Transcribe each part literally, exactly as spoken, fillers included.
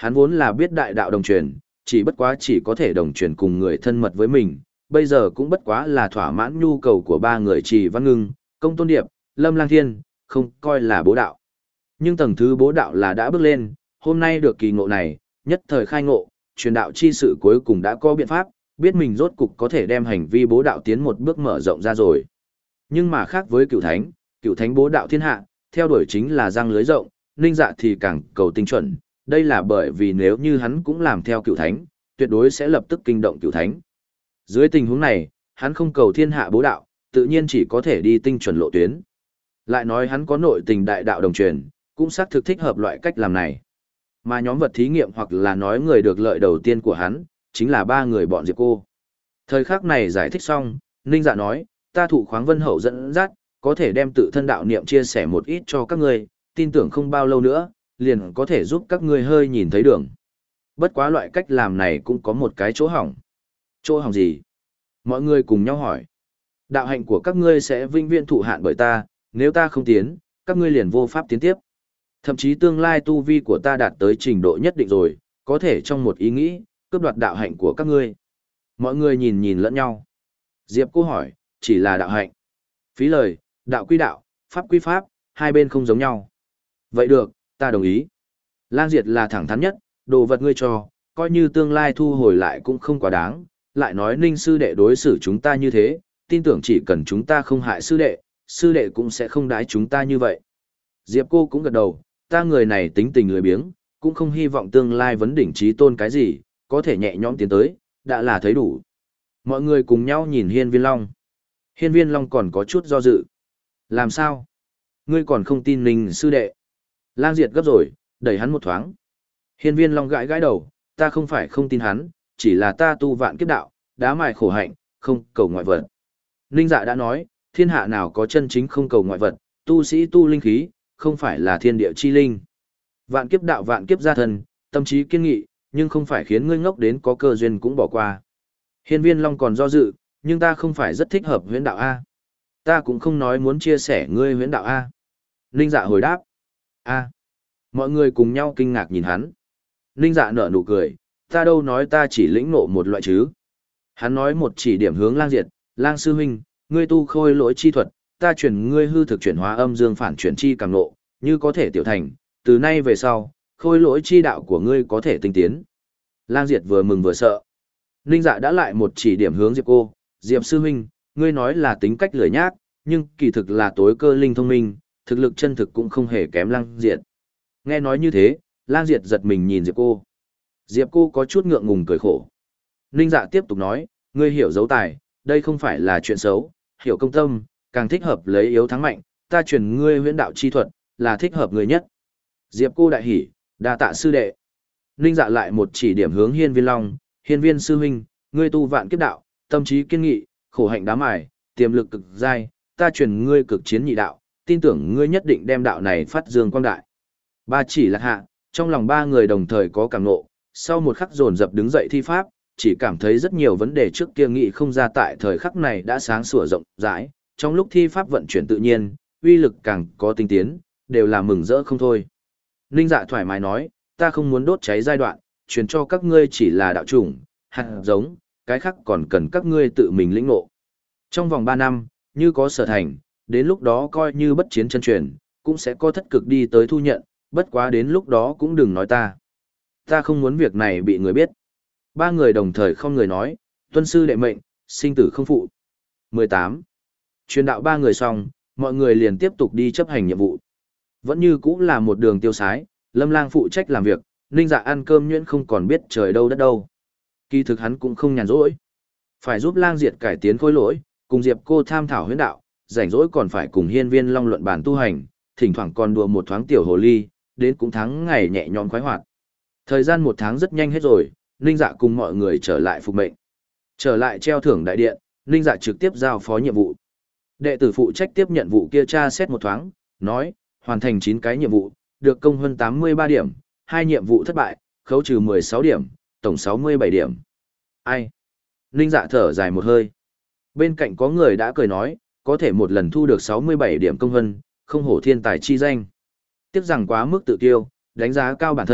Hắn vốn là biết đại đạo đồng truyền, chỉ bất quá chỉ có thể đồng truyền cùng người thân mật với mình, bây giờ cũng bất quá là thỏa mãn nhu cầu của ba người Trì Văn Ngưng, Công Tôn Điệp, Lâm Lang Thiên, không coi là bố đạo. Nhưng tầng thứ bố đạo là đã bước lên, hôm nay được kỳ ngộ này, nhất thời khai ngộ, truyền đạo chi sự cuối cùng đã có biện pháp, biết mình rốt cục có thể đem hành vi bố đạo tiến một bước mở rộng ra rồi. Nhưng mà khác với cựu thánh, cựu thánh bố đạo thiên hạ, theo đuổi chính là răng lưới rộng, Ninh Dạ thì càng cầu tinh chuẩn, đây là bởi vì nếu như hắn cũng làm theo cựu thánh, tuyệt đối sẽ lập tức kinh động cựu thánh. Dưới tình huống này, hắn không cầu thiên hạ bố đạo, tự nhiên chỉ có thể đi tinh chuẩn lộ tuyến. Lại nói hắn có nội tình đại đạo đồng truyền, cũng xác thực thích hợp loại cách làm này. Mà nhóm vật thí nghiệm hoặc là nói người được lợi đầu tiên của hắn, chính là ba người bọn Diệp Cô. Thời khắc này giải thích xong, Ninh Dạ nói, ta thụ khoáng vân hậu dẫn dắt, có thể đem tự thân đạo niệm chia sẻ một ít cho các ngươi, tin tưởng không bao lâu nữa, liền có thể giúp các ngươi hơi nhìn thấy đường. Bất quá loại cách làm này cũng có một cái chỗ hỏng. Chỗ hỏng gì? Mọi người cùng nhau hỏi. Đạo hạnh của các ngươi sẽ vinh viễn thụ hạn bởi ta, nếu ta không tiến, các ngươi liền vô pháp tiến tiếp. Thậm chí tương lai tu vi của ta đạt tới trình độ nhất định rồi, có thể trong một ý nghĩ, cướp đoạt đạo hạnh của các ngươi. Mọi người nhìn nhìn lẫn nhau. Diệp Cô hỏi, chỉ là đạo hạnh. Phí lời, đạo quy đạo, pháp quy pháp, hai bên không giống nhau. Vậy được, ta đồng ý. Lang Diệt là thẳng thắn nhất, đồ vật ngươi cho, coi như tương lai thu hồi lại cũng không quá đáng. Lại nói Ninh sư đệ đối xử chúng ta như thế, tin tưởng chỉ cần chúng ta không hại sư đệ, sư đệ cũng sẽ không đái chúng ta như vậy. Diệp Cô cũng gật đầu, ta người này tính tình lười biếng, cũng không hy vọng tương lai vấn đỉnh trí tôn cái gì, có thể nhẹ nhõm tiến tới, đã là thấy đủ. Mọi người cùng nhau nhìn Hiên Viên Long. Hiên Viên Long còn có chút do dự. Làm sao? Ngươi còn không tin Ninh sư đệ. Lang Diệt gấp rồi, đẩy hắn một thoáng. Hiên Viên Long gãi gãi đầu, ta không phải không tin hắn, chỉ là ta tu vạn kiếp đạo, đá mài khổ hạnh, không cầu ngoại vật. Ninh Dạ đã nói, thiên hạ nào có chân chính không cầu ngoại vật, tu sĩ tu linh khí, không phải là thiên địa chi linh. Vạn kiếp đạo vạn kiếp gia thần, tâm trí kiên nghị, nhưng không phải khiến ngươi ngốc đến có cơ duyên cũng bỏ qua. Hiên Viên Long còn do dự, nhưng ta không phải rất thích hợp huyễn đạo A. Ta cũng không nói muốn chia sẻ ngươi huyễn đạo A. Ninh Dạ hồi đáp. A. Mọi người cùng nhau kinh ngạc nhìn hắn. Ninh Dạ nở nụ cười, ta đâu nói ta chỉ lĩnh ngộ một loại chứ. Hắn nói một chỉ điểm hướng Lang Diệt, Lang sư huynh, ngươi tu khôi lỗi chi thuật, ta truyền ngươi hư thực chuyển hóa âm dương phản chuyển chi càng ngộ, như có thể tiểu thành, từ nay về sau, khôi lỗi chi đạo của ngươi có thể tinh tiến. Lang Diệt vừa mừng vừa sợ. Ninh Dạ đã lại một chỉ điểm hướng Diệp Cô, Diệp sư huynh, ngươi nói là tính cách lười nhác, nhưng kỳ thực là tối cơ linh thông minh, thực lực chân thực cũng không hề kém Lang Diệt. Nghe nói như thế, Lang Diệt giật mình nhìn Diệp Cô. Diệp Cô có chút ngượng ngùng cười khổ. Ninh Dạ tiếp tục nói, ngươi hiểu dấu tài, đây không phải là chuyện xấu, hiểu công tâm, càng thích hợp lấy yếu thắng mạnh, ta truyền ngươi huyễn đạo chi thuật, là thích hợp ngươi nhất. Diệp Cô đại hỉ, đa tạ sư đệ. Ninh Dạ lại một chỉ điểm hướng Hiên Viên Long, Hiên Viên sư huynh, ngươi tu vạn kiếp đạo, tâm trí kiên nghị, khổ hạnh đá mài, tiềm lực cực dai, ta truyền ngươi cực chiến nhị đạo, tin tưởng ngươi nhất định đem đạo này phát dương quang đại. Ba chỉ lạc hạ, trong lòng ba người đồng thời có cảm ngộ, sau một khắc dồn dập đứng dậy thi pháp, chỉ cảm thấy rất nhiều vấn đề trước kia nghĩ không ra tại thời khắc này đã sáng sủa rộng rãi, trong lúc thi pháp vận chuyển tự nhiên, uy lực càng có tinh tiến, đều là mừng rỡ không thôi. Ninh Dạ thoải mái nói, ta không muốn đốt cháy giai đoạn, truyền cho các ngươi chỉ là đạo chủng, hạt giống, cái khác còn cần các ngươi tự mình lĩnh ngộ. Trong vòng ba năm, như có sở thành, đến lúc đó coi như bất chiến chân truyền, cũng sẽ có thất cực đi tới thu nhận, bất quá đến lúc đó cũng đừng nói ta. Ta không muốn việc này bị người biết. Ba người đồng thời không người nói, tuân sư đệ mệnh, sinh tử không phụ. mười tám. Truyền đạo ba người xong, mọi người liền tiếp tục đi chấp hành nhiệm vụ. Vẫn như cũng là một đường tiêu sái, Lâm Lang phụ trách làm việc, Ninh Dạ ăn cơm nhuyễn không còn biết trời đâu đất đâu. Kỳ thực hắn cũng không nhàn rỗi. Phải giúp Lang Diệt cải tiến khối lỗi, cùng Diệp Cô tham thảo huyễn đạo, rảnh rỗi còn phải cùng Hiên Viên Long luận bàn tu hành, thỉnh thoảng còn đùa một thoáng tiểu hồ ly, đến cũng tháng ngày nhẹ nhõm khoái hoạt. Thời gian một tháng rất nhanh hết rồi, Ninh Dạ cùng mọi người trở lại phục mệnh. Trở lại treo thưởng đại điện, Ninh Dạ trực tiếp giao phó nhiệm vụ. Đệ tử phụ trách tiếp nhận vụ kia tra xét một thoáng, nói, hoàn thành chín cái nhiệm vụ, được công hơn tám mươi ba điểm, hai nhiệm vụ thất bại, khấu trừ mười sáu điểm, tổng sáu mươi bảy điểm. Ai? Ninh Dạ thở dài một hơi. Bên cạnh có người đã cười nói, có thể một lần thu được sáu mươi bảy điểm công hân, không hổ thiên tài chi danh. Tiếc rằng quá mức tự kiêu, đánh giá cao bản thân,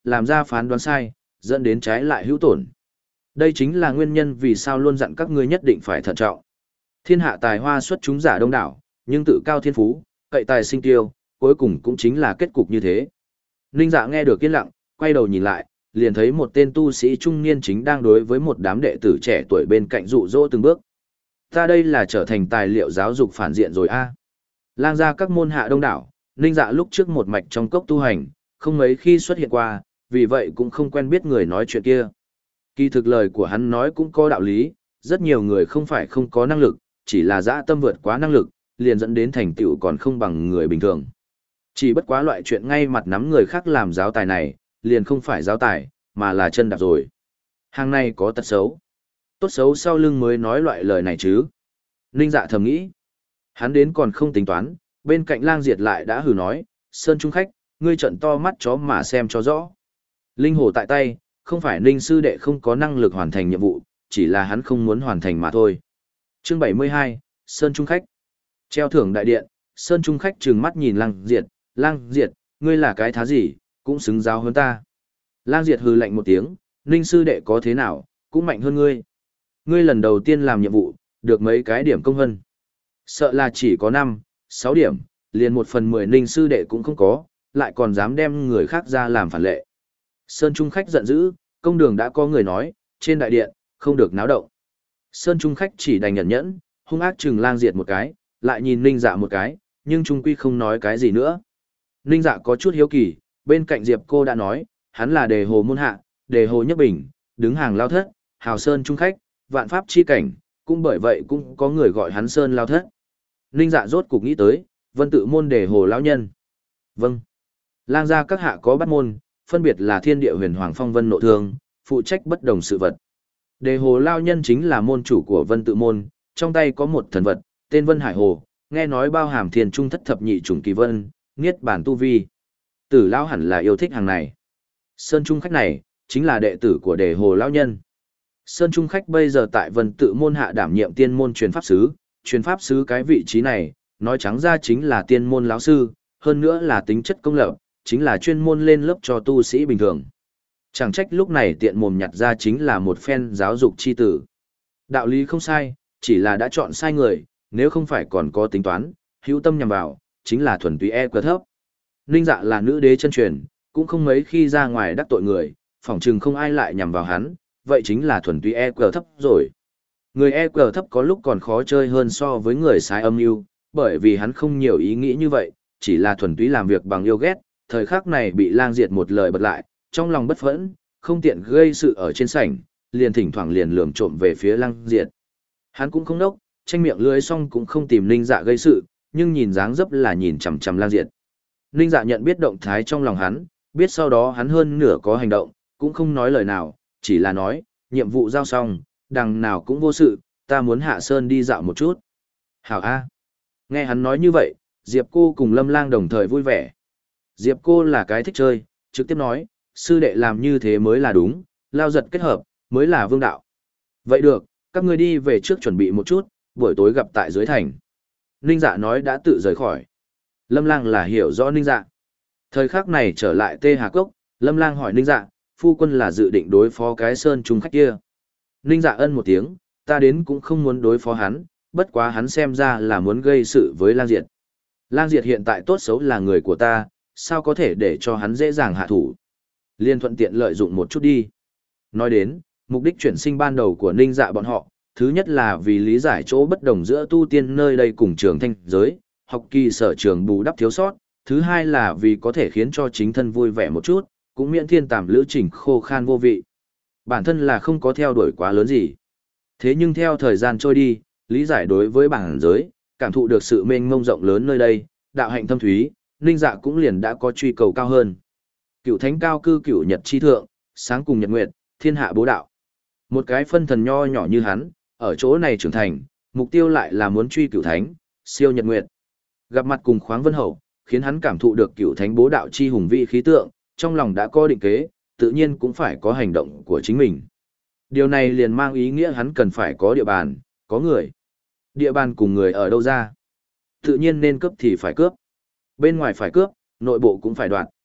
làm ra phán đoán sai, dẫn đến trái lại hữu tổn. Đây chính là nguyên nhân vì sao luôn dặn các ngươi nhất định phải thận trọng. Thiên hạ tài hoa xuất chúng giả đông đảo, nhưng tự cao thiên phú, cậy tài sinh tiêu, cuối cùng cũng chính là kết cục như thế. Ninh Dạ nghe được yên lặng, quay đầu nhìn lại, liền thấy một tên tu sĩ trung niên chính đang đối với một đám đệ tử trẻ tuổi bên cạnh dụ dỗ từng bước. Ta đây là trở thành tài liệu giáo dục phản diện rồi a. Lang gia các môn hạ đông đảo, Ninh Dạ lúc trước một mạch trong cốc tu hành, không mấy khi xuất hiện qua, vì vậy cũng không quen biết người nói chuyện kia. Kỳ thực lời của hắn nói cũng có đạo lý, rất nhiều người không phải không có năng lực, chỉ là dã tâm vượt quá năng lực, liền dẫn đến thành tựu còn không bằng người bình thường. Chỉ bất quá loại chuyện ngay mặt nắm người khác làm giáo tài này, liền không phải giáo tài, mà là chân đạp rồi. Hàng này có tật xấu. Tốt xấu sau lưng mới nói loại lời này chứ. Ninh Dạ thầm nghĩ. Hắn đến còn không tính toán, bên cạnh Lang Diệt lại đã hừ nói, Sơn Trung khách, ngươi trận to mắt chó mà xem cho rõ. Linh hồ tại tay, không phải Ninh sư đệ không có năng lực hoàn thành nhiệm vụ, chỉ là hắn không muốn hoàn thành mà thôi. Chương bảy mươi hai, Sơn Trung khách. Treo thưởng đại điện, Sơn Trung khách trừng mắt nhìn Lang Diệt, Lang Diệt, ngươi là cái thá gì, cũng xứng giáo hơn ta. Lang Diệt hừ lạnh một tiếng, Ninh sư đệ có thế nào, cũng mạnh hơn ngươi. Ngươi lần đầu tiên làm nhiệm vụ, được mấy cái điểm công hân. Sợ là chỉ có năm, sáu điểm, liền một phần mười Ninh sư đệ cũng không có, lại còn dám đem người khác ra làm phản lệ. Sơn Trung khách giận dữ, công đường đã có người nói, trên đại điện, không được náo động. Sơn Trung khách chỉ đành nhận nhẫn, hung ác chừng Lang Diệt một cái, lại nhìn Ninh Dạ một cái, nhưng Trung quy không nói cái gì nữa. Ninh Dạ có chút hiếu kỳ, bên cạnh Diệp cô đã nói, hắn là đề hồ môn hạ, đề hồ nhất bình, đứng hàng lao thất, hào Sơn Trung khách, vạn pháp chi cảnh, cũng bởi vậy cũng có người gọi hắn Sơn lao thất. Ninh Dạ rốt cục nghĩ tới, vân tự môn đề hồ lão nhân. Vâng. Lang gia các hạ có bắt môn, phân biệt là thiên địa huyền hoàng phong vân nộ thương, phụ trách bất đồng sự vật. Đề hồ lao nhân chính là môn chủ của vân tự môn, trong tay có một thần vật, tên Vân Hải Hồ, nghe nói bao hàm thiên trung thất thập nhị chủng kỳ vân, niết bản tu vi. Tử lão hẳn là yêu thích hàng này. Sơn Trung khách này, chính là đệ tử của đề hồ lão nhân. Sơn Trung khách bây giờ tại vân tự môn hạ đảm nhiệm tiên môn truyền pháp sứ, truyền pháp sứ cái vị trí này, nói trắng ra chính là tiên môn lão sư, hơn nữa là tính chất công lập, chính là chuyên môn lên lớp cho tu sĩ bình thường. Chẳng trách lúc này tiện mồm nhặt ra chính là một phen giáo dục chi tử. Đạo lý không sai, chỉ là đã chọn sai người, nếu không phải còn có tính toán, hữu tâm nhằm vào, chính là thuần túy e quá thấp. Ninh Dạ là nữ đế chân truyền, cũng không mấy khi ra ngoài đắc tội người, phỏng chừng không ai lại nhằm vào hắn, vậy chính là thuần túy e quá thấp rồi. Người e quá thấp có lúc còn khó chơi hơn so với người sai âm mưu, bởi vì hắn không nhiều ý nghĩ như vậy, chỉ là thuần túy làm việc bằng yêu ghét, thời khắc này bị Lang Diệt một lời bật lại, trong lòng bất phẫn, không tiện gây sự ở trên sảnh, liền thỉnh thoảng liền lườm trộm về phía Lang Diệt. Hắn cũng không đốc, tranh miệng lưỡi xong cũng không tìm Ninh Dạ gây sự, nhưng nhìn dáng dấp là nhìn chằm chằm Lang Diệt. Ninh Dạ nhận biết động thái trong lòng hắn, biết sau đó hắn hơn nửa có hành động, cũng không nói lời nào, chỉ là nói, nhiệm vụ giao xong, đằng nào cũng vô sự, ta muốn hạ sơn đi dạo một chút. Hảo A. Nghe hắn nói như vậy, Diệp cô cùng Lâm Lang đồng thời vui vẻ. Diệp cô là cái thích chơi, trực tiếp nói, sư đệ làm như thế mới là đúng, lao giật kết hợp, mới là vương đạo. Vậy được, các ngươi đi về trước chuẩn bị một chút, buổi tối gặp tại dưới thành. Ninh Dạ nói đã tự rời khỏi. Lâm Lang là hiểu rõ Ninh Dạ. Thời khắc này trở lại Tê Hà Cốc, Lâm Lang hỏi Ninh Dạ, phu quân là dự định đối phó cái Sơn Trung khách kia. Ninh Dạ ân một tiếng, ta đến cũng không muốn đối phó hắn, bất quá hắn xem ra là muốn gây sự với Lang Diệt. Lang Diệt hiện tại tốt xấu là người của ta, sao có thể để cho hắn dễ dàng hạ thủ. Liên thuận tiện lợi dụng một chút đi. Nói đến, mục đích chuyển sinh ban đầu của Ninh Dạ bọn họ, thứ nhất là vì lý giải chỗ bất đồng giữa tu tiên nơi đây cùng trường thanh giới, học kỳ sở trường bù đắp thiếu sót, thứ hai là vì có thể khiến cho chính thân vui vẻ một chút, cũng miễn thiên tàm lữ trình khô khan vô vị. Bản thân là không có theo đuổi quá lớn gì. Thế nhưng theo thời gian trôi đi, lý giải đối với bản giới, cảm thụ được sự mênh mông rộng lớn nơi đây, đạo hạnh thâm thúy, Ninh Dạ cũng liền đã có truy cầu cao hơn. Cựu thánh cao cư cựu nhật chi thượng, sáng cùng nhật nguyệt, thiên hạ bố đạo. Một cái phân thần nho nhỏ như hắn, ở chỗ này trưởng thành, mục tiêu lại là muốn truy cựu thánh, siêu nhật nguyệt. Gặp mặt cùng khoáng vân hậu, khiến hắn cảm thụ được cựu thánh bố đạo chi hùng vĩ khí tượng, trong lòng đã có định kế, tự nhiên cũng phải có hành động của chính mình. Điều này liền mang ý nghĩa hắn cần phải có địa bàn, có người. Địa bàn cùng người ở đâu ra? Tự nhiên nên cướp thì phải cướp. Bên ngoài phải cướp, nội bộ cũng phải đoạt.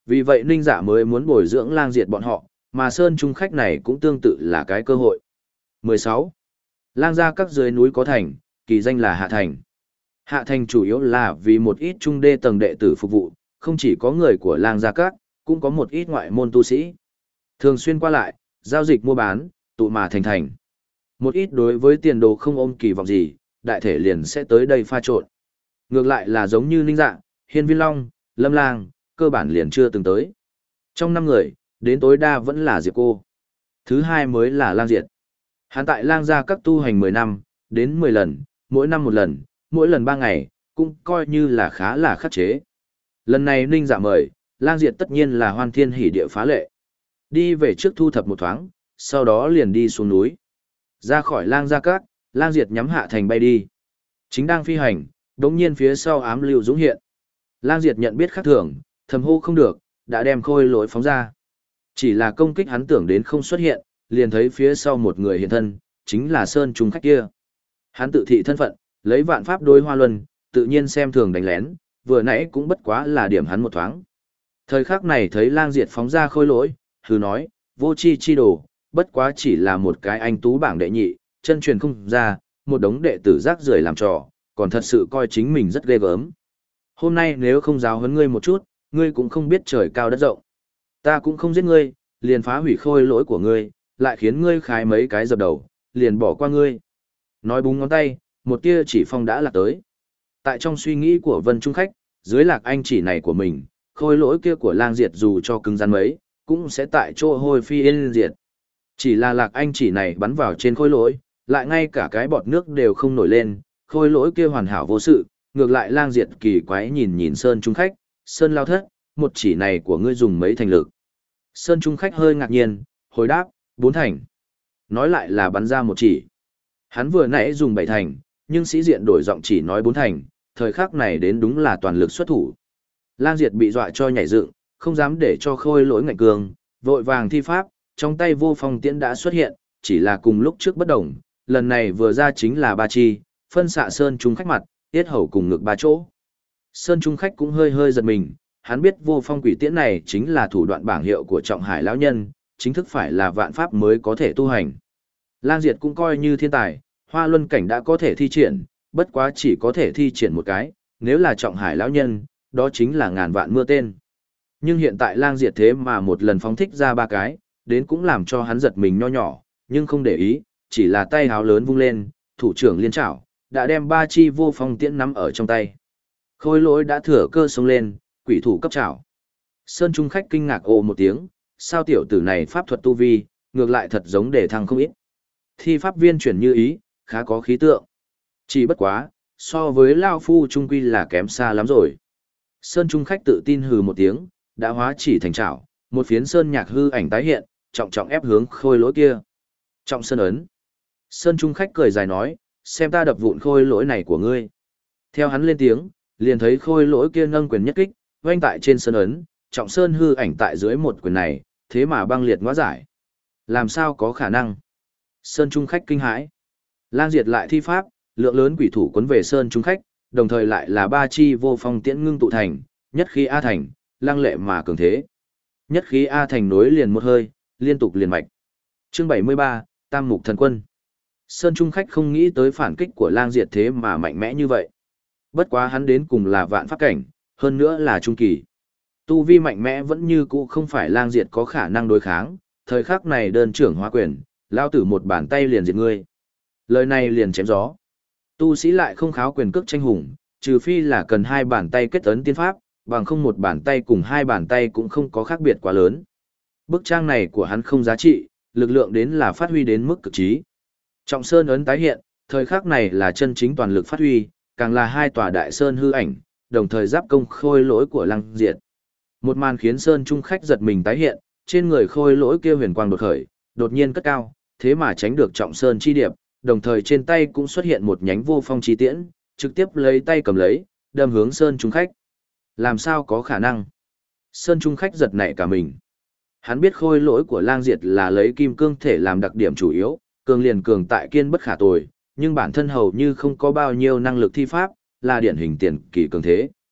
Vì vậy Ninh Dạ mới muốn bồi dưỡng Lang Diệt bọn họ, mà Sơn Trung khách này cũng tương tự là cái cơ hội. mười sáu. Lang gia các dưới núi có thành, kỳ danh là Hạ Thành. Hạ Thành chủ yếu là vì một ít trung đê tầng đệ tử phục vụ, không chỉ có người của Lang gia các, cũng có một ít ngoại môn tu sĩ. Thường xuyên qua lại, giao dịch mua bán, tụ mà thành thành. Một ít đối với tiền đồ không ôm kỳ vọng gì, đại thể liền sẽ tới đây pha trộn. Ngược lại là giống như Ninh Dạ, Hiên Viên Long, Lâm Lang, cơ bản liền chưa từng tới. Trong năm người, đến tối đa vẫn là Diệp Cô. Thứ hai mới là Lang Diệt. Hắn tại Lang gia các tu hành mười năm, đến mười lần, mỗi năm một lần, mỗi lần ba ngày, cũng coi như là khá là khắc chế. Lần này Ninh Dạ mời, Lang Diệt tất nhiên là hoan thiên hỉ địa phá lệ. Đi về trước thu thập một thoáng, sau đó liền đi xuống núi. Ra khỏi Lang gia các, Lang Diệt nhắm Hạ Thành bay đi. Chính đang phi hành, đống nhiên phía sau ám lưu dũng hiện. Lang Diệt nhận biết khác thường, thầm hô không được, đã đem khôi lỗi phóng ra. Chỉ là công kích hắn tưởng đến không xuất hiện, liền thấy phía sau một người hiện thân, chính là Sơn Trung khách kia. Hắn tự thị thân phận, lấy vạn pháp đối hoa luân, tự nhiên xem thường đánh lén, vừa nãy cũng bất quá là điểm hắn một thoáng. Thời khắc này thấy Lang Diệt phóng ra khôi lỗi, hừ nói, vô chi chi đồ, bất quá chỉ là một cái anh tú bảng đệ nhị, chân truyền không ra, một đống đệ tử rác rưởi làm trò, còn thật sự coi chính mình rất ghê gớm. Hôm nay nếu không giáo huấn ngươi một chút, ngươi cũng không biết trời cao đất rộng. Ta cũng không giết ngươi, liền phá hủy khôi lỗi của ngươi, lại khiến ngươi khai mấy cái dập đầu, liền bỏ qua ngươi. Nói búng ngón tay, một tia chỉ phong đã lạc tới. Tại trong suy nghĩ của Vân Trung khách, dưới lạc anh chỉ này của mình, khôi lỗi kia của Lang Diệt dù cho cứng rắn mấy, cũng sẽ tại chỗ hôi phi yên diệt. Chỉ là lạc anh chỉ này bắn vào trên khôi lỗi, lại ngay cả cái bọt nước đều không nổi lên, khôi lỗi kia hoàn hảo vô sự, ngược lại Lang Diệt kỳ quái nhìn nhìn Sơn Trung khách, Sơn lao thất, một chỉ này của ngươi dùng mấy thành lực. Sơn Trung khách hơi ngạc nhiên, hồi đáp, bốn thành. Nói lại là bắn ra một chỉ. Hắn vừa nãy dùng bảy thành, nhưng sĩ diện đổi giọng chỉ nói bốn thành, thời khắc này đến đúng là toàn lực xuất thủ. Lang Diệt bị dọa cho nhảy dựng, không dám để cho khôi lỗi ngạnh cường, vội vàng thi pháp, trong tay vô phong tiễn đã xuất hiện, chỉ là cùng lúc trước bất đồng, lần này vừa ra chính là ba chi, phân xạ Sơn Trung khách mặt, tiết hầu cùng ngực ba chỗ. Sơn Trung khách cũng hơi hơi giật mình, hắn biết vô phong quỷ tiễn này chính là thủ đoạn bảng hiệu của Trọng Hải lão nhân, chính thức phải là vạn pháp mới có thể tu hành. Lang Diệt cũng coi như thiên tài, hoa luân cảnh đã có thể thi triển, bất quá chỉ có thể thi triển một cái, nếu là Trọng Hải lão nhân, đó chính là ngàn vạn mưa tên. Nhưng hiện tại Lang Diệt thế mà một lần phóng thích ra ba cái, đến cũng làm cho hắn giật mình nho nhỏ, nhưng không để ý, chỉ là tay háo lớn vung lên, thủ trưởng liên trảo, đã đem ba chi vô phong tiễn nắm ở trong tay. Khôi lỗi đã thừa cơ xông lên, quỷ thủ cấp trảo. Sơn Trung khách kinh ngạc ồ một tiếng, sao tiểu tử này pháp thuật tu vi, ngược lại thật giống để thăng không ít. Thi pháp viên chuyển như ý, khá có khí tượng. Chỉ bất quá, so với Lao Phu Trung Quy là kém xa lắm rồi. Sơn Trung khách tự tin hừ một tiếng, đã hóa chỉ thành trảo, một phiến sơn nhạc hư ảnh tái hiện, trọng trọng ép hướng khôi lỗi kia. Trọng sơn ấn. Sơn Trung khách cười dài nói, xem ta đập vụn khôi lỗi này của ngươi. Theo hắn lên tiếng, liền thấy khôi lỗi kia nâng quyền nhất kích, oanh tại trên sơn ấn, trọng sơn hư ảnh tại dưới một quyền này, thế mà băng liệt ngõa giải. Làm sao có khả năng? Sơn Trung khách kinh hãi. Lang Diệt lại thi pháp, lượng lớn quỷ thủ quấn về Sơn Trung khách, đồng thời lại là ba chi vô phong tiễn ngưng tụ thành, nhất khí A thành, lăng lệ mà cường thế. Nhất khí A thành nối liền một hơi, liên tục liền mạch. Chương bảy mươi ba, Tam Mục Thần Quân. Sơn Trung khách không nghĩ tới phản kích của Lang Diệt thế mà mạnh mẽ như vậy. Bất quá hắn đến cùng là vạn pháp cảnh, hơn nữa là trung kỳ. Tu vi mạnh mẽ vẫn như cũ không phải Lang Diệt có khả năng đối kháng, thời khắc này đơn trưởng hóa quyền, lao tử một bàn tay liền diệt ngươi. Lời này liền chém gió. Tu sĩ lại không kháo quyền cước tranh hùng, trừ phi là cần hai bàn tay kết ấn tiên pháp, bằng không một bàn tay cùng hai bàn tay cũng không có khác biệt quá lớn. Bức trang này của hắn không giá trị, lực lượng đến là phát huy đến mức cực trí. Trọng sơn ấn tái hiện, thời khắc này là chân chính toàn lực phát huy, càng là hai tòa đại sơn hư ảnh, đồng thời giáp công khôi lỗi của Lang Diệt. Một màn khiến Sơn Trung khách giật mình tái hiện, trên người khôi lỗi kia huyền quang đột khởi, đột nhiên cất cao, thế mà tránh được trọng sơn chi điệp, đồng thời trên tay cũng xuất hiện một nhánh vô phong chi tiễn, trực tiếp lấy tay cầm lấy, đâm hướng Sơn Trung khách. Làm sao có khả năng? Sơn Trung khách giật nảy cả mình. Hắn biết khôi lỗi của Lang Diệt là lấy kim cương thể làm đặc điểm chủ yếu, cường liền cường tại kiên bất khả tồi, nhưng bản thân hầu như không có bao nhiêu năng lực thi pháp, là điển hình tiền kỳ cường thế.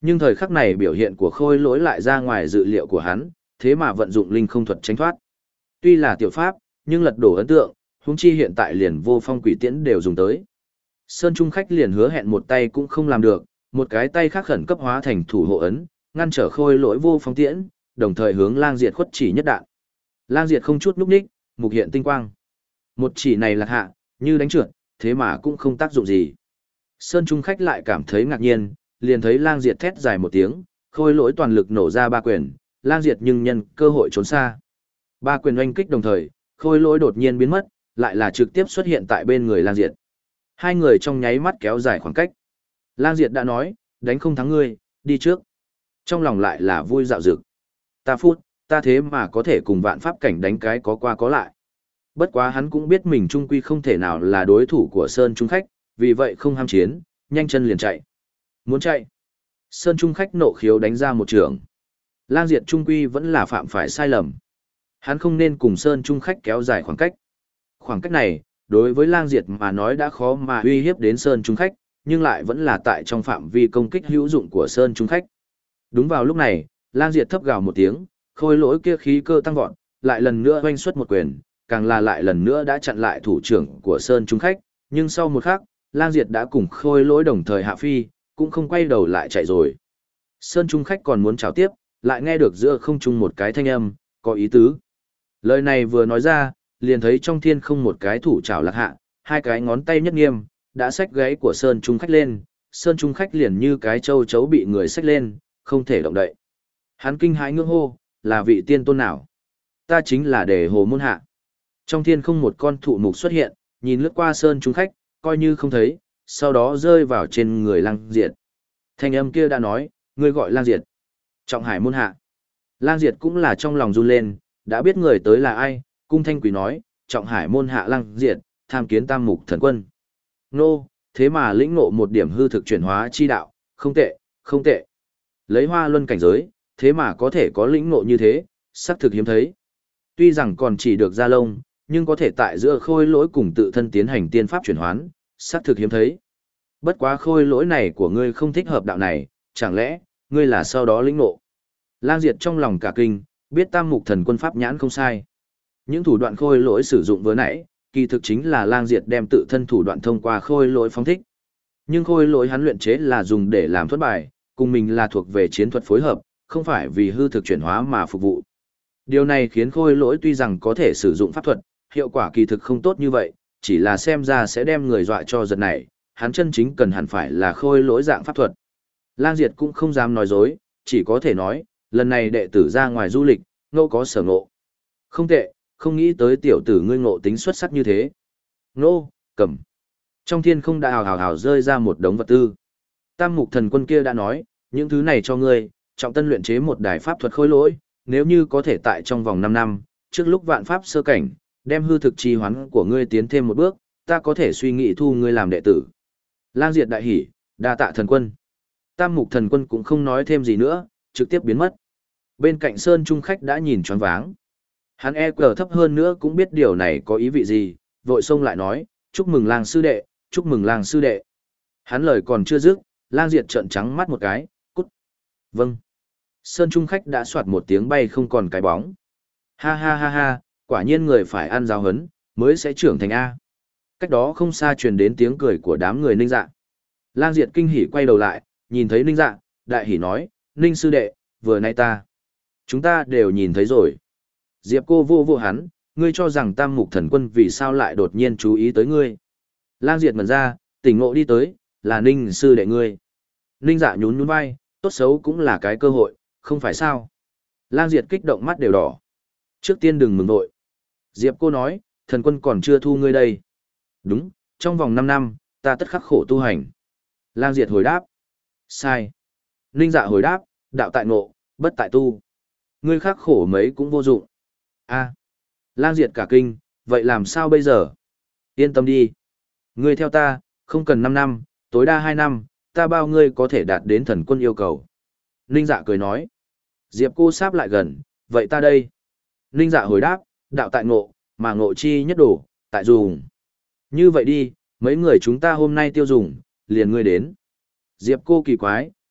Nhưng thời khắc này biểu hiện của khôi lỗi lại ra ngoài dự liệu của hắn, thế mà vận dụng linh không thuật tránh thoát. Tuy là tiểu pháp, nhưng lật đổ ấn tượng, huống chi hiện tại liền vô phong quỷ tiễn đều dùng tới. Sơn Trung khách liền hứa hẹn một tay cũng không làm được, một cái tay khác khẩn cấp hóa thành thủ hộ ấn, ngăn trở khôi lỗi vô phong tiễn, đồng thời hướng Lang Diệt khuất chỉ nhất đạn. Lang Diệt không chút núp ních, mục hiện tinh quang. Một chỉ này lạc hạ, như đánh trượt, thế mà cũng không tác dụng gì. Sơn Trung khách lại cảm thấy ngạc nhiên, liền thấy Lang Diệt thét dài một tiếng, khôi lỗi toàn lực nổ ra ba quyền, Lang Diệt nhưng nhân cơ hội trốn xa. Ba quyền oanh kích đồng thời, khôi lỗi đột nhiên biến mất, lại là trực tiếp xuất hiện tại bên người Lang Diệt. Hai người trong nháy mắt kéo dài khoảng cách. Lang Diệt đã nói, đánh không thắng ngươi, đi trước. Trong lòng lại là vui dạo dực. Ta phút, ta thế mà có thể cùng vạn pháp cảnh đánh cái có qua có lại. Bất quá hắn cũng biết mình trung quy không thể nào là đối thủ của Sơn Trung khách, vì vậy không ham chiến, nhanh chân liền chạy. Muốn chạy. Sơn Trung khách nộ khiếu đánh ra một trường. Lang Diệt trung quy vẫn là phạm phải sai lầm. Hắn không nên cùng Sơn Trung khách kéo dài khoảng cách. Khoảng cách này, đối với Lang Diệt mà nói đã khó mà uy hiếp đến Sơn Trung khách, nhưng lại vẫn là tại trong phạm vi công kích hữu dụng của Sơn Trung khách. Đúng vào lúc này, Lang Diệt thấp gào một tiếng, khôi lỗi kia khí cơ tăng vọt, lại lần nữa oanh xuất một quyền, càng là lại lần nữa đã chặn lại thủ trưởng của Sơn Trung khách, nhưng sau một khắc, Lang Diệt đã cùng khôi lỗi đồng thời hạ phi, cũng không quay đầu lại chạy rồi. Sơn Trung khách còn muốn chào tiếp, lại nghe được giữa không trung một cái thanh âm, có ý tứ. Lời này vừa nói ra, liền thấy trong thiên không một cái thủ chảo lạc hạ, hai cái ngón tay nhất nghiêm, đã xách gáy của Sơn Trung khách lên, Sơn Trung khách liền như cái châu chấu bị người xách lên, không thể động đậy. Hắn kinh hãi ngưỡng hô, là vị tiên tôn nào? Ta chính là Đề Hồ môn hạ. Trong thiên không một con thụ mục xuất hiện, nhìn lướt qua Sơn Trung khách, coi như không thấy, sau đó rơi vào trên người Lang Diệt. Thanh âm kia đã nói, ngươi gọi Lang Diệt. Trọng Hải môn hạ. Lang Diệt cũng là trong lòng run lên, đã biết người tới là ai, cung thanh quỷ nói, Trọng Hải môn hạ Lang Diệt, tham kiến Tam Mục Thần Quân. Nô, thế mà lĩnh ngộ một điểm hư thực chuyển hóa chi đạo, không tệ, không tệ. Lấy Hoa Luân cảnh giới, thế mà có thể có lĩnh ngộ như thế, xác thực hiếm thấy. Tuy rằng còn chỉ được ra lông, nhưng có thể tại giữa khôi lỗi cùng tự thân tiến hành tiên pháp chuyển hoán, xác thực hiếm thấy. Bất quá khôi lỗi này của ngươi không thích hợp đạo này, chẳng lẽ, ngươi là sau đó lĩnh ngộ. Lang Diệt trong lòng cả kinh, biết Tam Mục Thần Quân pháp nhãn không sai. Những thủ đoạn khôi lỗi sử dụng vừa nãy, kỳ thực chính là Lang Diệt đem tự thân thủ đoạn thông qua khôi lỗi phóng thích. Nhưng khôi lỗi hắn luyện chế là dùng để làm thuẫn bài, cùng mình là thuộc về chiến thuật phối hợp, không phải vì hư thực chuyển hóa mà phục vụ. Điều này khiến khôi lỗi tuy rằng có thể sử dụng pháp thuật, hiệu quả kỳ thực không tốt như vậy, chỉ là xem ra sẽ đem người dọa cho giật này, hắn chân chính cần hẳn phải là khôi lỗi dạng pháp thuật. Lang Diệt cũng không dám nói dối, chỉ có thể nói, lần này đệ tử ra ngoài du lịch, ngộ có sở ngộ. Không tệ, không nghĩ tới tiểu tử ngươi ngộ tính xuất sắc như thế. Nô, cầm. Trong thiên không đã hào hào hào rơi ra một đống vật tư. Tam Mục Thần Quân kia đã nói, những thứ này cho ngươi, trọng tân luyện chế một đài pháp thuật khôi lỗi, nếu như có thể tại trong vòng năm năm, trước lúc vạn pháp sơ cảnh, đem hư thực trì hoán của ngươi tiến thêm một bước, ta có thể suy nghĩ thu ngươi làm đệ tử. Lang Diệt đại hỉ, đa tạ thần quân. Tam Mục Thần Quân cũng không nói thêm gì nữa, trực tiếp biến mất. Bên cạnh Sơn Trung khách đã nhìn choáng váng. Hắn e cờ thấp hơn nữa cũng biết điều này có ý vị gì, vội xông lại nói, chúc mừng Lang sư đệ, chúc mừng Lang sư đệ. Hắn lời còn chưa dứt, Lang Diệt trợn trắng mắt một cái, cút. Vâng. Sơn Trung khách đã soạt một tiếng bay không còn cái bóng. Ha ha ha ha, quả nhiên người phải ăn giáo hấn, mới sẽ trưởng thành A. Cách đó không xa truyền đến tiếng cười của đám người Ninh Dạ. Lang Diệt kinh hỉ quay đầu lại, nhìn thấy Ninh Dạ, đại hỉ nói, Ninh sư đệ, vừa nay ta. Chúng ta đều nhìn thấy rồi. Diệp cô vô vô hắn, ngươi cho rằng Tam Mục Thần Quân vì sao lại đột nhiên chú ý tới ngươi. Lang Diệt ngẩn ra, tỉnh ngộ đi tới, là Ninh sư đệ ngươi. Ninh Dạ nhún nhún vai, tốt xấu cũng là cái cơ hội, không phải sao. Lang Diệt kích động mắt đều đỏ. Trước tiên đừng mừng vội. Diệp cô nói, thần quân còn chưa thu ngươi đây. Đúng, trong vòng năm năm, ta tất khắc khổ tu hành. Lang Diệt hồi đáp. Sai. Ninh Dạ hồi đáp, đạo tại ngộ, bất tại tu. Ngươi khắc khổ mấy cũng vô dụng. A. Lang Diệt cả kinh, vậy làm sao bây giờ? Yên tâm đi. Ngươi theo ta, không cần năm năm, tối đa hai năm, ta bao ngươi có thể đạt đến thần quân yêu cầu. Ninh Dạ cười nói. Diệp cô sáp lại gần, vậy ta đây. Ninh Dạ hồi đáp, đạo tại ngộ, mà ngộ chi nhất đủ, tại dùng. Như vậy đi, mấy người chúng ta hôm nay tiêu dùng, liền ngươi đến. Diệp cô kỳ quái,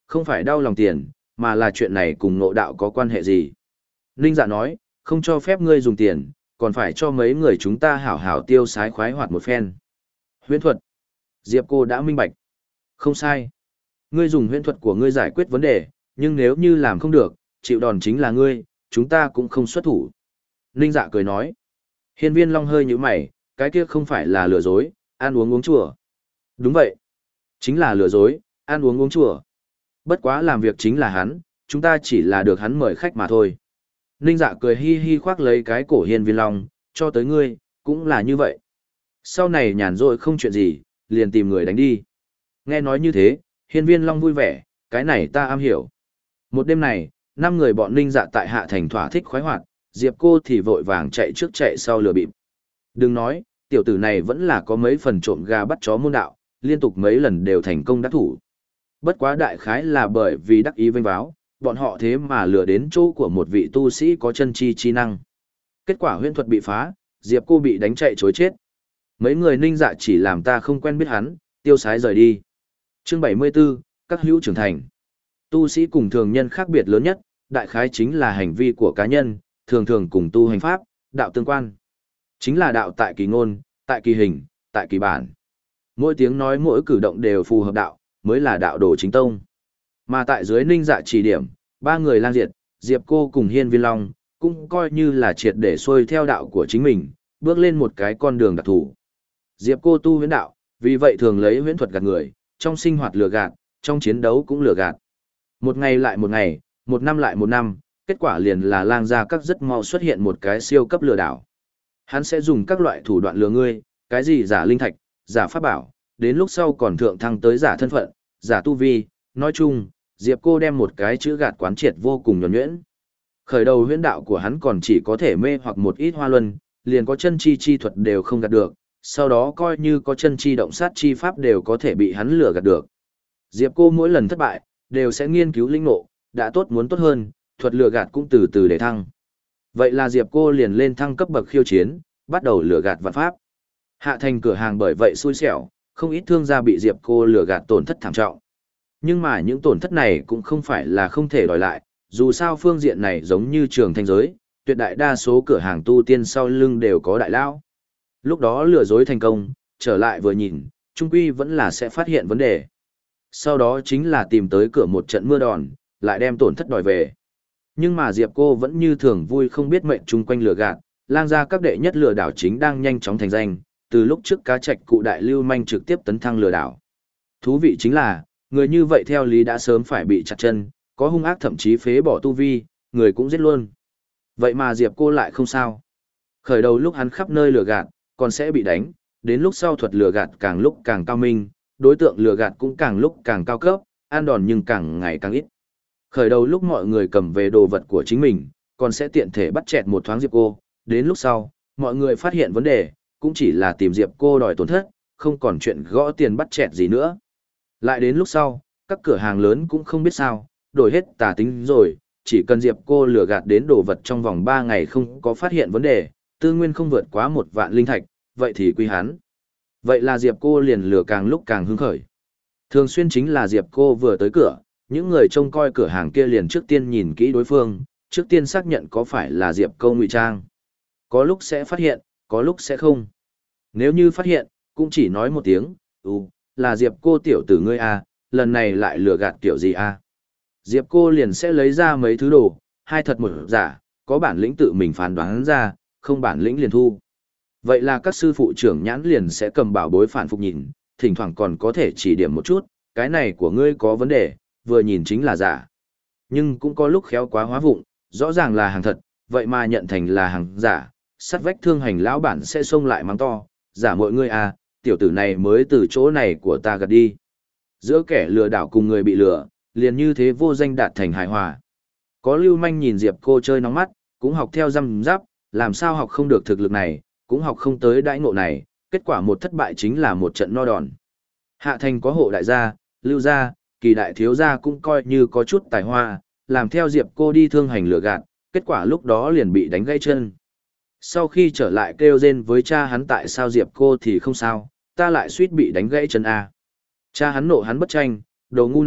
không phải đau lòng tiền, mà là chuyện này cùng ngộ đạo có quan hệ gì. Ninh Dạ nói, không cho phép ngươi dùng tiền, còn phải cho mấy người chúng ta hảo hảo tiêu sái khoái hoạt một phen. Huyễn thuật. Diệp cô đã minh bạch. Không sai. Ngươi dùng huyễn thuật của ngươi giải quyết vấn đề, nhưng nếu như làm không được, chịu đòn chính là ngươi, chúng ta cũng không xuất thủ. Ninh Dạ cười nói. Hiên Viên Long hơi nhíu mày, cái kia không phải là lừa dối, ăn uống uống chùa. Đúng vậy. Chính là lừa dối, ăn uống uống chùa. Bất quá làm việc chính là hắn, chúng ta chỉ là được hắn mời khách mà thôi. Ninh Dạ cười hi hi khoác lấy cái cổ Hiên Viên Long, cho tới ngươi, cũng là như vậy. Sau này nhàn rỗi không chuyện gì, liền tìm người đánh đi. Nghe nói như thế, Hiên Viên Long vui vẻ, cái này ta am hiểu. Một đêm này, năm người bọn Ninh Dạ tại Hạ Thành thỏa thích khoái hoạt, Diệp cô thì vội vàng chạy trước chạy sau lừa bịp. Đừng nói, tiểu tử này vẫn là có mấy phần trộm gà bắt chó môn đạo, liên tục mấy lần đều thành công đắc thủ. Bất quá đại khái là bởi vì đắc ý vênh váo, bọn họ thế mà lừa đến chỗ của một vị tu sĩ có chân chi chi năng. Kết quả huyễn thuật bị phá, Diệp cô bị đánh chạy chối chết. Mấy người Ninh Dạ chỉ làm ta không quen biết hắn, tiêu sái rời đi. Chương bảy mươi 74, các hữu trưởng thành. Tu sĩ cùng thường nhân khác biệt lớn nhất, đại khái chính là hành vi của cá nhân, thường thường cùng tu hành pháp, đạo tương quan. Chính là đạo tại kỳ ngôn, tại kỳ hình, tại kỳ bản. Mỗi tiếng nói mỗi cử động đều phù hợp đạo, mới là đạo đồ chính tông. Mà tại dưới Ninh Dạ chỉ điểm, ba người lang diệt, Diệp cô cùng Hiên Viên Long, cũng coi như là triệt để xuôi theo đạo của chính mình, bước lên một cái con đường đặc thù. Diệp cô tu huyễn đạo, vì vậy thường lấy huyễn thuật gạt người, trong sinh hoạt lừa gạt, trong chiến đấu cũng lừa gạt. Một ngày lại một ngày, một năm lại một năm, kết quả liền là lang gia các rất mau xuất hiện một cái siêu cấp lừa đảo. Hắn sẽ dùng các loại thủ đoạn lừa ngươi, cái gì giả linh thạch, giả pháp bảo, đến lúc sau còn thượng thăng tới giả thân phận, giả tu vi, nói chung, Diệp cô đem một cái chữ gạt quán triệt vô cùng nhuần nhuyễn. Khởi đầu huyễn đạo của hắn còn chỉ có thể mê hoặc một ít hoa luân, liền có chân chi chi thuật đều không gạt được, sau đó coi như có chân chi động sát chi pháp đều có thể bị hắn lừa gạt được. Diệp cô mỗi lần thất bại, đều sẽ nghiên cứu linh ngộ, đã tốt muốn tốt hơn, thuật lừa gạt cũng từ từ để thăng. Vậy là Diệp cô liền lên thăng cấp bậc khiêu chiến, bắt đầu lừa gạt vạn pháp. Hạ Thành cửa hàng bởi vậy xui xẻo, không ít thương gia bị Diệp cô lừa gạt tổn thất thảm trọng. Nhưng mà những tổn thất này cũng không phải là không thể đòi lại, dù sao phương diện này giống như trường thanh giới, tuyệt đại đa số cửa hàng tu tiên sau lưng đều có đại lao. Lúc đó lừa dối thành công, trở lại vừa nhìn, trung quy vẫn là sẽ phát hiện vấn đề. Sau đó chính là tìm tới cửa một trận mưa đòn, lại đem tổn thất đòi về. Nhưng mà Diệp cô vẫn như thường vui không biết mệnh chung quanh lừa gạt, lang gia các đệ nhất lừa đảo chính đang nhanh chóng thành danh, từ lúc trước cá trạch cụ đại lưu manh trực tiếp tấn thăng lừa đảo. Thú vị chính là, người như vậy theo lý đã sớm phải bị chặt chân, có hung ác thậm chí phế bỏ tu vi, người cũng giết luôn. Vậy mà Diệp cô lại không sao. Khởi đầu lúc hắn khắp nơi lừa gạt, còn sẽ bị đánh, đến lúc sau thuật lừa gạt càng lúc càng cao minh, đối tượng lừa gạt cũng càng lúc càng cao cấp, an đòn nhưng càng ngày càng ít. Khởi đầu lúc mọi người cầm về đồ vật của chính mình, còn sẽ tiện thể bắt chẹt một thoáng Diệp cô, đến lúc sau, mọi người phát hiện vấn đề, cũng chỉ là tìm Diệp cô đòi tổn thất, không còn chuyện gõ tiền bắt chẹt gì nữa. Lại đến lúc sau, các cửa hàng lớn cũng không biết sao, đổi hết tà tính rồi, chỉ cần Diệp cô lừa gạt đến đồ vật trong vòng ba ngày không có phát hiện vấn đề, tư nguyên không vượt quá một vạn linh thạch, vậy thì quy hắn. Vậy là Diệp cô liền lừa càng lúc càng hứng khởi. Thường xuyên chính là Diệp cô vừa tới cửa, những người trông coi cửa hàng kia liền trước tiên nhìn kỹ đối phương, trước tiên xác nhận có phải là Diệp cô ngụy trang. Có lúc sẽ phát hiện, có lúc sẽ không. Nếu như phát hiện, cũng chỉ nói một tiếng, ừ, là Diệp cô tiểu tử ngươi à, lần này lại lừa gạt kiểu gì à. Diệp cô liền sẽ lấy ra mấy thứ đồ, hai thật một giả, có bản lĩnh tự mình phán đoán ra, không bản lĩnh liền thu. Vậy là các sư phụ trưởng nhãn liền sẽ cầm bảo bối phản phục nhìn, thỉnh thoảng còn có thể chỉ điểm một chút, cái này của ngươi có vấn đề, vừa nhìn chính là giả. Nhưng cũng có lúc khéo quá hóa vụng, rõ ràng là hàng thật, vậy mà nhận thành là hàng giả, sắt vách thương hành lão bản sẽ xông lại mắng to, giả mọi ngươi à, tiểu tử này mới từ chỗ này của ta gạt đi. Giữa kẻ lừa đảo cùng người bị lừa, liền như thế vô danh đạt thành hài hòa. Có lưu manh nhìn Diệp cô chơi nóng mắt, cũng học theo răm giáp, làm sao học không được thực lực này, cũng học không tới đãi ngộ này, kết quả một thất bại chính là một trận no đòn. Hạ Thành có hộ đại gia, lưu gia, kỳ đại thiếu gia cũng coi như có chút tài hoa, làm theo Diệp cô đi thương hành lừa gạt, kết quả lúc đó liền bị đánh gãy chân. Sau khi trở lại kêu rên với cha hắn tại sao Diệp cô thì không sao, ta lại suýt bị đánh gãy chân a. Cha hắn nộ hắn bất tranh, đồ ngu này,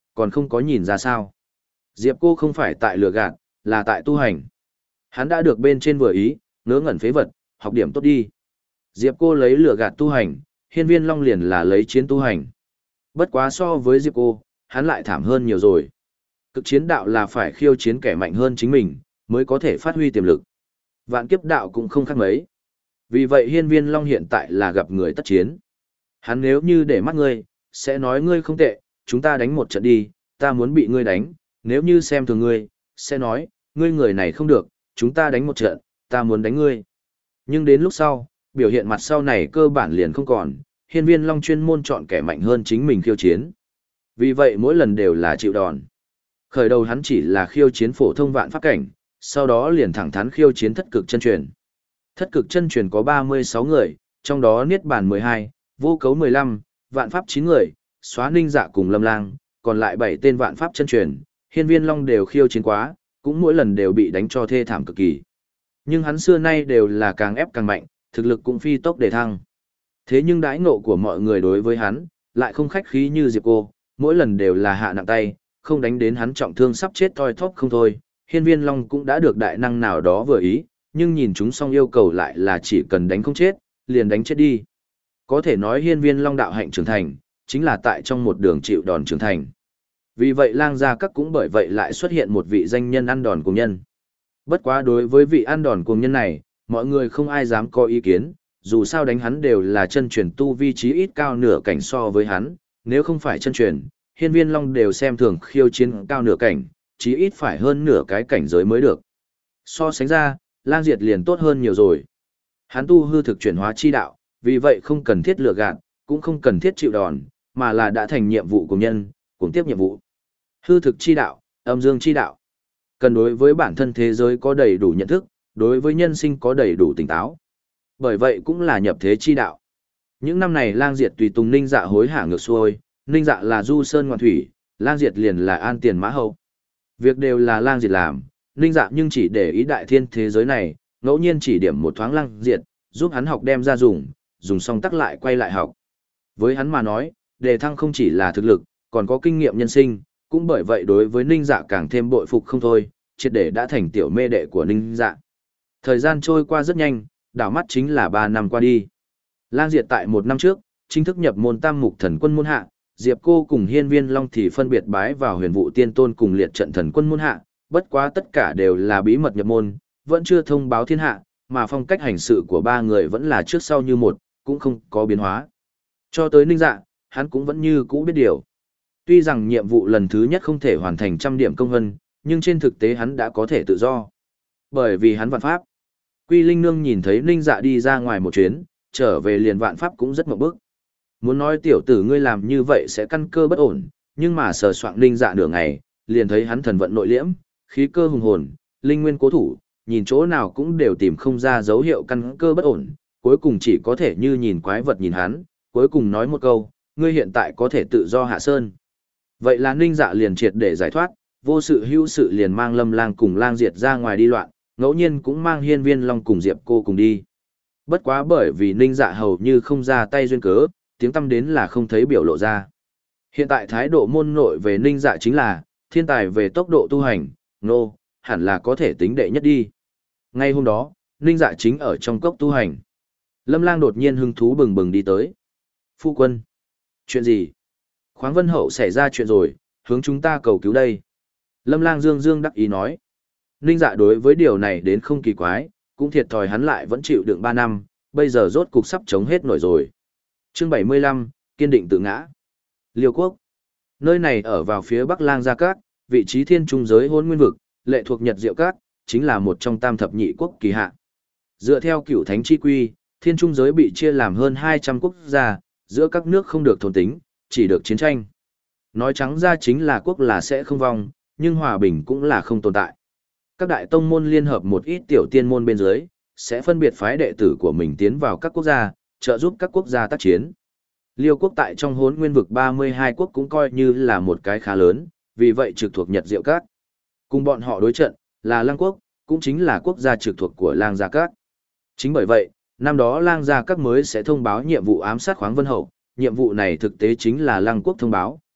còn không có nhìn ra sao. Diệp cô không phải tại lừa gạt, là tại tu hành. Hắn đã được bên trên vừa ý, ngớ ngẩn phế vật, học điểm tốt đi. Diệp cô lấy lừa gạt tu hành, hiên viên long liền là lấy chiến tu hành. Bất quá so với Diệp cô, hắn lại thảm hơn nhiều rồi. Cực chiến đạo là phải khiêu chiến kẻ mạnh hơn chính mình, mới có thể phát huy tiềm lực. Vạn kiếp đạo cũng không khác mấy. Vì vậy hiên viên long hiện tại là gặp người tất chiến. Hắn nếu như để mắt ngươi, sẽ nói ngươi không tệ, chúng ta đánh một trận đi, ta muốn bị ngươi đánh, nếu như xem thường ngươi, sẽ nói, ngươi người này không được, chúng ta đánh một trận, ta muốn đánh ngươi. Nhưng đến lúc sau, biểu hiện mặt sau này cơ bản liền không còn, hiên viên long chuyên môn chọn kẻ mạnh hơn chính mình khiêu chiến. Vì vậy mỗi lần đều là chịu đòn. Khởi đầu hắn chỉ là khiêu chiến phổ thông vạn pháp cảnh, sau đó liền thẳng thắn khiêu chiến thất cực chân truyền. Thất cực chân truyền có ba mươi sáu người, trong đó niết bàn mười hai, vô cấu mười lăm, vạn pháp chín người, xóa ninh dạ cùng lâm lang, còn lại bảy tên vạn pháp chân truyền, hiên viên long đều khiêu chiến quá, cũng mỗi lần đều bị đánh cho thê thảm cực kỳ. Nhưng hắn xưa nay đều là càng ép càng mạnh, thực lực cũng phi tốc để thăng. Thế nhưng đãi ngộ của mọi người đối với hắn, lại không khách khí như Diệp cô, mỗi lần đều là hạ nặng tay, không đánh đến hắn trọng thương sắp chết toi thóp không thôi. Hiên viên long cũng đã được đại năng nào đó vừa ý, nhưng nhìn chúng xong yêu cầu lại là chỉ cần đánh không chết, liền đánh chết đi. Có thể nói hiên viên long đạo hạnh trưởng thành, chính là tại trong một đường chịu đòn trưởng thành. Vì vậy lang gia các cũng bởi vậy lại xuất hiện một vị danh nhân ăn đòn cuồng nhân. Bất quá đối với vị ăn đòn cuồng nhân này, mọi người không ai dám có ý kiến, dù sao đánh hắn đều là chân truyền tu vi trí ít cao nửa cảnh so với hắn, nếu không phải chân truyền, hiên viên long đều xem thường khiêu chiến cao nửa cảnh, chí ít phải hơn nửa cái cảnh giới mới được. So sánh ra, lang diệt liền tốt hơn nhiều rồi. Hắn tu hư thực chuyển hóa chi đạo, vì vậy không cần thiết lừa gạt, cũng không cần thiết chịu đòn, mà là đã thành nhiệm vụ của nhân, cùng tiếp nhiệm vụ. Hư thực chi đạo, âm dương chi đạo. Cần đối với bản thân thế giới có đầy đủ nhận thức, đối với nhân sinh có đầy đủ tỉnh táo. Bởi vậy cũng là nhập thế chi đạo. Những năm này lang diệt tùy tùng ninh dạ hối hả ngược xuôi, ninh dạ là du sơn ngoạn thủy, lang diệt liền là an tiền mã hậu. Việc đều là lang diệt làm, ninh dạ nhưng chỉ để ý đại thiên thế giới này, ngẫu nhiên chỉ điểm một thoáng lang diệt, giúp hắn học đem ra dùng, dùng xong tắc lại quay lại học. Với hắn mà nói, đề thăng không chỉ là thực lực, còn có kinh nghiệm nhân sinh, cũng bởi vậy đối với ninh dạ càng thêm bội phục không thôi, triệt để đã thành tiểu mê đệ của ninh dạ. Thời gian trôi qua rất nhanh, đảo mắt chính là ba năm qua đi. Lang diệt tại một năm trước, chính thức nhập môn tam mục thần quân môn hạ, Diệp cô cùng hiên viên long thì phân biệt bái vào huyền vụ tiên tôn cùng liệt trận thần quân môn hạ, bất quá tất cả đều là bí mật nhập môn, vẫn chưa thông báo thiên hạ, mà phong cách hành sự của ba người vẫn là trước sau như một, cũng không có biến hóa. Cho tới ninh dạ, hắn cũng vẫn như cũ biết điều. Tuy rằng nhiệm vụ lần thứ nhất không thể hoàn thành trăm điểm công vân, nhưng trên thực tế hắn đã có thể tự do. Bởi vì hắn vạn pháp. Quy Linh Nương nhìn thấy ninh dạ đi ra ngoài một chuyến, trở về liền vạn pháp cũng rất mộng bức. Muốn nói tiểu tử ngươi làm như vậy sẽ căn cơ bất ổn, nhưng mà sờ soạng ninh dạ nửa ngày, liền thấy hắn thần vận nội liễm, khí cơ hùng hồn, linh nguyên cố thủ, nhìn chỗ nào cũng đều tìm không ra dấu hiệu căn cơ bất ổn, cuối cùng chỉ có thể như nhìn quái vật nhìn hắn, cuối cùng nói một câu, ngươi hiện tại có thể tự do hạ sơn. Vậy là ninh dạ liền triệt để giải thoát, vô sự hữu sự liền mang lâm lang cùng lang diệt ra ngoài đi loạn, ngẫu nhiên cũng mang hiên viên long cùng diệp cô cùng đi. Bất quá bởi vì ninh dạ hầu như không ra tay duyên cớ, tiếng tâm đến là không thấy biểu lộ ra. Hiện tại thái độ môn nội về ninh dạ chính là, thiên tài về tốc độ tu hành, nô, no, hẳn là có thể tính đệ nhất đi. Ngay hôm đó, ninh dạ chính ở trong cốc tu hành. Lâm lang đột nhiên hứng thú bừng bừng đi tới. Phu quân. Chuyện gì? Khoáng Vân Hậu xảy ra chuyện rồi, hướng chúng ta cầu cứu đây. Lâm lang dương dương đắc ý nói. Ninh dạ đối với điều này đến không kỳ quái, cũng thiệt thòi hắn lại vẫn chịu đựng ba năm, bây giờ rốt cục sắp chống hết nổi rồi. Chương bảy mươi lăm, kiên định tự ngã. Liêu quốc. Nơi này ở vào phía Bắc Lang Gia Các, vị trí thiên trung giới hôn nguyên vực, lệ thuộc Nhật Diệu Các, chính là một trong tam thập nhị quốc kỳ hạ. Dựa theo cửu thánh chi quy, thiên trung giới bị chia làm hơn hai trăm quốc gia, giữa các nước không được thôn tính, chỉ được chiến tranh. Nói trắng ra chính là quốc là sẽ không vong, nhưng hòa bình cũng là không tồn tại. Các đại tông môn liên hợp một ít tiểu tiên môn bên dưới, sẽ phân biệt phái đệ tử của mình tiến vào các quốc gia, trợ giúp các quốc gia tác chiến. Liêu quốc tại trong hốn nguyên vực ba mươi hai quốc cũng coi như là một cái khá lớn, vì vậy trực thuộc Nhật Diệu Các. Cùng bọn họ đối trận, là Lang quốc, cũng chính là quốc gia trực thuộc của Lang Gia Các. Chính bởi vậy, năm đó Lang Gia Các mới sẽ thông báo nhiệm vụ ám sát Khoáng Vân Hậu, nhiệm vụ này thực tế chính là Lang quốc thông báo,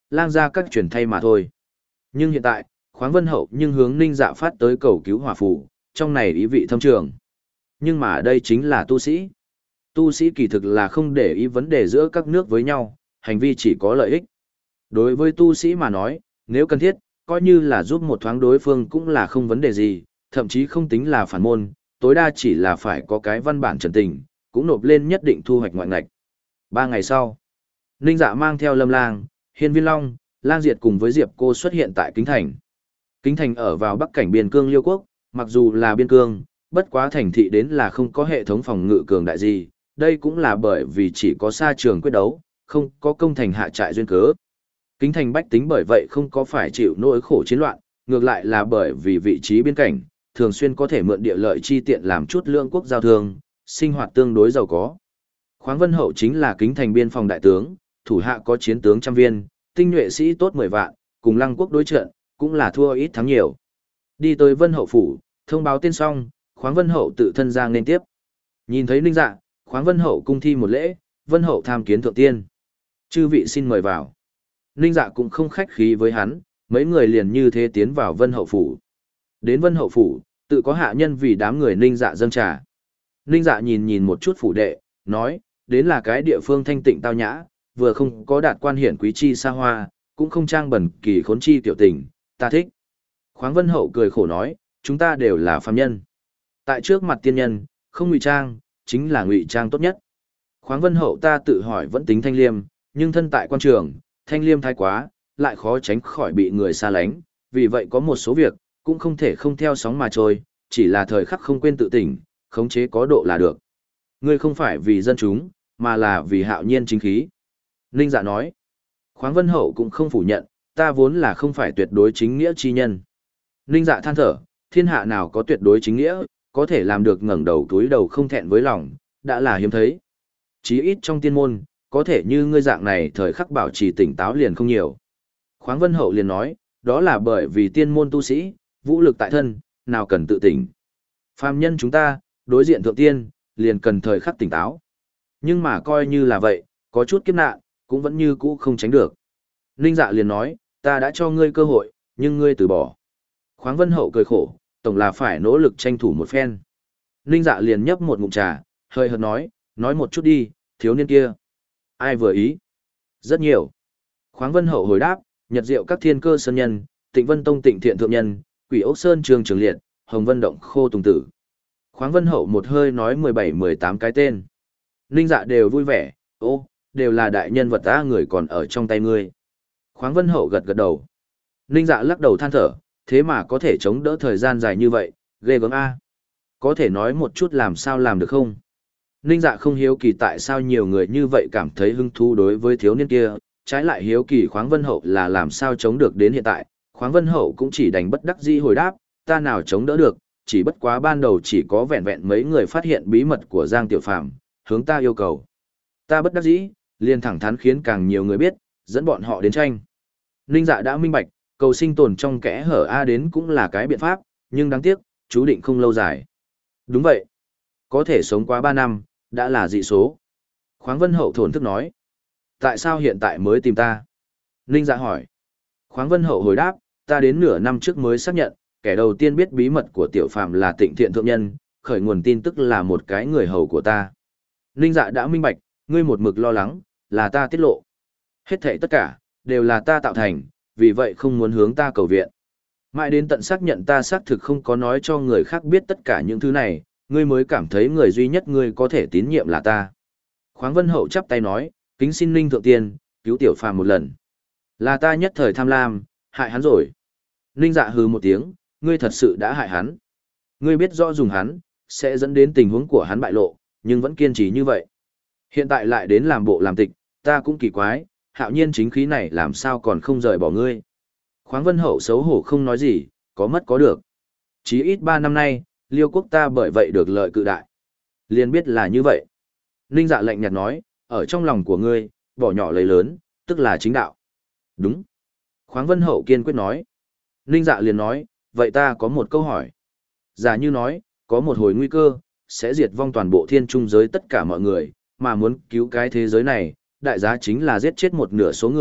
lang gia các truyền thay mà thôi. Nhưng hiện tại, khoáng vân hậu nhưng hướng Ninh Dạ phát tới cầu cứu hỏa phù, trong này ý vị thâm trường. Nhưng mà đây chính là tu sĩ. Tu sĩ kỳ thực là không để ý vấn đề giữa các nước với nhau, hành vi chỉ có lợi ích. Đối với tu sĩ mà nói, nếu cần thiết, coi như là giúp một thoáng đối phương cũng là không vấn đề gì, thậm chí không tính là phản môn, tối đa chỉ là phải có cái văn bản trần tình, cũng nộp lên nhất định thu hoạch ngoại ngạch. Ba ngày sau, Ninh Dạ mang theo Lâm Lang, Hiên Viên Long, Lang Diệt cùng với Diệp Cô xuất hiện tại Kính Thành. Kính Thành ở vào bắc cảnh biên cương Liêu Quốc, mặc dù là biên cương, bất quá thành thị đến là không có hệ thống phòng ngự cường đại gì, đây cũng là bởi vì chỉ có xa trường quyết đấu, không có công thành hạ trại duyên cớ. Kính Thành bách tính bởi vậy không có phải chịu nỗi khổ chiến loạn, ngược lại là bởi vì vị trí biên cảnh, thường xuyên có thể mượn địa lợi chi tiện làm chút lưỡng quốc giao thương, sinh hoạt tương đối giàu có. Khoáng Vân Hậu chính là Kính Thành biên phòng đại tướng, thủ hạ có chiến tướng trăm viên, tinh nhuệ sĩ tốt mười vạn, cùng Lăng Quốc đối trận, cũng là thua ít thắng nhiều. Đi tới Vân Hậu phủ, thông báo tên xong, Khoáng Vân Hậu tự thân ra nên tiếp. Nhìn thấy Ninh Dạ, Khoáng Vân Hậu cung thi một lễ, Vân Hậu tham kiến thượng tiên. Chư vị xin mời vào. Ninh Dạ cũng không khách khí với hắn, mấy người liền như thế tiến vào Vân Hậu phủ. Đến Vân Hậu phủ, tự có hạ nhân vì đám người Ninh Dạ dâng trà. Ninh Dạ nhìn nhìn một chút phủ đệ, nói, đến là cái địa phương thanh tịnh tao nhã, vừa không có đạt quan hiển quý chi xa hoa, cũng không trang bẩn kỳ khốn chi tiểu tình, ta thích. Khoáng Vân Hậu cười khổ nói, chúng ta đều là phàm nhân. Tại trước mặt tiên nhân, không ngụy trang, chính là ngụy trang tốt nhất. Khoáng Vân Hậu ta tự hỏi vẫn tính thanh liêm, nhưng thân tại quan trường, thanh liêm thái quá, lại khó tránh khỏi bị người xa lánh, vì vậy có một số việc, cũng không thể không theo sóng mà trôi, chỉ là thời khắc không quên tự tỉnh, khống chế có độ là được. Ngươi không phải vì dân chúng, mà là vì hạo nhiên chính khí. Ninh Dạ nói, Khoáng Vân Hậu cũng không phủ nhận, ta vốn là không phải tuyệt đối chính nghĩa chi nhân. Ninh Dạ than thở, thiên hạ nào có tuyệt đối chính nghĩa, có thể làm được ngẩng đầu túi đầu không thẹn với lòng, đã là hiếm thấy. Chí ít trong tiên môn, có thể như ngươi dạng này thời khắc bảo trì tỉnh táo liền không nhiều. Khoáng Vân Hậu liền nói, đó là bởi vì tiên môn tu sĩ, vũ lực tại thân, nào cần tự tỉnh. Phàm nhân chúng ta, đối diện thượng tiên, liền cần thời khắc tỉnh táo. Nhưng mà coi như là vậy, có chút kiếp nạn, cũng vẫn như cũ không tránh được. Ninh Dạ liền nói, ta đã cho ngươi cơ hội, nhưng ngươi từ bỏ. Khoáng Vân Hậu cười khổ, tổng là phải nỗ lực tranh thủ một phen. Ninh Dạ liền nhấp một ngụm trà, hơi hợt nói, nói một chút đi, thiếu niên kia. Ai vừa ý? Rất nhiều. Khoáng Vân Hậu hồi đáp, Nhật Diệu các thiên cơ sơn nhân, Tịnh Vân Tông Tịnh Thiện thượng nhân, Quỷ Ốc Sơn Trường Trường Liệt, Hồng Vân Động Khô Tùng Tử. Khoáng Vân Hậu một hơi nói mười bảy mười tám cái tên. Ninh Dạ đều vui vẻ, ô, đều là đại nhân vật ta người còn ở trong tay ngươi. Khoáng Vân Hậu gật gật đầu. Ninh Dạ lắc đầu than thở, thế mà có thể chống đỡ thời gian dài như vậy, ghê gớm a. Có thể nói một chút làm sao làm được không? Ninh Dạ không hiếu kỳ tại sao nhiều người như vậy cảm thấy hứng thú đối với thiếu niên kia, trái lại hiếu kỳ Khoáng Vân Hậu là làm sao chống được đến hiện tại. Khoáng Vân Hậu cũng chỉ đành bất đắc dĩ hồi đáp, ta nào chống đỡ được, chỉ bất quá ban đầu chỉ có vẹn vẹn mấy người phát hiện bí mật của Giang Tiểu Phàm, hướng ta yêu cầu. Ta bất đắc dĩ, liền thẳng thắn khiến càng nhiều người biết, dẫn bọn họ đến tranh. Ninh Dạ đã minh bạch, cầu sinh tồn trong kẽ hở A đến cũng là cái biện pháp, nhưng đáng tiếc, chú định không lâu dài. Đúng vậy. Có thể sống quá ba năm, đã là dị số. Khoáng Vân Hậu thổn thức nói. Tại sao hiện tại mới tìm ta? Ninh Dạ hỏi. Khoáng Vân Hậu hồi đáp, ta đến nửa năm trước mới xác nhận, kẻ đầu tiên biết bí mật của Tiểu Phàm là Tịnh Thiện thượng nhân, khởi nguồn tin tức là một cái người hầu của ta. Ninh Dạ đã minh bạch, ngươi một mực lo lắng, là ta tiết lộ. Hết thảy tất cả, đều là ta tạo thành, vì vậy không muốn hướng ta cầu viện. Mãi đến tận xác nhận ta xác thực không có nói cho người khác biết tất cả những thứ này, ngươi mới cảm thấy người duy nhất ngươi có thể tín nhiệm là ta. Khoáng Vân Hậu chắp tay nói, kính xin Ninh thượng tiên, cứu Tiểu Phàm một lần. Là ta nhất thời tham lam, hại hắn rồi. Ninh Dạ hừ một tiếng, ngươi thật sự đã hại hắn. Ngươi biết rõ dùng hắn, sẽ dẫn đến tình huống của hắn bại lộ, nhưng vẫn kiên trì như vậy. Hiện tại lại đến làm bộ làm tịch, ta cũng kỳ quái, hạo nhiên chính khí này làm sao còn không rời bỏ ngươi. Khoáng Vân Hậu xấu hổ không nói gì, có mất có được. Chí ít ba năm nay, Liêu quốc ta bởi vậy được lợi cự đại. Liền biết là như vậy. Ninh Dạ lạnh nhạt nói, ở trong lòng của ngươi, bỏ nhỏ lấy lớn, tức là chính đạo. Đúng. Khoáng Vân Hậu kiên quyết nói. Ninh Dạ liền nói, vậy ta có một câu hỏi. Giả như nói, có một hồi nguy cơ, sẽ diệt vong toàn bộ thiên trung giới tất cả mọi người, mà muốn cứu cái thế giới này, đại giá chính là giết chết một nửa số người,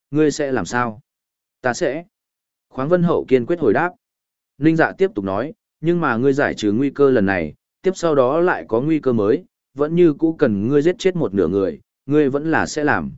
ngươi sẽ làm sao? Ta sẽ. Khoáng Vân Hậu kiên quyết hồi đáp. Ninh Dạ tiếp tục nói, nhưng mà ngươi giải trừ nguy cơ lần này, tiếp sau đó lại có nguy cơ mới, vẫn như cũ cần ngươi giết chết một nửa người, ngươi vẫn là sẽ làm.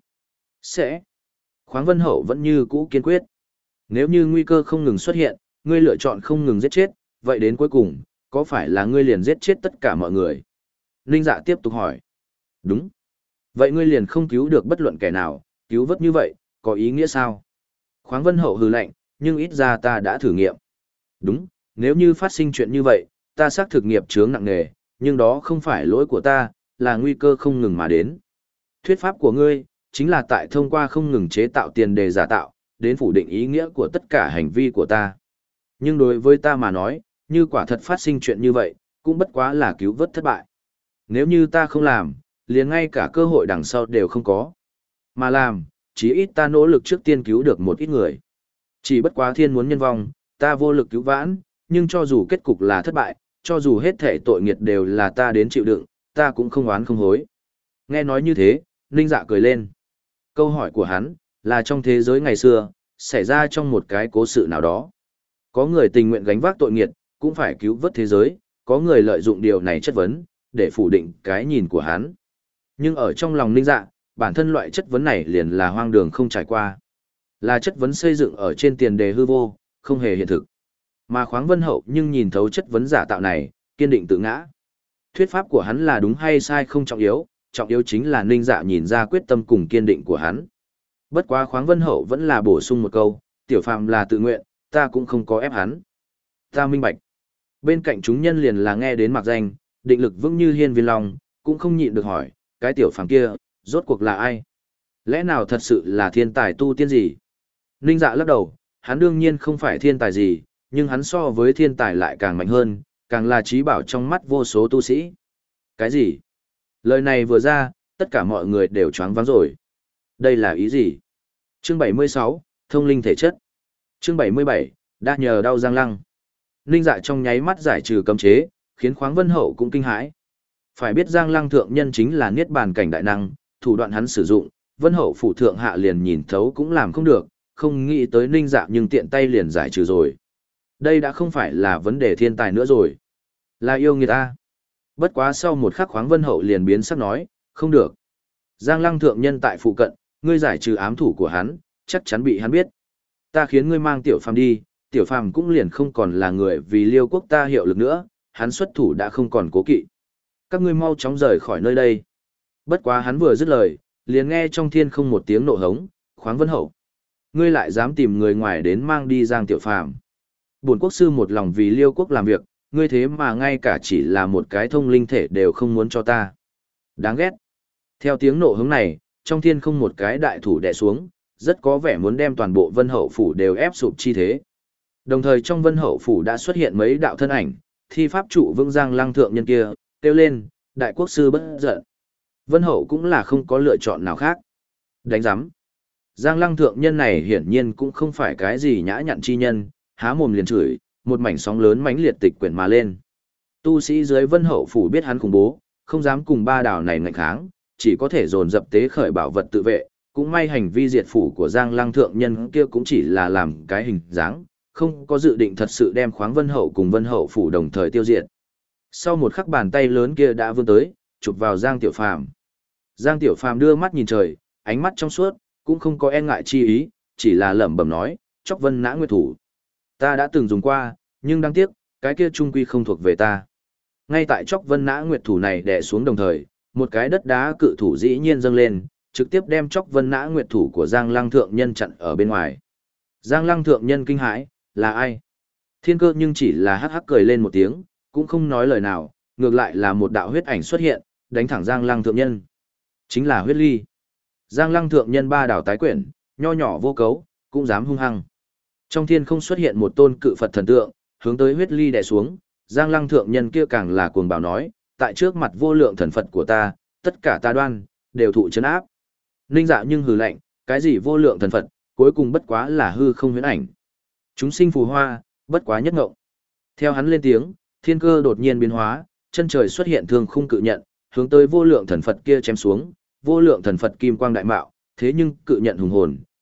Sẽ. Khoáng Vân Hậu vẫn như cũ kiên quyết. Nếu như nguy cơ không ngừng xuất hiện, ngươi lựa chọn không ngừng giết chết, vậy đến cuối cùng, có phải là ngươi liền giết chết tất cả mọi người? Ninh Dạ tiếp tục hỏi. Đúng. Vậy ngươi liền không cứu được bất luận kẻ nào, cứu vớt như vậy, có ý nghĩa sao? Khoáng Vân Hậu hừ lạnh, nhưng ít ra ta đã thử nghiệm. Đúng, nếu như phát sinh chuyện như vậy, ta xác thực nghiệp chướng nặng nề, nhưng đó không phải lỗi của ta, là nguy cơ không ngừng mà đến. Thuyết pháp của ngươi, chính là tại thông qua không ngừng chế tạo tiền đề giả tạo, đến phủ định ý nghĩa của tất cả hành vi của ta. Nhưng đối với ta mà nói, như quả thật phát sinh chuyện như vậy, cũng bất quá là cứu vớt thất bại. Nếu như ta không làm, liền ngay cả cơ hội đằng sau đều không có. Mà làm, chí ít ta nỗ lực trước tiên cứu được một ít người. Chỉ bất quá thiên muốn nhân vong, ta vô lực cứu vãn, nhưng cho dù kết cục là thất bại, cho dù hết thể tội nghiệt đều là ta đến chịu đựng, ta cũng không oán không hối. Nghe nói như thế, Ninh Dạ cười lên. Câu hỏi của hắn, là trong thế giới ngày xưa, xảy ra trong một cái cố sự nào đó. Có người tình nguyện gánh vác tội nghiệt, cũng phải cứu vớt thế giới, có người lợi dụng điều này chất vấn, để phủ định cái nhìn của hắn. Nhưng ở trong lòng Ninh Dạ, bản thân loại chất vấn này liền là hoang đường không trải qua. Là chất vấn xây dựng ở trên tiền đề hư vô, không hề hiện thực. Mà Khoáng Vân Hậu nhưng nhìn thấu chất vấn giả tạo này, kiên định tự ngã. Thuyết pháp của hắn là đúng hay sai không trọng yếu, trọng yếu chính là Ninh Dạ nhìn ra quyết tâm cùng kiên định của hắn. Bất quá Khoáng Vân Hậu vẫn là bổ sung một câu, tiểu phàm là tự nguyện, ta cũng không có ép hắn. Ta minh bạch. Bên cạnh chúng nhân liền là nghe đến mặc danh, định lực vững như hiên viên long, cũng không nhịn được hỏi, cái tiểu phàm kia, rốt cuộc là ai? Lẽ nào thật sự là thiên tài tu tiên gì? Ninh Dạ lắc đầu, hắn đương nhiên không phải thiên tài gì, nhưng hắn so với thiên tài lại càng mạnh hơn, càng là trí bảo trong mắt vô số tu sĩ. Cái gì? Lời này vừa ra, tất cả mọi người đều choáng váng rồi. Đây là ý gì? Chương bảy mươi sáu, Thông linh thể chất. Chương bảy mươi bảy, đã nhờ đau Giang Lăng. Ninh Dạ trong nháy mắt giải trừ cấm chế, khiến Khoáng Vân Hậu cũng kinh hãi. Phải biết Giang Lăng thượng nhân chính là niết bàn cảnh đại năng, thủ đoạn hắn sử dụng, Vân Hậu phủ thượng hạ liền nhìn thấu cũng làm không được, không nghĩ tới Ninh Dạ nhưng tiện tay liền giải trừ rồi. Đây đã không phải là vấn đề thiên tài nữa rồi, là yêu người ta. Bất quá sau một khắc Khoáng Vân Hậu liền biến sắc nói, không được. Giang Lăng thượng nhân tại phụ cận, ngươi giải trừ ám thủ của hắn, chắc chắn bị hắn biết. Ta khiến ngươi mang tiểu phàm đi, tiểu phàm cũng liền không còn là người vì liêu quốc ta hiệu lực nữa, hắn xuất thủ đã không còn cố kỵ. Các ngươi mau chóng rời khỏi nơi đây. Bất quá hắn vừa dứt lời, liền nghe trong thiên không một tiếng nộ hống, Khoáng Vân Hậu. Ngươi lại dám tìm người ngoài đến mang đi Giang tiểu phàm. Bổn quốc sư một lòng vì liêu quốc làm việc, ngươi thế mà ngay cả chỉ là một cái thông linh thể đều không muốn cho ta. Đáng ghét. Theo tiếng nộ hống này, trong thiên không một cái đại thủ đè xuống, rất có vẻ muốn đem toàn bộ Vân Hậu phủ đều ép sụp chi thế. Đồng thời trong Vân Hậu phủ đã xuất hiện mấy đạo thân ảnh, thi pháp trụ vững Giang Lăng thượng nhân kia, kêu lên, đại quốc sư bất giận. Vân Hậu cũng là không có lựa chọn nào khác. Đánh giám. Giang Lăng thượng nhân này hiển nhiên cũng không phải cái gì nhã nhặn chi nhân, há mồm liền chửi, một mảnh sóng lớn mãnh liệt tịch quyển mà lên. Tu sĩ dưới Vân Hậu phủ biết hắn khủng bố, không dám cùng ba đảo này ngạnh kháng, chỉ có thể dồn dập tế khởi bảo vật tự vệ, cũng may hành vi diệt phủ của Giang Lăng thượng nhân kia cũng chỉ là làm cái hình dáng, không có dự định thật sự đem Khoáng Vân Hậu cùng Vân Hậu phủ đồng thời tiêu diệt. Sau một khắc bàn tay lớn kia đã vươn tới, chụp vào Giang Tiểu Phàm. Giang Tiểu Phàm đưa mắt nhìn trời, ánh mắt trong suốt, cũng không có e ngại chi ý, chỉ là lẩm bẩm nói, Chóc Vân Nã Nguyệt thủ. Ta đã từng dùng qua, nhưng đáng tiếc, cái kia trung quy không thuộc về ta. Ngay tại Chóc Vân Nã Nguyệt thủ này đè xuống đồng thời, một cái đất đá cự thủ dĩ nhiên dâng lên, trực tiếp đem Chóc Vân Nã Nguyệt thủ của Giang Lăng thượng nhân chặn ở bên ngoài. Giang Lăng thượng nhân kinh hãi, là ai? Thiên Cơ nhưng chỉ là hắc hắc cười lên một tiếng, cũng không nói lời nào, ngược lại là một đạo huyết ảnh xuất hiện, đánh thẳng Giang Lăng thượng nhân. Chính là huyết ly. Giang Lăng thượng nhân ba đảo tái quyển, nho nhỏ vô cấu, cũng dám hung hăng. Trong thiên không xuất hiện một tôn cự Phật thần tượng, hướng tới huyết ly đè xuống, Giang Lăng thượng nhân kia càng là cuồng bạo nói, tại trước mặt vô lượng thần Phật của ta, tất cả ta đoan, đều thụ chấn áp. Ninh Dạ nhưng hừ lạnh, cái gì vô lượng thần Phật, cuối cùng bất quá là hư không huyễn ảnh. Chúng sinh phù hoa, bất quá nhất ngộng. Theo hắn lên tiếng, Thiên Cơ đột nhiên biến hóa, chân trời xuất hiện thương khung cự nhận, hướng tới vô lượng thần Phật kia chém xuống, vô lượng thần Phật kim quang đại mạo, thế nhưng cự nhận hùng hồn,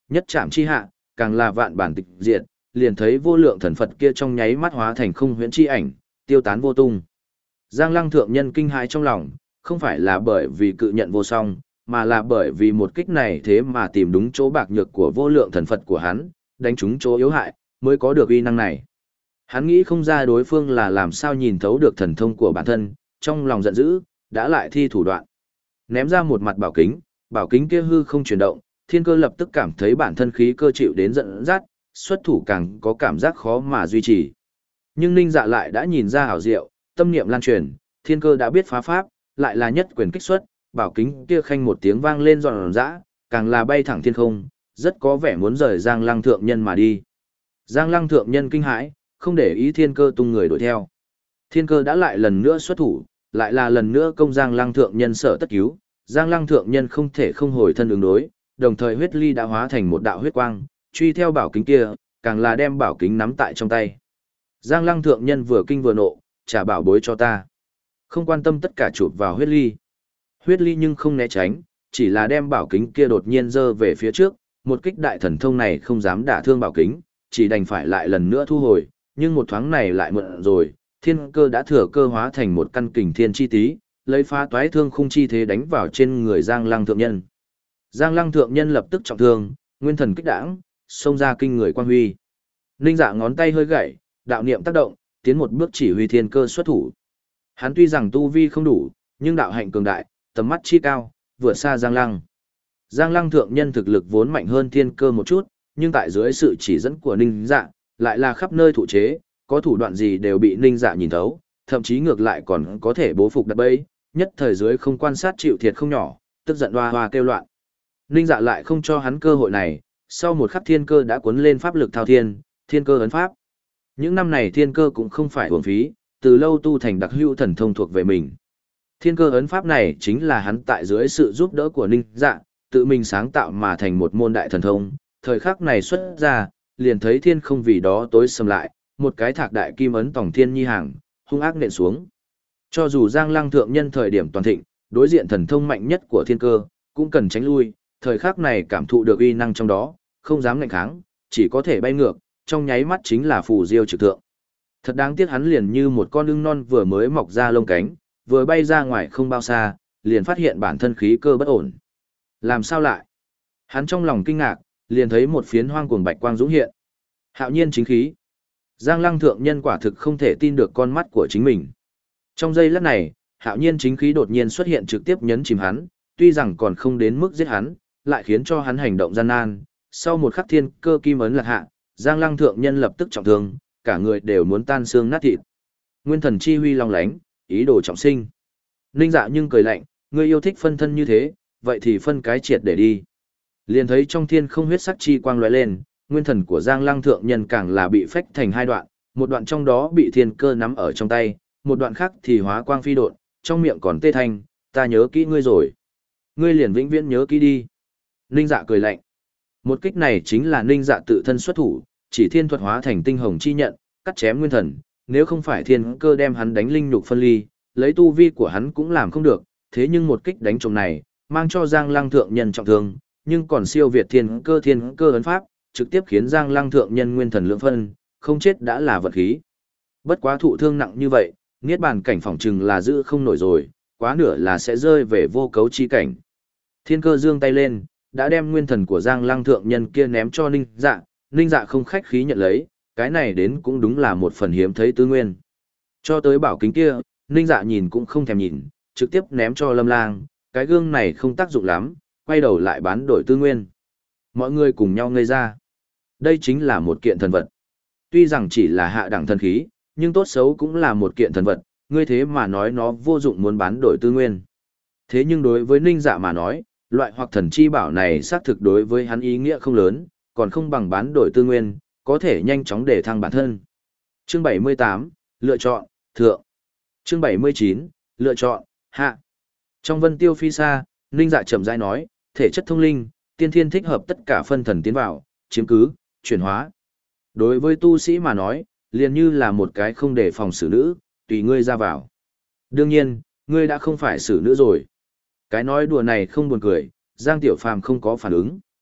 nhất chạm chi hạ, càng là vạn bản tịch diệt, liền thấy vô lượng thần Phật kia trong nháy mắt hóa thành không huyễn chi ảnh, tiêu tán vô tung. Giang Lăng thượng nhân kinh hãi trong lòng, không phải là bởi vì cự nhận vô song, mà là bởi vì một kích này thế mà tìm đúng chỗ bạc nhược của vô lượng thần Phật của hắn, đánh trúng chỗ yếu hại, mới có được uy năng này. Hắn nghĩ không ra đối phương là làm sao nhìn thấu được thần thông của bản thân, trong lòng giận dữ, đã lại thi thủ đoạn. Ném ra một mặt bảo kính, bảo kính kia hư không chuyển động, Thiên Cơ lập tức cảm thấy bản thân khí cơ chịu đến giận dắt, xuất thủ càng có cảm giác khó mà duy trì. Nhưng Ninh Dạ lại đã nhìn ra hảo diệu, tâm niệm lan truyền, Thiên Cơ đã biết phá pháp, lại là nhất quyền kích xuất, bảo kính kia khanh một tiếng vang lên giòn giã, càng là bay thẳng thiên không, rất có vẻ muốn rời Giang Lăng thượng nhân mà đi. Giang Lăng thượng nhân kinh hãi, không để ý Thiên Cơ tung người đuổi theo. Thiên Cơ đã lại lần nữa xuất thủ, lại là lần nữa công Giang Lăng thượng nhân sợ tất cứu, Giang Lăng thượng nhân không thể không hồi thân ứng đối, đồng thời huyết ly đã hóa thành một đạo huyết quang, truy theo bảo kính kia, càng là đem bảo kính nắm tại trong tay. Giang Lăng thượng nhân vừa kinh vừa nộ, trả bảo bối cho ta. Không quan tâm tất cả chụp vào huyết ly. Huyết ly nhưng không né tránh, chỉ là đem bảo kính kia đột nhiên giơ về phía trước, một kích đại thần thông này không dám đả thương bảo kính, chỉ đành phải lại lần nữa thu hồi, nhưng một thoáng này lại mượn rồi, Thiên Cơ đã thừa cơ hóa thành một căn kình thiên chi tí, lấy phá toái thương khung chi thế đánh vào trên người Giang Lăng thượng nhân. Giang Lăng thượng nhân lập tức trọng thương, nguyên thần kích đãng, xông ra kinh người quan huy. Ninh Dạ ngón tay hơi gãy, đạo niệm tác động, tiến một bước chỉ huy Thiên Cơ xuất thủ. Hắn tuy rằng tu vi không đủ, nhưng đạo hạnh cường đại, tầm mắt chi cao, vượt xa Giang Lăng. Giang Lăng thượng nhân thực lực vốn mạnh hơn Thiên Cơ một chút, nhưng tại dưới sự chỉ dẫn của Ninh Dạ, lại là khắp nơi thụ chế, có thủ đoạn gì đều bị Ninh Dạ nhìn thấu, thậm chí ngược lại còn có thể bố phục đặt bẫy, nhất thời dưới không quan sát chịu thiệt không nhỏ, tức giận hoa hoa kêu loạn. Ninh Dạ lại không cho hắn cơ hội này, sau một khắc Thiên Cơ đã cuốn lên pháp lực thao thiên, Thiên Cơ ấn pháp. Những năm này Thiên Cơ cũng không phải uổng phí, từ lâu tu thành đặc hữu thần thông thuộc về mình. Thiên Cơ ấn pháp này chính là hắn tại dưới sự giúp đỡ của Ninh Dạ, tự mình sáng tạo mà thành một môn đại thần thông, thời khắc này xuất ra, liền thấy thiên không vì đó tối sầm lại, một cái thạc đại kim ấn tổng thiên nhi hàng, hung ác nện xuống. Cho dù Giang Lăng thượng nhân thời điểm toàn thịnh, đối diện thần thông mạnh nhất của Thiên Cơ, cũng cần tránh lui, thời khắc này cảm thụ được uy năng trong đó, không dám ngạnh kháng, chỉ có thể bay ngược, trong nháy mắt chính là phù diêu trực thượng. Thật đáng tiếc hắn liền như một con ưng non vừa mới mọc ra lông cánh, vừa bay ra ngoài không bao xa, liền phát hiện bản thân khí cơ bất ổn. Làm sao lại? Hắn trong lòng kinh ngạc, liền thấy một phiến hoang cuồng bạch quang dũng hiện. Hạo nhiên chính khí. Giang Lăng thượng nhân quả thực không thể tin được con mắt của chính mình. Trong giây lát này, hạo nhiên chính khí đột nhiên xuất hiện trực tiếp nhấn chìm hắn, tuy rằng còn không đến mức giết hắn, lại khiến cho hắn hành động gian nan. Sau một khắc Thiên Cơ kim ấn lạc hạ, Giang Lăng thượng nhân lập tức trọng thương, cả người đều muốn tan xương nát thịt. Nguyên thần chi huy long lánh, ý đồ trọng sinh. Ninh Dạ nhưng cười lạnh, ngươi yêu thích phân thân như thế, vậy thì phân cái triệt để đi. Liền thấy trong thiên không huyết sắc chi quang lóe lên, nguyên thần của Giang Lăng thượng nhân càng là bị phách thành hai đoạn, một đoạn trong đó bị Thiên Cơ nắm ở trong tay, một đoạn khác thì hóa quang phi độn, trong miệng còn tê thanh, ta nhớ kỹ ngươi rồi. Ngươi liền vĩnh viễn nhớ kỹ đi. Ninh Dạ cười lạnh. Một kích này chính là Ninh Dạ tự thân xuất thủ, chỉ thiên thuật hóa thành tinh hồng chi nhận, cắt chém nguyên thần, nếu không phải Thiên Cơ đem hắn đánh linh nhục phân ly, lấy tu vi của hắn cũng làm không được, thế nhưng một kích đánh trống này, mang cho Giang Lăng thượng nhân trọng thương, nhưng còn siêu việt Thiên Cơ Thiên Cơ ấn pháp, trực tiếp khiến Giang Lăng thượng nhân nguyên thần lượng phân, không chết đã là vật khí. Bất quá thụ thương nặng như vậy, niết bàn cảnh phỏng chừng là giữ không nổi rồi, quá nửa là sẽ rơi về vô cấu chi cảnh. Thiên Cơ giương tay lên, đã đem nguyên thần của Giang Lăng thượng nhân kia ném cho Ninh Dạ, Ninh Dạ không khách khí nhận lấy, cái này đến cũng đúng là một phần hiếm thấy tư nguyên. Cho tới bảo kính kia, Ninh Dạ nhìn cũng không thèm nhìn, trực tiếp ném cho Lâm Lang, cái gương này không tác dụng lắm, quay đầu lại bán đổi tư nguyên. Mọi người cùng nhau ngây ra. Đây chính là một kiện thần vật. Tuy rằng chỉ là hạ đẳng thần khí, nhưng tốt xấu cũng là một kiện thần vật, ngươi thế mà nói nó vô dụng muốn bán đổi tư nguyên. Thế nhưng đối với Ninh Dạ mà nói, loại hoặc thần chi bảo này xác thực đối với hắn ý nghĩa không lớn, còn không bằng bán đổi tư nguyên, có thể nhanh chóng để thăng bản thân. Chương bảy mươi tám, lựa chọn, thượng. Chương bảy mươi chín, lựa chọn, hạ. Trong Vân Tiêu Phi Sa, Ninh Dạ chậm rãi nói, thể chất thông linh, tiên thiên thích hợp tất cả phân thần tiến vào, chiếm cứ, chuyển hóa. Đối với tu sĩ mà nói, liền như là một cái không để phòng xử nữ, tùy ngươi ra vào. Đương nhiên, ngươi đã không phải xử nữ rồi. Cái nói đùa này không buồn cười, Giang Tiểu Phàm không có phản ứng.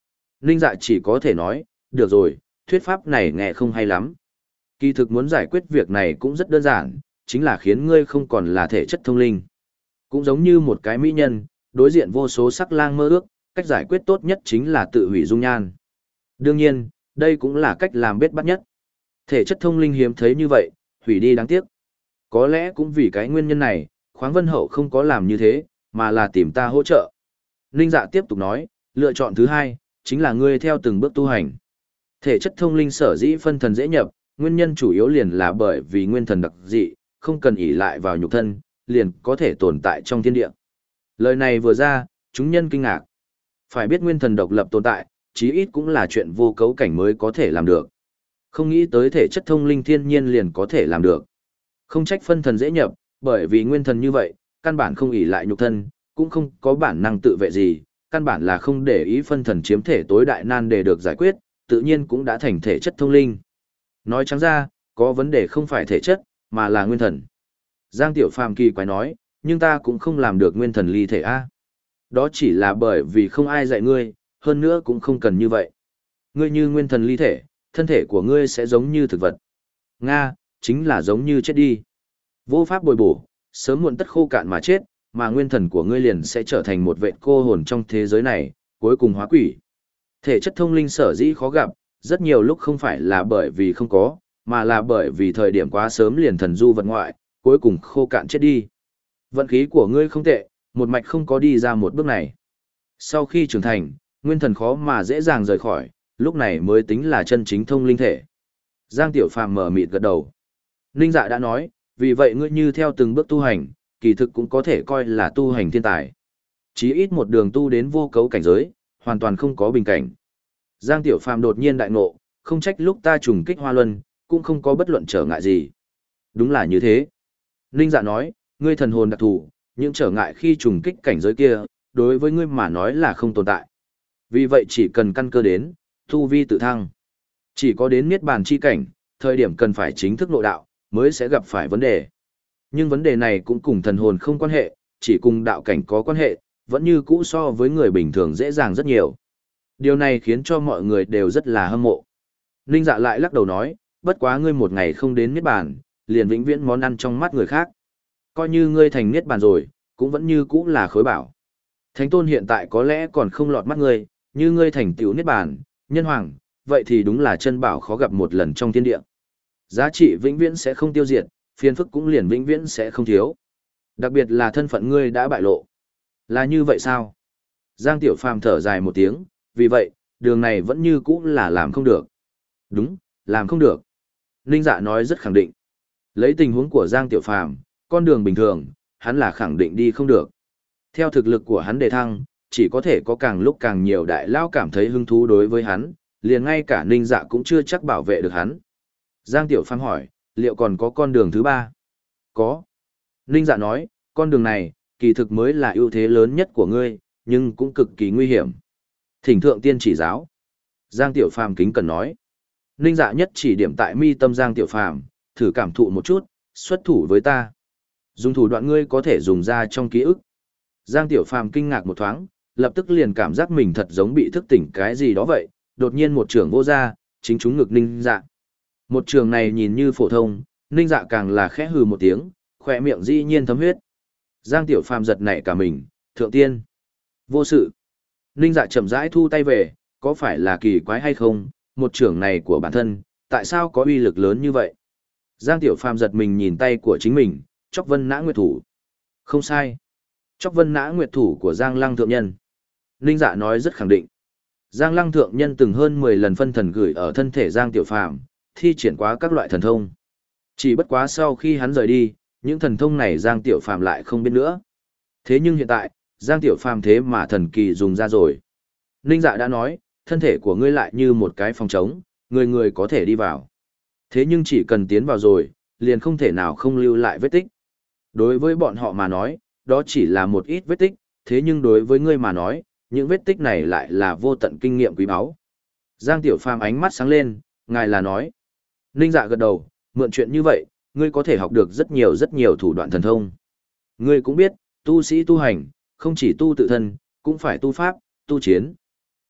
Ninh Dạ chỉ có thể nói, được rồi, thuyết pháp này nghe không hay lắm. Kỳ thực muốn giải quyết việc này cũng rất đơn giản, chính là khiến ngươi không còn là thể chất thông linh. Cũng giống như một cái mỹ nhân, đối diện vô số sắc lang mơ ước, cách giải quyết tốt nhất chính là tự hủy dung nhan. Đương nhiên, đây cũng là cách làm bết bắt nhất. Thể chất thông linh hiếm thấy như vậy, hủy đi đáng tiếc. Có lẽ cũng vì cái nguyên nhân này, Khoáng Vân Hậu không có làm như thế, mà là tìm ta hỗ trợ. Ninh Dạ tiếp tục nói, lựa chọn thứ hai, chính là ngươi theo từng bước tu hành. Thể chất thông linh sở dĩ phân thần dễ nhập, nguyên nhân chủ yếu liền là bởi vì nguyên thần đặc dị, không cần ỷ lại vào nhục thân, liền có thể tồn tại trong thiên địa. Lời này vừa ra, chúng nhân kinh ngạc. Phải biết nguyên thần độc lập tồn tại, chí ít cũng là chuyện vô cấu cảnh mới có thể làm được. Không nghĩ tới thể chất thông linh thiên nhiên liền có thể làm được. Không trách phân thần dễ nhập, bởi vì nguyên thần như vậy, căn bản không ỷ lại nhục thân, cũng không có bản năng tự vệ gì, căn bản là không để ý phân thần chiếm thể tối đại nan để được giải quyết, tự nhiên cũng đã thành thể chất thông linh. Nói trắng ra, có vấn đề không phải thể chất, mà là nguyên thần. Giang Tiểu Phàm kỳ quái nói, nhưng ta cũng không làm được nguyên thần ly thể a. Đó chỉ là bởi vì không ai dạy ngươi, hơn nữa cũng không cần như vậy. Ngươi như nguyên thần ly thể, thân thể của ngươi sẽ giống như thực vật. Nga, chính là giống như chết đi. Vô pháp bồi bổ, sớm muộn tất khô cạn mà chết, mà nguyên thần của ngươi liền sẽ trở thành một vệt cô hồn trong thế giới này, cuối cùng hóa quỷ. Thể chất thông linh sở dĩ khó gặp, rất nhiều lúc không phải là bởi vì không có, mà là bởi vì thời điểm quá sớm liền thần du vật ngoại, cuối cùng khô cạn chết đi. Vận khí của ngươi không tệ, một mạch không có đi ra một bước này. Sau khi trưởng thành, nguyên thần khó mà dễ dàng rời khỏi, lúc này mới tính là chân chính thông linh thể. Giang Tiểu Phàm mở mịt gật đầu. Ninh Dạ đã nói, vì vậy ngươi như theo từng bước tu hành, kỳ thực cũng có thể coi là tu hành thiên tài. Chí ít một đường tu đến vô cấu cảnh giới, hoàn toàn không có bình cảnh. Giang Tiểu Phàm đột nhiên đại ngộ, không trách lúc ta trùng kích Hoa Luân, cũng không có bất luận trở ngại gì. Đúng là như thế. Ninh Dạ nói, ngươi thần hồn đặc thù, những trở ngại khi trùng kích cảnh giới kia, đối với ngươi mà nói là không tồn tại. Vì vậy chỉ cần căn cơ đến, tu vi tự thăng. Chỉ có đến niết bàn chi cảnh, thời điểm cần phải chính thức nội đạo, mới sẽ gặp phải vấn đề. Nhưng vấn đề này cũng cùng thần hồn không quan hệ, chỉ cùng đạo cảnh có quan hệ, vẫn như cũ so với người bình thường dễ dàng rất nhiều. Điều này khiến cho mọi người đều rất là hâm mộ. Ninh Dạ lại lắc đầu nói, bất quá ngươi một ngày không đến niết bàn, liền vĩnh viễn món ăn trong mắt người khác. Coi như ngươi thành niết bàn rồi, cũng vẫn như cũ là khối bảo. Thánh tôn hiện tại có lẽ còn không lọt mắt ngươi, như ngươi thành tựu niết bàn, nhân hoàng, vậy thì đúng là chân bảo khó gặp một lần trong thiên địa. Giá trị vĩnh viễn sẽ không tiêu diệt, phiền phức cũng liền vĩnh viễn sẽ không thiếu. Đặc biệt là thân phận ngươi đã bại lộ. Là như vậy sao? Giang Tiểu Phàm thở dài một tiếng, vì vậy, đường này vẫn như cũ là làm không được. Đúng, làm không được. Ninh Dạ nói rất khẳng định. Lấy tình huống của Giang Tiểu Phàm, con đường bình thường, hắn là khẳng định đi không được. Theo thực lực của hắn đề thăng, chỉ có thể có càng lúc càng nhiều đại lao cảm thấy hứng thú đối với hắn, liền ngay cả Ninh Dạ cũng chưa chắc bảo vệ được hắn. Giang Tiểu Phàm hỏi, liệu còn có con đường thứ ba? Có. Ninh Dạ nói, con đường này, kỳ thực mới là ưu thế lớn nhất của ngươi, nhưng cũng cực kỳ nguy hiểm. Thỉnh thượng tiên chỉ giáo. Giang Tiểu Phàm kính cần nói. Ninh Dạ nhất chỉ điểm tại mi tâm Giang Tiểu Phàm, thử cảm thụ một chút, xuất thủ với ta. Dùng thủ đoạn ngươi có thể dùng ra trong ký ức. Giang Tiểu Phàm kinh ngạc một thoáng, lập tức liền cảm giác mình thật giống bị thức tỉnh cái gì đó vậy, đột nhiên một trường vô ra, chính trúng ngực Ninh Dạ. Một trường này nhìn như phổ thông, Ninh Dạ càng là khẽ hừ một tiếng, khỏe miệng dĩ nhiên thấm huyết. Giang Tiểu Phàm giật nảy cả mình, thượng tiên. Vô sự. Ninh Dạ chậm rãi thu tay về, có phải là kỳ quái hay không, một trường này của bản thân, tại sao có uy lực lớn như vậy? Giang Tiểu Phàm giật mình nhìn tay của chính mình, Chóc Vân Nã Nguyệt Thủ. Không sai. Chóc Vân Nã Nguyệt Thủ của Giang Lăng Thượng Nhân. Ninh Dạ nói rất khẳng định. Giang Lăng Thượng Nhân từng hơn mười lần phân thần gửi ở thân thể Giang Tiểu Phàm, thi triển quá các loại thần thông. Chỉ bất quá sau khi hắn rời đi, những thần thông này Giang Tiểu Phàm lại không biết nữa. Thế nhưng hiện tại, Giang Tiểu Phàm thế mà thần kỳ dùng ra rồi. Ninh Dạ đã nói, thân thể của ngươi lại như một cái phòng trống, người người có thể đi vào. Thế nhưng chỉ cần tiến vào rồi, liền không thể nào không lưu lại vết tích. Đối với bọn họ mà nói, đó chỉ là một ít vết tích, thế nhưng đối với ngươi mà nói, những vết tích này lại là vô tận kinh nghiệm quý báu. Giang Tiểu Phàm ánh mắt sáng lên, ngài là nói. Ninh Dạ gật đầu, mượn chuyện như vậy, ngươi có thể học được rất nhiều rất nhiều thủ đoạn thần thông. Ngươi cũng biết, tu sĩ tu hành, không chỉ tu tự thân, cũng phải tu pháp, tu chiến.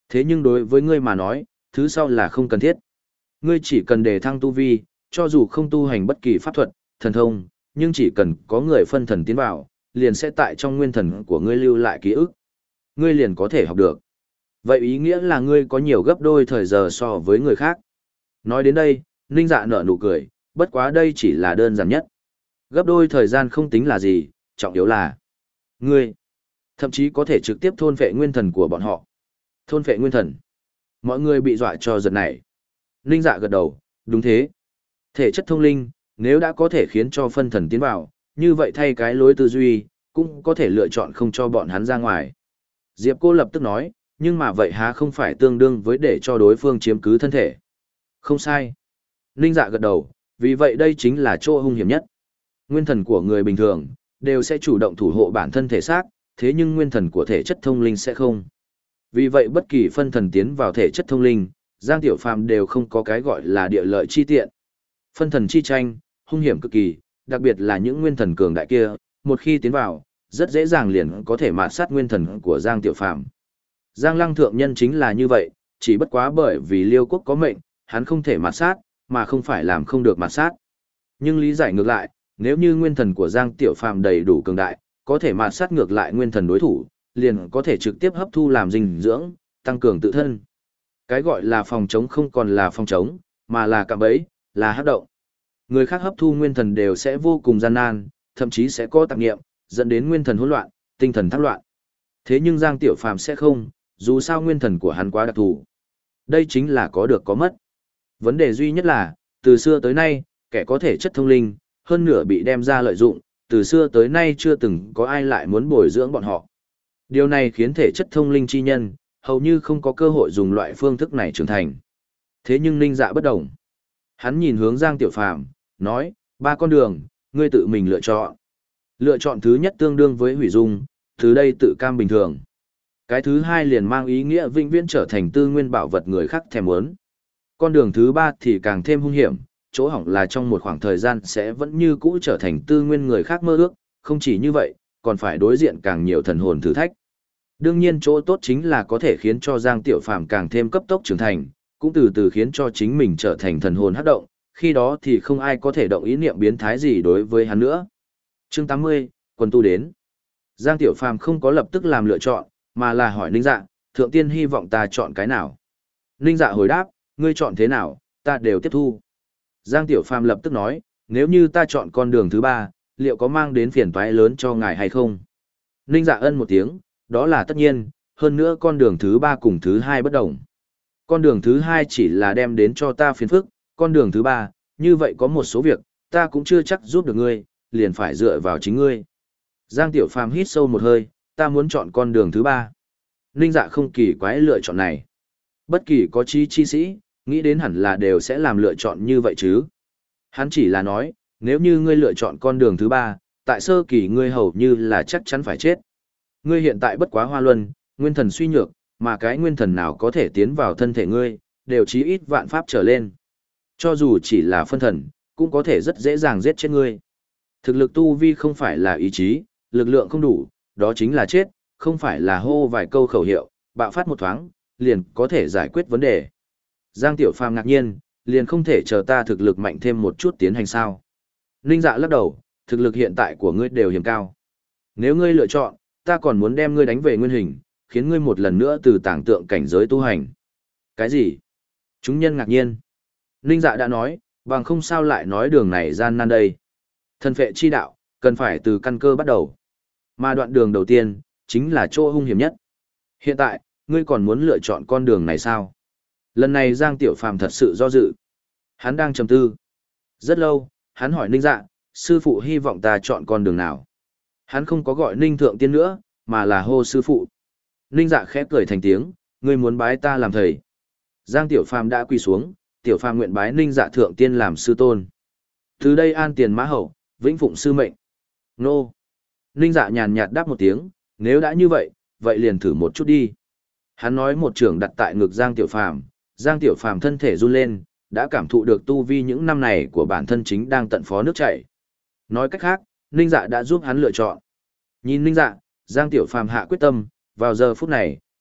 Thế nhưng đối với ngươi mà nói, thứ sau là không cần thiết. Ngươi chỉ cần đề thăng tu vi, cho dù không tu hành bất kỳ pháp thuật, thần thông, nhưng chỉ cần có người phân thần tiến vào, liền sẽ tại trong nguyên thần của ngươi lưu lại ký ức. Ngươi liền có thể học được. Vậy ý nghĩa là ngươi có nhiều gấp đôi thời giờ so với người khác. Nói đến đây, Ninh Dạ nở nụ cười, bất quá đây chỉ là đơn giản nhất. Gấp đôi thời gian không tính là gì, trọng yếu là ngươi thậm chí có thể trực tiếp thôn phệ nguyên thần của bọn họ. Thôn phệ nguyên thần. Mọi người bị dọa cho giật nảy. Ninh Dạ gật đầu, đúng thế. Thể chất thông linh, nếu đã có thể khiến cho phân thần tiến vào, như vậy thay cái lối tư duy, cũng có thể lựa chọn không cho bọn hắn ra ngoài. Diệp cô lập tức nói, nhưng mà vậy há không phải tương đương với để cho đối phương chiếm cứ thân thể. Không sai. Ninh Dạ gật đầu, vì vậy đây chính là chỗ hung hiểm nhất. Nguyên thần của người bình thường, đều sẽ chủ động thủ hộ bản thân thể xác, thế nhưng nguyên thần của thể chất thông linh sẽ không. Vì vậy bất kỳ phân thần tiến vào thể chất thông linh, Giang Tiểu Phàm đều không có cái gọi là địa lợi chi tiện. Phân thần chi tranh, hung hiểm cực kỳ, đặc biệt là những nguyên thần cường đại kia, một khi tiến vào, rất dễ dàng liền có thể mạt sát nguyên thần của Giang Tiểu Phàm. Giang Lăng thượng nhân chính là như vậy, chỉ bất quá bởi vì Liêu Quốc có mệnh, hắn không thể mạt sát, mà không phải làm không được mạt sát. Nhưng lý giải ngược lại, nếu như nguyên thần của Giang Tiểu Phàm đầy đủ cường đại, có thể mạt sát ngược lại nguyên thần đối thủ, liền có thể trực tiếp hấp thu làm dinh dưỡng, tăng cường tự thân. Cái gọi là phòng chống không còn là phòng chống, mà là cạm bẫy, là hấp động. Người khác hấp thu nguyên thần đều sẽ vô cùng gian nan, thậm chí sẽ có tạp nghiệm, dẫn đến nguyên thần hỗn loạn, tinh thần thác loạn. Thế nhưng Giang Tiểu Phàm sẽ không, dù sao nguyên thần của hắn quá đặc thù. Đây chính là có được có mất. Vấn đề duy nhất là, từ xưa tới nay, kẻ có thể chất thông linh, hơn nửa bị đem ra lợi dụng, từ xưa tới nay chưa từng có ai lại muốn bồi dưỡng bọn họ. Điều này khiến thể chất thông linh chi nhân, hầu như không có cơ hội dùng loại phương thức này trưởng thành. Thế nhưng Ninh Dạ bất đồng. Hắn nhìn hướng Giang Tiểu Phàm, nói, ba con đường, ngươi tự mình lựa chọn. Lựa chọn thứ nhất tương đương với hủy dung, từ đây tự cam bình thường. Cái thứ hai liền mang ý nghĩa vĩnh viễn trở thành tư nguyên bảo vật người khác thèm muốn. Con đường thứ ba thì càng thêm hung hiểm, chỗ hỏng là trong một khoảng thời gian sẽ vẫn như cũ trở thành tư nguyên người khác mơ ước, không chỉ như vậy, còn phải đối diện càng nhiều thần hồn thử thách. Đương nhiên chỗ tốt chính là có thể khiến cho Giang Tiểu Phàm càng thêm cấp tốc trưởng thành, cũng từ từ khiến cho chính mình trở thành thần hồn hắc động, khi đó thì không ai có thể động ý niệm biến thái gì đối với hắn nữa. Chương tám mươi, quân tu đến. Giang Tiểu Phàm không có lập tức làm lựa chọn, mà là hỏi Ninh Dạ, thượng tiên hy vọng ta chọn cái nào. Ninh Dạ hồi đáp, ngươi chọn thế nào, ta đều tiếp thu. Giang Tiểu Phàm lập tức nói, nếu như ta chọn con đường thứ ba, liệu có mang đến phiền toái lớn cho ngài hay không? Ninh Dạ ân một tiếng, đó là tất nhiên, hơn nữa con đường thứ ba cùng thứ hai bất đồng. Con đường thứ hai chỉ là đem đến cho ta phiền phức, con đường thứ ba, như vậy có một số việc, ta cũng chưa chắc giúp được ngươi, liền phải dựa vào chính ngươi. Giang Tiểu Phàm hít sâu một hơi, ta muốn chọn con đường thứ ba. Ninh Dạ không kỳ quái lựa chọn này. Bất kỳ có trí chi sĩ, nghĩ đến hẳn là đều sẽ làm lựa chọn như vậy chứ. Hắn chỉ là nói, nếu như ngươi lựa chọn con đường thứ ba, tại sơ kỳ ngươi hầu như là chắc chắn phải chết. Ngươi hiện tại bất quá hoa luân, nguyên thần suy nhược, mà cái nguyên thần nào có thể tiến vào thân thể ngươi, đều chí ít vạn pháp trở lên. Cho dù chỉ là phân thần, cũng có thể rất dễ dàng giết chết ngươi. Thực lực tu vi không phải là ý chí, lực lượng không đủ, đó chính là chết, không phải là hô vài câu khẩu hiệu, bạo phát một thoáng, liền có thể giải quyết vấn đề. Giang Tiểu Phàm ngạc nhiên, liền không thể chờ ta thực lực mạnh thêm một chút tiến hành sao. Ninh Dạ lắc đầu, thực lực hiện tại của ngươi đều hiểm cao. Nếu ngươi lựa chọn, ta còn muốn đem ngươi đánh về nguyên hình, khiến ngươi một lần nữa từ tàng tượng cảnh giới tu hành. Cái gì? Chúng nhân ngạc nhiên. Ninh Dạ đã nói, bằng không sao lại nói đường này gian nan đây. Thần phệ chi đạo, cần phải từ căn cơ bắt đầu. Mà đoạn đường đầu tiên, chính là chỗ hung hiểm nhất. Hiện tại, ngươi còn muốn lựa chọn con đường này sao? Lần này Giang Tiểu Phàm thật sự do dự. Hắn đang trầm tư. Rất lâu, hắn hỏi Ninh Dạ, sư phụ hy vọng ta chọn con đường nào? Hắn không có gọi Ninh Thượng Tiên nữa, mà là hô sư phụ. Ninh Dạ khẽ cười thành tiếng, ngươi muốn bái ta làm thầy. Giang Tiểu Phàm đã quỳ xuống, Tiểu Phàm nguyện bái Ninh Dạ Thượng Tiên làm sư tôn. Từ đây an tiền mã hậu, vĩnh phụng sư mệnh. Nô. Ninh Dạ nhàn nhạt đáp một tiếng, nếu đã như vậy, vậy liền thử một chút đi. Hắn nói một trường đặt tại ngực Giang Tiểu Phàm, Giang Tiểu Phàm thân thể run lên, đã cảm thụ được tu vi những năm này của bản thân chính đang tận phó nước chảy. Nói cách khác, Ninh Dạ đã giúp hắn lựa chọn. Nhìn Ninh Dạ, Giang Tiểu Phàm hạ quyết tâm, vào giờ phút này,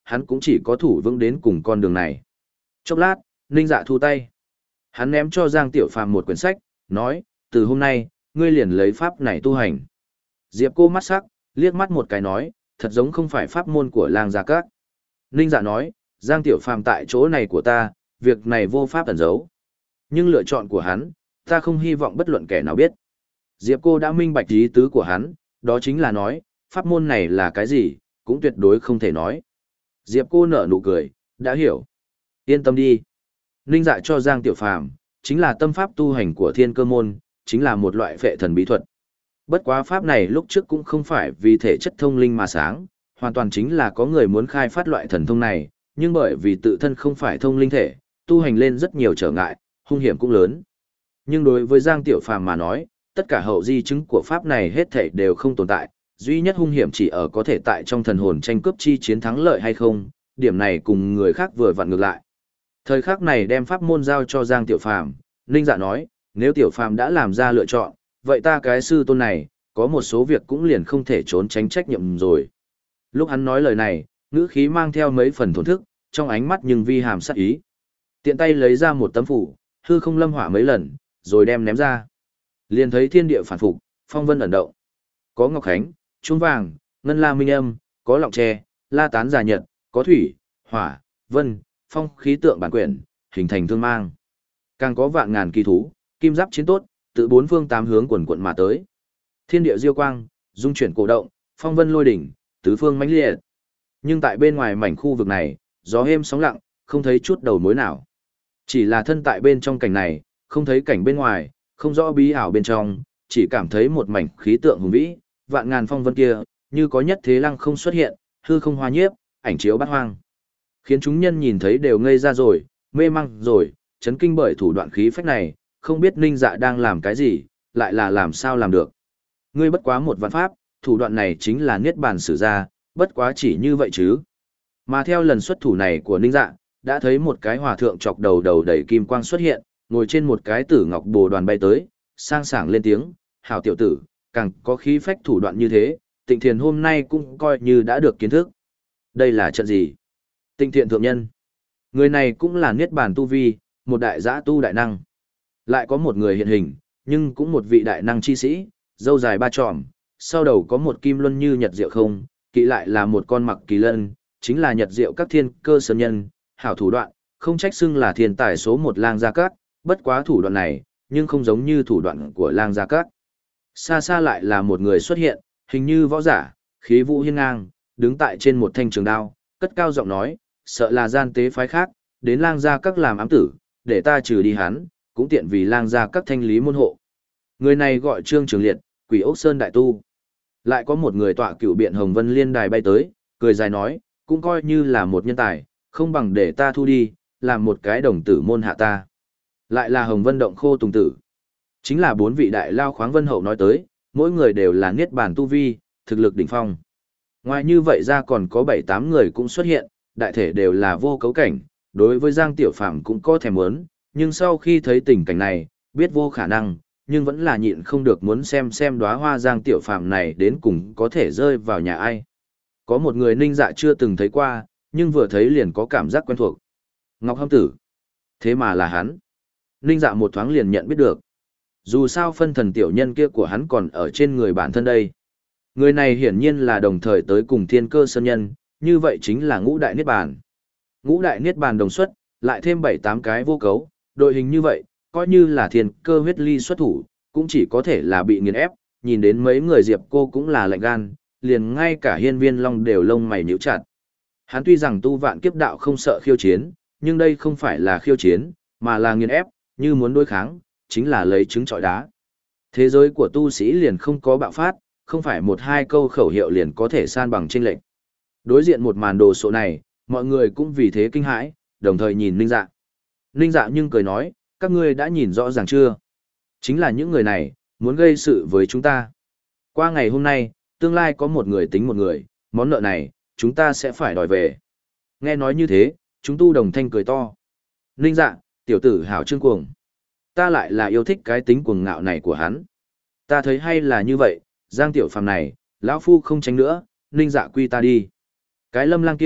hắn cũng chỉ có thủ vững đến cùng con đường này. Chốc lát, Ninh Dạ thu tay. Hắn ném cho Giang Tiểu Phàm một quyển sách, nói, từ hôm nay, ngươi liền lấy pháp này tu hành. Diệp Cô mắt sắc, liếc mắt một cái nói, thật giống không phải pháp môn của Lang Gia Các. Ninh Dạ nói, Giang Tiểu Phàm tại chỗ này của ta, việc này vô pháp ẩn giấu. Nhưng lựa chọn của hắn, ta không hy vọng bất luận kẻ nào biết. Diệp Cô đã minh bạch ý tứ của hắn, đó chính là nói, pháp môn này là cái gì, cũng tuyệt đối không thể nói. Diệp Cô nở nụ cười, đã hiểu. Yên tâm đi. Ninh Dạ cho Giang Tiểu Phàm chính là tâm pháp tu hành của Thiên Cơ môn, chính là một loại phệ thần bí thuật. Bất quá pháp này lúc trước cũng không phải vì thể chất thông linh mà sáng, hoàn toàn chính là có người muốn khai phát loại thần thông này, nhưng bởi vì tự thân không phải thông linh thể, tu hành lên rất nhiều trở ngại, hung hiểm cũng lớn. Nhưng đối với Giang Tiểu Phàm mà nói, tất cả hậu di chứng của pháp này hết thảy đều không tồn tại, duy nhất hung hiểm chỉ ở có thể tại trong thần hồn tranh cướp chi chiến thắng lợi hay không, điểm này cùng người khác vừa vặn ngược lại. Thời khắc này đem pháp môn giao cho Giang Tiểu Phàm, Ninh Dạ nói, nếu Tiểu Phàm đã làm ra lựa chọn, vậy ta cái sư tôn này, có một số việc cũng liền không thể trốn tránh trách nhiệm rồi. Lúc hắn nói lời này, ngữ khí mang theo mấy phần thổn thức, trong ánh mắt nhưng vi hàm sát ý. Tiện tay lấy ra một tấm phủ, hư không lâm hỏa mấy lần, rồi đem ném ra. Liền thấy thiên địa phản phục, phong vân ẩn động. Có ngọc khánh, chuông vàng, ngân la minh âm, có lọng tre, la tán giả nhật, có thủy, hỏa, vân, phong khí tượng bản quyển, hình thành thương mang. Càng có vạn ngàn kỳ thú, kim giáp chiến tốt, tự bốn phương tám hướng quần quận mà tới. Thiên địa diêu quang, dung chuyển cổ động, phong vân lôi đỉnh, tứ phương mãnh liệt. Nhưng tại bên ngoài mảnh khu vực này, gió êm sóng lặng, không thấy chút đầu mối nào. Chỉ là thân tại bên trong cảnh này, không thấy cảnh bên ngoài, không rõ bí ảo bên trong, chỉ cảm thấy một mảnh khí tượng hùng vĩ, vạn ngàn phong vân kia, như có nhất thế lăng không xuất hiện, hư không hoa nhiếp, ảnh chiếu bát hoang. Khiến chúng nhân nhìn thấy đều ngây ra rồi, mê măng rồi, chấn kinh bởi thủ đoạn khí phách này, không biết Ninh Dạ đang làm cái gì, lại là làm sao làm được. Ngươi bất quá một vạn pháp, thủ đoạn này chính là niết bàn sử ra, bất quá chỉ như vậy chứ. Mà theo lần xuất thủ này của Ninh Dạ, đã thấy một cái hòa thượng chọc đầu đầu đầy kim quang xuất hiện, ngồi trên một cái tử ngọc bồ đoàn bay tới, sang sảng lên tiếng, hảo tiểu tử, càng có khí phách thủ đoạn như thế, Tịnh Thiền hôm nay cũng coi như đã được kiến thức. Đây là trận gì? Tịnh Thiện thượng nhân. Người này cũng là niết bàn tu vi, một đại giã tu đại năng. Lại có một người hiện hình, nhưng cũng một vị đại năng chi sĩ, râu dài ba tròm, sau đầu có một kim luân như nhật diệu không, kỵ lại là một con mặc kỳ lân, chính là nhật diệu các thiên cơ sơn nhân, hảo thủ đoạn, không trách xưng là thiên tài số một Lang Gia Các, bất quá thủ đoạn này, nhưng không giống như thủ đoạn của Lang Gia Các. Xa xa lại là một người xuất hiện, hình như võ giả, khí vũ hiên ngang, đứng tại trên một thanh trường đao, cất cao giọng nói, sợ là gian tế phái khác, đến Lang Gia Các làm ám tử, để ta trừ đi hắn, cũng tiện vì Lang Gia Các thanh lý môn hộ. Người này gọi Trương Trường Liệt, Quỷ Ốc Sơn đại tu. Lại có một người tọa cựu biện Hồng Vân Liên đài bay tới, cười dài nói, cũng coi như là một nhân tài, không bằng để ta thu đi, làm một cái đồng tử môn hạ ta. Lại là Hồng Vân Động Khô Tùng Tử. Chính là bốn vị đại lao khoáng vân hậu nói tới, mỗi người đều là niết bàn tu vi, thực lực đỉnh phong. Ngoài như vậy ra còn có bảy tám người cũng xuất hiện, đại thể đều là vô cấu cảnh, đối với Giang Tiểu Phàm cũng có thèm muốn, nhưng sau khi thấy tình cảnh này, biết vô khả năng, nhưng vẫn là nhịn không được muốn xem xem đóa hoa Giang Tiểu Phàm này đến cùng có thể rơi vào nhà ai. Có một người Ninh Dạ chưa từng thấy qua, nhưng vừa thấy liền có cảm giác quen thuộc. Ngọc Hâm Tử. Thế mà là hắn. Ninh Dạ một thoáng liền nhận biết được. Dù sao phân thần tiểu nhân kia của hắn còn ở trên người bản thân đây. Người này hiển nhiên là đồng thời tới cùng thiên cơ sơn nhân, như vậy chính là ngũ đại niết bàn. Ngũ đại niết bàn đồng xuất, lại thêm bảy tám cái vô cấu, đội hình như vậy, coi như là thiên cơ huyết ly xuất thủ, cũng chỉ có thể là bị nghiền ép, nhìn đến mấy người Diệp Cô cũng là lạnh gan, liền ngay cả Hiên Viên Long đều lông mày nhíu chặt. Hắn tuy rằng tu vạn kiếp đạo không sợ khiêu chiến, nhưng đây không phải là khiêu chiến, mà là nghiền ép, như muốn đối kháng, chính là lấy trứng trọi đá. Thế giới của tu sĩ liền không có bạo phát, không phải một hai câu khẩu hiệu liền có thể san bằng chênh lệch. Đối diện một màn đồ sộ này, mọi người cũng vì thế kinh hãi, đồng thời nhìn Ninh Dạ. Ninh Dạ nhưng cười nói, các ngươi đã nhìn rõ ràng chưa? Chính là những người này, muốn gây sự với chúng ta. Qua ngày hôm nay, tương lai có một người tính một người, món nợ này, chúng ta sẽ phải đòi về. Nghe nói như thế, chúng tu đồng thanh cười to. Ninh Dạ, tiểu tử hảo trương cuồng. Ta lại là yêu thích cái tính cuồng ngạo này của hắn. Ta thấy hay là như vậy, Giang Tiểu Phàm này, lão phu không tránh nữa, Ninh Dạ quy ta đi. Cái Lâm Lang kia,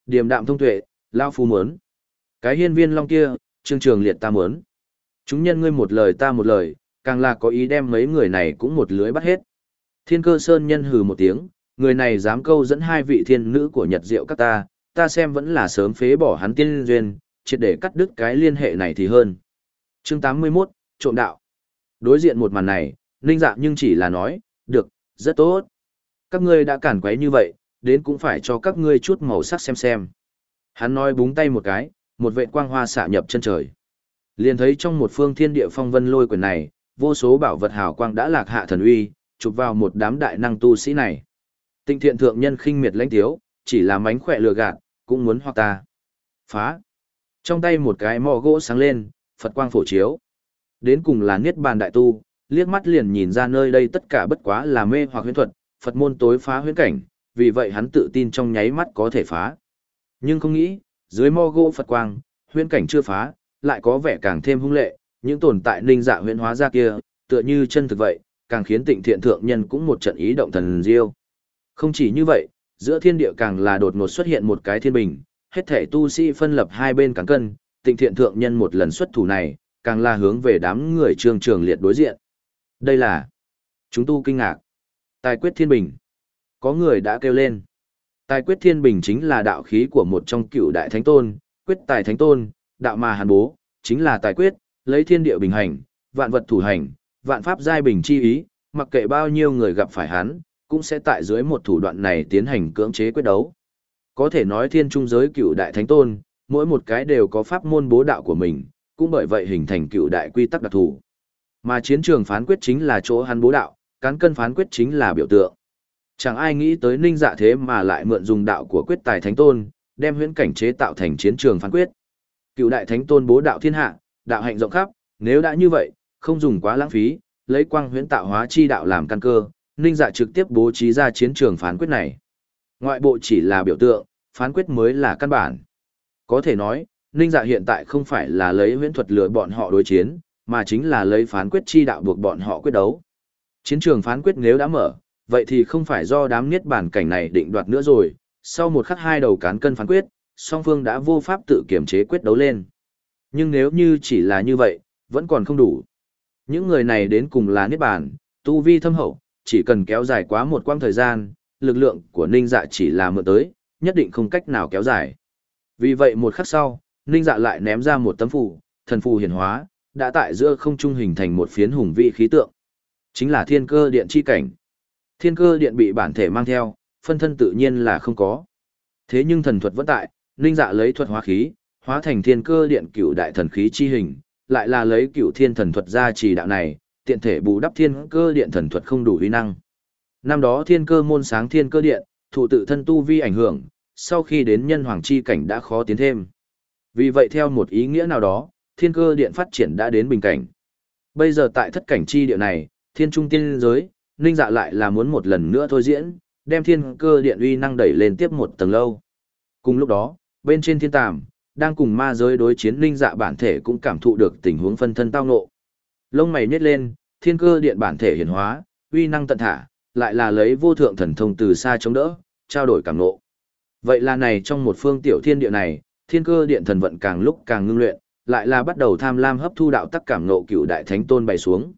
Điềm đạm thông tuệ, lao phu muốn. Cái hiên viên long kia, Trương Trường Liệt ta muốn. Chúng nhân ngươi một lời ta một lời, càng là có ý đem mấy người này cũng một lưới bắt hết. Thiên Cơ Sơn nhân hừ một tiếng, người này dám câu dẫn hai vị thiên nữ của Nhật Diệu các ta, ta xem vẫn là sớm phế bỏ hắn tiên duyên, triệt để cắt đứt cái liên hệ này thì hơn. Chương tám mươi mốt, trộm đạo. Đối diện một màn này, Ninh Dạ nhưng chỉ là nói, được, rất tốt. Các ngươi đã cản quấy như vậy, đến cũng phải cho các ngươi chút màu sắc xem xem. Hắn nói búng tay một cái, một vệt quang hoa xạ nhập chân trời. Liền thấy trong một phương thiên địa phong vân lôi quyển này, vô số bảo vật hào quang đã lạc hạ thần uy, chụp vào một đám đại năng tu sĩ này. Tịnh thiện thượng nhân khinh miệt lãnh tiếu, chỉ là mánh khỏe lừa gạt, cũng muốn hoặc ta. Phá. Trong tay một cái mò gỗ sáng lên, Phật quang phổ chiếu. Đến cùng là niết bàn đại tu, liếc mắt liền nhìn ra nơi đây tất cả bất quá là mê hoặc huyễn thuật, Phật môn tối phá huyễn cảnh, vì vậy hắn tự tin trong nháy mắt có thể phá. Nhưng không nghĩ, dưới mò gỗ Phật quang, huyễn cảnh chưa phá, lại có vẻ càng thêm hung lệ, những tồn tại ninh dạ huyễn hóa ra kia, tựa như chân thực vậy, càng khiến tịnh thiện thượng nhân cũng một trận ý động thần diêu. Không chỉ như vậy, giữa thiên địa càng là đột ngột xuất hiện một cái thiên bình, hết thể tu sĩ phân lập hai bên cán cân, tịnh thiện thượng nhân một lần xuất thủ này, càng là hướng về đám người Trương Trường Liệt đối diện. Đây là... Chúng tu kinh ngạc. Tài quyết thiên bình. Có người đã kêu lên. Tài quyết thiên bình chính là đạo khí của một trong cựu đại thánh tôn, quyết tài thánh tôn, đạo mà hàn bố, chính là tài quyết, lấy thiên địa bình hành, vạn vật thủ hành, vạn pháp giai bình chi ý, mặc kệ bao nhiêu người gặp phải hắn, cũng sẽ tại dưới một thủ đoạn này tiến hành cưỡng chế quyết đấu. Có thể nói thiên trung giới cựu đại thánh tôn, mỗi một cái đều có pháp môn bố đạo của mình, cũng bởi vậy hình thành cựu đại quy tắc đặc thù. Mà chiến trường phán quyết chính là chỗ hắn bố đạo, cán cân phán quyết chính là biểu tượng. Chẳng ai nghĩ tới Ninh Dạ thế mà lại mượn dùng đạo của quyết tài thánh tôn, đem huyễn cảnh chế tạo thành chiến trường phán quyết. Cựu đại thánh tôn bố đạo thiên hạ, đạo hạnh rộng khắp, nếu đã như vậy, không dùng quá lãng phí, lấy quang huyễn tạo hóa chi đạo làm căn cơ, Ninh Dạ trực tiếp bố trí ra chiến trường phán quyết này. Ngoại bộ chỉ là biểu tượng, phán quyết mới là căn bản. Có thể nói, Ninh Dạ hiện tại không phải là lấy huyễn thuật lừa bọn họ đối chiến, mà chính là lấy phán quyết chi đạo buộc bọn họ quyết đấu. Chiến trường phán quyết nếu đã mở, vậy thì không phải do đám niết bàn cảnh này định đoạt nữa rồi, sau một khắc hai đầu cán cân phán quyết, song phương đã vô pháp tự kiểm chế quyết đấu lên. Nhưng nếu như chỉ là như vậy, vẫn còn không đủ. Những người này đến cùng là niết bàn, tu vi thâm hậu, chỉ cần kéo dài quá một quãng thời gian, lực lượng của Ninh Dạ chỉ là mượn tới, nhất định không cách nào kéo dài. Vì vậy một khắc sau, Ninh Dạ lại ném ra một tấm phù, thần phù hiển hóa, đã tại giữa không trung hình thành một phiến hùng vĩ khí tượng. Chính là thiên cơ điện chi cảnh. Thiên cơ điện bị bản thể mang theo, phân thân tự nhiên là không có. Thế nhưng thần thuật vẫn tại, Ninh Dạ lấy thuật hóa khí, hóa thành thiên cơ điện cửu đại thần khí chi hình, lại là lấy cửu thiên thần thuật ra chỉ đạo này, tiện thể bù đắp thiên cơ điện thần thuật không đủ uy năng. Năm đó thiên cơ môn sáng thiên cơ điện, thụ tự thân tu vi ảnh hưởng, sau khi đến nhân hoàng chi cảnh đã khó tiến thêm. Vì vậy theo một ý nghĩa nào đó, thiên cơ điện phát triển đã đến bình cảnh. Bây giờ tại thất cảnh chi địa này, thiên trung tiên giới, Ninh Dạ lại là muốn một lần nữa thôi diễn, đem thiên cơ điện uy năng đẩy lên tiếp một tầng lâu. Cùng lúc đó, bên trên thiên tàm, đang cùng ma giới đối chiến Ninh Dạ bản thể cũng cảm thụ được tình huống phân thân tao ngộ. Lông mày nhếch lên, thiên cơ điện bản thể hiển hóa, uy năng tận thả, lại là lấy vô thượng thần thông từ xa chống đỡ, trao đổi cảm ngộ. Vậy là này trong một phương tiểu thiên địa này, thiên cơ điện thần vận càng lúc càng ngưng luyện, lại là bắt đầu tham lam hấp thu đạo tắc cảm ngộ cựu đại thánh tôn bày xuống.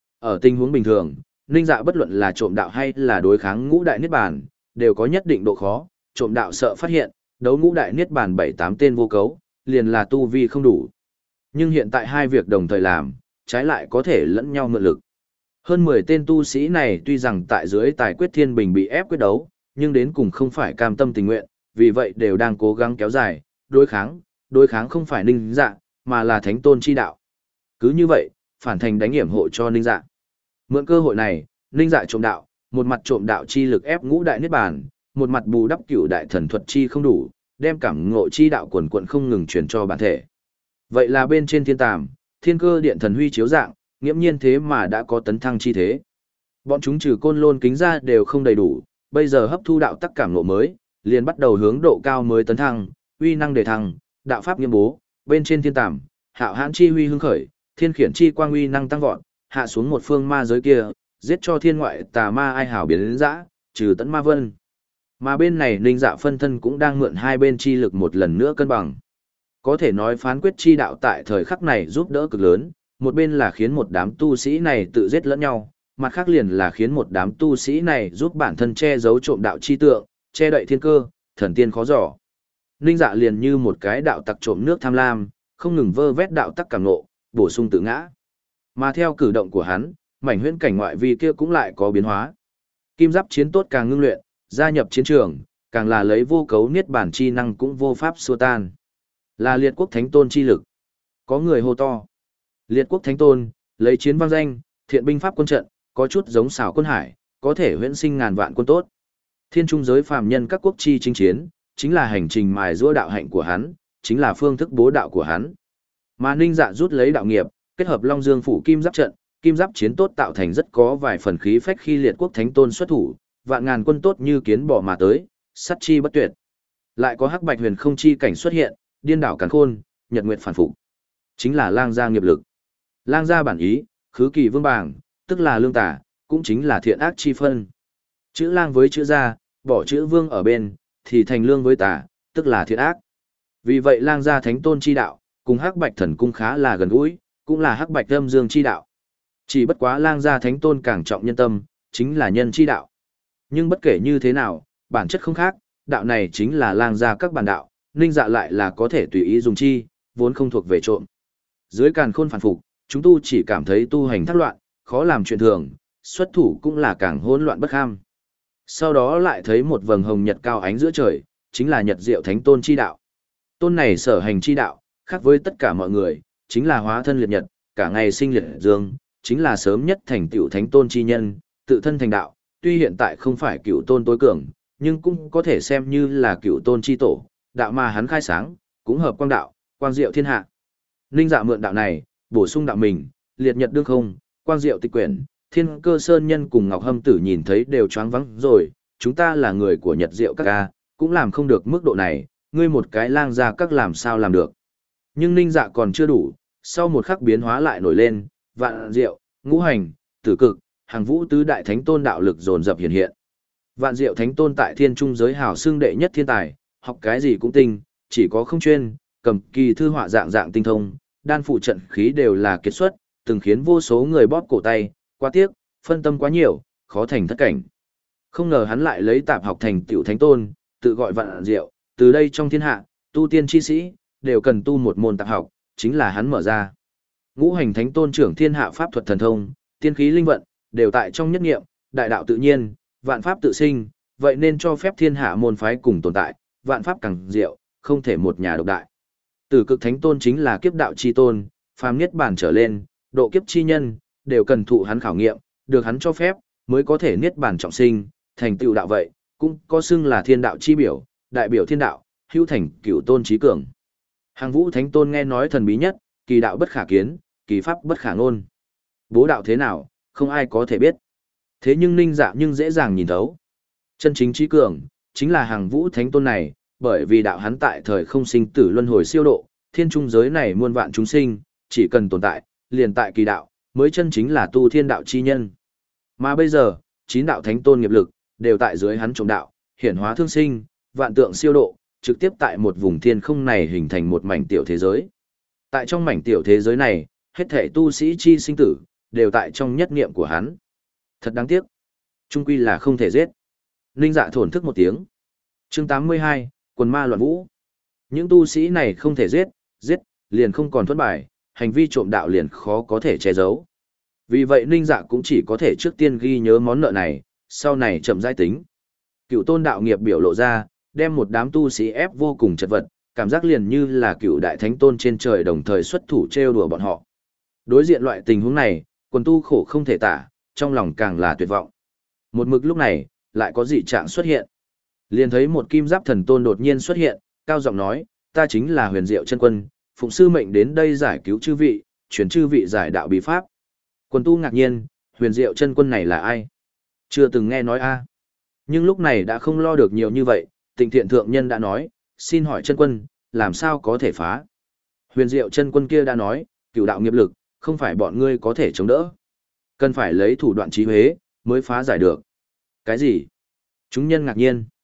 Ở tình huống bình thường, Ninh Dạ bất luận là trộm đạo hay là đối kháng ngũ đại niết bàn, đều có nhất định độ khó, trộm đạo sợ phát hiện, đấu ngũ đại niết bàn bảy tám tên vô cấu, liền là tu vi không đủ. Nhưng hiện tại hai việc đồng thời làm, trái lại có thể lẫn nhau mượn lực. Hơn mười tên tu sĩ này tuy rằng tại dưới tài quyết thiên bình bị ép quyết đấu, nhưng đến cùng không phải cam tâm tình nguyện, vì vậy đều đang cố gắng kéo dài, đối kháng, đối kháng không phải Ninh Dạ, mà là thánh tôn chi đạo. Cứ như vậy, phản thành đánh hiểm hộ cho Ninh Dạ. Mượn cơ hội này, Ninh Dạ trộm đạo, một mặt trộm đạo chi lực ép ngũ đại niết bàn, một mặt bù đắp cửu đại thần thuật chi không đủ, đem cảm ngộ chi đạo quần quần không ngừng truyền cho bản thể. Vậy là bên trên thiên tàm, thiên cơ điện thần huy chiếu dạng, nghiễm nhiên thế mà đã có tấn thăng chi thế. Bọn chúng trừ côn lôn kính ra đều không đầy đủ, bây giờ hấp thu đạo tắc cảm ngộ mới, liền bắt đầu hướng độ cao mới tấn thăng, uy năng đề thăng, đạo pháp nghiêm bố, bên trên thiên tàm, hạo hãn chi huy hưng khởi, thiên khiển chi quang uy năng tăng vọt, hạ xuống một phương ma giới kia, giết cho thiên ngoại tà ma ai hảo biến đến dã, trừ tận ma vân. Mà bên này Ninh Dạ phân thân cũng đang mượn hai bên chi lực một lần nữa cân bằng. Có thể nói phán quyết chi đạo tại thời khắc này giúp đỡ cực lớn, một bên là khiến một đám tu sĩ này tự giết lẫn nhau, mặt khác liền là khiến một đám tu sĩ này giúp bản thân che giấu trộm đạo chi tượng, che đậy thiên cơ, thần tiên khó dò. Ninh Dạ liền như một cái đạo tặc trộm nước tham lam, không ngừng vơ vét đạo tắc cảm nộ, bổ sung tự ngã. Mà theo cử động của hắn, mảnh huyễn cảnh ngoại vi kia cũng lại có biến hóa. Kim giáp chiến tốt càng ngưng luyện, gia nhập chiến trường, càng là lấy vô cấu niết bản chi năng cũng vô pháp xua tan. Là liệt quốc thánh tôn chi lực. Có người hô to. Liệt quốc thánh tôn, lấy chiến vang danh, thiện binh pháp quân trận, có chút giống xảo quân hải, có thể huyễn sinh ngàn vạn quân tốt. Thiên trung giới phàm nhân các quốc chi chinh chiến, chính là hành trình mài giũa đạo hạnh của hắn, chính là phương thức bố đạo của hắn. Mà Ninh Dạ rút lấy đạo nghiệp, kết hợp Long Dương phủ kim giáp trận, kim giáp chiến tốt tạo thành rất có vài phần khí phách khi liệt quốc thánh tôn xuất thủ, vạn ngàn quân tốt như kiến bò mà tới, sát chi bất tuyệt. Lại có hắc bạch huyền không chi cảnh xuất hiện, điên đảo càn khôn, nhật nguyệt phản phục. Chính là lang gia nghiệp lực. Lang gia bản ý, khứ kỳ vương bảng, tức là lương tả, cũng chính là thiện ác chi phân. Chữ lang với chữ gia, bỏ chữ vương ở bên, thì thành lương với tả, tức là thiện ác. Vì vậy lang gia thánh tôn chi đạo, cùng hắc bạch thần cung khá là gần gũi, cũng là hắc bạch âm dương chi đạo. Chỉ bất quá lang gia thánh tôn càng trọng nhân tâm, chính là nhân chi đạo. Nhưng bất kể như thế nào, bản chất không khác, đạo này chính là lang gia các bản đạo, Ninh Dạ lại là có thể tùy ý dùng chi, vốn không thuộc về trộm. Dưới càn khôn phản phục, chúng tu chỉ cảm thấy tu hành thác loạn, khó làm chuyện thường, xuất thủ cũng là càng hỗn loạn bất ham. Sau đó lại thấy một vầng hồng nhật cao ánh giữa trời, chính là nhật diệu thánh tôn chi đạo. Tôn này sở hành chi đạo, khác với tất cả mọi người, chính là hóa thân liệt nhật, cả ngày sinh liệt dương, chính là sớm nhất thành tựu thánh tôn chi nhân, tự thân thành đạo, tuy hiện tại không phải cựu tôn tối cường, nhưng cũng có thể xem như là cựu tôn chi tổ, đạo mà hắn khai sáng, cũng hợp quang đạo, quang diệu thiên hạ. Ninh Dạ mượn đạo này, bổ sung đạo mình, liệt nhật đương không, quang diệu tịch quyển, thiên cơ sơn nhân cùng Ngọc Hâm Tử nhìn thấy đều choáng vắng rồi, chúng ta là người của nhật diệu các ca, cũng làm không được mức độ này, ngươi một cái lang gia các làm sao làm được. Nhưng Ninh Dạ còn chưa đủ, sau một khắc biến hóa lại nổi lên, vạn diệu, ngũ hành, tử cực, hàng vũ tứ đại thánh tôn đạo lực dồn dập hiện hiện. Vạn diệu thánh tôn tại thiên trung giới hào xương đệ nhất thiên tài, học cái gì cũng tinh, chỉ có không chuyên, cầm kỳ thư họa dạng dạng tinh thông, đan phụ trận khí đều là kiệt xuất, từng khiến vô số người bóp cổ tay, quá tiếc, phân tâm quá nhiều, khó thành thất cảnh. Không ngờ hắn lại lấy tạp học thành tiểu thánh tôn, tự gọi vạn diệu, từ đây trong thiên hạ, tu tiên chi sĩ, đều cần tu một môn tạp học, chính là hắn mở ra. Ngũ hành thánh tôn trưởng thiên hạ pháp thuật thần thông, tiên khí linh vận, đều tại trong nhất nghiệm, đại đạo tự nhiên, vạn pháp tự sinh, vậy nên cho phép thiên hạ môn phái cùng tồn tại, vạn pháp càng diệu, không thể một nhà độc đại. Tử cực thánh tôn chính là kiếp đạo chi tôn, phàm niết bàn trở lên, độ kiếp chi nhân, đều cần thụ hắn khảo nghiệm, được hắn cho phép, mới có thể niết bàn trọng sinh, thành tựu đạo vậy, cũng có xưng là thiên đạo chi biểu, đại biểu thiên đạo, hữu thành cửu tôn trí cường. Hàng vũ thánh tôn nghe nói thần bí nhất, kỳ đạo bất khả kiến, kỳ pháp bất khả ngôn. Bố đạo thế nào, không ai có thể biết. Thế nhưng Ninh Dạ nhưng dễ dàng nhìn thấu. Chân chính trí cường, chính là hàng vũ thánh tôn này, bởi vì đạo hắn tại thời không sinh tử luân hồi siêu độ, thiên trung giới này muôn vạn chúng sinh, chỉ cần tồn tại, liền tại kỳ đạo, mới chân chính là tu thiên đạo chi nhân. Mà bây giờ, chín đạo thánh tôn nghiệp lực, đều tại dưới hắn trồng đạo, hiển hóa thương sinh, vạn tượng siêu độ, trực tiếp tại một vùng thiên không này hình thành một mảnh tiểu thế giới. Tại trong mảnh tiểu thế giới này, hết thể tu sĩ chi sinh tử, đều tại trong nhất niệm của hắn. Thật đáng tiếc. Trung quy là không thể giết. Ninh Dạ thổn thức một tiếng. Chương tám mươi hai, quần ma loạn vũ. Những tu sĩ này không thể giết, giết, liền không còn thuẫn bài, hành vi trộm đạo liền khó có thể che giấu. Vì vậy Ninh Dạ cũng chỉ có thể trước tiên ghi nhớ món nợ này, sau này chậm rãi tính. Cựu tôn đạo nghiệp biểu lộ ra, đem một đám tu sĩ ép vô cùng chật vật, cảm giác liền như là cựu đại thánh tôn trên trời đồng thời xuất thủ trêu đùa bọn họ. Đối diện loại tình huống này, quần tu khổ không thể tả, trong lòng càng là tuyệt vọng. Một mực lúc này, lại có dị trạng xuất hiện. Liền thấy một kim giáp thần tôn đột nhiên xuất hiện, cao giọng nói, ta chính là huyền diệu chân quân, phụng sư mệnh đến đây giải cứu chư vị, truyền chư vị giải đạo bí pháp. Quần tu ngạc nhiên, huyền diệu chân quân này là ai? Chưa từng nghe nói a. Nhưng lúc này đã không lo được nhiều như vậy, Tịnh Thiện thượng nhân đã nói, xin hỏi chân quân, làm sao có thể phá? Huyền diệu chân quân kia đã nói, cửu đạo nghiệp lực, không phải bọn ngươi có thể chống đỡ. Cần phải lấy thủ đoạn trí huế, mới phá giải được. Cái gì? Chúng nhân ngạc nhiên.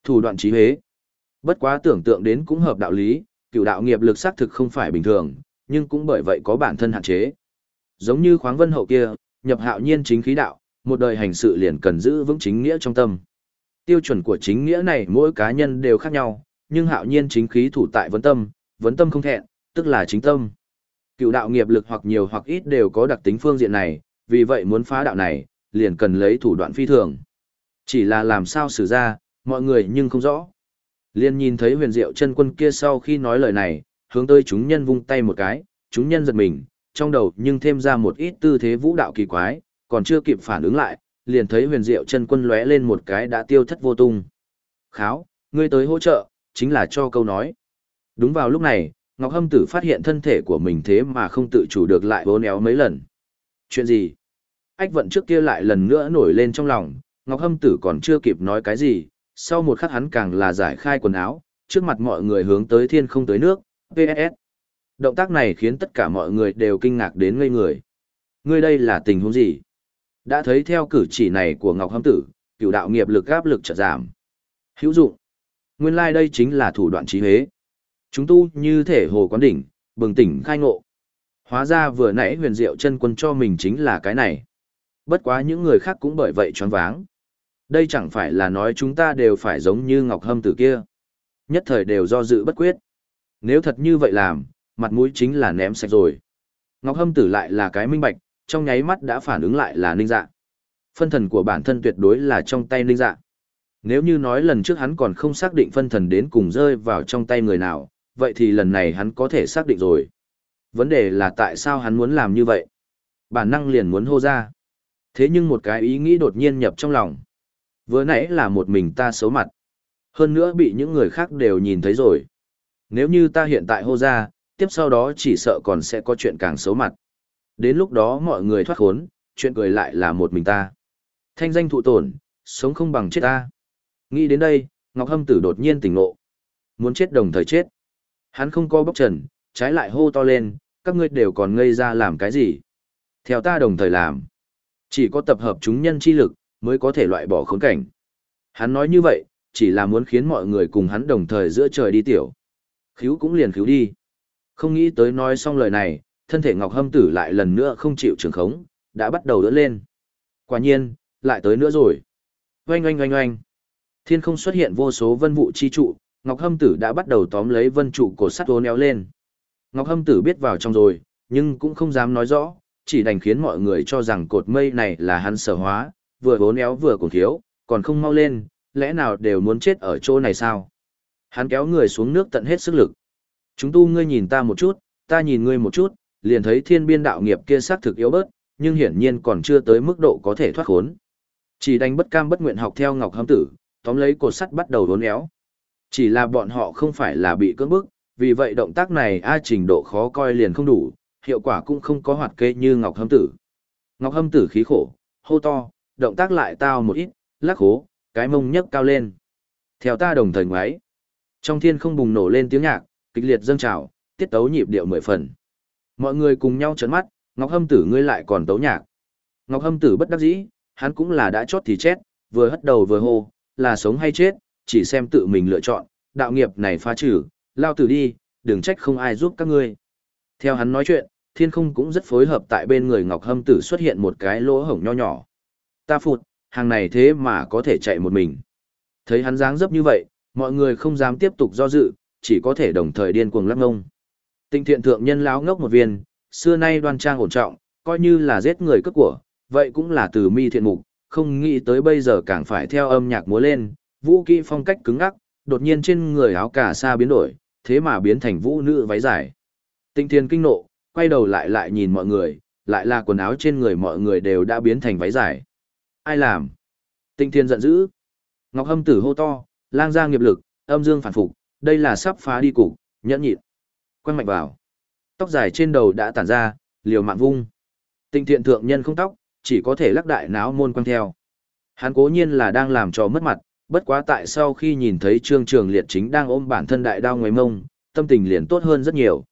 Thủ đoạn trí huế. Bất quá tưởng tượng đến cũng hợp đạo lý, cựu đạo nghiệp lực xác thực không phải bình thường, nhưng cũng bởi vậy có bản thân hạn chế. Giống như khoáng vân hậu kia, nhập hạo nhiên chính khí đạo, một đời hành sự liền cần giữ vững chính nghĩa trong tâm. Tiêu chuẩn của chính nghĩa này mỗi cá nhân đều khác nhau, nhưng hạo nhiên chính khí thủ tại vấn tâm, vấn tâm không thẹn, tức là chính tâm. Cựu đạo nghiệp lực hoặc nhiều hoặc ít đều có đặc tính phương diện này, vì vậy muốn phá đạo này, liền cần lấy thủ đoạn phi thường. Chỉ là làm sao xử ra, mọi người nhưng không rõ. Liên nhìn thấy huyền diệu chân quân kia sau khi nói lời này, hướng tới chúng nhân vung tay một cái, chúng nhân giật mình, trong đầu nhưng thêm ra một ít tư thế vũ đạo kỳ quái, còn chưa kịp phản ứng lại, liền thấy huyền diệu chân quân lóe lên một cái đã tiêu thất vô tung. Kháo, ngươi tới hỗ trợ, chính là cho câu nói. Đúng vào lúc này, Ngọc Hâm Tử phát hiện thân thể của mình thế mà không tự chủ được lại vốn éo mấy lần. Chuyện gì? Ách vận trước kia lại lần nữa nổi lên trong lòng, Ngọc Hâm Tử còn chưa kịp nói cái gì, sau một khắc hắn càng là giải khai quần áo, trước mặt mọi người hướng tới thiên không tới nước, pê ét ét. Động tác này khiến tất cả mọi người đều kinh ngạc đến ngây người. Ngươi đây là tình huống gì? Đã thấy theo cử chỉ này của Ngọc Hâm Tử, cửu đạo nghiệp lực áp lực chợt giảm. Hữu dụng. Nguyên lai like đây chính là thủ đoạn trí huế. Chúng tu như thể hồ quán đỉnh, bừng tỉnh khai ngộ. Hóa ra vừa nãy huyền diệu chân quân cho mình chính là cái này. Bất quá những người khác cũng bởi vậy choáng váng. Đây chẳng phải là nói chúng ta đều phải giống như Ngọc Hâm Tử kia. Nhất thời đều do dự bất quyết. Nếu thật như vậy làm, mặt mũi chính là ném sạch rồi. Ngọc Hâm Tử lại là cái minh bạch, trong nháy mắt đã phản ứng lại là Ninh Dạ. Phân thần của bản thân tuyệt đối là trong tay Ninh Dạ. Nếu như nói lần trước hắn còn không xác định phân thần đến cùng rơi vào trong tay người nào, vậy thì lần này hắn có thể xác định rồi. Vấn đề là tại sao hắn muốn làm như vậy? Bản năng liền muốn hô ra. Thế nhưng một cái ý nghĩ đột nhiên nhập trong lòng. Vừa nãy là một mình ta xấu mặt. Hơn nữa bị những người khác đều nhìn thấy rồi. Nếu như ta hiện tại hô ra, tiếp sau đó chỉ sợ còn sẽ có chuyện càng xấu mặt. Đến lúc đó mọi người thoát khốn, chuyện cười lại là một mình ta. Thanh danh thụ tổn, sống không bằng chết ta. Nghĩ đến đây, Ngọc Hâm Tử đột nhiên tỉnh ngộ. Muốn chết đồng thời chết. Hắn không có bốc trần, trái lại hô to lên, các ngươi đều còn ngây ra làm cái gì? Theo ta đồng thời làm. Chỉ có tập hợp chúng nhân chi lực, mới có thể loại bỏ khốn cảnh. Hắn nói như vậy, chỉ là muốn khiến mọi người cùng hắn đồng thời giữa trời đi tiểu. Khíu cũng liền khíu đi. Không nghĩ tới nói xong lời này, thân thể Ngọc Hâm Tử lại lần nữa không chịu trường khống, đã bắt đầu đỡ lên. Quả nhiên, lại tới nữa rồi. Oanh oanh oanh oanh. Thiên không xuất hiện vô số vân vụ chi trụ, Ngọc Hâm Tử đã bắt đầu tóm lấy vân trụ cột sắt uốn éo lên. Ngọc Hâm Tử biết vào trong rồi, nhưng cũng không dám nói rõ, chỉ đành khiến mọi người cho rằng cột mây này là hắn sở hóa, vừa uốn éo vừa cuồng thiếu, còn không mau lên, lẽ nào đều muốn chết ở chỗ này sao? Hắn kéo người xuống nước tận hết sức lực. Chúng tu ngươi nhìn ta một chút, ta nhìn ngươi một chút, liền thấy thiên biên đạo nghiệp kia xác thực yếu bớt, nhưng hiển nhiên còn chưa tới mức độ có thể thoát khốn. Chỉ đành bất cam bất nguyện học theo Ngọc Hâm Tử, tóm lấy cột sắt bắt đầu uốn éo. Chỉ là bọn họ không phải là bị cưỡng bức, vì vậy động tác này a trình độ khó coi liền không đủ, hiệu quả cũng không có hoạt kê như Ngọc Hâm Tử. Ngọc Hâm Tử khí khổ, hô to, động tác lại tao một ít, lắc hố, cái mông nhấc cao lên. Theo ta đồng thời ngoái. Trong thiên không bùng nổ lên tiếng nhạc, kịch liệt dâng trào, tiết tấu nhịp điệu mười phần. Mọi người cùng nhau trấn mắt, Ngọc Hâm Tử ngươi lại còn tấu nhạc. Ngọc Hâm Tử bất đắc dĩ, hắn cũng là đã chót thì chết, vừa hất đầu vừa hô, là sống hay chết, chỉ xem tự mình lựa chọn, đạo nghiệp này phá trừ, lao tử đi, đừng trách không ai giúp các ngươi. Theo hắn nói chuyện, thiên không cũng rất phối hợp tại bên người Ngọc Hâm Tử xuất hiện một cái lỗ hổng nho nhỏ. Ta phụt, hàng này thế mà có thể chạy một mình. Thấy hắn dáng dấp như vậy, mọi người không dám tiếp tục do dự, chỉ có thể đồng thời điên cuồng lắc ngông. Tinh thiện thượng nhân láo ngốc một viên, xưa nay đoan trang ổn trọng, coi như là giết người cướp của, vậy cũng là từ mi thiện mục, không nghĩ tới bây giờ càng phải theo âm nhạc múa lên, vũ kỹ phong cách cứng ngắc, đột nhiên trên người áo cà sa biến đổi, thế mà biến thành vũ nữ váy dài. Tinh thiên kinh nộ, quay đầu lại lại nhìn mọi người, lại là quần áo trên người mọi người đều đã biến thành váy dài. Ai làm? Tinh thiên giận dữ. Ngọc Hâm Tử hô to, lang gia nghiệp lực, âm dương phản phục, đây là sắp phá đi cục, nhẫn nhịn. Quăng mạnh vào. Tóc dài trên đầu đã tản ra, liều mạng vung. Tinh thiện thượng nhân không tóc, chỉ có thể lắc đại náo môn quăng theo. Hắn cố nhiên là đang làm trò mất mặt, bất quá tại sau khi nhìn thấy Trương Trường Liệt chính đang ôm bản thân đại đao ngoài mông, tâm tình liền tốt hơn rất nhiều.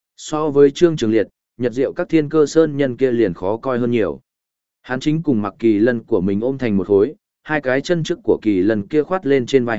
So với Trương Trường Liệt, Nhật Diệu các thiên cơ sơn nhân kia liền khó coi hơn nhiều. Hắn chính cùng mặc kỳ lân của mình ôm thành một khối, hai cái chân trước của kỳ lân kia khoát lên trên vai hắn,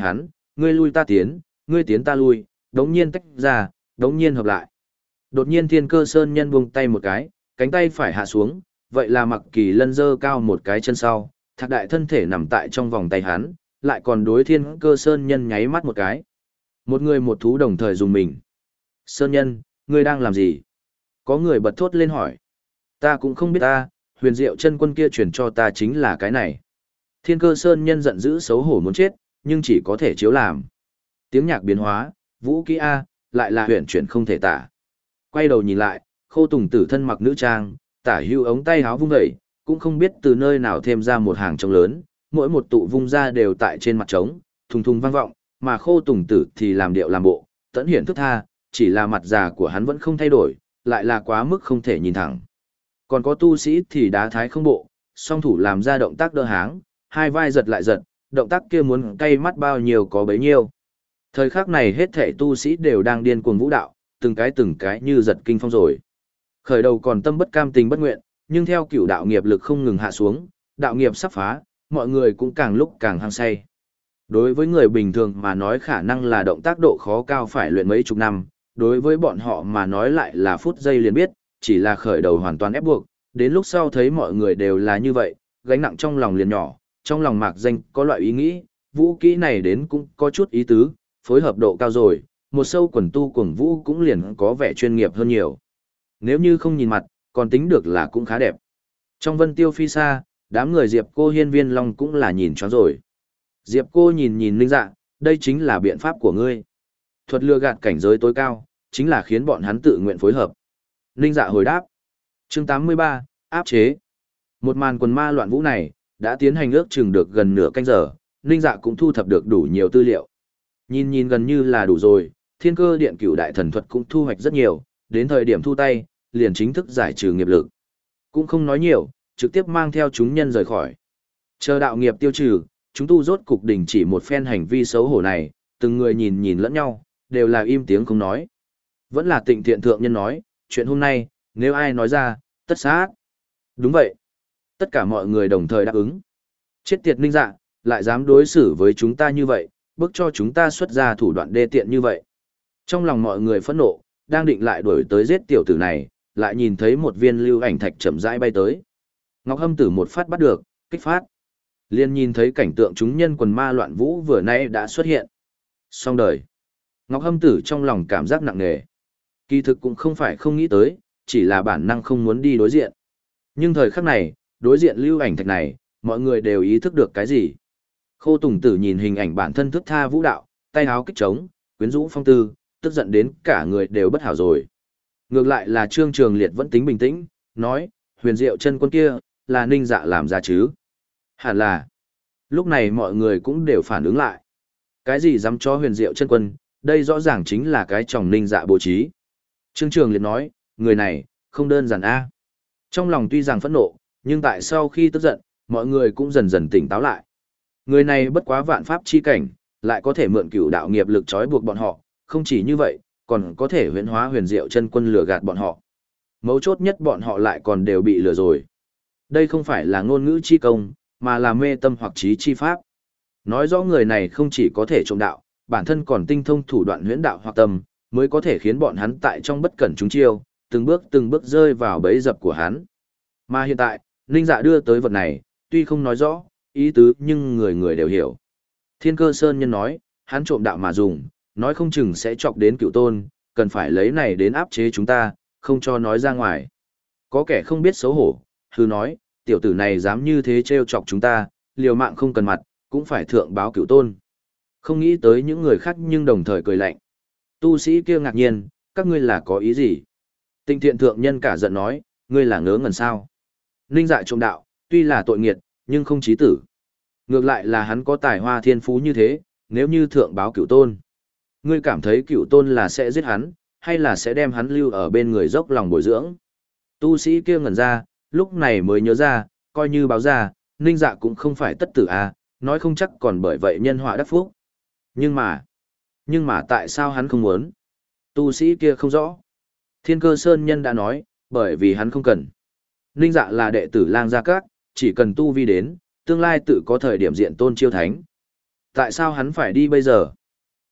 ngươi lui ta tiến, ngươi tiến ta lui, đống nhiên tách ra, đống nhiên hợp lại. Đột nhiên Thiên Cơ Sơn Nhân buông tay một cái, cánh tay phải hạ xuống, vậy là Mặc Kỳ Lân giơ cao một cái chân sau, Thạc Đại thân thể nằm tại trong vòng tay hắn, lại còn đối Thiên Cơ Sơn Nhân nháy mắt một cái. Một người một thú đồng thời dùng mình. Sơn Nhân, ngươi đang làm gì? Có người bật thốt lên hỏi. Ta cũng không biết ta, huyền diệu chân quân kia truyền cho ta chính là cái này. Thiên Cơ Sơn Nhân giận dữ xấu hổ muốn chết, nhưng chỉ có thể chiếu làm. Tiếng nhạc biến hóa, vũ kỹ A, lại là huyền chuyển không thể tả. Quay đầu nhìn lại, Khô Tùng Tử thân mặc nữ trang, tả hưu ống tay háo vung dậy, cũng không biết từ nơi nào thêm ra một hàng trống lớn, mỗi một tụ vung ra đều tại trên mặt trống, thùng thùng vang vọng, mà Khô Tùng Tử thì làm điệu làm bộ, tẫn hiện thức tha, chỉ là mặt già của hắn vẫn không thay đổi, lại là quá mức không thể nhìn thẳng. Còn có tu sĩ thì đá thái không bộ, song thủ làm ra động tác đỡ háng, hai vai giật lại giật, động tác kia muốn cay mắt bao nhiêu có bấy nhiêu. Thời khắc này hết thảy tu sĩ đều đang điên cuồng vũ đạo, từng cái từng cái như giật kinh phong rồi. Khởi đầu còn tâm bất cam tình bất nguyện, nhưng theo cửu đạo nghiệp lực không ngừng hạ xuống, đạo nghiệp sắp phá, mọi người cũng càng lúc càng hăng say. Đối với người bình thường mà nói khả năng là động tác độ khó cao phải luyện mấy chục năm, đối với bọn họ mà nói lại là phút giây liền biết, chỉ là khởi đầu hoàn toàn ép buộc, đến lúc sau thấy mọi người đều là như vậy, gánh nặng trong lòng liền nhỏ, trong lòng mạc danh có loại ý nghĩ, vũ kỹ này đến cũng có chút ý tứ, phối hợp độ cao rồi, một sâu quần tu cuồng vũ cũng liền có vẻ chuyên nghiệp hơn nhiều. Nếu như không nhìn mặt, còn tính được là cũng khá đẹp. Trong Vân Tiêu Phi xa, đám người Diệp Cô Hiên Viên Long cũng là nhìn choáng rồi. Diệp Cô nhìn nhìn Ninh Dạ, đây chính là biện pháp của ngươi. Thuật lừa gạt cảnh giới tối cao, chính là khiến bọn hắn tự nguyện phối hợp. Ninh Dạ hồi đáp. Chương tám mươi ba, áp chế. Một màn quần ma loạn vũ này, đã tiến hành ước chừng được gần nửa canh giờ, Ninh Dạ cũng thu thập được đủ nhiều tư liệu. Nhìn nhìn gần như là đủ rồi, Thiên Cơ Điện Cửu Đại Thần Thuật cũng thu hoạch rất nhiều, đến thời điểm thu tay, liền chính thức giải trừ nghiệp lực. Cũng không nói nhiều, trực tiếp mang theo chúng nhân rời khỏi. Chờ đạo nghiệp tiêu trừ, chúng tu rốt cục đình chỉ một phen hành vi xấu hổ này, từng người nhìn nhìn lẫn nhau, đều là im tiếng không nói. Vẫn là Tịnh Thiện thượng nhân nói, chuyện hôm nay, nếu ai nói ra, tất sát. Đúng vậy. Tất cả mọi người đồng thời đáp ứng. Chết tiệt Ninh Dạ, lại dám đối xử với chúng ta như vậy, bức cho chúng ta xuất ra thủ đoạn đê tiện như vậy. Trong lòng mọi người phẫn nộ, đang định lại đuổi tới giết tiểu tử này, lại nhìn thấy một viên lưu ảnh thạch chậm rãi bay tới. Ngọc Hâm Tử một phát bắt được, kích phát. Liên nhìn thấy cảnh tượng chúng nhân quần ma loạn vũ vừa nay đã xuất hiện. Xong đời. Ngọc Hâm Tử trong lòng cảm giác nặng nề. Kỳ thực cũng không phải không nghĩ tới, chỉ là bản năng không muốn đi đối diện. Nhưng thời khắc này, đối diện lưu ảnh thạch này, mọi người đều ý thức được cái gì. Khô Tùng Tử nhìn hình ảnh bản thân thức tha vũ đạo, tay háo kích trống, quyến rũ phong tư, tức giận đến cả người đều bất hảo rồi. Ngược lại là Trương Trường Liệt vẫn tính bình tĩnh, nói, huyền diệu chân quân kia, là Ninh Dạ làm ra chứ. Hẳn là. Lúc này mọi người cũng đều phản ứng lại. Cái gì dám cho huyền diệu chân quân, đây rõ ràng chính là cái tròng Ninh Dạ bố trí. Trương Trường Liệt nói, người này, không đơn giản a. Trong lòng tuy rằng phẫn nộ, nhưng tại sau khi tức giận, mọi người cũng dần dần tỉnh táo lại. Người này bất quá vạn pháp chi cảnh, lại có thể mượn cửu đạo nghiệp lực trói buộc bọn họ, không chỉ như vậy, còn có thể huyễn hóa huyền diệu chân quân lừa gạt bọn họ. Mấu chốt nhất bọn họ lại còn đều bị lừa rồi. Đây không phải là ngôn ngữ chi công, mà là mê tâm hoặc trí chi pháp. Nói rõ người này không chỉ có thể trộm đạo, bản thân còn tinh thông thủ đoạn huyễn đạo hoặc tâm, mới có thể khiến bọn hắn tại trong bất cẩn chúng chiêu, từng bước từng bước rơi vào bẫy dập của hắn. Mà hiện tại, Ninh Dạ đưa tới vật này, tuy không nói rõ, ý tứ nhưng người người đều hiểu. Thiên Cơ Sơn Nhân nói, hắn trộm đạo mà dùng, nói không chừng sẽ chọc đến cựu tôn, cần phải lấy này đến áp chế chúng ta, không cho nói ra ngoài. Có kẻ không biết xấu hổ, hư nói, tiểu tử này dám như thế trêu chọc chúng ta, liều mạng không cần mặt, cũng phải thượng báo cựu tôn. Không nghĩ tới những người khác nhưng đồng thời cười lạnh. Tu sĩ kia ngạc nhiên, các ngươi là có ý gì? Tịnh Thiện thượng nhân cả giận nói, ngươi là ngớ ngẩn sao? Ninh Dạ trộm đạo, tuy là tội nghiệt, nhưng không chí tử. Ngược lại là hắn có tài hoa thiên phú như thế, nếu như thượng báo cửu tôn. Ngươi cảm thấy cửu tôn là sẽ giết hắn, hay là sẽ đem hắn lưu ở bên người dốc lòng bồi dưỡng? Tu sĩ kia ngẩn ra, lúc này mới nhớ ra, coi như báo ra, Ninh Dạ cũng không phải tất tử à, nói không chắc còn bởi vậy nhân họa đắc phúc. Nhưng mà, nhưng mà tại sao hắn không muốn? Tu sĩ kia không rõ. Thiên Cơ Sơn Nhân đã nói, bởi vì hắn không cần. Ninh Dạ là đệ tử Lang Gia Các, chỉ cần tu vi đến, tương lai tự có thời điểm diện tôn chiêu thánh. Tại sao hắn phải đi bây giờ,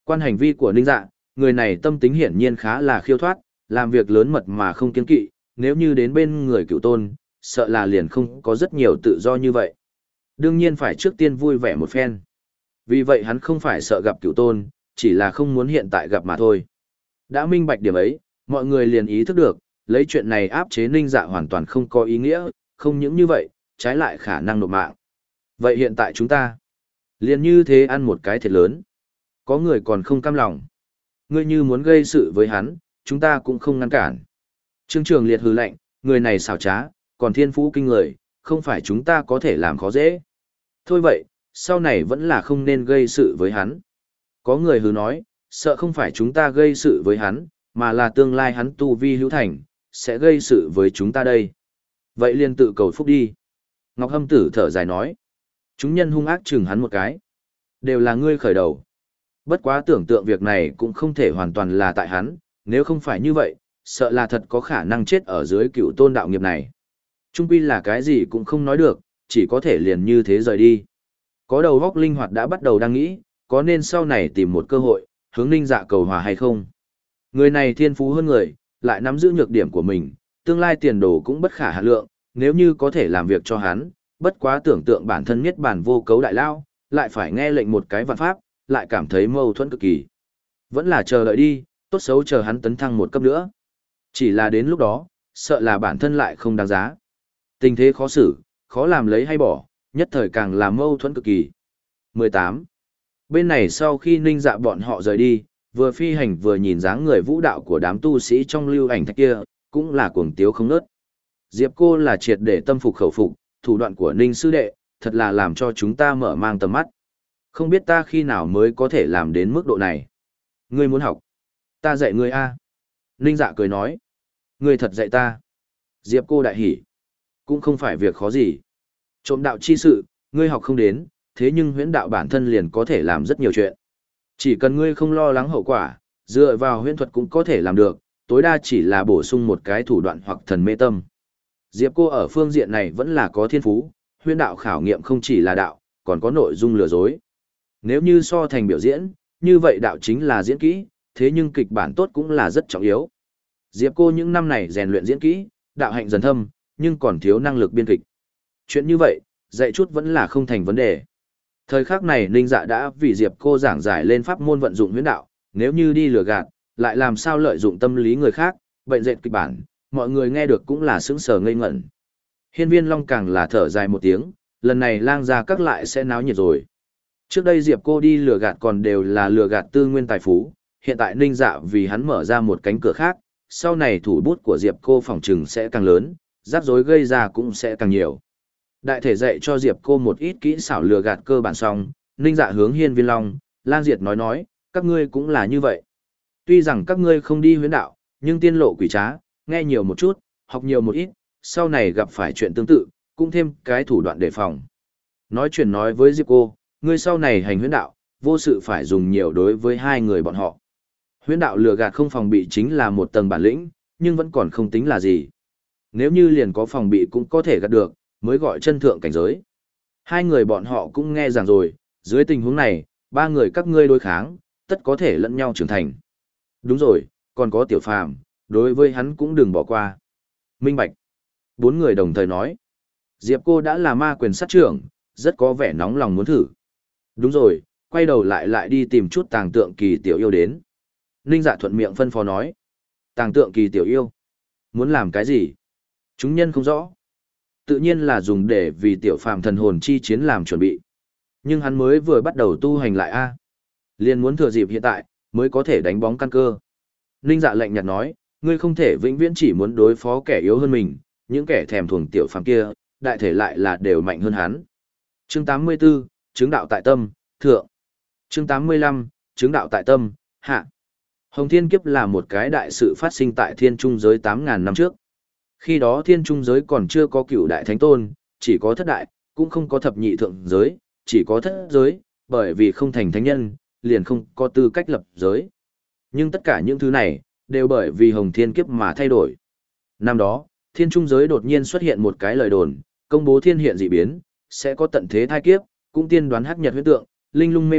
Quan hành vi của Ninh Dạ, người này tâm tính hiển nhiên khá là khiêu thoát, làm việc lớn mật mà không kiêng kỵ, nếu như đến bên người cựu tôn, sợ là liền không có rất nhiều tự do như vậy. Đương nhiên phải trước tiên vui vẻ một phen. Vì vậy hắn không phải sợ gặp cựu tôn, chỉ là không muốn hiện tại gặp mà thôi. Đã minh bạch điểm ấy, mọi người liền ý thức được, lấy chuyện này áp chế Ninh Dạ hoàn toàn không có ý nghĩa, không những như vậy, trái lại khả năng nộp mạng. Vậy hiện tại chúng ta, liền như thế ăn một cái thiệt lớn. Có người còn không cam lòng. Ngươi như muốn gây sự với hắn, chúng ta cũng không ngăn cản. Trương Trường Liệt hừ lạnh, người này xảo trá, còn thiên phú kinh người, không phải chúng ta có thể làm khó dễ. Thôi vậy, sau này vẫn là không nên gây sự với hắn. Có người hừ nói, sợ không phải chúng ta gây sự với hắn, mà là tương lai hắn tu vi hữu thành, sẽ gây sự với chúng ta đây. Vậy liền tự cầu phúc đi. Ngọc Hâm Tử thở dài nói. Chúng nhân hung ác chừng hắn một cái. Đều là ngươi khởi đầu. Bất quá tưởng tượng việc này cũng không thể hoàn toàn là tại hắn, nếu không phải như vậy, sợ là thật có khả năng chết ở dưới cựu tôn đạo nghiệp này. Trung quy là cái gì cũng không nói được, chỉ có thể liền như thế rời đi. Có đầu góc linh hoạt đã bắt đầu đang nghĩ, có nên sau này tìm một cơ hội, hướng Ninh Dạ cầu hòa hay không. Người này thiên phú hơn người, lại nắm giữ nhược điểm của mình, tương lai tiền đồ cũng bất khả hạn lượng, nếu như có thể làm việc cho hắn, bất quá tưởng tượng bản thân niết bàn vô cấu đại lao, lại phải nghe lệnh một cái vạn pháp, lại cảm thấy mâu thuẫn cực kỳ. Vẫn là chờ đợi đi, tốt xấu chờ hắn tấn thăng một cấp nữa. Chỉ là đến lúc đó, sợ là bản thân lại không đáng giá. Tình thế khó xử, khó làm lấy hay bỏ, nhất thời càng làm mâu thuẫn cực kỳ. mười tám. Bên này sau khi Ninh Dạ bọn họ rời đi, vừa phi hành vừa nhìn dáng người vũ đạo của đám tu sĩ trong lưu ảnh thạch kia, cũng là cuồng tiếu không nớt. Diệp cô là triệt để tâm phục khẩu phục, thủ đoạn của Ninh sư đệ, thật là làm cho chúng ta mở mang tầm mắt. Không biết ta khi nào mới có thể làm đến mức độ này. Ngươi muốn học? Ta dạy ngươi a. Ninh Dạ cười nói. Ngươi thật dạy ta. Diệp cô đại hỉ. Cũng không phải việc khó gì. Trộm đạo chi sự, ngươi học không đến, thế nhưng huyễn đạo bản thân liền có thể làm rất nhiều chuyện. Chỉ cần ngươi không lo lắng hậu quả, dựa vào huyễn thuật cũng có thể làm được, tối đa chỉ là bổ sung một cái thủ đoạn hoặc thần mê tâm. Diệp cô ở phương diện này vẫn là có thiên phú, huyễn đạo khảo nghiệm không chỉ là đạo, còn có nội dung lừa dối. Nếu như so thành biểu diễn, như vậy đạo chính là diễn kỹ, thế nhưng kịch bản tốt cũng là rất trọng yếu. Diệp cô những năm này rèn luyện diễn kỹ, đạo hạnh dần thâm, nhưng còn thiếu năng lực biên kịch. Chuyện như vậy, dạy chút vẫn là không thành vấn đề. Thời khắc này Ninh Dạ đã vì Diệp cô giảng giải lên pháp môn vận dụng huyễn đạo, nếu như đi lừa gạt, lại làm sao lợi dụng tâm lý người khác, bệnh dệt kịch bản, mọi người nghe được cũng là sững sờ ngây ngẩn. Hiên Viên Long càng là thở dài một tiếng, lần này lang gia các lại sẽ náo nhiệt rồi. Trước đây Diệp cô đi lừa gạt còn đều là lừa gạt tư nguyên tài phú, hiện tại Ninh Dạ vì hắn mở ra một cánh cửa khác, sau này thủ bút của Diệp cô phỏng trừng sẽ càng lớn, rắc rối gây ra cũng sẽ càng nhiều. Đại thể dạy cho Diệp cô một ít kỹ xảo lừa gạt cơ bản xong, Ninh Dạ hướng Hiên Viên Long, Lang Diệt nói nói, các ngươi cũng là như vậy. Tuy rằng các ngươi không đi huyễn đạo, nhưng tiên lộ quỷ trá, nghe nhiều một chút, học nhiều một ít, sau này gặp phải chuyện tương tự, cũng thêm cái thủ đoạn đề phòng. Nói chuyện nói với Diệp cô, ngươi sau này hành huyễn đạo, vô sự phải dùng nhiều đối với hai người bọn họ. Huyễn đạo lừa gạt không phòng bị chính là một tầng bản lĩnh, nhưng vẫn còn không tính là gì. Nếu như liền có phòng bị cũng có thể gạt được, mới gọi chân thượng cảnh giới. Hai người bọn họ cũng nghe rằng rồi, dưới tình huống này, ba người các ngươi đối kháng, tất có thể lẫn nhau trưởng thành. Đúng rồi, còn có Tiểu Phàm, đối với hắn cũng đừng bỏ qua. Minh bạch. Bốn người đồng thời nói. Diệp cô đã là ma quyền sát trưởng, rất có vẻ nóng lòng muốn thử. Đúng rồi, quay đầu lại lại đi tìm chút tàng tượng kỳ tiểu yêu đến. Ninh Dạ thuận miệng phân phó nói. Tàng tượng kỳ tiểu yêu. Muốn làm cái gì? Chúng nhân không rõ. Tự nhiên là dùng để vì Tiểu Phàm thần hồn chi chiến làm chuẩn bị. Nhưng hắn mới vừa bắt đầu tu hành lại a, liền muốn thừa dịp hiện tại, mới có thể đánh bóng căn cơ. Ninh Dạ lạnh nhạt nói, ngươi không thể vĩnh viễn chỉ muốn đối phó kẻ yếu hơn mình, những kẻ thèm thuồng Tiểu Phàm kia, đại thể lại là đều mạnh hơn hắn. Chương tám mươi tư, chứng đạo tại tâm, thượng. Chương tám mươi lăm, chứng đạo tại tâm, hạ. Hồng Thiên Kiếp là một cái đại sự phát sinh tại Thiên Trung giới tám ngàn năm trước. Khi đó Thiên Trung giới còn chưa có cửu đại thánh tôn, chỉ có thất đại, cũng không có thập nhị thượng giới, chỉ có thất giới, bởi vì không thành thánh nhân, liền không có tư cách lập giới. Nhưng tất cả những thứ này, đều bởi vì Hồng Thiên Kiếp mà thay đổi. Năm đó, Thiên Trung giới đột nhiên xuất hiện một cái lời đồn, công bố thiên hiện dị biến, sẽ có tận thế thai kiếp, cũng tiên đoán hắc nhật huyễn tượng, linh lung mê cục,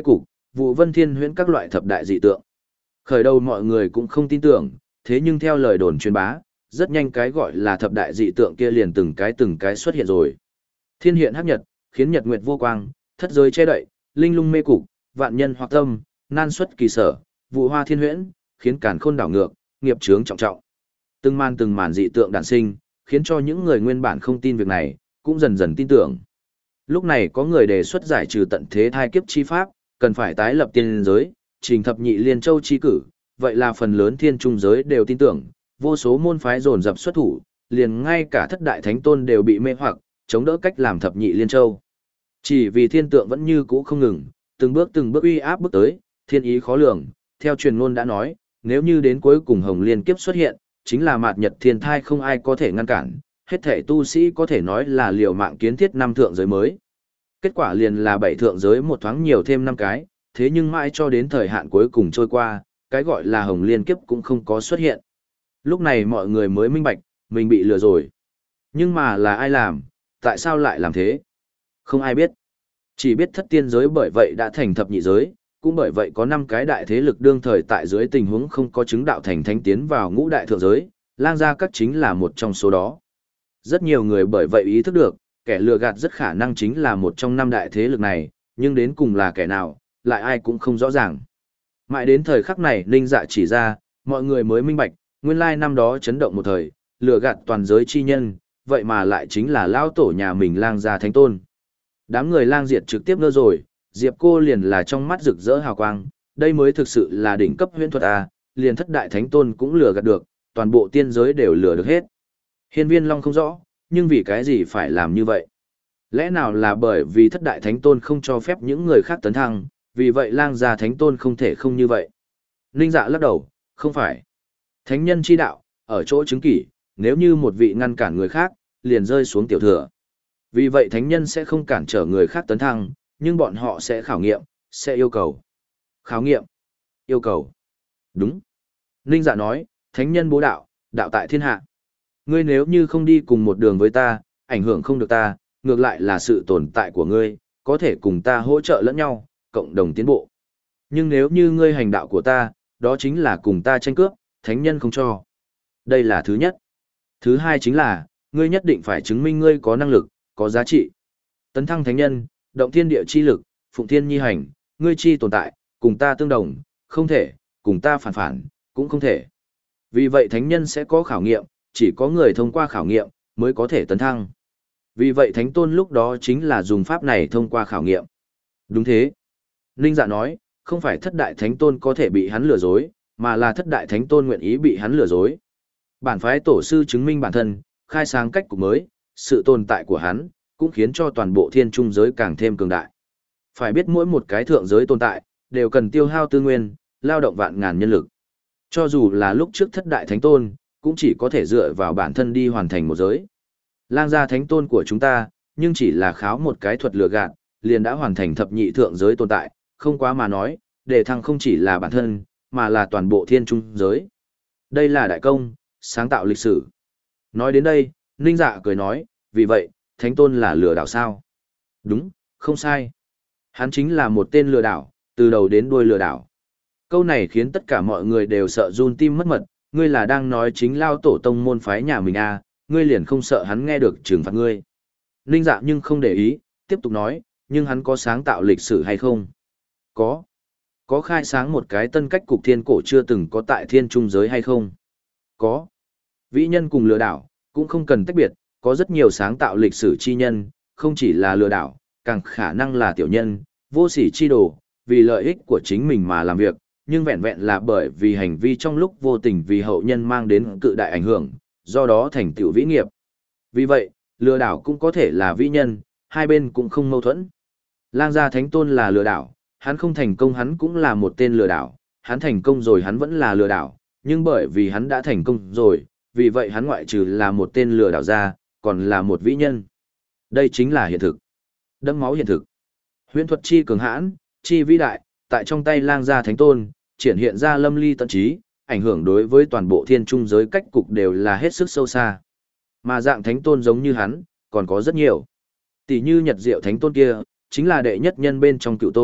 vụ vân thiên huyễn các loại thập đại dị tượng. Khởi đầu mọi người cũng không tin tưởng, thế nhưng theo lời đồn truyền bá, rất nhanh cái gọi là thập đại dị tượng kia liền từng cái từng cái xuất hiện rồi. Thiên hiện hắc nhật, khiến nhật nguyệt vô quang, thất giới che đậy, linh lung mê cục, vạn nhân hoặc tâm, nan xuất kỳ sở, vụ hoa thiên huyễn, khiến càn khôn đảo ngược, nghiệp chướng trọng trọng. Từng màn từng màn dị tượng đản sinh, khiến cho những người nguyên bản không tin việc này, cũng dần dần tin tưởng. Lúc này có người đề xuất giải trừ tận thế thai kiếp chi pháp, cần phải tái lập tiên giới, trình thập nhị liên châu chi cử, vậy là phần lớn thiên trung giới đều tin tưởng, vô số môn phái dồn dập xuất thủ, liền ngay cả thất đại thánh tôn đều bị mê hoặc, chống đỡ cách làm thập nhị liên châu. Chỉ vì thiên tượng vẫn như cũ không ngừng, từng bước từng bước uy áp bước tới, thiên ý khó lường, theo truyền ngôn đã nói, nếu như đến cuối cùng hồng liên kiếp xuất hiện, chính là mạt nhật thiên thai không ai có thể ngăn cản, hết thể tu sĩ có thể nói là liều mạng kiến thiết năm thượng giới mới. Kết quả liền là bảy thượng giới một thoáng nhiều thêm năm cái, thế nhưng mãi cho đến thời hạn cuối cùng trôi qua, cái gọi là hồng liên kiếp cũng không có xuất hiện. Lúc này mọi người mới minh bạch, mình bị lừa rồi. Nhưng mà là ai làm, tại sao lại làm thế? Không ai biết. Chỉ biết thất tiên giới bởi vậy đã thành thập nhị giới, cũng bởi vậy có năm cái đại thế lực đương thời tại dưới tình huống không có chứng đạo thành thánh tiến vào ngũ đại thượng giới, lang gia các chính là một trong số đó. Rất nhiều người bởi vậy ý thức được, kẻ lừa gạt rất khả năng chính là một trong năm đại thế lực này, nhưng đến cùng là kẻ nào, lại ai cũng không rõ ràng. Mãi đến thời khắc này Ninh Dạ chỉ ra, mọi người mới minh bạch, nguyên lai năm đó chấn động một thời, lừa gạt toàn giới chi nhân, vậy mà lại chính là lao tổ nhà mình lang gia thánh tôn. Đám người lang diệt trực tiếp ngơ rồi, Diệp cô liền là trong mắt rực rỡ hào quang, đây mới thực sự là đỉnh cấp huyễn thuật à, liền thất đại thánh tôn cũng lừa gạt được, toàn bộ tiên giới đều lừa được hết. Hiên Viên Long không rõ, nhưng vì cái gì phải làm như vậy? Lẽ nào là bởi vì thất đại thánh tôn không cho phép những người khác tấn thăng, vì vậy lang gia thánh tôn không thể không như vậy? Ninh Dạ lắc đầu, không phải. Thánh nhân chi đạo, ở chỗ chứng kỷ, nếu như một vị ngăn cản người khác, liền rơi xuống tiểu thừa. Vì vậy thánh nhân sẽ không cản trở người khác tấn thăng, nhưng bọn họ sẽ khảo nghiệm, sẽ yêu cầu. Khảo nghiệm, yêu cầu. Đúng. Ninh Dạ nói, thánh nhân bố đạo, đạo tại thiên hạ. Ngươi nếu như không đi cùng một đường với ta, ảnh hưởng không được ta, ngược lại là sự tồn tại của ngươi, có thể cùng ta hỗ trợ lẫn nhau, cộng đồng tiến bộ. Nhưng nếu như ngươi hành đạo của ta, đó chính là cùng ta tranh cướp, thánh nhân không cho. Đây là thứ nhất. Thứ hai chính là, ngươi nhất định phải chứng minh ngươi có năng lực, có giá trị. Tấn thăng thánh nhân, động thiên địa chi lực, phụng thiên nhi hành, ngươi chi tồn tại, cùng ta tương đồng, không thể, cùng ta phản phản, cũng không thể. Vì vậy thánh nhân sẽ có khảo nghiệm, chỉ có người thông qua khảo nghiệm, mới có thể tấn thăng. Vì vậy thánh tôn lúc đó chính là dùng pháp này thông qua khảo nghiệm. Đúng thế. Ninh Dạ nói, không phải thất đại thánh tôn có thể bị hắn lừa dối, mà là thất đại thánh tôn nguyện ý bị hắn lừa dối. Bản phái tổ sư chứng minh bản thân, khai sáng cách cục mới, sự tồn tại của hắn, cũng khiến cho toàn bộ thiên trung giới càng thêm cường đại. Phải biết mỗi một cái thượng giới tồn tại, đều cần tiêu hao tư nguyên, lao động vạn ngàn nhân lực. Cho dù là lúc trước thất đại thánh tôn, cũng chỉ có thể dựa vào bản thân đi hoàn thành một giới. Lang gia thánh tôn của chúng ta, nhưng chỉ là kháo một cái thuật lừa gạt, liền đã hoàn thành thập nhị thượng giới tồn tại, không quá mà nói, để thăng không chỉ là bản thân, mà là toàn bộ thiên trung giới. Đây là đại công, sáng tạo lịch sử. Nói đến đây, Ninh Dạ cười nói, vì vậy, thánh tôn là lừa đảo sao? Đúng, không sai. Hắn chính là một tên lừa đảo, từ đầu đến đuôi lừa đảo. Câu này khiến tất cả mọi người đều sợ run tim mất mật, ngươi là đang nói chính lao tổ tông môn phái nhà mình à, ngươi liền không sợ hắn nghe được trừng phạt ngươi. Ninh Dạ nhưng không để ý, tiếp tục nói, nhưng hắn có sáng tạo lịch sử hay không? Có. Có khai sáng một cái tân cách cục thiên cổ chưa từng có tại thiên trung giới hay không? Có. Vĩ nhân cùng lừa đảo, cũng không cần tách biệt, có rất nhiều sáng tạo lịch sử chi nhân, không chỉ là lừa đảo, càng khả năng là tiểu nhân, vô sỉ chi đồ, vì lợi ích của chính mình mà làm việc, nhưng vẹn vẹn là bởi vì hành vi trong lúc vô tình vì hậu nhân mang đến cự đại ảnh hưởng, do đó thành tựu vĩ nghiệp. Vì vậy, lừa đảo cũng có thể là vĩ nhân, hai bên cũng không mâu thuẫn. Lang gia thánh tôn là lừa đảo, hắn không thành công hắn cũng là một tên lừa đảo, hắn thành công rồi hắn vẫn là lừa đảo, nhưng bởi vì hắn đã thành công rồi, vì vậy hắn ngoại trừ là một tên lừa đảo ra, còn là một vĩ nhân. Đây chính là hiện thực. Đẫm máu hiện thực. Huyễn thuật chi cường hãn, chi vĩ đại, tại trong tay lang gia thánh tôn, triển hiện ra lâm ly tận trí, ảnh hưởng đối với toàn bộ thiên trung giới cách cục đều là hết sức sâu xa. Mà dạng thánh tôn giống như hắn, còn có rất nhiều. Tỷ như Nhật Diệu thánh tôn kia, chính là đệ nhất nhân bên trong cựu tôn,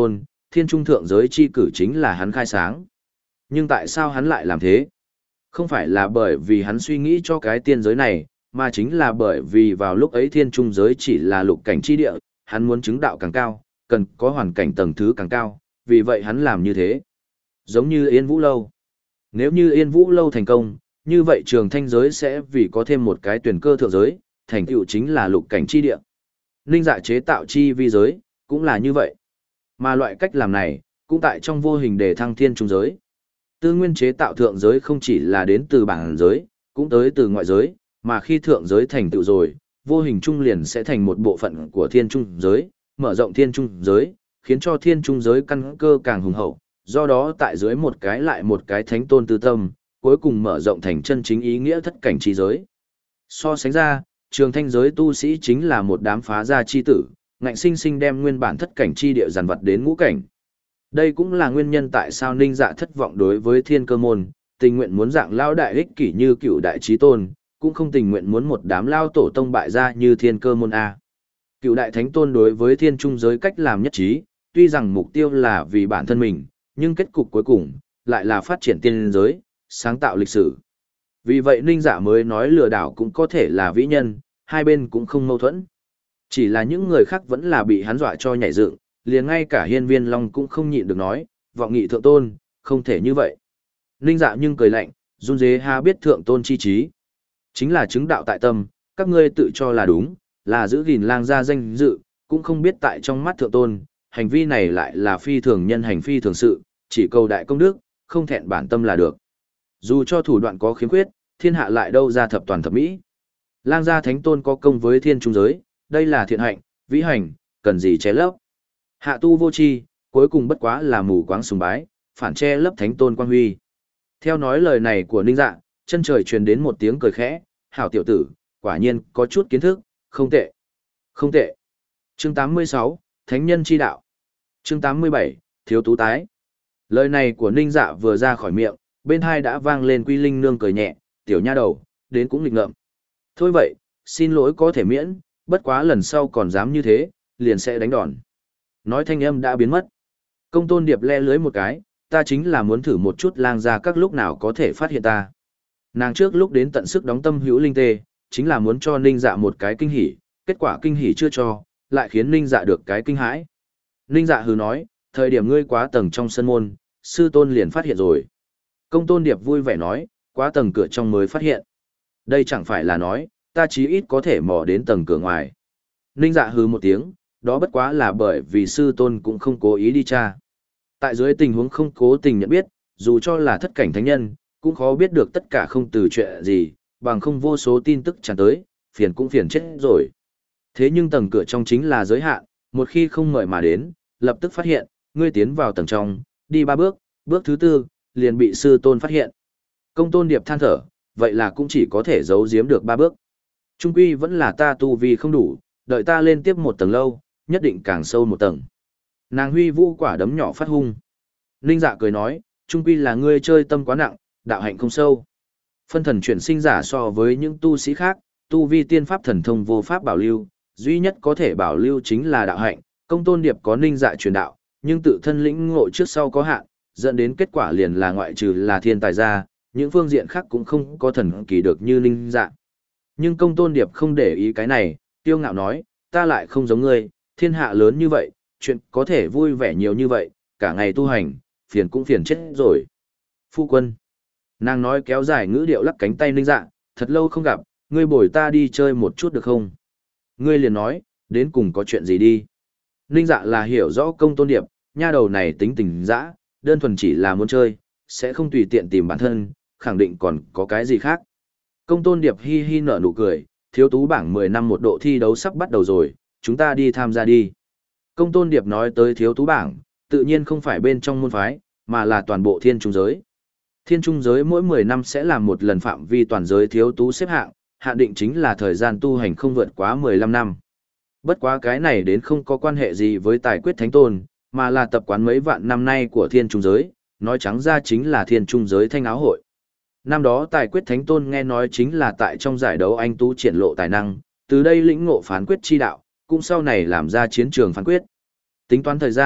thiên trung thượng giới chi cử chính là hắn khai sáng. Nhưng tại sao hắn lại làm thế? Không phải là bởi vì hắn suy nghĩ cho cái tiên giới này, mà chính là bởi vì vào lúc ấy thiên trung giới chỉ là lục cảnh chi địa, hắn muốn chứng đạo càng cao, cần có hoàn cảnh tầng thứ càng cao, vì vậy hắn làm như thế. Giống như Yên Vũ Lâu. Nếu như Yên Vũ Lâu thành công, như vậy trường thanh giới sẽ vì có thêm một cái tuyển cơ thượng giới, thành tựu chính là lục cảnh chi địa. Ninh Dạ chế tạo chi vi giới, cũng là như vậy. Mà loại cách làm này, cũng tại trong vô hình để thăng thiên trung giới. Tư nguyên chế tạo thượng giới không chỉ là đến từ bản giới, cũng tới từ ngoại giới, mà khi thượng giới thành tựu rồi, vô hình trung liền sẽ thành một bộ phận của thiên trung giới, mở rộng thiên trung giới, khiến cho thiên trung giới căn cơ càng hùng hậu, do đó tại dưới một cái lại một cái thánh tôn tư tâm, cuối cùng mở rộng thành chân chính ý nghĩa thất cảnh chi giới. So sánh ra, trường thanh giới tu sĩ chính là một đám phá gia chi tử, ngạnh sinh sinh đem nguyên bản thất cảnh chi địa dàn vật đến ngũ cảnh. Đây cũng là nguyên nhân tại sao Ninh Dạ thất vọng đối với thiên cơ môn, tình nguyện muốn dạng lao đại ích kỷ như cựu đại trí tôn, cũng không tình nguyện muốn một đám lao tổ tông bại gia như thiên cơ môn A. Cựu đại thánh tôn đối với thiên trung giới cách làm nhất trí, tuy rằng mục tiêu là vì bản thân mình, nhưng kết cục cuối cùng lại là phát triển tiên giới, sáng tạo lịch sử. Vì vậy Ninh Dạ mới nói lừa đảo cũng có thể là vĩ nhân, hai bên cũng không mâu thuẫn. Chỉ là những người khác vẫn là bị hắn dọa cho nhảy dựng, liền ngay cả Hiên Viên Long cũng không nhịn được nói, vọng nghị thượng tôn, không thể như vậy. Ninh Dạ nhưng cười lạnh, run dế ha biết thượng tôn chi trí. Chính là chứng đạo tại tâm, các ngươi tự cho là đúng, là giữ gìn lang gia danh dự, cũng không biết tại trong mắt thượng tôn, hành vi này lại là phi thường nhân hành phi thường sự, chỉ cầu đại công đức, không thẹn bản tâm là được. Dù cho thủ đoạn có khiếm khuyết, thiên hạ lại đâu ra thập toàn thập mỹ. Lang gia thánh tôn có công với thiên trung giới, đây là thiện hạnh, vĩ hành, cần gì che lấp. Hạ tu vô tri, cuối cùng bất quá là mù quáng sùng bái, phản che lấp thánh tôn quang huy. Theo nói lời này của Ninh Dạ, chân trời truyền đến một tiếng cười khẽ, hảo tiểu tử, quả nhiên có chút kiến thức, không tệ. Không tệ. Chương tám mươi sáu, Thánh nhân chi đạo. Chương tám mươi bảy, Thiếu tú tái. Lời này của Ninh Dạ vừa ra khỏi miệng, bên hai đã vang lên Quy Linh nương cười nhẹ, tiểu nha đầu, đến cũng nghịch ngợm. Thôi vậy, xin lỗi có thể miễn, bất quá lần sau còn dám như thế, liền sẽ đánh đòn. Nói thanh âm đã biến mất. Công tôn điệp le lưới một cái, ta chính là muốn thử một chút lang ra các lúc nào có thể phát hiện ta. Nàng trước lúc đến tận sức đóng tâm hữu linh tê, chính là muốn cho Ninh Dạ một cái kinh hỉ, kết quả kinh hỉ chưa cho, lại khiến Ninh Dạ được cái kinh hãi. Ninh Dạ hừ nói, thời điểm ngươi quá tầng trong sân môn, sư tôn liền phát hiện rồi. Công tôn điệp vui vẻ nói, quá tầng cửa trong mới phát hiện. Đây chẳng phải là nói, ta chí ít có thể mò đến tầng cửa ngoài. Ninh Dạ hừ một tiếng, đó bất quá là bởi vì sư tôn cũng không cố ý đi tra. Tại dưới tình huống không cố tình nhận biết, dù cho là thất cảnh thánh nhân, cũng khó biết được tất cả không từ chuyện gì, bằng không vô số tin tức tràn tới, phiền cũng phiền chết rồi. Thế nhưng tầng cửa trong chính là giới hạn, một khi không mời mà đến, lập tức phát hiện, ngươi tiến vào tầng trong, đi ba bước, bước thứ tư, liền bị sư tôn phát hiện. Công tôn điệp than thở, vậy là cũng chỉ có thể giấu giếm được ba bước. Trung quy vẫn là ta tu vi không đủ, đợi ta lên tiếp một tầng lâu, nhất định càng sâu một tầng. Nàng huy vũ quả đấm nhỏ phát hung. Ninh Dạ cười nói, trung quy là ngươi chơi tâm quá nặng, đạo hạnh không sâu. Phân thần chuyển sinh giả so với những tu sĩ khác, tu vi tiên pháp thần thông vô pháp bảo lưu, duy nhất có thể bảo lưu chính là đạo hạnh. Công tôn điệp có Ninh Dạ truyền đạo, nhưng tự thân lĩnh ngộ trước sau có hạn, dẫn đến kết quả liền là ngoại trừ là thiên tài ra, những phương diện khác cũng không có thần kỳ được như Ninh Dạ. Nhưng công tôn điệp không để ý cái này, tiêu ngạo nói, ta lại không giống ngươi, thiên hạ lớn như vậy, chuyện có thể vui vẻ nhiều như vậy, cả ngày tu hành, phiền cũng phiền chết rồi. Phu quân. Nàng nói kéo dài ngữ điệu lắc cánh tay Ninh Dạ, thật lâu không gặp, ngươi bồi ta đi chơi một chút được không? Ngươi liền nói, đến cùng có chuyện gì đi. Ninh Dạ là hiểu rõ công tôn điệp, nha đầu này tính tình dã, đơn thuần chỉ là muốn chơi, sẽ không tùy tiện tìm bản thân, khẳng định còn có cái gì khác. Công tôn điệp hi hi nở nụ cười, thiếu tú bảng mười năm một độ thi đấu sắp bắt đầu rồi, chúng ta đi tham gia đi. Công tôn điệp nói tới thiếu tú bảng, tự nhiên không phải bên trong môn phái, mà là toàn bộ thiên trung giới. Thiên trung giới mỗi mười năm sẽ làm một lần phạm vi toàn giới thiếu tú xếp hạng, hạn định chính là thời gian tu hành không vượt quá mười lăm năm. Bất quá cái này đến không có quan hệ gì với tài quyết thánh tôn, mà là tập quán mấy vạn năm nay của thiên trung giới, nói trắng ra chính là thiên trung giới thanh áo hội. Năm đó tài quyết thánh tôn nghe nói chính là tại trong giải đấu anh tú triển lộ tài năng, từ đây lĩnh ngộ phán quyết chi đạo, cũng sau này làm ra chiến trường phán quyết. Tính toán thời gian,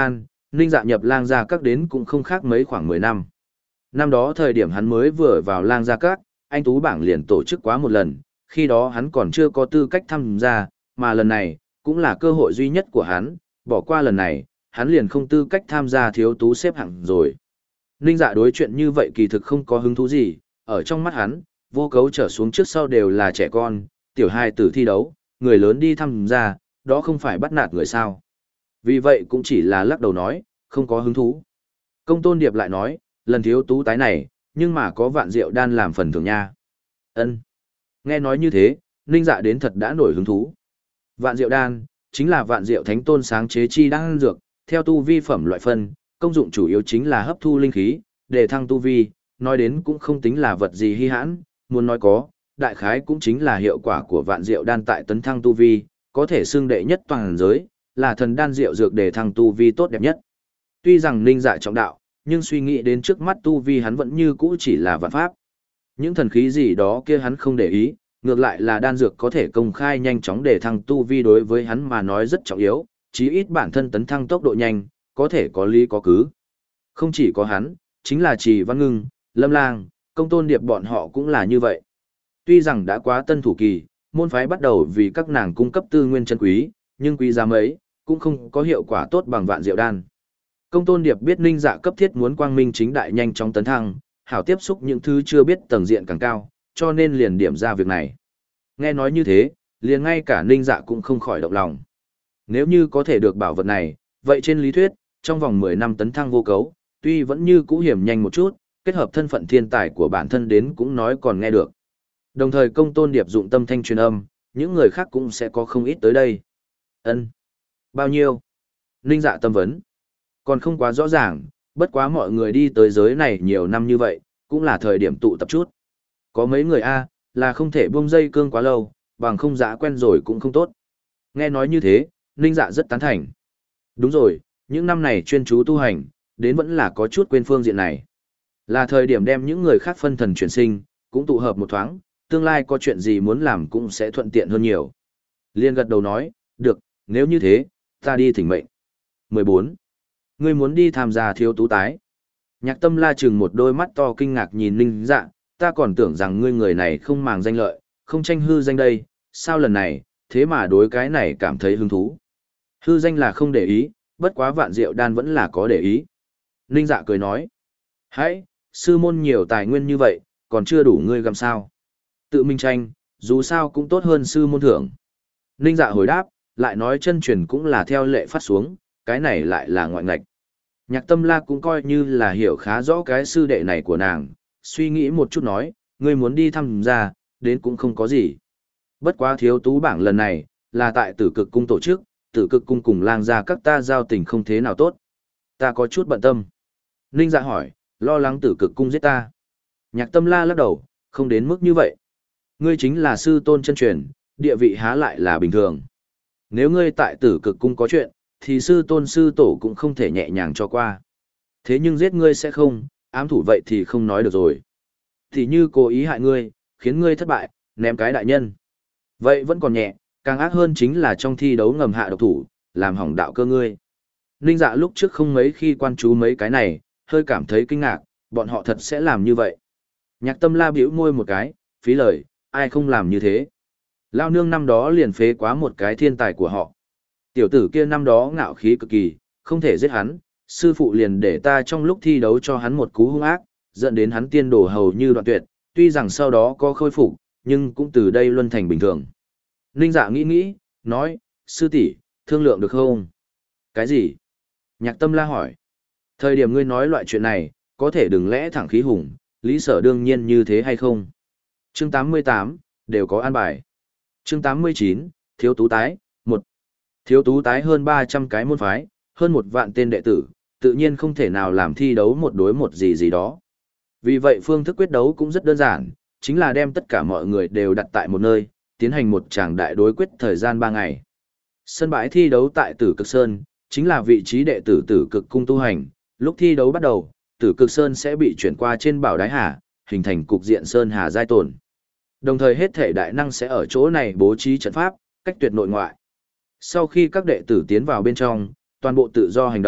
Ninh Dạ nhập Lang Gia Các đến cũng không khác mấy khoảng mười năm. Năm đó thời điểm hắn mới vừa vào Lang Gia Các, anh Tú bảng liền tổ chức quá một lần, khi đó hắn còn chưa có tư cách tham gia, mà lần này, cũng là cơ hội duy nhất của hắn, bỏ qua lần này, hắn liền không tư cách tham gia thiếu tú xếp hạng rồi. Ninh Dạ đối chuyện như vậy kỳ thực không có hứng thú gì, ở trong mắt hắn, vô cấu trở xuống trước sau đều là trẻ con, tiểu hài tử thi đấu, người lớn đi tham gia, đó không phải bắt nạt người sao. Vì vậy cũng chỉ là lắc đầu nói, không có hứng thú. Công Tôn Điệp lại nói, lần thiếu tú tái này, nhưng mà có vạn rượu đan làm phần thưởng nha. Ân. Nghe nói như thế, Ninh Dạ đến thật đã nổi hứng thú. Vạn rượu đan, chính là vạn rượu thánh tôn sáng chế chi đan dược, theo tu vi phẩm loại phân, công dụng chủ yếu chính là hấp thu linh khí, để thăng tu vi, nói đến cũng không tính là vật gì hy hãn, muốn nói có, đại khái cũng chính là hiệu quả của vạn rượu đan tại tấn thăng tu vi, có thể xưng đệ nhất toàn giới, là thần đan rượu dược để thăng tu vi tốt đẹp nhất. Tuy rằng Ninh Dạ trọng đạo, nhưng suy nghĩ đến trước mắt tu vi hắn vẫn như cũ chỉ là vạn pháp. Những thần khí gì đó kia hắn không để ý, ngược lại là đan dược có thể công khai nhanh chóng để thăng tu vi đối với hắn mà nói rất trọng yếu, chí ít bản thân tấn thăng tốc độ nhanh, có thể có lý có cứ. Không chỉ có hắn, chính là Trì Văn Ngưng, Lâm Lang, Công Tôn Điệp bọn họ cũng là như vậy. Tuy rằng đã quá tân thủ kỳ, môn phái bắt đầu vì các nàng cung cấp tư nguyên chân quý, nhưng quý giá mấy, cũng không có hiệu quả tốt bằng vạn diệu đan. Công Tôn Điệp biết Ninh Dạ cấp thiết muốn quang minh chính đại nhanh chóng tấn thăng, hảo tiếp xúc những thứ chưa biết tầng diện càng cao, cho nên liền điểm ra việc này. Nghe nói như thế, liền ngay cả Ninh Dạ cũng không khỏi động lòng. Nếu như có thể được bảo vật này, vậy trên lý thuyết, trong vòng mười năm tấn thăng vô cấu, tuy vẫn như cũ hiểm nhanh một chút, kết hợp thân phận thiên tài của bản thân đến cũng nói còn nghe được. Đồng thời Công Tôn Điệp dụng tâm thanh truyền âm, những người khác cũng sẽ có không ít tới đây. Ân, bao nhiêu? Ninh Dạ tâm vấn. Còn không quá rõ ràng, bất quá mọi người đi tới giới này nhiều năm như vậy, cũng là thời điểm tụ tập chút. Có mấy người A, là không thể buông dây cương quá lâu, bằng không dã quen rồi cũng không tốt. Nghe nói như thế, Ninh Dạ rất tán thành. Đúng rồi, những năm này chuyên chú tu hành, đến vẫn là có chút quên phương diện này. Là thời điểm đem những người khác phân thần chuyển sinh, cũng tụ hợp một thoáng, tương lai có chuyện gì muốn làm cũng sẽ thuận tiện hơn nhiều. Liên gật đầu nói, được, nếu như thế, ta đi thỉnh mệnh. mười bốn. Ngươi muốn đi tham gia thiếu tú tái. Nhạc Tâm La chừng một đôi mắt to kinh ngạc nhìn Ninh Dạ, ta còn tưởng rằng ngươi người này không màng danh lợi, không tranh hư danh đây, sao lần này, thế mà đối cái này cảm thấy hứng thú. Hư danh là không để ý, bất quá vạn diệu đan vẫn là có để ý. Ninh Dạ cười nói, hãy, sư môn nhiều tài nguyên như vậy, còn chưa đủ ngươi gặm sao. Tự mình tranh, dù sao cũng tốt hơn sư môn thưởng. Ninh Dạ hồi đáp, lại nói chân truyền cũng là theo lệ phát xuống, cái này lại là ngoại ngạch. Nhạc Tâm La cũng coi như là hiểu khá rõ cái sư đệ này của nàng, suy nghĩ một chút nói, ngươi muốn đi thăm gia, đến cũng không có gì. Bất quá thiếu tú bảng lần này, là tại Tử Cực Cung tổ chức, Tử Cực Cung cùng Lang Gia Các ta giao tình không thế nào tốt. Ta có chút bận tâm. Ninh Dạ hỏi, lo lắng Tử Cực Cung giết ta. Nhạc Tâm La lắc đầu, không đến mức như vậy. Ngươi chính là sư tôn chân truyền, địa vị há lại là bình thường. Nếu ngươi tại Tử Cực Cung có chuyện, thì sư tôn sư tổ cũng không thể nhẹ nhàng cho qua. Thế nhưng giết ngươi sẽ không, ám thủ vậy thì không nói được rồi. Thì như cố ý hại ngươi, khiến ngươi thất bại, ném cái đại nhân. Vậy vẫn còn nhẹ, càng ác hơn chính là trong thi đấu ngầm hạ độc thủ, làm hỏng đạo cơ ngươi. Ninh Dạ lúc trước không mấy khi quan chú mấy cái này, hơi cảm thấy kinh ngạc, bọn họ thật sẽ làm như vậy. Nhạc Tâm La bĩu môi một cái, phí lời, ai không làm như thế. Lao nương năm đó liền phế quá một cái thiên tài của họ. Tiểu tử kia năm đó ngạo khí cực kỳ, không thể giết hắn, sư phụ liền để ta trong lúc thi đấu cho hắn một cú hung ác, dẫn đến hắn tiên đổ hầu như đoạn tuyệt, tuy rằng sau đó có khôi phục, nhưng cũng từ đây luân thành bình thường. Ninh Dạ nghĩ nghĩ, nói, sư tỷ, thương lượng được không? Cái gì? Nhạc Tâm La hỏi. Thời điểm ngươi nói loại chuyện này, có thể đừng lẽ thẳng khí hùng, lý sở đương nhiên như thế hay không? Chương tám mươi tám, đều có an bài. Chương tám mươi chín, thiếu tú tái, một. Thiếu tú tái hơn ba trăm cái môn phái, hơn một vạn tên đệ tử, tự nhiên không thể nào làm thi đấu một đối một gì gì đó. Vì vậy phương thức quyết đấu cũng rất đơn giản, chính là đem tất cả mọi người đều đặt tại một nơi, tiến hành một tràng đại đối quyết thời gian ba ngày. Sân bãi thi đấu tại Tử Cực Sơn, chính là vị trí đệ tử Tử Cực Cung tu hành, lúc thi đấu bắt đầu, Tử Cực Sơn sẽ bị chuyển qua trên bảo đái hà, hình thành cục diện Sơn Hà giai tồn. Đồng thời hết thể đại năng sẽ ở chỗ này bố trí trận pháp, cách tuyệt nội ngoại. Sau khi các đệ tử tiến vào bên trong, toàn bộ tự do hành động,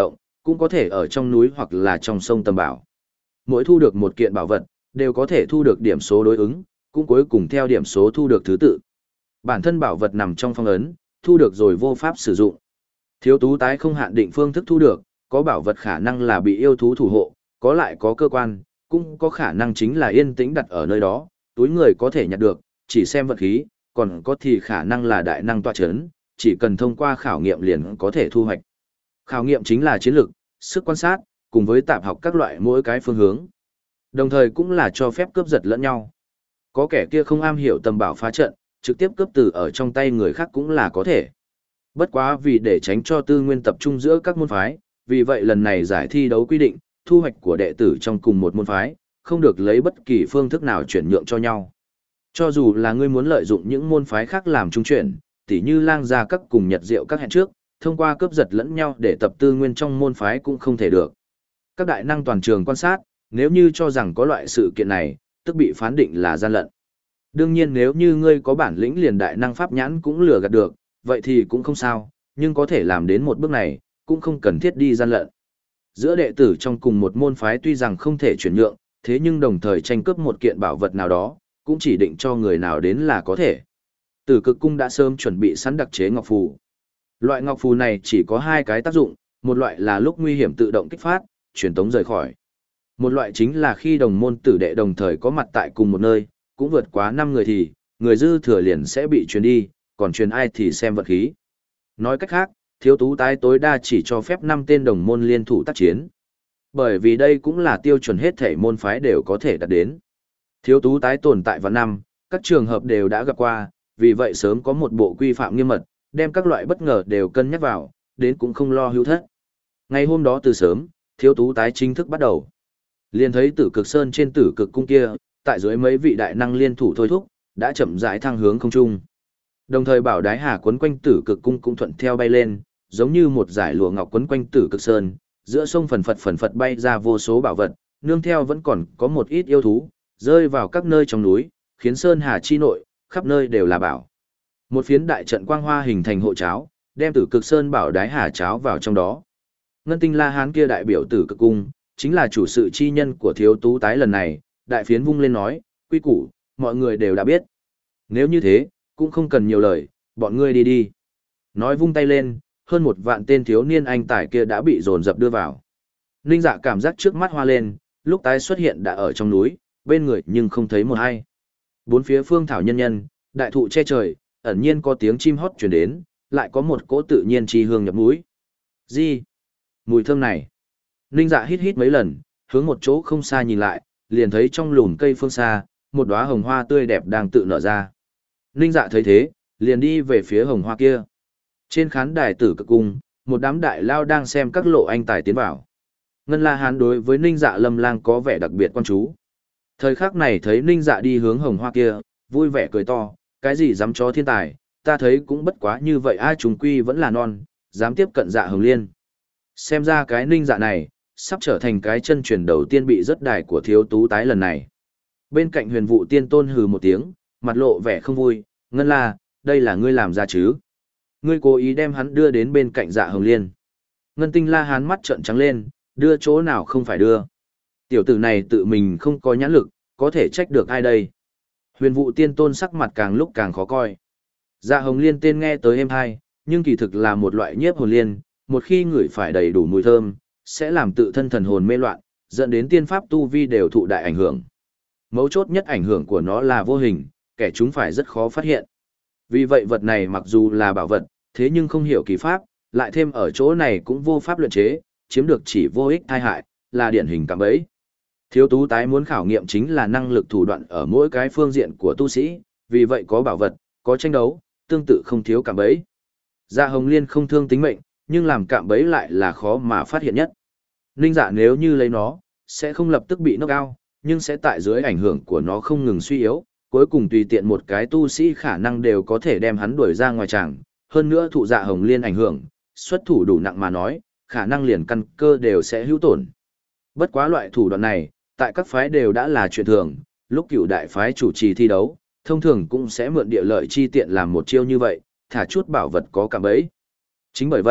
cũng có thể ở trong núi hoặc là trong sông tầm bảo. Mỗi thu được một kiện bảo vật, đều có thể thu được điểm số đối ứng, cũng cuối cùng theo điểm số thu được thứ tự. Bản thân bảo vật nằm trong phong ấn, thu được rồi vô pháp sử dụng. Thiếu tú tái không hạn định phương thức thu được, có bảo vật khả năng là bị yêu thú thủ hộ, có lại có cơ quan, cũng có khả năng chính là yên tĩnh đặt ở nơi đó, túi người có thể nhặt được, chỉ xem vật khí, còn có thì khả năng là đại năng tọa chấn, chỉ cần thông qua khảo nghiệm liền có thể thu hoạch. Khảo nghiệm chính là chiến lược, sức quan sát, cùng với tạp học các loại mỗi cái phương hướng. Đồng thời cũng là cho phép cướp giật lẫn nhau. Có kẻ kia không am hiểu tầm bảo phá trận, trực tiếp cướp từ ở trong tay người khác cũng là có thể. Bất quá vì để tránh cho tư nguyên tập trung giữa các môn phái, vì vậy lần này giải thi đấu quy định, thu hoạch của đệ tử trong cùng một môn phái, không được lấy bất kỳ phương thức nào chuyển nhượng cho nhau. Cho dù là ngươi muốn lợi dụng những môn phái khác làm trung chuyển, tỉ như lang gia các cùng nhật diệu các hẹn trước, thông qua cướp giật lẫn nhau để tập tư nguyên trong môn phái cũng không thể được. Các đại năng toàn trường quan sát, nếu như cho rằng có loại sự kiện này, tức bị phán định là gian lận. Đương nhiên nếu như ngươi có bản lĩnh liền đại năng pháp nhãn cũng lừa gạt được, vậy thì cũng không sao, nhưng có thể làm đến một bước này, cũng không cần thiết đi gian lận. Giữa đệ tử trong cùng một môn phái tuy rằng không thể chuyển nhượng, thế nhưng đồng thời tranh cướp một kiện bảo vật nào đó, cũng chỉ định cho người nào đến là có thể. Tử Cực Cung đã sớm chuẩn bị sẵn đặc chế ngọc phù. Loại ngọc phù này chỉ có hai cái tác dụng, một loại là lúc nguy hiểm tự động kích phát, truyền tống rời khỏi. Một loại chính là khi đồng môn tử đệ đồng thời có mặt tại cùng một nơi, cũng vượt quá năm người thì, người dư thừa liền sẽ bị truyền đi, còn truyền ai thì xem vật khí. Nói cách khác, thiếu tú tái tối đa chỉ cho phép năm tên đồng môn liên thủ tác chiến. Bởi vì đây cũng là tiêu chuẩn hết thể môn phái đều có thể đạt đến. Thiếu tú tái tồn tại vào năm, các trường hợp đều đã gặp qua, vì vậy sớm có một bộ quy phạm nghiêm mật, đem các loại bất ngờ đều cân nhắc vào, đến cũng không lo hữu thất. Ngày hôm đó từ sớm, thiếu tú tái chính thức bắt đầu. Liền thấy Tử Cực Sơn trên Tử Cực Cung kia, tại dưới mấy vị đại năng liên thủ thôi thúc, đã chậm rãi thăng hướng không trung. Đồng thời bảo đái hà quấn quanh Tử Cực Cung cũng thuận theo bay lên, giống như một dải lụa ngọc quấn quanh Tử Cực Sơn, giữa sông phần phật phần phật bay ra vô số bảo vật, nương theo vẫn còn có một ít yêu thú, rơi vào các nơi trong núi, khiến Sơn Hà chi nội, khắp nơi đều là bảo. Một phiến đại trận quang hoa hình thành hộ cháo, đem Tử Cực Sơn bảo đái hà cháo vào trong đó. Ngân Tinh La Hán kia đại biểu Tử Cực Cung, chính là chủ sự chi nhân của thiếu tú tái lần này, đại phiến vung lên nói, quy củ, mọi người đều đã biết. Nếu như thế, cũng không cần nhiều lời, bọn ngươi đi đi. Nói vung tay lên, hơn một vạn tên thiếu niên anh tài kia đã bị dồn dập đưa vào. Ninh Dạ cảm giác trước mắt hoa lên, lúc tái xuất hiện đã ở trong núi, bên người nhưng không thấy một ai. Bốn phía phương thảo nhân nhân, đại thụ che trời, ẩn nhiên có tiếng chim hót truyền đến, lại có một cỗ tự nhiên chi hương nhập mũi. Gì? Mùi thơm này. Ninh Dạ hít hít mấy lần, hướng một chỗ không xa nhìn lại, liền thấy trong lùn cây phương xa, một đóa hồng hoa tươi đẹp đang tự nở ra. Ninh Dạ thấy thế, liền đi về phía hồng hoa kia. Trên khán đài Tử Cực Cung, một đám đại lao đang xem các lộ anh tài tiến vào. Ngân La Hán đối với Ninh Dạ Lâm Lang có vẻ đặc biệt quan chú. Thời khắc này thấy Ninh Dạ đi hướng hồng hoa kia, vui vẻ cười to, cái gì dám chó thiên tài, ta thấy cũng bất quá như vậy ai trùng quy vẫn là non, dám tiếp cận Dạ Hồng Liên. Xem ra cái Ninh Dạ này, sắp trở thành cái chân truyền đầu tiên bị rất đài của thiếu tú tái lần này. Bên cạnh Huyền Vụ Tiên Tôn hừ một tiếng, mặt lộ vẻ không vui, Ngân La, đây là ngươi làm ra chứ? Ngươi cố ý đem hắn đưa đến bên cạnh Dạ Hồng Liên. Ngân Tinh La Hán mắt trợn trắng lên, đưa chỗ nào không phải đưa. Tiểu tử này tự mình không có nhãn lực, có thể trách được ai đây? Huyền Vụ Tiên Tôn sắc mặt càng lúc càng khó coi. Dạ Hồng Liên tên nghe tới êm hay, nhưng kỳ thực là một loại nhiếp hồn liên, một khi ngửi phải đầy đủ mùi thơm, sẽ làm tự thân thần hồn mê loạn, dẫn đến tiên pháp tu vi đều thụ đại ảnh hưởng. Mấu chốt nhất ảnh hưởng của nó là vô hình, kẻ chúng phải rất khó phát hiện. Vì vậy vật này mặc dù là bảo vật, thế nhưng không hiểu kỳ pháp, lại thêm ở chỗ này cũng vô pháp luyện chế, chiếm được chỉ vô ích tai hại, là điển hình cạm bẫy. Thiếu tú tái muốn khảo nghiệm chính là năng lực thủ đoạn ở mỗi cái phương diện của tu sĩ, vì vậy có bảo vật, có tranh đấu, tương tự không thiếu cạm bẫy. Dạ Hồng Liên không thương tính mệnh, nhưng làm cạm bẫy lại là khó mà phát hiện nhất. Ninh Dạ nếu như lấy nó, sẽ không lập tức bị knock out, nhưng sẽ tại dưới ảnh hưởng của nó không ngừng suy yếu, cuối cùng tùy tiện một cái tu sĩ khả năng đều có thể đem hắn đuổi ra ngoài tràng, hơn nữa thụ Dạ Hồng Liên ảnh hưởng, xuất thủ đủ nặng mà nói, khả năng liền căn cơ đều sẽ hữu tổn. Bất quá loại thủ đoạn này, tại các phái đều đã là chuyện thường, lúc cựu đại phái chủ trì thi đấu, thông thường cũng sẽ mượn địa lợi chi tiện làm một chiêu như vậy, thả chút bảo vật có cạm bẫy. Chính bởi vậy,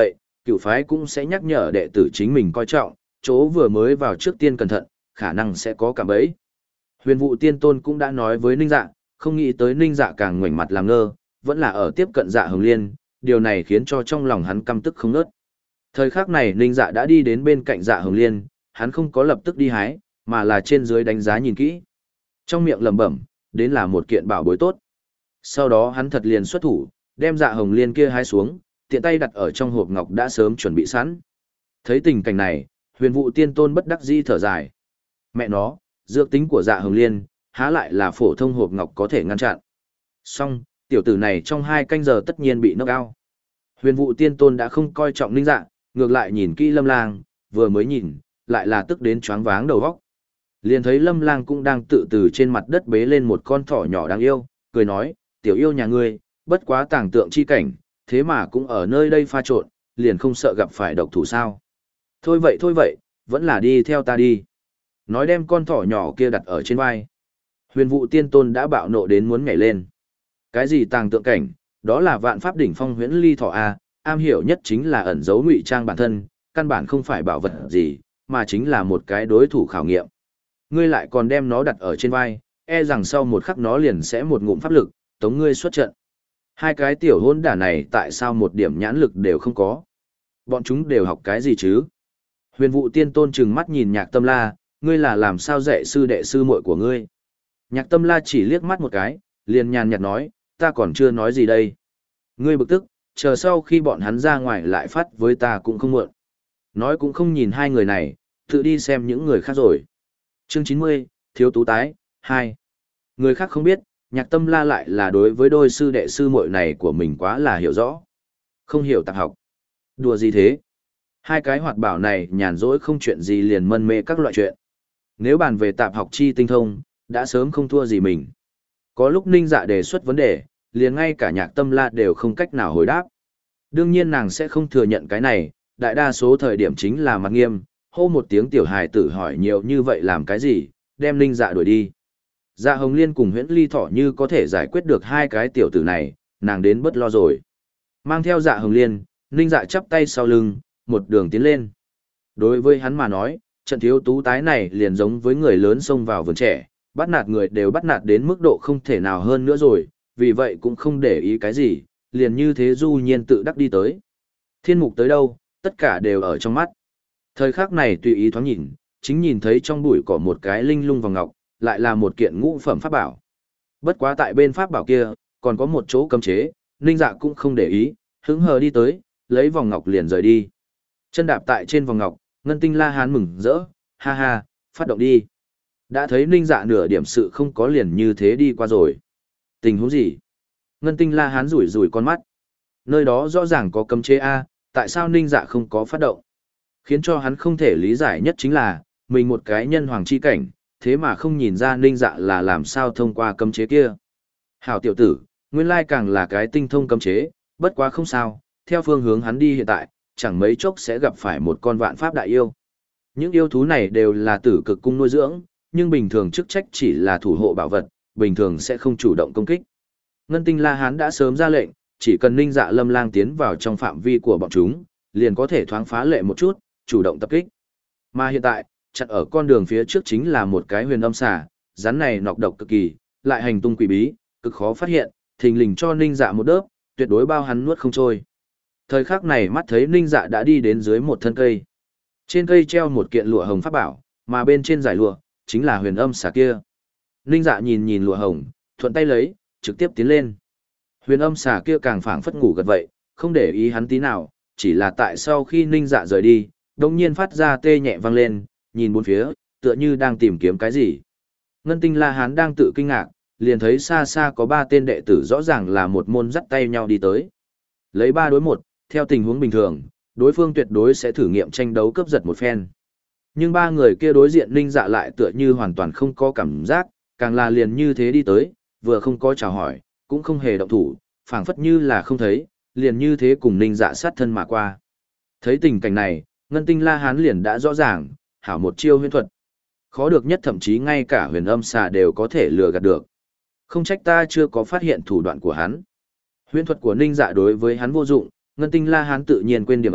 cựu phái cũng sẽ nhắc nhở đệ tử chính mình coi trọng, chỗ vừa mới vào trước tiên cẩn thận, khả năng sẽ có cảm bẫy. Huyền vụ tiên tôn cũng đã nói với Ninh Dạ, không nghĩ tới Ninh Dạ càng ngoảnh mặt làm ngơ, vẫn là ở tiếp cận Dạ Hồng Liên, điều này khiến cho trong lòng hắn căm tức không ngớt. Thời khắc này Ninh Dạ đã đi đến bên cạnh Dạ Hồng Liên, hắn không có lập tức đi hái, mà là trên dưới đánh giá nhìn kỹ. Trong miệng lẩm bẩm, đến là một kiện bảo bối tốt. Sau đó hắn thật liền xuất thủ, đem Dạ Hồng Liên kia hái xuống, tiện tay đặt ở trong hộp ngọc đã sớm chuẩn bị sẵn. Thấy tình cảnh này, Huyền vụ tiên tôn bất đắc dĩ thở dài. Mẹ nó, dược tính của Dạ Hồng Liên, há lại là phổ thông hộp ngọc có thể ngăn chặn. Song, tiểu tử này trong hai canh giờ tất nhiên bị knock out. Huyền vụ tiên tôn đã không coi trọng Ninh Dạ, ngược lại nhìn kỹ Lâm Lang, vừa mới nhìn, lại là tức đến choáng váng đầu óc. Liền thấy Lâm Lang cũng đang tự từ trên mặt đất bế lên một con thỏ nhỏ đáng yêu, cười nói, tiểu yêu nhà ngươi, bất quá tàng tượng chi cảnh, thế mà cũng ở nơi đây pha trộn, liền không sợ gặp phải độc thủ sao. Thôi vậy thôi vậy, vẫn là đi theo ta đi. Nói đem con thỏ nhỏ kia đặt ở trên vai. Huyền vụ tiên tôn đã bạo nộ đến muốn nhảy lên. Cái gì tàng tượng cảnh, đó là vạn pháp đỉnh phong huyễn ly thỏ A, am hiểu nhất chính là ẩn giấu ngụy trang bản thân, căn bản không phải bảo vật gì, mà chính là một cái đối thủ khảo nghiệm. Ngươi lại còn đem nó đặt ở trên vai, e rằng sau một khắc nó liền sẽ một ngụm pháp lực, tống ngươi xuất trận. Hai cái tiểu hôn đả này tại sao một điểm nhãn lực đều không có? Bọn chúng đều học cái gì chứ? Huyền vụ tiên tôn trừng mắt nhìn Nhạc Tâm La, ngươi là làm sao dạy sư đệ sư muội của ngươi? Nhạc Tâm La chỉ liếc mắt một cái, liền nhàn nhạt nói, ta còn chưa nói gì đây. Ngươi bực tức, chờ sau khi bọn hắn ra ngoài lại phát với ta cũng không muộn. Nói cũng không nhìn hai người này, tự đi xem những người khác rồi. Chương chín mươi, Thiếu Tú Tái, hai. Người khác không biết, Nhạc Tâm La lại là đối với đôi sư đệ sư muội này của mình quá là hiểu rõ. Không hiểu tạp học. Đùa gì thế? Hai cái hoạt bảo này nhàn rỗi không chuyện gì liền mân mê các loại chuyện. Nếu bàn về tạp học chi tinh thông, đã sớm không thua gì mình. Có lúc Ninh Dạ đề xuất vấn đề, liền ngay cả Nhạc Tâm La đều không cách nào hồi đáp. Đương nhiên nàng sẽ không thừa nhận cái này, đại đa số thời điểm chính là mặt nghiêm, hô một tiếng tiểu hài tử hỏi nhiều như vậy làm cái gì, đem Ninh Dạ đuổi đi. Dạ Hồng Liên cùng Huyễn Ly Thỏ như có thể giải quyết được hai cái tiểu tử này, nàng đến bất lo rồi. Mang theo Dạ Hồng Liên, Ninh Dạ chắp tay sau lưng, một đường tiến lên. Đối với hắn mà nói, trận thiếu tú tái này liền giống với người lớn xông vào vườn trẻ, bắt nạt người đều bắt nạt đến mức độ không thể nào hơn nữa rồi, vì vậy cũng không để ý cái gì, liền như thế du nhiên tự đắc đi tới. Thiên mục tới đâu, tất cả đều ở trong mắt. Thời khắc này tùy ý thoáng nhìn, chính nhìn thấy trong bụi cỏ một cái linh lung vòng ngọc, lại là một kiện ngũ phẩm pháp bảo. Bất quá tại bên pháp bảo kia, còn có một chỗ cấm chế, Ninh Dạ cũng không để ý, hứng hờ đi tới, lấy vòng ngọc liền rời đi. Chân đạp tại trên vòng ngọc, Ngân Tinh La Hán mừng rỡ, ha ha, phát động đi. Đã thấy Ninh Dạ nửa điểm sự không có liền như thế đi qua rồi. Tình huống gì? Ngân Tinh La Hán rủi rủi con mắt. Nơi đó rõ ràng có cấm chế A, tại sao Ninh Dạ không có phát động? Khiến cho hắn không thể lý giải nhất chính là, mình một cái nhân hoàng chi cảnh, thế mà không nhìn ra Ninh Dạ là làm sao thông qua cấm chế kia. Hảo tiểu tử, nguyên lai càng là cái tinh thông cấm chế, bất quá không sao, theo phương hướng hắn đi hiện tại, chẳng mấy chốc sẽ gặp phải một con vạn pháp đại yêu. Những yêu thú này đều là tử cực cung nuôi dưỡng, nhưng bình thường chức trách chỉ là thủ hộ bảo vật, bình thường sẽ không chủ động công kích. Ngân Tinh La Hán đã sớm ra lệnh, chỉ cần Ninh Dạ Lâm Lang tiến vào trong phạm vi của bọn chúng, liền có thể thoáng phá lệ một chút, chủ động tập kích. Mà hiện tại, chặn ở con đường phía trước chính là một cái huyền âm xà, rắn này nọc độc cực kỳ, lại hành tung quỷ bí, cực khó phát hiện, thình lình cho Ninh Dạ một đớp, tuyệt đối bao hắn nuốt không trôi. Thời khắc này mắt thấy Ninh Dạ đã đi đến dưới một thân cây. Trên cây treo một kiện lụa hồng pháp bảo, mà bên trên giải lụa, chính là huyền âm xà kia. Ninh Dạ nhìn nhìn lụa hồng, thuận tay lấy, trực tiếp tiến lên. Huyền âm xà kia càng phảng phất ngủ gật vậy, không để ý hắn tí nào, chỉ là tại sau khi Ninh Dạ rời đi, đồng nhiên phát ra tê nhẹ vang lên, nhìn bốn phía, tựa như đang tìm kiếm cái gì. Ngân Tinh La Hán đang tự kinh ngạc, liền thấy xa xa có ba tên đệ tử rõ ràng là một môn dắt tay nhau đi tới. Lấy ba đối một, theo tình huống bình thường, đối phương tuyệt đối sẽ thử nghiệm tranh đấu cướp giật một phen. Nhưng ba người kia đối diện Ninh Dạ lại tựa như hoàn toàn không có cảm giác, càng là liền như thế đi tới, vừa không có chào hỏi, cũng không hề động thủ, phảng phất như là không thấy, liền như thế cùng Ninh Dạ sát thân mà qua. Thấy tình cảnh này, Ngân Tinh La Hán liền đã rõ ràng, hảo một chiêu huyền thuật. Khó được nhất thậm chí ngay cả huyền âm xà đều có thể lừa gạt được. Không trách ta chưa có phát hiện thủ đoạn của hắn. Huyền thuật của Ninh Dạ đối với hắn vô dụng, Ngân Tinh La Hán tự nhiên quên điểm ấy,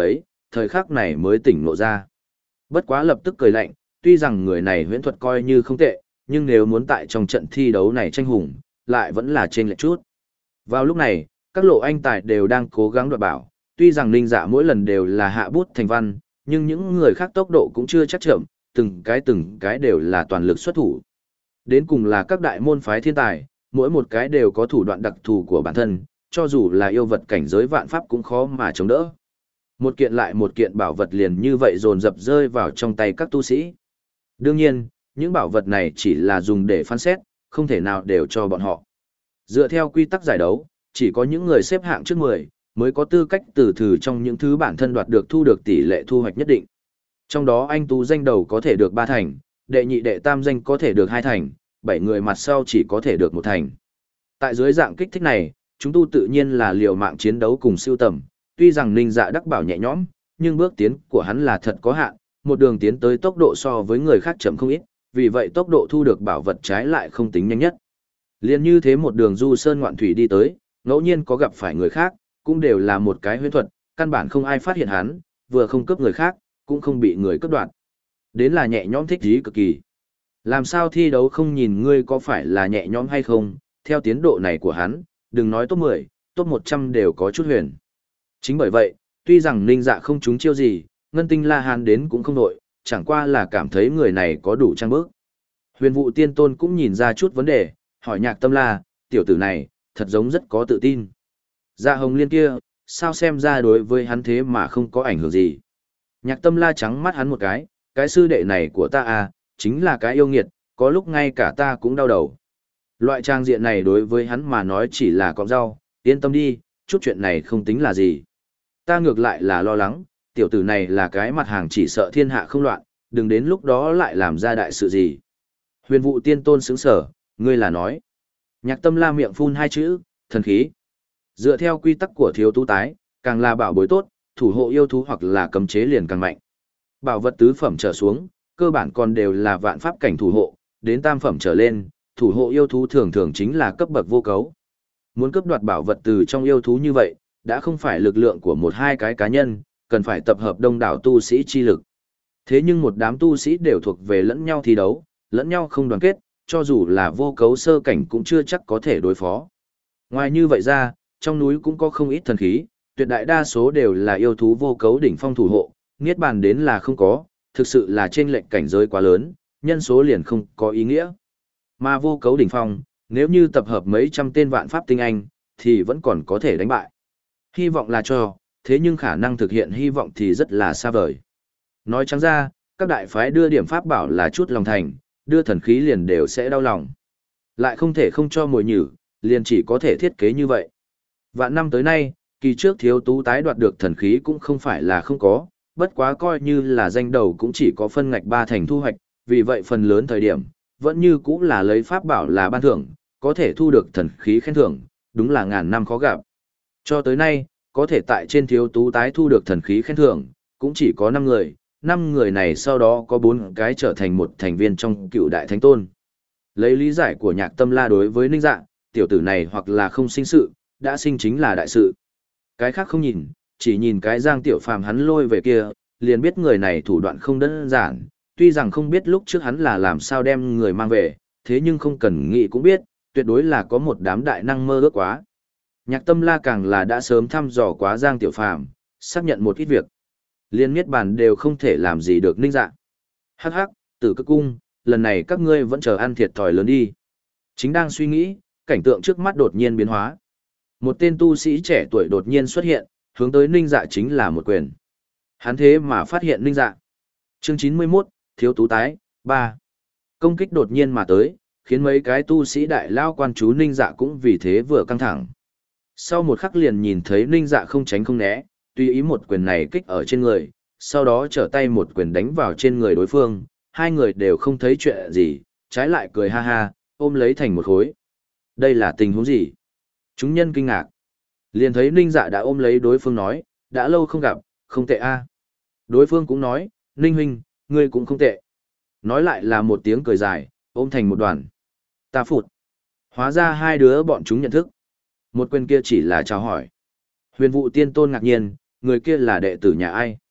thời khắc này mới tỉnh ngộ ra. Bất quá lập tức cười lạnh, tuy rằng người này huyễn thuật coi như không tệ, nhưng nếu muốn tại trong trận thi đấu này tranh hùng, lại vẫn là trên lệch chút. Vào lúc này, các lộ anh tài đều đang cố gắng đoạt bảo, tuy rằng Ninh Dạ mỗi lần đều là hạ bút thành văn, nhưng những người khác tốc độ cũng chưa chắc chậm, từng cái từng cái đều là toàn lực xuất thủ. Đến cùng là các đại môn phái thiên tài, mỗi một cái đều có thủ đoạn đặc thù của bản thân, cho dù là yêu vật cảnh giới vạn pháp cũng khó mà chống đỡ. Một kiện lại một kiện bảo vật liền như vậy dồn dập rơi vào trong tay các tu sĩ. Đương nhiên, những bảo vật này chỉ là dùng để phán xét, không thể nào đều cho bọn họ. Dựa theo quy tắc giải đấu, chỉ có những người xếp hạng trước mười mới có tư cách từ thử trong những thứ bản thân đoạt được thu được tỷ lệ thu hoạch nhất định. Trong đó anh tú danh đầu có thể được ba thành, đệ nhị đệ tam danh có thể được hai thành, bảy người mặt sau chỉ có thể được một thành. Tại dưới dạng kích thích này, chúng tu tự nhiên là liều mạng chiến đấu cùng siêu tầm, tuy rằng Ninh Dạ đắc bảo nhẹ nhõm, nhưng bước tiến của hắn là thật có hạn, một đường tiến tới tốc độ so với người khác chậm không ít, vì vậy tốc độ thu được bảo vật trái lại không tính nhanh nhất. Liên như thế một đường du sơn ngoạn thủy đi tới, ngẫu nhiên có gặp phải người khác, cũng đều là một cái huyễn thuật, căn bản không ai phát hiện hắn, vừa không cướp người khác, cũng không bị người cướp đoạt. Đến là nhẹ nhõm thích ý cực kỳ. Làm sao thi đấu không nhìn ngươi có phải là nhẹ nhõm hay không, theo tiến độ này của hắn, đừng nói top mười, top một trăm đều có chút huyền. Chính bởi vậy, tuy rằng Ninh Dạ không trúng chiêu gì, Ngân Tinh La Hán đến cũng không đội, chẳng qua là cảm thấy người này có đủ trang bước. Huyền Vụ Tiên Tôn cũng nhìn ra chút vấn đề, hỏi Nhạc Tâm La, tiểu tử này, thật giống rất có tự tin. Dạ Hồng Liên kia, sao xem ra đối với hắn thế mà không có ảnh hưởng gì. Nhạc Tâm La trắng mắt hắn một cái, cái sư đệ này của ta à, chính là cái yêu nghiệt, có lúc ngay cả ta cũng đau đầu. Loại trang diện này đối với hắn mà nói chỉ là cọng rau, yên tâm đi, chút chuyện này không tính là gì. Ta ngược lại là lo lắng, tiểu tử này là cái mặt hàng chỉ sợ thiên hạ không loạn, đừng đến lúc đó lại làm ra đại sự gì. Huyền Vụ Tiên Tôn sững sở, ngươi là nói. Nhạc Tâm La miệng phun hai chữ, thần khí. Dựa theo quy tắc của thiếu tú tái, càng là bảo bối tốt, thủ hộ yêu thú hoặc là cấm chế liền càng mạnh. Bảo vật tứ phẩm trở xuống, cơ bản còn đều là vạn pháp cảnh thủ hộ, đến tam phẩm trở lên, thủ hộ yêu thú thường thường chính là cấp bậc vô cấu. Muốn cướp đoạt bảo vật từ trong yêu thú như vậy, đã không phải lực lượng của một hai cái cá nhân, cần phải tập hợp đông đảo tu sĩ chi lực. Thế nhưng một đám tu sĩ đều thuộc về lẫn nhau thi đấu, lẫn nhau không đoàn kết, cho dù là vô cấu sơ cảnh cũng chưa chắc có thể đối phó. Ngoài như vậy ra, trong núi cũng có không ít thần khí, tuyệt đại đa số đều là yêu thú vô cấu đỉnh phong thủ hộ, niết bàn đến là không có, thực sự là trên lệnh cảnh giới quá lớn, nhân số liền không có ý nghĩa. Mà vô cấu đỉnh phong, nếu như tập hợp mấy trăm tên vạn pháp tinh anh, thì vẫn còn có thể đánh bại. Hy vọng là cho, thế nhưng khả năng thực hiện hy vọng thì rất là xa vời. Nói trắng ra, các đại phái đưa điểm pháp bảo là chút lòng thành, đưa thần khí liền đều sẽ đau lòng. Lại không thể không cho mồi nhử, liền chỉ có thể thiết kế như vậy. Vạn năm tới nay, kỳ trước thiếu tú tái đoạt được thần khí cũng không phải là không có, bất quá coi như là danh đầu cũng chỉ có phân ngạch ba thành thu hoạch, vì vậy phần lớn thời điểm, vẫn như cũng là lấy pháp bảo là ban thưởng, có thể thu được thần khí khen thưởng, đúng là ngàn năm khó gặp. Cho tới nay, có thể tại trên thiếu tú tái thu được thần khí khen thưởng, cũng chỉ có năm người, năm người này sau đó có bốn cái trở thành một thành viên trong cựu đại thánh tôn. Lấy lý giải của Nhạc Tâm La đối với Ninh Dạ, tiểu tử này hoặc là không sinh sự, đã sinh chính là đại sự. Cái khác không nhìn, chỉ nhìn cái Giang Tiểu Phàm hắn lôi về kia, liền biết người này thủ đoạn không đơn giản, tuy rằng không biết lúc trước hắn là làm sao đem người mang về, thế nhưng không cần nghĩ cũng biết, tuyệt đối là có một đám đại năng mơ ước quá. Nhạc Tâm La càng là đã sớm thăm dò quá Giang Tiểu Phàm, xác nhận một ít việc. Liên miết bàn đều không thể làm gì được Ninh Dạ. Hắc hắc, Tử Cực Cung, lần này các ngươi vẫn chờ ăn thiệt thòi lớn đi. Chính đang suy nghĩ, cảnh tượng trước mắt đột nhiên biến hóa. Một tên tu sĩ trẻ tuổi đột nhiên xuất hiện, hướng tới Ninh Dạ chính là một quyền. Hắn thế mà phát hiện Ninh Dạ. Chương chín mươi mốt, Thiếu Tú Tái, ba. Công kích đột nhiên mà tới, khiến mấy cái tu sĩ đại lao quan chú Ninh Dạ cũng vì thế vừa căng thẳng. Sau một khắc liền nhìn thấy Ninh Dạ không tránh không né, tùy ý một quyền này kích ở trên người, sau đó trở tay một quyền đánh vào trên người đối phương, hai người đều không thấy chuyện gì, trái lại cười ha ha, ôm lấy thành một khối. Đây là tình huống gì? Chúng nhân kinh ngạc. Liền thấy Ninh Dạ đã ôm lấy đối phương nói, đã lâu không gặp, không tệ a. Đối phương cũng nói, Ninh huynh, ngươi cũng không tệ. Nói lại là một tiếng cười dài, ôm thành một đoàn. Ta phụt. Hóa ra hai đứa bọn chúng nhận thức. Một quyền kia chỉ là chào hỏi. Huyền Vụ Tiên Tôn ngạc nhiên, người kia là đệ tử nhà ai?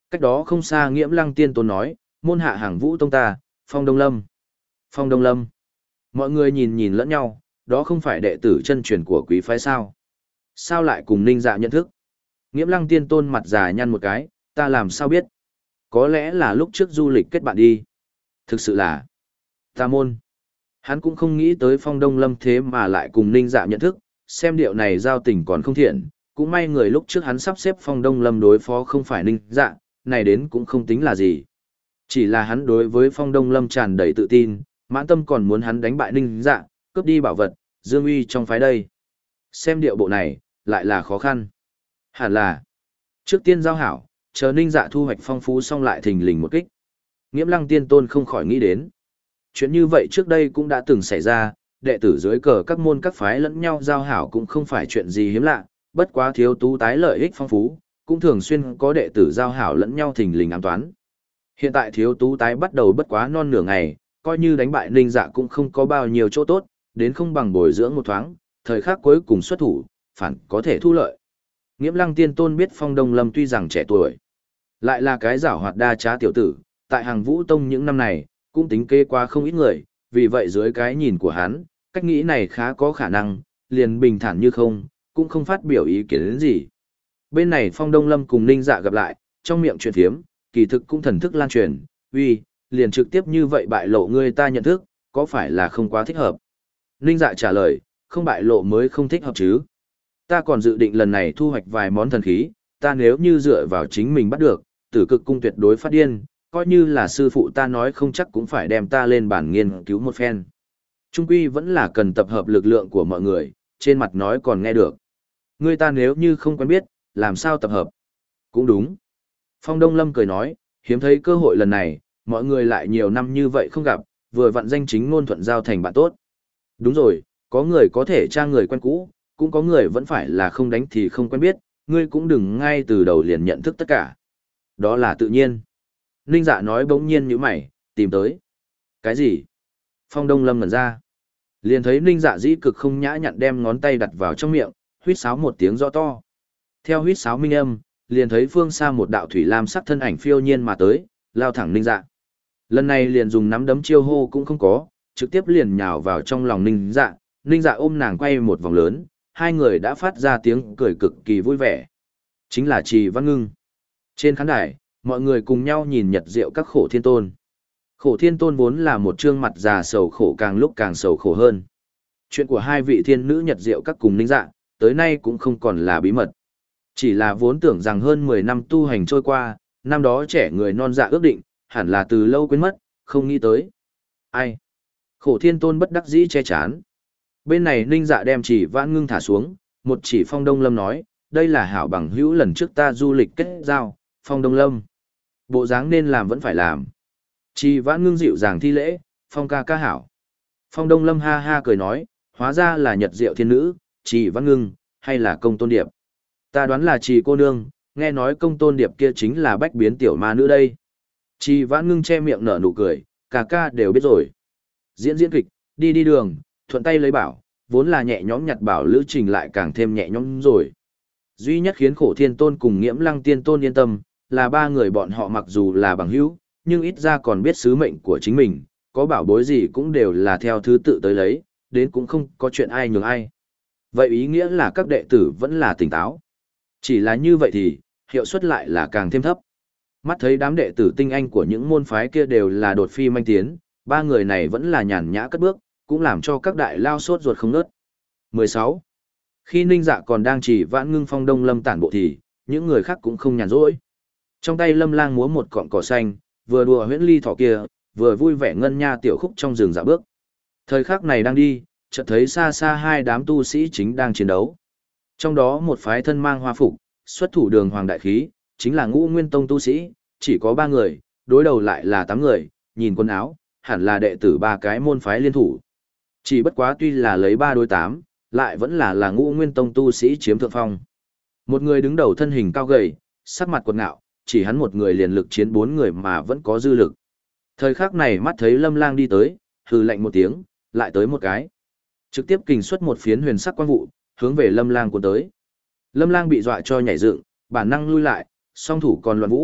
Cách đó không xa Nghiễm Lăng Tiên Tôn nói, môn hạ hàng vũ tông ta, Phong Đông Lâm. Phong Đông Lâm. Mọi người nhìn nhìn lẫn nhau, đó không phải đệ tử chân truyền của quý phái sao? Sao lại cùng Ninh Dạ nhận thức? Nghiễm Lăng Tiên Tôn mặt già nhăn một cái, ta làm sao biết? Có lẽ là lúc trước du lịch kết bạn đi. Thực sự là ta môn. Hắn cũng không nghĩ tới Phong Đông Lâm thế mà lại cùng Ninh Dạ nhận thức, xem điệu này giao tình còn không thiện, cũng may người lúc trước hắn sắp xếp Phong Đông Lâm đối phó không phải Ninh Dạ, này đến cũng không tính là gì. Chỉ là hắn đối với Phong Đông Lâm tràn đầy tự tin, mãn tâm còn muốn hắn đánh bại Ninh Dạ, cướp đi bảo vật, dương uy trong phái đây. Xem điệu bộ này, lại là khó khăn. Hẳn là, trước tiên giao hảo, chờ Ninh Dạ thu hoạch phong phú xong lại thình lình một kích. Nghiễm Lăng Tiên Tôn không khỏi nghĩ đến. Chuyện như vậy trước đây cũng đã từng xảy ra, đệ tử dưới cờ các môn các phái lẫn nhau giao hảo cũng không phải chuyện gì hiếm lạ, bất quá thiếu tú tái lợi ích phong phú, cũng thường xuyên có đệ tử giao hảo lẫn nhau thình lình ám toán. Hiện tại thiếu tú tái bắt đầu bất quá non nửa ngày, coi như đánh bại Ninh Dạ cũng không có bao nhiêu chỗ tốt, đến không bằng bồi dưỡng một thoáng, thời khắc cuối cùng xuất thủ, phản có thể thu lợi. Nghiễm Lăng Tiên Tôn biết Phong Đông Lâm tuy rằng trẻ tuổi, lại là cái giảo hoạt đa trá tiểu tử, tại hàng Vũ Tông những năm này, cũng tính kế qua không ít người, vì vậy dưới cái nhìn của hắn, cách nghĩ này khá có khả năng, liền bình thản như không, cũng không phát biểu ý kiến đến gì. Bên này Phong Đông Lâm cùng Ninh Dạ gặp lại, trong miệng chuyện thiếm, kỳ thực cũng thần thức lan truyền, uy, liền trực tiếp như vậy bại lộ người ta nhận thức, có phải là không quá thích hợp? Ninh Dạ trả lời, không bại lộ mới không thích hợp chứ. Ta còn dự định lần này thu hoạch vài món thần khí, ta nếu như dựa vào chính mình bắt được, Tử Cực cung tuyệt đối phát điên, coi như là sư phụ ta nói không chắc cũng phải đem ta lên bản nghiên cứu một phen. Trung quy vẫn là cần tập hợp lực lượng của mọi người, trên mặt nói còn nghe được. Người ta nếu như không quen biết, làm sao tập hợp? Cũng đúng. Phong Đông Lâm cười nói, hiếm thấy cơ hội lần này, mọi người lại nhiều năm như vậy không gặp, vừa vặn danh chính ngôn thuận giao thành bạn tốt. Đúng rồi, có người có thể tra người quen cũ, cũng có người vẫn phải là không đánh thì không quen biết, ngươi cũng đừng ngay từ đầu liền nhận thức tất cả. Đó là tự nhiên. Ninh Dạ nói bỗng nhiên như mày, tìm tới. Cái gì? Phong Đông Lâm ngẩn ra. Liền thấy Ninh Dạ dĩ cực không nhã nhặn đem ngón tay đặt vào trong miệng, huýt sáo một tiếng rõ to. Theo huýt sáo minh âm, liền thấy phương xa một đạo thủy lam sắc thân ảnh phiêu nhiên mà tới, lao thẳng Ninh Dạ. Lần này liền dùng nắm đấm chiêu hô cũng không có, trực tiếp liền nhào vào trong lòng Ninh Dạ, Ninh Dạ ôm nàng quay một vòng lớn, hai người đã phát ra tiếng cười cực kỳ vui vẻ. Chính là Trì Văn Ngưng. Trên khán đài, mọi người cùng nhau nhìn nhật diệu các khổ thiên tôn. Khổ thiên tôn vốn là một trương mặt già sầu khổ càng lúc càng sầu khổ hơn. Chuyện của hai vị thiên nữ nhật diệu các cùng Ninh Dạ, tới nay cũng không còn là bí mật. Chỉ là vốn tưởng rằng hơn mười năm tu hành trôi qua, năm đó trẻ người non dạ ước định, hẳn là từ lâu quên mất, không nghĩ tới. Ai? Khổ thiên tôn bất đắc dĩ che chán. Bên này Ninh Dạ đem Chỉ Vãn Ngưng thả xuống, một chỉ Phong Đông Lâm nói, đây là hảo bằng hữu lần trước ta du lịch kết giao, Phong Đông Lâm. Bộ dáng nên làm vẫn phải làm. Chỉ Vãn Ngưng dịu dàng thi lễ, Phong ca ca hảo. Phong Đông Lâm ha ha cười nói, hóa ra là nhật diệu thiên nữ, Chỉ Vãn Ngưng, hay là công tôn điệp. Ta đoán là Chỉ cô nương, nghe nói công tôn điệp kia chính là bách biến tiểu ma nữ đây. Chỉ Vãn Ngưng che miệng nở nụ cười, ca ca đều biết rồi. Diễn diễn kịch, đi đi đường, thuận tay lấy bảo, vốn là nhẹ nhõm nhặt bảo lữ trình lại càng thêm nhẹ nhõm rồi. Duy nhất khiến khổ thiên tôn cùng nghiễm lăng tiên tôn yên tâm, là ba người bọn họ mặc dù là bằng hữu, nhưng ít ra còn biết sứ mệnh của chính mình, có bảo bối gì cũng đều là theo thứ tự tới lấy, đến cũng không có chuyện ai nhường ai. Vậy ý nghĩa là các đệ tử vẫn là tỉnh táo. Chỉ là như vậy thì, hiệu suất lại là càng thêm thấp. Mắt thấy đám đệ tử tinh anh của những môn phái kia đều là đột phi manh tiến, ba người này vẫn là nhàn nhã cất bước, cũng làm cho các đại lao sốt ruột không ngớt. mười sáu. Khi Ninh Dạ còn đang chỉ Vãn Ngưng Phong Đông Lâm tản bộ thì, những người khác cũng không nhàn rỗi. Trong tay Lâm Lang múa một cọng cỏ xanh, vừa đùa huyễn ly thỏ kia, vừa vui vẻ ngân nha tiểu khúc trong rừng dạo bước. Thời khắc này đang đi, chợt thấy xa xa hai đám tu sĩ chính đang chiến đấu. Trong đó một phái thân mang hoa phục, xuất thủ đường hoàng đại khí, chính là Ngũ Nguyên Tông tu sĩ, chỉ có ba người, đối đầu lại là tám người, nhìn quần áo, hẳn là đệ tử ba cái môn phái liên thủ. Chỉ bất quá tuy là lấy ba đối tám, lại vẫn là là Ngũ Nguyên Tông tu sĩ chiếm thượng phong. Một người đứng đầu thân hình cao gầy, sắc mặt quật ngạo, chỉ hắn một người liền lực chiến bốn người mà vẫn có dư lực. Thời khắc này mắt thấy Lâm Lang đi tới, hừ lạnh một tiếng, lại tới một cái. Trực tiếp kình xuất một phiến huyền sắc quang vụ, hướng về Lâm Lang cuốn tới. Lâm Lang bị dọa cho nhảy dựng, bản năng lui lại, song thủ còn loạn vũ,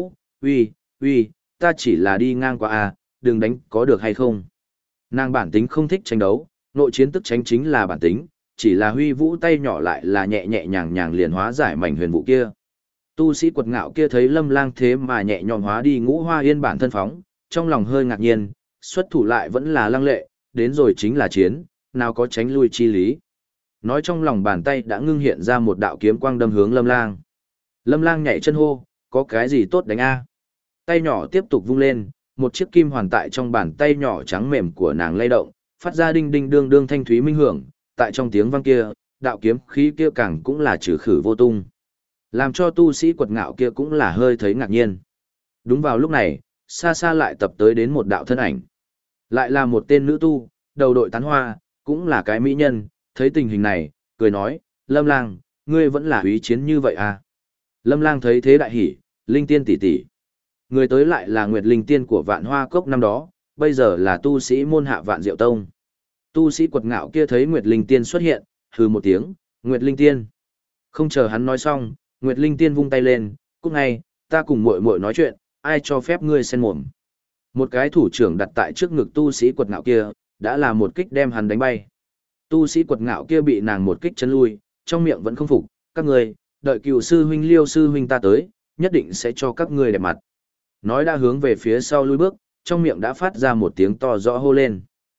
uy, uy, ta chỉ là đi ngang qua a, đừng đánh có được hay không. Nàng bản tính không thích tranh đấu, nội chiến tức tránh chính là bản tính, chỉ là huy vũ tay nhỏ lại là nhẹ nhẹ nhàng nhàng liền hóa giải mảnh huyền vụ kia. Tu sĩ quật ngạo kia thấy Lâm Lang thế mà nhẹ nhõm hóa đi Ngũ Hoa Yên bản thân phóng, trong lòng hơi ngạc nhiên, xuất thủ lại vẫn là lăng lệ, đến rồi chính là chiến, nào có tránh lui chi lý. Nói trong lòng bàn tay đã ngưng hiện ra một đạo kiếm quang đâm hướng Lâm Lang. Lâm Lang nhảy chân hô, có cái gì tốt đánh a? Tay nhỏ tiếp tục vung lên, một chiếc kim hoàn tại trong bàn tay nhỏ trắng mềm của nàng lay động, phát ra đinh đinh đương đương thanh thúy minh hưởng, tại trong tiếng vang kia, đạo kiếm khí kia càng cũng là trừ khử vô tung. Làm cho tu sĩ quật ngạo kia cũng là hơi thấy ngạc nhiên. Đúng vào lúc này, xa xa lại tập tới đến một đạo thân ảnh. Lại là một tên nữ tu, đầu đội tán hoa, cũng là cái mỹ nhân, thấy tình hình này, cười nói, Lâm Lang, ngươi vẫn là úy chiến như vậy à? Lâm Lang thấy thế đại hỉ, linh tiên tỷ tỷ. Người tới lại là Nguyệt Linh Tiên của Vạn Hoa Cốc năm đó, bây giờ là tu sĩ môn hạ Vạn Diệu Tông. Tu sĩ quật ngạo kia thấy Nguyệt Linh Tiên xuất hiện, hừ một tiếng, Nguyệt Linh Tiên. Không chờ hắn nói xong, Nguyệt Linh Tiên vung tay lên, cút ngay, ta cùng muội muội nói chuyện, ai cho phép ngươi xen mồm. Một cái thủ trưởng đặt tại trước ngực tu sĩ quật ngạo kia, đã là một kích đem hắn đánh bay. Tu sĩ quật ngạo kia bị nàng một kích chấn lui, trong miệng vẫn không phục, các ngươi, đợi cựu sư huynh Liêu sư huynh ta tới, nhất định sẽ cho các ngươi đẹp mặt. Nói đã hướng về phía sau lui bước, trong miệng đã phát ra một tiếng to rõ hô lên.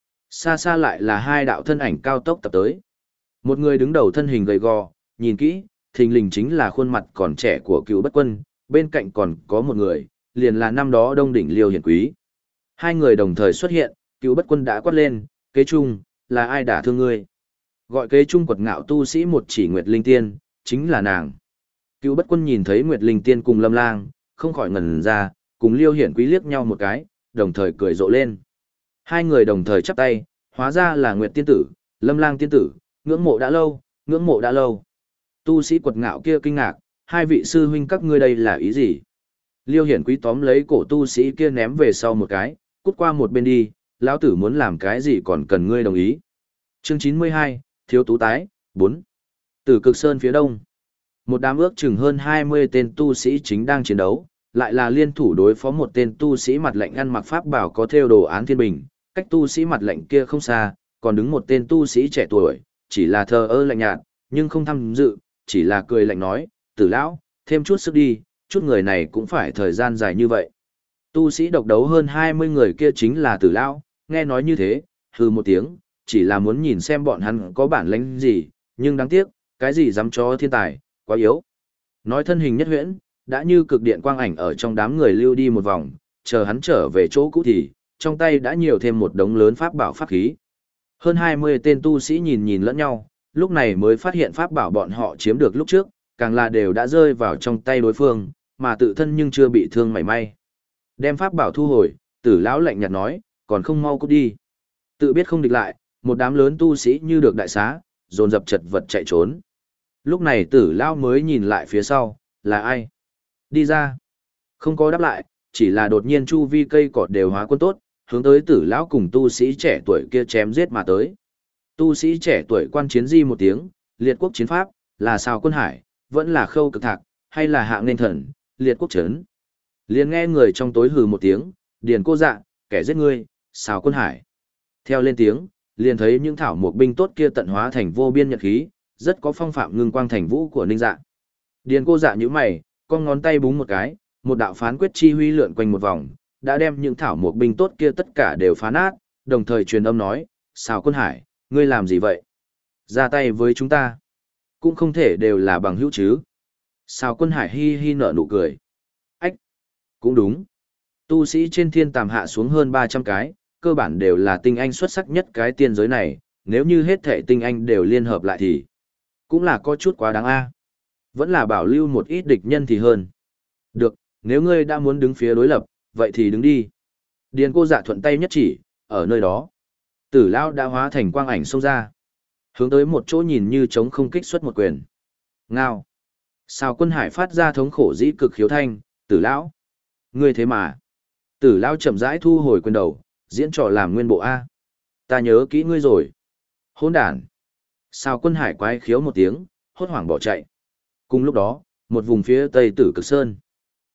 Xa xa lại là hai đạo thân ảnh cao tốc tập tới. Một người đứng đầu thân hình gầy gò, nhìn kỹ, thình lình chính là khuôn mặt còn trẻ của cựu bất quân, bên cạnh còn có một người, liền là năm đó Đông đỉnh Liêu Hiển Quý. Hai người đồng thời xuất hiện, cựu bất quân đã quát lên, kế trung, là ai đả thương ngươi? Gọi kế trung quật ngạo tu sĩ một chỉ Nguyệt Linh Tiên, chính là nàng. Cựu bất quân nhìn thấy Nguyệt Linh Tiên cùng Lâm Lang, không khỏi ngẩn ra, cùng Liêu Hiển Quý liếc nhau một cái, đồng thời cười rộ lên. Hai người đồng thời chắp tay, hóa ra là Nguyệt Tiên Tử, Lâm Lang Tiên Tử, ngưỡng mộ đã lâu, ngưỡng mộ đã lâu. Tu sĩ quật ngạo kia kinh ngạc, hai vị sư huynh các ngươi đây là ý gì? Liêu Hiển Quý tóm lấy cổ tu sĩ kia ném về sau một cái, cút qua một bên đi, lão tử muốn làm cái gì còn cần ngươi đồng ý. Chương chín mươi hai, Thiếu Tú Tái, bốn. Từ Cực Sơn phía đông, một đám ước chừng hơn hai mươi tên tu sĩ chính đang chiến đấu, lại là liên thủ đối phó một tên tu sĩ mặt lạnh ăn mặc pháp bảo có thêu đồ án thiên bình, cách tu sĩ mặt lạnh kia không xa, còn đứng một tên tu sĩ trẻ tuổi, chỉ là thờ ơ lạnh nhạt, nhưng không tham dự, chỉ là cười lạnh nói, Tử lão, thêm chút sức đi, chút người này cũng phải thời gian dài như vậy. Tu sĩ độc đấu hơn hai mươi người kia chính là Tử lão, nghe nói như thế, hừ một tiếng, chỉ là muốn nhìn xem bọn hắn có bản lĩnh gì, nhưng đáng tiếc, cái gì dám cho thiên tài, quá yếu. Nói thân hình nhất huyễn, đã như cực điện quang ảnh ở trong đám người lưu đi một vòng, chờ hắn trở về chỗ cũ thì, trong tay đã nhiều thêm một đống lớn pháp bảo pháp khí. Hơn hai mươi tên tu sĩ nhìn nhìn lẫn nhau, lúc này mới phát hiện pháp bảo bọn họ chiếm được lúc trước, càng là đều đã rơi vào trong tay đối phương, mà tự thân nhưng chưa bị thương mảy may. Đem pháp bảo thu hồi, Tử lão lạnh nhạt nói, còn không mau cút đi. Tự biết không địch lại, một đám lớn tu sĩ như được đại xá, dồn dập chật vật chạy trốn. Lúc này Tử lão mới nhìn lại phía sau, là ai? Đi ra. Không có đáp lại, chỉ là đột nhiên chu vi cây cọt đều hóa quân tốt, hướng tới Tử lão cùng tu sĩ trẻ tuổi kia chém giết mà tới. Tu sĩ trẻ tuổi quan chiến di một tiếng, liệt quốc chiến pháp, là sao quân hải, vẫn là khâu cực thạc, hay là hạng nên thần, liệt quốc chấn. Liền nghe người trong tối hừ một tiếng, điền cô dạ, kẻ giết ngươi, sao quân hải. Theo lên tiếng, liền thấy những thảo mộc binh tốt kia tận hóa thành vô biên nhật khí, rất có phong phạm ngưng quang thành vũ của ninh dạ. Điền cô dạ như mày, con ngón tay búng một cái, một đạo phán quyết chi huy lượn quanh một vòng, đã đem những thảo mộc binh tốt kia tất cả đều phá nát, đồng thời truyền âm nói, sao quân hải, ngươi làm gì vậy? Ra tay với chúng ta. Cũng không thể đều là bằng hữu chứ. Sao quân hải hi hi nở nụ cười. Ách! Cũng đúng. Tu sĩ trên thiên tàm hạ xuống hơn ba trăm cái, cơ bản đều là tinh anh xuất sắc nhất cái tiên giới này, nếu như hết thể tinh anh đều liên hợp lại thì cũng là có chút quá đáng a. Vẫn là bảo lưu một ít địch nhân thì hơn. Được, nếu ngươi đã muốn đứng phía đối lập, vậy thì đứng đi. Điền cô dạ thuận tay nhất chỉ, ở nơi đó. Tử lão đã hóa thành quang ảnh xông ra. Hướng tới một chỗ nhìn như trống không kích xuất một quyền. Ngao. Sao quân hải phát ra thống khổ dĩ cực khiếu thanh, tử lão. Ngươi thế mà. Tử lão chậm rãi thu hồi quyền đầu, diễn trò làm nguyên bộ A. Ta nhớ kỹ ngươi rồi. Hỗn đản. Sao quân hải quái khiếu một tiếng, hốt hoảng bỏ chạy. Cùng lúc đó, một vùng phía tây Tử Cực Sơn.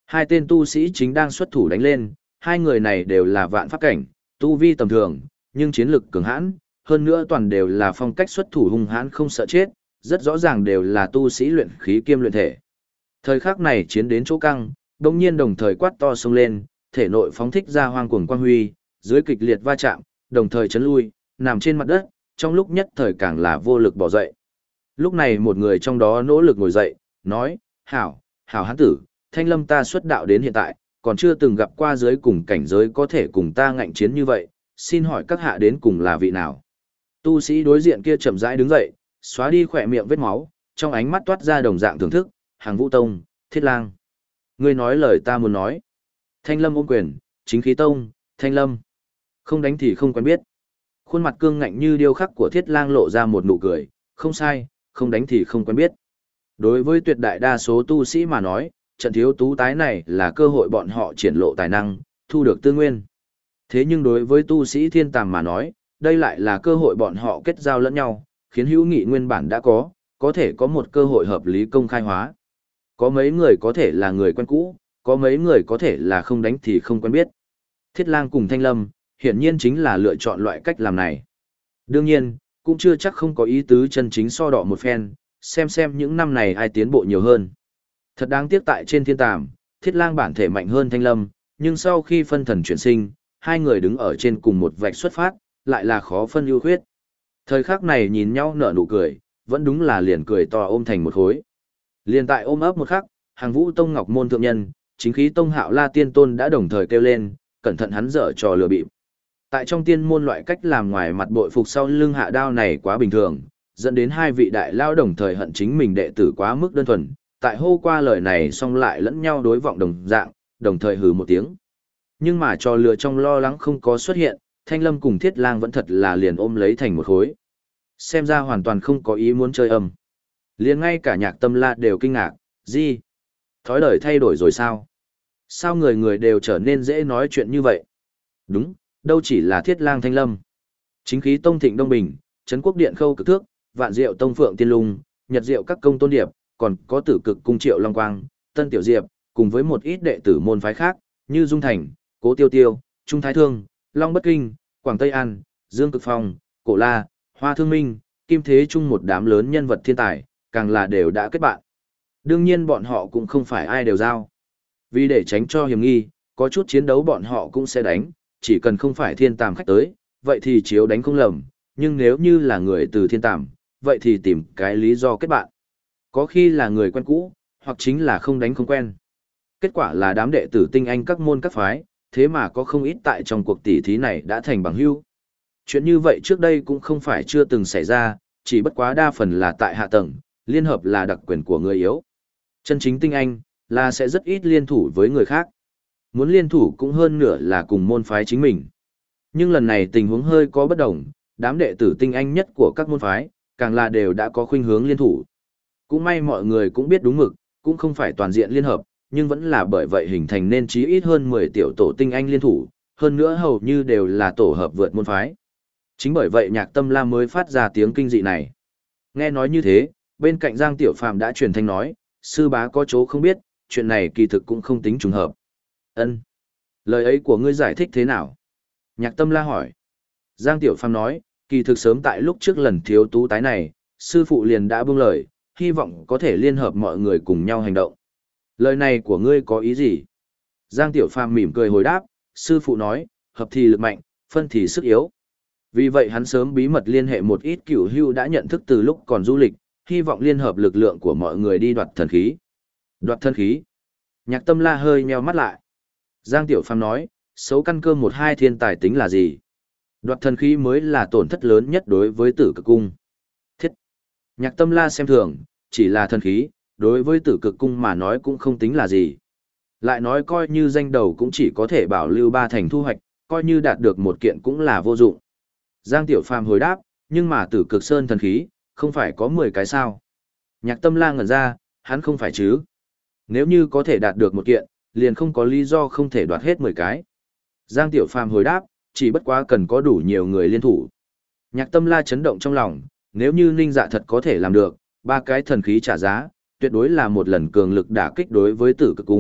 Hai tên tu sĩ chính đang xuất thủ đánh lên, hai người này đều là vạn pháp cảnh, tu vi tầm thường, nhưng chiến lực cường hãn, hơn nữa toàn đều là phong cách xuất thủ hung hãn không sợ chết, rất rõ ràng đều là tu sĩ luyện khí kiêm luyện thể. Thời khắc này chiến đến chỗ căng, đồng nhiên đồng thời quát to xông lên, thể nội phóng thích ra hoang cuồng quang huy, dưới kịch liệt va chạm, đồng thời chấn lui, nằm trên mặt đất, trong lúc nhất thời càng là vô lực bỏ dậy. Lúc này một người trong đó nỗ lực ngồi dậy, nói, hảo, hảo hán tử, thanh lâm ta xuất đạo đến hiện tại, còn chưa từng gặp qua giới cùng cảnh giới có thể cùng ta ngạnh chiến như vậy, xin hỏi các hạ đến cùng là vị nào? Tu sĩ đối diện kia chậm rãi đứng dậy, xóa đi khỏe miệng vết máu, trong ánh mắt toát ra đồng dạng thưởng thức, hàng vũ tông, thiết lang. Ngươi nói lời ta muốn nói. Thanh lâm ôm quyền, chính khí tông, thanh lâm. Không đánh thì không quen biết. Khuôn mặt cương ngạnh như điêu khắc của thiết lang lộ ra một nụ cười, không sai, không đánh thì không quen biết. Đối với tuyệt đại đa số tu sĩ mà nói, trận thiếu tú tái này là cơ hội bọn họ triển lộ tài năng, thu được tư nguyên. Thế nhưng đối với tu sĩ thiên tàm mà nói, đây lại là cơ hội bọn họ kết giao lẫn nhau, khiến hữu nghị nguyên bản đã có, có thể có một cơ hội hợp lý công khai hóa. Có mấy người có thể là người quen cũ, có mấy người có thể là không đánh thì không quen biết. Thiết lang cùng Thanh Lâm, hiển nhiên chính là lựa chọn loại cách làm này. Đương nhiên, cũng chưa chắc không có ý tứ chân chính so đọ một phen, xem xem những năm này ai tiến bộ nhiều hơn. Thật đáng tiếc tại trên thiên tàm, Thiết lang bản thể mạnh hơn Thanh Lâm, nhưng sau khi phân thần chuyển sinh, hai người đứng ở trên cùng một vạch xuất phát, lại là khó phân ưu khuyết. Thời khắc này nhìn nhau nở nụ cười, vẫn đúng là liền cười to ôm thành một khối. Liền tại ôm ấp một khắc, hàng vũ tông ngọc môn thượng nhân, chính khí tông hạo la tiên tôn đã đồng thời kêu lên, cẩn thận hắn dở trò lừa bịp. Tại trong tiên môn loại cách làm ngoài mặt bội phục sau lưng hạ đao này quá bình thường, dẫn đến hai vị đại lao đồng thời hận chính mình đệ tử quá mức đơn thuần, tại hô qua lời này xong lại lẫn nhau đối vọng đồng dạng, đồng thời hừ một tiếng. Nhưng mà trò lừa trong lo lắng không có xuất hiện, Thanh Lâm cùng Thiết Lang vẫn thật là liền ôm lấy thành một khối. Xem ra hoàn toàn không có ý muốn chơi âm. Liền ngay cả Nhạc Tâm La đều kinh ngạc, gì? Thói đời thay đổi rồi sao? Sao người người đều trở nên dễ nói chuyện như vậy? Đúng, đâu chỉ là Thiết Lang Thanh Lâm. Chính khí Tông Thịnh Đông Bình, Trấn Quốc Điện Khâu Cực Thước, Vạn Diệu Tông Phượng Tiên Lung, Nhật Diệu các công tôn điệp, còn có Tử Cực Cung Triệu Long Quang, Tân Tiểu Diệp, cùng với một ít đệ tử môn phái khác, như Dung Thành, Cố Tiêu Tiêu, Trung Thái Thương, Long Bất Kinh, Quảng Tây An, Dương Cực Phong, Cổ La, Hoa Thương Minh, Kim Thế Trung một đám lớn nhân vật thiên tài, càng là đều đã kết bạn. Đương nhiên bọn họ cũng không phải ai đều giao. Vì để tránh cho hiểm nghi, có chút chiến đấu bọn họ cũng sẽ đánh, chỉ cần không phải thiên tàm khách tới, vậy thì chiếu đánh không lầm, nhưng nếu như là người từ thiên tàm, vậy thì tìm cái lý do kết bạn. Có khi là người quen cũ, hoặc chính là không đánh không quen. Kết quả là đám đệ tử tinh anh các môn các phái, thế mà có không ít tại trong cuộc tỷ thí này đã thành bằng hữu. Chuyện như vậy trước đây cũng không phải chưa từng xảy ra, chỉ bất quá đa phần là tại hạ tầng, liên hợp là đặc quyền của người yếu. Chân chính tinh anh, là sẽ rất ít liên thủ với người khác. Muốn liên thủ cũng hơn nửa là cùng môn phái chính mình. Nhưng lần này tình huống hơi có bất đồng, đám đệ tử tinh anh nhất của các môn phái, càng là đều đã có khuynh hướng liên thủ. Cũng may mọi người cũng biết đúng mực, cũng không phải toàn diện liên hợp, nhưng vẫn là bởi vậy hình thành nên chí ít hơn mười tiểu tổ tinh anh liên thủ, hơn nữa hầu như đều là tổ hợp vượt môn phái. Chính bởi vậy Nhạc Tâm La mới phát ra tiếng kinh dị này. Nghe nói như thế, bên cạnh Giang Tiểu Phàm đã truyền thanh nói, sư bá có chỗ không biết, chuyện này kỳ thực cũng không tính trùng hợp. Ân, lời ấy của ngươi giải thích thế nào? Nhạc Tâm La hỏi. Giang Tiểu Phàm nói, kỳ thực sớm tại lúc trước lần thiếu tú tái này, sư phụ liền đã buông lời, hy vọng có thể liên hợp mọi người cùng nhau hành động. Lời này của ngươi có ý gì? Giang Tiểu Phàm mỉm cười hồi đáp, sư phụ nói, hợp thì lực mạnh, phân thì sức yếu. Vì vậy hắn sớm bí mật liên hệ một ít cửu hưu đã nhận thức từ lúc còn du lịch, hy vọng liên hợp lực lượng của mọi người đi đoạt thần khí. Đoạt thần khí? Nhạc Tâm La hơi nheo mắt lại. Giang Tiểu Phàm nói, xấu căn cơ một hai thiên tài tính là gì? Đoạt thần khí mới là tổn thất lớn nhất đối với Tử Cực Cung. Thiết. Nhạc Tâm La xem thường, chỉ là thần khí, đối với Tử Cực Cung mà nói cũng không tính là gì. Lại nói coi như danh đầu cũng chỉ có thể bảo lưu ba thành thu hoạch, coi như đạt được một kiện cũng là vô dụng. Giang Tiểu Phàm hồi đáp, nhưng mà Tử Cực Sơn thần khí, không phải có mười cái sao? Nhạc Tâm La ngẩn ra, hắn không phải chứ? Nếu như có thể đạt được một kiện, liền không có lý do không thể đoạt hết mười cái. Giang Tiểu Phàm hồi đáp, chỉ bất quá cần có đủ nhiều người liên thủ. Nhạc Tâm La chấn động trong lòng, nếu như Ninh Dạ thật có thể làm được, ba cái thần khí trả giá, tuyệt đối là một lần cường lực đả kích đối với Tử Cực Cung,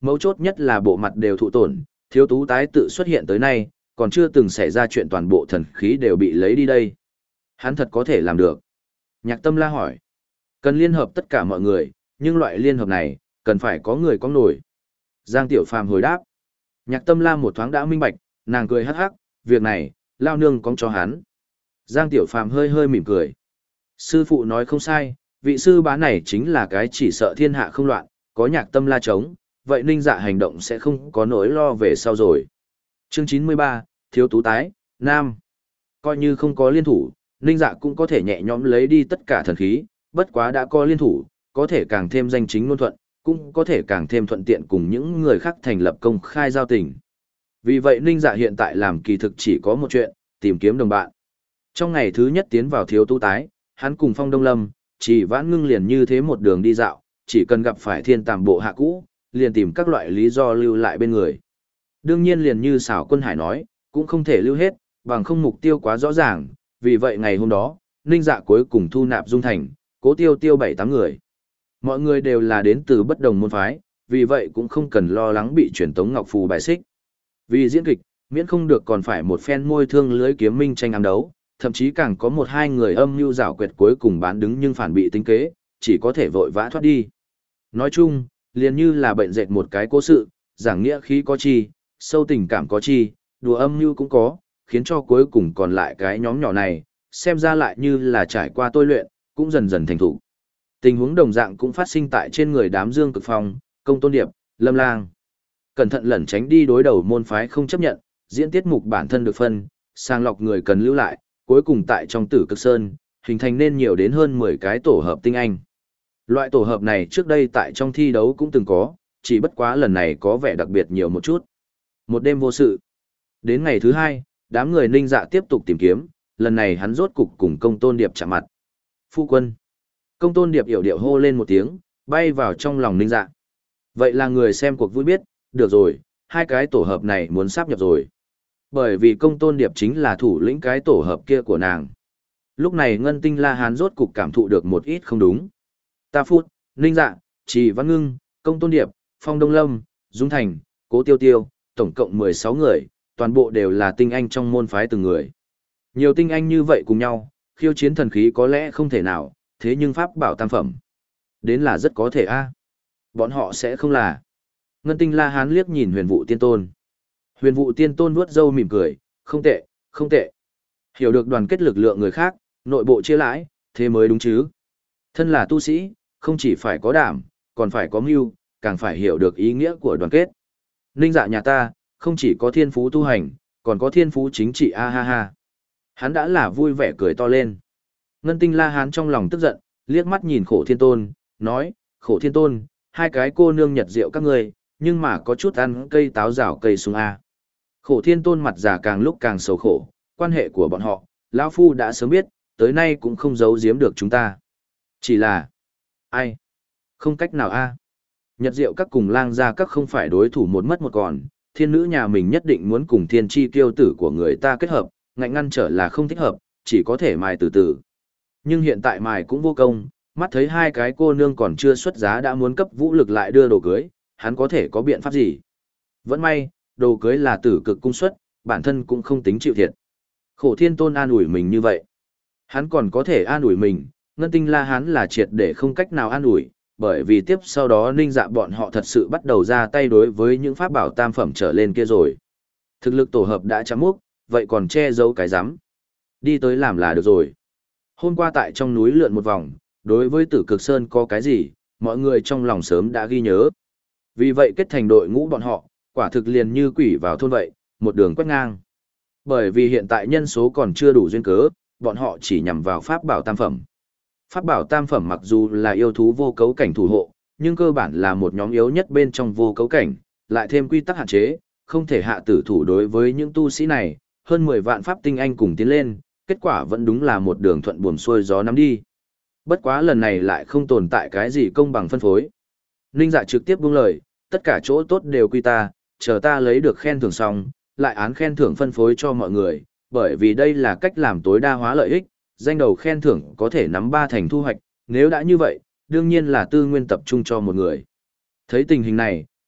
Mấu chốt nhất là bộ mặt đều thụ tổn, thiếu tú tái tự xuất hiện tới nay, còn chưa từng xảy ra chuyện toàn bộ thần khí đều bị lấy đi đây. Hắn thật có thể làm được. Nhạc Tâm La hỏi. Cần liên hợp tất cả mọi người, nhưng loại liên hợp này, cần phải có người có nổi. Giang Tiểu Phàm hồi đáp. Nhạc Tâm La một thoáng đã minh bạch, nàng cười hắc hắc, việc này, lao nương cóng cho hắn. Giang Tiểu Phàm hơi hơi mỉm cười. Sư phụ nói không sai, vị sư bá này chính là cái chỉ sợ thiên hạ không loạn, có Nhạc Tâm La chống, vậy Ninh Dạ hành động sẽ không có nỗi lo về sau rồi. Chương chín mươi ba, Thiếu Tú Tái, Nam. Coi như không có liên thủ, Ninh Dạ cũng có thể nhẹ nhõm lấy đi tất cả thần khí, bất quá đã có liên thủ, có thể càng thêm danh chính ngôn thuận, cũng có thể càng thêm thuận tiện cùng những người khác thành lập công khai giao tình. Vì vậy Ninh Dạ hiện tại làm kỳ thực chỉ có một chuyện, tìm kiếm đồng bạn. Trong ngày thứ nhất tiến vào Thiếu Tú Tái, hắn cùng Phong Đông Lâm, Chỉ Vãn Ngưng liền như thế một đường đi dạo, chỉ cần gặp phải thiên tàm bộ hạ cũ, liền tìm các loại lý do lưu lại bên người. Đương nhiên liền như Sảo Quân Hải nói, cũng không thể lưu hết, bằng không mục tiêu quá rõ ràng, vì vậy ngày hôm đó, Ninh Dạ cuối cùng thu nạp Dung Thành, Cố Tiêu Tiêu bảy tám người. Mọi người đều là đến từ bất đồng môn phái, vì vậy cũng không cần lo lắng bị truyền tống ngọc phù bài xích. Vì diễn kịch, miễn không được còn phải một phen môi thương lưới kiếm minh tranh ám đấu, thậm chí càng có một hai người âm mưu giảo quyệt cuối cùng bán đứng nhưng phản bị tính kế, chỉ có thể vội vã thoát đi. Nói chung, liền như là bệnh dệt một cái cố sự, giảng nghĩa khí có chi, sâu tình cảm có chi, đùa âm mưu cũng có, khiến cho cuối cùng còn lại cái nhóm nhỏ này, xem ra lại như là trải qua tôi luyện, cũng dần dần thành thủ. Tình huống đồng dạng cũng phát sinh tại trên người đám Dương Cực Phong, Công Tôn Điệp, Lâm Lang. Cẩn thận lẩn tránh đi đối đầu môn phái không chấp nhận, diễn tiết mục bản thân được phân, sàng lọc người cần lưu lại, cuối cùng tại trong Tử Cực Sơn, hình thành nên nhiều đến hơn mười cái tổ hợp tinh anh. Loại tổ hợp này trước đây tại trong thi đấu cũng từng có, chỉ bất quá lần này có vẻ đặc biệt nhiều một chút. Một đêm vô sự. Đến ngày thứ hai, đám người Ninh Dạ tiếp tục tìm kiếm, lần này hắn rốt cục cùng Công Tôn Điệp chạm mặt. Phu quân. Công Tôn Điệp yểu điệu hô lên một tiếng, bay vào trong lòng Ninh Dạ. Vậy là người xem cuộc vui biết, được rồi, hai cái tổ hợp này muốn sáp nhập rồi. Bởi vì Công Tôn Điệp chính là thủ lĩnh cái tổ hợp kia của nàng. Lúc này Ngân Tinh La Hán rốt cục cảm thụ được một ít không đúng. Ta Phút, Ninh Dạ, Trì Văn Ngưng, Công Tôn Điệp, Phong Đông Lâm, Dung Thành, Cố Tiêu Tiêu, tổng cộng mười sáu người, toàn bộ đều là tinh anh trong môn phái từng người. Nhiều tinh anh như vậy cùng nhau, khiêu chiến thần khí có lẽ không thể nào, thế nhưng pháp bảo tam phẩm. Đến là rất có thể a. Bọn họ sẽ không là. Ngân Tinh La Hán liếc nhìn Huyền Vụ Tiên Tôn. Huyền Vụ Tiên Tôn vuốt râu mỉm cười, không tệ, không tệ. Hiểu được đoàn kết lực lượng người khác, nội bộ chia lãi, thế mới đúng chứ. Thân là tu sĩ, không chỉ phải có đảm, còn phải có mưu, càng phải hiểu được ý nghĩa của đoàn kết. Ninh Dạ nhà ta, không chỉ có thiên phú tu hành, còn có thiên phú chính trị a ha ha. Hắn đã là vui vẻ cười to lên. Ngân Tinh La Hán trong lòng tức giận, liếc mắt nhìn Khổ Thiên Tôn, nói, Khổ Thiên Tôn, hai cái cô nương nhật rượu các ngươi, nhưng mà có chút ăn cây táo rào cây sung a. Khổ Thiên Tôn mặt già càng lúc càng sầu khổ, quan hệ của bọn họ, lão phu đã sớm biết, tới nay cũng không giấu giếm được chúng ta. Chỉ là, ai? Không cách nào a. Nhật Diệu các cùng Lang gia các không phải đối thủ một mất một còn, thiên nữ nhà mình nhất định muốn cùng thiên chi kiêu tử của người ta kết hợp, ngạnh ngăn trở là không thích hợp, chỉ có thể mài từ từ. Nhưng hiện tại mài cũng vô công, mắt thấy hai cái cô nương còn chưa xuất giá đã muốn cấp vũ lực lại đưa đồ cưới, hắn có thể có biện pháp gì? Vẫn may, đồ cưới là tử cực cung xuất, bản thân cũng không tính chịu thiệt. Khổ Thiên Tôn an ủi mình như vậy. Hắn còn có thể an ủi mình, Ngân Tinh La Hán là triệt để không cách nào an ủi, bởi vì tiếp sau đó Ninh Dạ bọn họ thật sự bắt đầu ra tay đối với những pháp bảo tam phẩm trở lên kia rồi. Thực lực tổ hợp đã chạm múc, vậy còn che giấu cái rắm. Đi tới làm là được rồi. Hôm qua tại trong núi lượn một vòng, đối với Tử Cực Sơn có cái gì, mọi người trong lòng sớm đã ghi nhớ. Vì vậy kết thành đội ngũ bọn họ, quả thực liền như quỷ vào thôn vậy, một đường quét ngang. Bởi vì hiện tại nhân số còn chưa đủ duyên cớ, bọn họ chỉ nhằm vào pháp bảo tam phẩm. Pháp bảo tam phẩm mặc dù là yêu thú vô cấu cảnh thủ hộ, nhưng cơ bản là một nhóm yếu nhất bên trong vô cấu cảnh, lại thêm quy tắc hạn chế, không thể hạ tử thủ đối với những tu sĩ này, hơn mười vạn pháp tinh anh cùng tiến lên, kết quả vẫn đúng là một đường thuận buồm xuôi gió nắm đi. Bất quá lần này lại không tồn tại cái gì công bằng phân phối. Ninh Dạ trực tiếp buông lời, tất cả chỗ tốt đều quy ta, chờ ta lấy được khen thưởng xong, lại án khen thưởng phân phối cho mọi người, bởi vì đây là cách làm tối đa hóa lợi ích, danh đầu khen thưởng có thể nắm ba thành thu hoạch, nếu đã như vậy, đương nhiên là tư nguyên tập trung cho một người. Thấy tình hình này,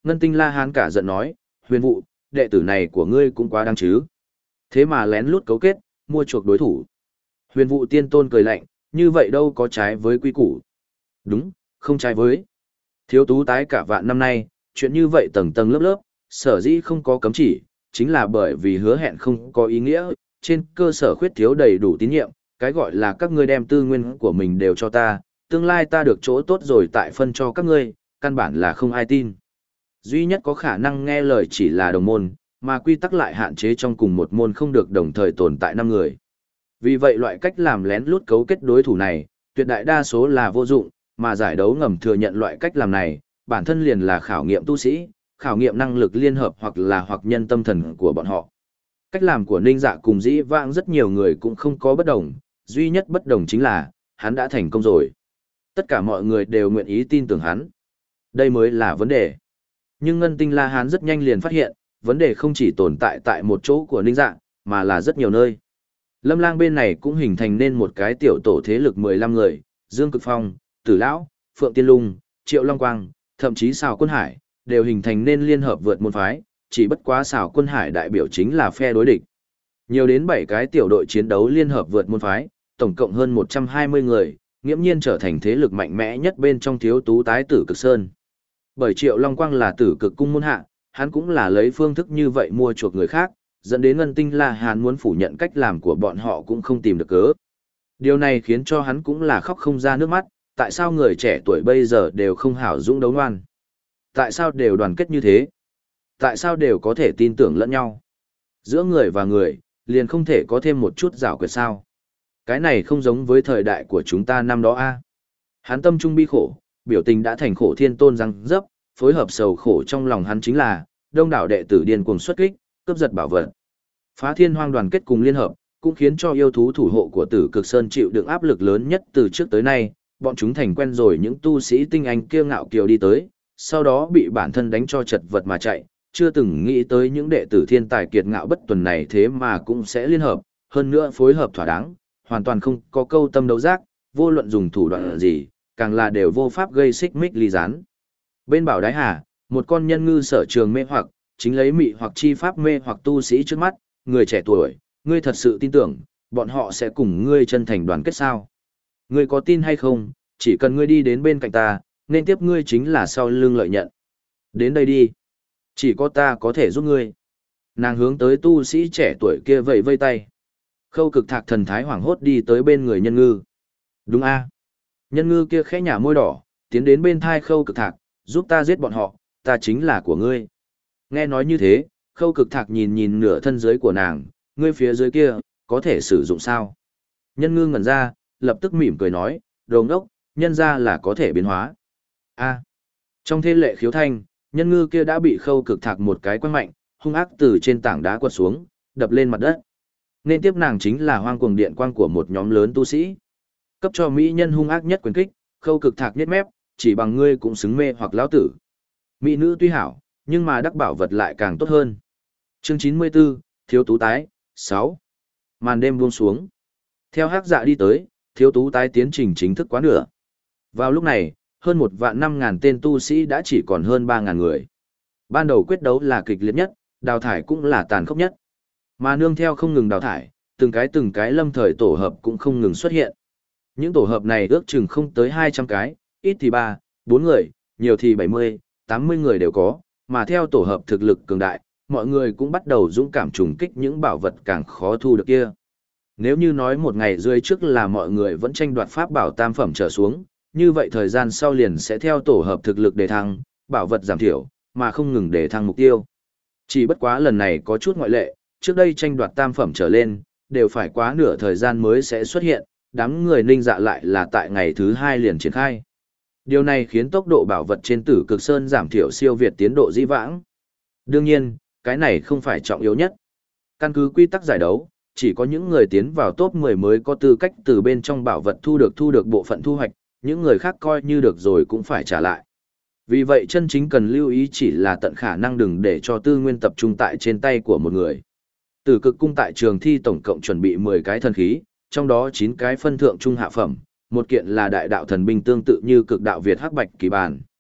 Ngân Tinh La Hán cả giận nói, Huyền Vụ, đệ tử này của ngươi cũng quá đáng chứ. Thế mà lén lút cấu kết, mua chuộc đối thủ. Huyền Vụ Tiên Tôn cười lạnh, như vậy đâu có trái với quy củ. Đúng, không trái với. Thiếu tú tái cả vạn năm nay, chuyện như vậy tầng tầng lớp lớp, sở dĩ không có cấm chỉ, chính là bởi vì hứa hẹn không có ý nghĩa, trên cơ sở khuyết thiếu đầy đủ tín nhiệm, cái gọi là các ngươi đem tư nguyên của mình đều cho ta, tương lai ta được chỗ tốt rồi tại phân cho các ngươi, căn bản là không ai tin. Duy nhất có khả năng nghe lời chỉ là đồng môn, mà quy tắc lại hạn chế trong cùng một môn không được đồng thời tồn tại năm người. Vì vậy loại cách làm lén lút cấu kết đối thủ này, tuyệt đại đa số là vô dụng, mà giải đấu ngầm thừa nhận loại cách làm này, bản thân liền là khảo nghiệm tu sĩ, khảo nghiệm năng lực liên hợp hoặc là hoặc nhân tâm thần của bọn họ. Cách làm của Ninh Dạ cùng dĩ vãng rất nhiều người cũng không có bất đồng, duy nhất bất đồng chính là, hắn đã thành công rồi. Tất cả mọi người đều nguyện ý tin tưởng hắn. Đây mới là vấn đề. Nhưng Ngân Tinh La Hán rất nhanh liền phát hiện, vấn đề không chỉ tồn tại tại một chỗ của Ninh Dạ, mà là rất nhiều nơi. Lâm Lang bên này cũng hình thành nên một cái tiểu tổ thế lực mười lăm người, Dương Cực Phong, Tử Lão, Phượng Tiên Lung, Triệu Long Quang, thậm chí Sào Quân Hải, đều hình thành nên liên hợp vượt môn phái, chỉ bất quá Sào Quân Hải đại biểu chính là phe đối địch. Nhiều đến bảy cái tiểu đội chiến đấu liên hợp vượt môn phái, tổng cộng hơn một trăm hai mươi người, nghiễm nhiên trở thành thế lực mạnh mẽ nhất bên trong thiếu tú tái Tử Cực Sơn. Bởi Triệu Long Quang là Tử Cực cung môn hạ, hắn cũng là lấy phương thức như vậy mua chuộc người khác, dẫn đến Ngân Tinh La Hán muốn phủ nhận cách làm của bọn họ cũng không tìm được cớ. Điều này khiến cho hắn cũng là khóc không ra nước mắt, tại sao người trẻ tuổi bây giờ đều không hảo dũng đấu ngoan? Tại sao đều đoàn kết như thế? Tại sao đều có thể tin tưởng lẫn nhau? Giữa người và người, liền không thể có thêm một chút giảo quyệt sao? Cái này không giống với thời đại của chúng ta năm đó a. Hắn tâm trung bi khổ, biểu tình đã thành khổ thiên tôn răng dấp, phối hợp sầu khổ trong lòng hắn chính là, đông đảo đệ tử điên cuồng xuất kích, cướp giật bảo vật. Phá Thiên Hoang đoàn kết cùng liên hợp, cũng khiến cho yêu thú thủ hộ của Tử Cực Sơn chịu đựng áp lực lớn nhất từ trước tới nay, bọn chúng thành quen rồi những tu sĩ tinh anh kia ngạo kiều đi tới, sau đó bị bản thân đánh cho chật vật mà chạy, chưa từng nghĩ tới những đệ tử thiên tài kiệt ngạo bất tuần này thế mà cũng sẽ liên hợp, hơn nữa phối hợp thỏa đáng, hoàn toàn không có câu tâm đấu giác, vô luận dùng thủ đoạn gì, càng là đều vô pháp gây xích mích ly gián. Bên Bảo Đái Hà, một con nhân ngư sở trường mê hoặc, chính lấy mị hoặc chi pháp mê hoặc tu sĩ trước mắt, người trẻ tuổi, ngươi thật sự tin tưởng, bọn họ sẽ cùng ngươi chân thành đoàn kết sao? Ngươi có tin hay không, chỉ cần ngươi đi đến bên cạnh ta, nên tiếp ngươi chính là sau lưng lợi nhận. Đến đây đi. Chỉ có ta có thể giúp ngươi. Nàng hướng tới tu sĩ trẻ tuổi kia vẫy vây tay. Khâu Cực Thạc thần thái hoảng hốt đi tới bên người nhân ngư. Đúng a. Nhân ngư kia khẽ nhả môi đỏ, tiến đến bên thai Khâu Cực Thạc, giúp ta giết bọn họ, ta chính là của ngươi. Nghe nói như thế, Khâu Cực Thạc nhìn nhìn nửa thân dưới của nàng, ngươi phía dưới kia, có thể sử dụng sao? Nhân ngư ngẩn ra, lập tức mỉm cười nói, đồ ngốc, nhân ra là có thể biến hóa. A. Trong thế lệ khiếu thanh, nhân ngư kia đã bị Khâu Cực Thạc một cái quăng mạnh, hung ác từ trên tảng đá quật xuống, đập lên mặt đất. Nên tiếp nàng chính là hoang cuồng điện quang của một nhóm lớn tu sĩ. Cấp cho mỹ nhân hung ác nhất quyền kích, Khâu Cực Thạc nhếch mép, chỉ bằng ngươi cũng xứng mê hoặc lão tử. Mỹ nữ tuy hảo, nhưng mà đắc bảo vật lại càng tốt hơn. Chương chín mươi tư, Thiếu Tú Tái, sáu. Màn đêm buông xuống. Theo Hắc Dạ đi tới, Thiếu Tú Tái tiến trình chính thức quá nửa. Vào lúc này, hơn một vạn năm ngàn tên tu sĩ đã chỉ còn hơn ba ngàn người. Ban đầu quyết đấu là kịch liệt nhất, đào thải cũng là tàn khốc nhất. Mà nương theo không ngừng đào thải, từng cái từng cái lâm thời tổ hợp cũng không ngừng xuất hiện. Những tổ hợp này ước chừng không tới hai trăm cái, ít thì ba, bốn người, nhiều thì bảy mươi, tám mươi người đều có, mà theo tổ hợp thực lực cường đại, mọi người cũng bắt đầu dũng cảm trùng kích những bảo vật càng khó thu được kia. Nếu như nói một ngày rưỡi trước là mọi người vẫn tranh đoạt pháp bảo tam phẩm trở xuống, như vậy thời gian sau liền sẽ theo tổ hợp thực lực đề thăng, bảo vật giảm thiểu, mà không ngừng đề thăng mục tiêu. Chỉ bất quá lần này có chút ngoại lệ, trước đây tranh đoạt tam phẩm trở lên, đều phải quá nửa thời gian mới sẽ xuất hiện, đám người Ninh Dạ lại là tại ngày thứ hai liền triển khai. Điều này khiến tốc độ bảo vật trên Tử Cực Sơn giảm thiểu siêu việt tiến độ dĩ vãng. Đương nhiên, cái này không phải trọng yếu nhất. Căn cứ quy tắc giải đấu, chỉ có những người tiến vào top mười mới có tư cách từ bên trong bảo vật thu được thu được bộ phận thu hoạch, những người khác coi như được rồi cũng phải trả lại. Vì vậy chân chính cần lưu ý chỉ là tận khả năng đừng để cho tư nguyên tập trung tại trên tay của một người. Tử Cực cung tại trường thi tổng cộng chuẩn bị mười cái thần khí, trong đó chín cái phân thượng trung hạ phẩm, một kiện là đại đạo thần binh tương tự như cực đạo Việt hắc bạch kỳ bàn.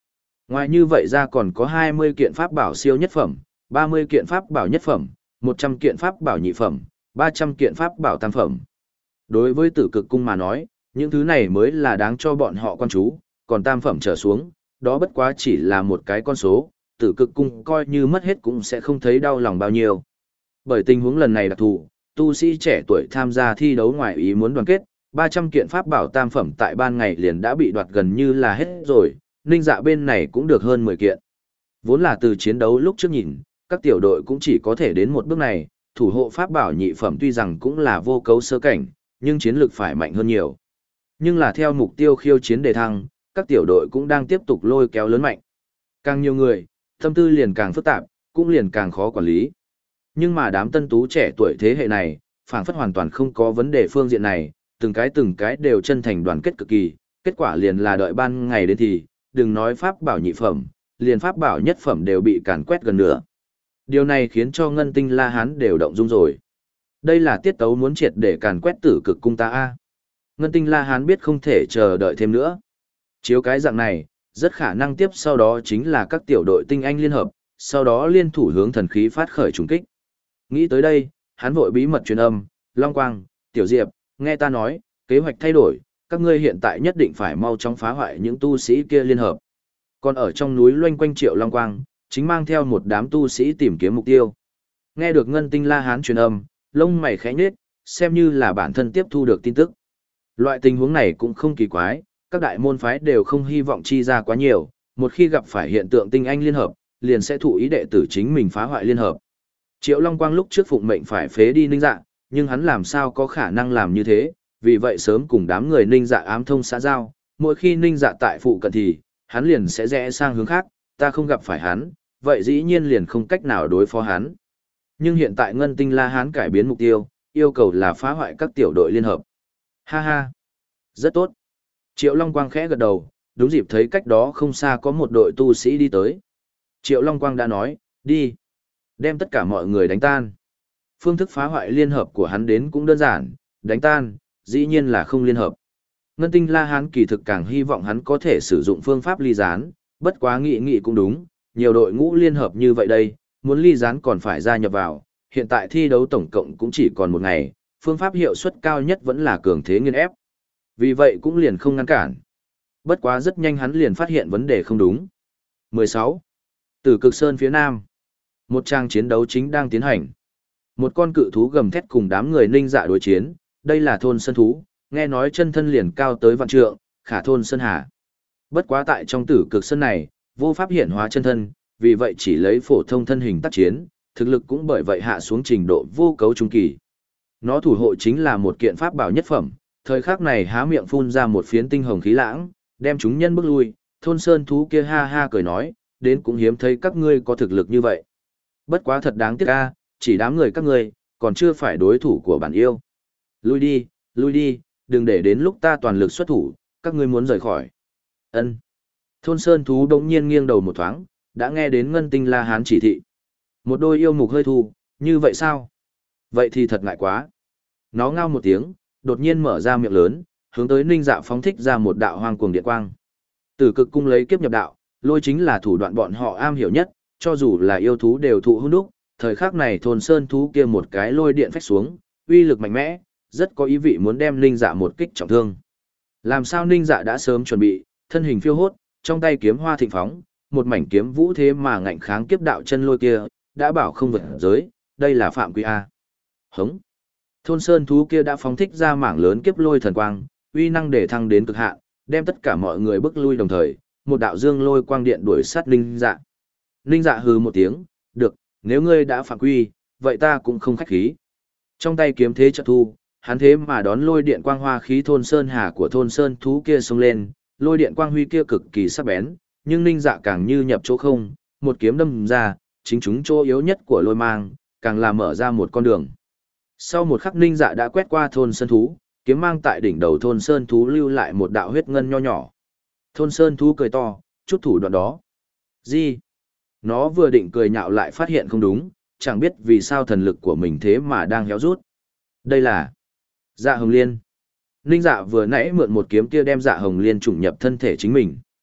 Ngoài như vậy ra còn có hai mươi kiện pháp bảo siêu nhất phẩm, ba mươi kiện pháp bảo nhất phẩm, một trăm kiện pháp bảo nhị phẩm, ba trăm kiện pháp bảo tam phẩm. Đối với tử cực cung mà nói, những thứ này mới là đáng cho bọn họ quan chú, còn tam phẩm trở xuống, đó bất quá chỉ là một cái con số, tử cực cung coi như mất hết cũng sẽ không thấy đau lòng bao nhiêu. Bởi tình huống lần này đặc thù, tu sĩ trẻ tuổi tham gia thi đấu ngoài ý muốn đoàn kết, ba trăm kiện pháp bảo tam phẩm tại ban ngày liền đã bị đoạt gần như là hết rồi, ninh dạ bên này cũng được hơn mười kiện. Vốn là từ chiến đấu lúc trước nhìn, các tiểu đội cũng chỉ có thể đến một bước này, thủ hộ pháp bảo nhị phẩm tuy rằng cũng là vô cấu sơ cảnh, nhưng chiến lược phải mạnh hơn nhiều. Nhưng là theo mục tiêu khiêu chiến đề thăng, các tiểu đội cũng đang tiếp tục lôi kéo lớn mạnh. Càng nhiều người, tâm tư liền càng phức tạp, cũng liền càng khó quản lý. Nhưng mà đám tân tú trẻ tuổi thế hệ này, phảng phất hoàn toàn không có vấn đề phương diện này, từng cái từng cái đều chân thành đoàn kết cực kỳ, kết quả liền là đợi ban ngày đến thì, đừng nói pháp bảo nhị phẩm, liền pháp bảo nhất phẩm đều bị càn quét gần nửa. Điều này khiến cho Ngân Tinh La Hán đều động dung rồi. Đây là tiết tấu muốn triệt để càn quét tử cực cung ta a. Ngân Tinh La Hán biết không thể chờ đợi thêm nữa. Chiếu cái dạng này, rất khả năng tiếp sau đó chính là các tiểu đội tinh anh liên hợp, sau đó liên thủ hướng thần khí phát khởi trùng kích. Nghĩ tới đây, hắn vội bí mật truyền âm, Long Quang, Tiểu Diệp, nghe ta nói, kế hoạch thay đổi, các ngươi hiện tại nhất định phải mau chóng phá hoại những tu sĩ kia liên hợp. Còn ở trong núi loanh quanh Triệu Long Quang, chính mang theo một đám tu sĩ tìm kiếm mục tiêu. Nghe được Ngân Tinh La Hán truyền âm, lông mày khẽ nhếch, xem như là bản thân tiếp thu được tin tức. Loại tình huống này cũng không kỳ quái, các đại môn phái đều không hy vọng chi ra quá nhiều, một khi gặp phải hiện tượng tinh anh liên hợp, liền sẽ thụ ý đệ tử chính mình phá hoại liên hợp. Triệu Long Quang lúc trước phụng mệnh phải phế đi Ninh Dạ, nhưng hắn làm sao có khả năng làm như thế, vì vậy sớm cùng đám người Ninh Dạ ám thông xã giao, mỗi khi Ninh Dạ tại phụ cận thì, hắn liền sẽ rẽ sang hướng khác, ta không gặp phải hắn, vậy dĩ nhiên liền không cách nào đối phó hắn. Nhưng hiện tại Ngân Tinh La Hán cải biến mục tiêu, yêu cầu là phá hoại các tiểu đội liên hợp. Ha ha, rất tốt. Triệu Long Quang khẽ gật đầu, đúng dịp thấy cách đó không xa có một đội tu sĩ đi tới. Triệu Long Quang đã nói, đi, đem tất cả mọi người đánh tan. Phương thức phá hoại liên hợp của hắn đến cũng đơn giản, đánh tan, dĩ nhiên là không liên hợp. Ngân Tinh La Hán kỳ thực càng hy vọng hắn có thể sử dụng phương pháp ly gián, bất quá nghị nghị cũng đúng, nhiều đội ngũ liên hợp như vậy đây, muốn ly gián còn phải gia nhập vào, hiện tại thi đấu tổng cộng cũng chỉ còn một ngày, phương pháp hiệu suất cao nhất vẫn là cường thế nghiên ép. Vì vậy cũng liền không ngăn cản. Bất quá rất nhanh hắn liền phát hiện vấn đề không đúng. mười sáu. Từ Cực Sơn phía nam, một trang chiến đấu chính đang tiến hành. Một con cự thú gầm thét cùng đám người Ninh Dạ đối chiến, đây là thôn sơn thú, nghe nói chân thân liền cao tới vạn trượng, khả thôn sơn hà. Bất quá tại trong Tử Cực Sơn này, vô pháp hiện hóa chân thân, vì vậy chỉ lấy phổ thông thân hình tác chiến, thực lực cũng bởi vậy hạ xuống trình độ vô cấu trung kỳ. Nó thủ hộ chính là một kiện pháp bảo nhất phẩm, thời khắc này há miệng phun ra một phiến tinh hồng khí lãng, đem chúng nhân bước lui, thôn sơn thú kia ha ha cười nói, đến cũng hiếm thấy các ngươi có thực lực như vậy. Bất quá thật đáng tiếc a, chỉ đám người các ngươi, còn chưa phải đối thủ của bản yêu. Lui đi, lui đi, đừng để đến lúc ta toàn lực xuất thủ, các ngươi muốn rời khỏi. Ân. Thôn sơn thú đống nhiên nghiêng đầu một thoáng, đã nghe đến Ngân Tinh La Hán chỉ thị. Một đôi yêu mục hơi thu, như vậy sao? Vậy thì thật ngại quá. Nó ngao một tiếng, đột nhiên mở ra miệng lớn, hướng tới Ninh Dạ phóng thích ra một đạo hoang cuồng điện quang. Tử Cực cung lấy kiếp nhập đạo, lôi chính là thủ đoạn bọn họ am hiểu nhất, cho dù là yêu thú đều thụ hôn đúc, thời khắc này thôn sơn thú kia một cái lôi điện phách xuống, uy lực mạnh mẽ, rất có ý vị muốn đem Ninh Dạ một kích trọng thương. Làm sao Ninh Dạ đã sớm chuẩn bị, thân hình phiêu hốt, trong tay kiếm hoa thịnh phóng, một mảnh kiếm vũ thế mà ngạnh kháng kiếp đạo chân lôi kia, đã bảo không vượt giới, đây là phạm quy a. Hống. Thôn sơn thú kia đã phóng thích ra mảng lớn kiếp lôi thần quang, uy năng để thăng đến cực hạn, đem tất cả mọi người bức lui đồng thời, một đạo dương lôi quang điện đuổi sát Ninh Dạ. Ninh Dạ hừ một tiếng, được, nếu ngươi đã phạm quy, vậy ta cũng không khách khí. Trong tay kiếm thế trợ thu, hắn thế mà đón lôi điện quang hoa khí thôn sơn hà của thôn sơn thú kia xông lên, lôi điện quang huy kia cực kỳ sắc bén, nhưng Ninh Dạ càng như nhập chỗ không, một kiếm đâm ra, chính chúng chỗ yếu nhất của lôi mang, càng làm mở ra một con đường. Sau một khắc Ninh Dạ đã quét qua thôn sơn thú, kiếm mang tại đỉnh đầu thôn sơn thú lưu lại một đạo huyết ngân nho nhỏ. Thôn sơn thú cười to, chút thủ đoạn đó. Gì? Nó vừa định cười nhạo lại phát hiện không đúng, chẳng biết vì sao thần lực của mình thế mà đang héo rút. Đây là Dạ Hồng Liên. Ninh Dạ vừa nãy mượn một kiếm kia đem Dạ Hồng Liên trùng nhập thân thể chính mình.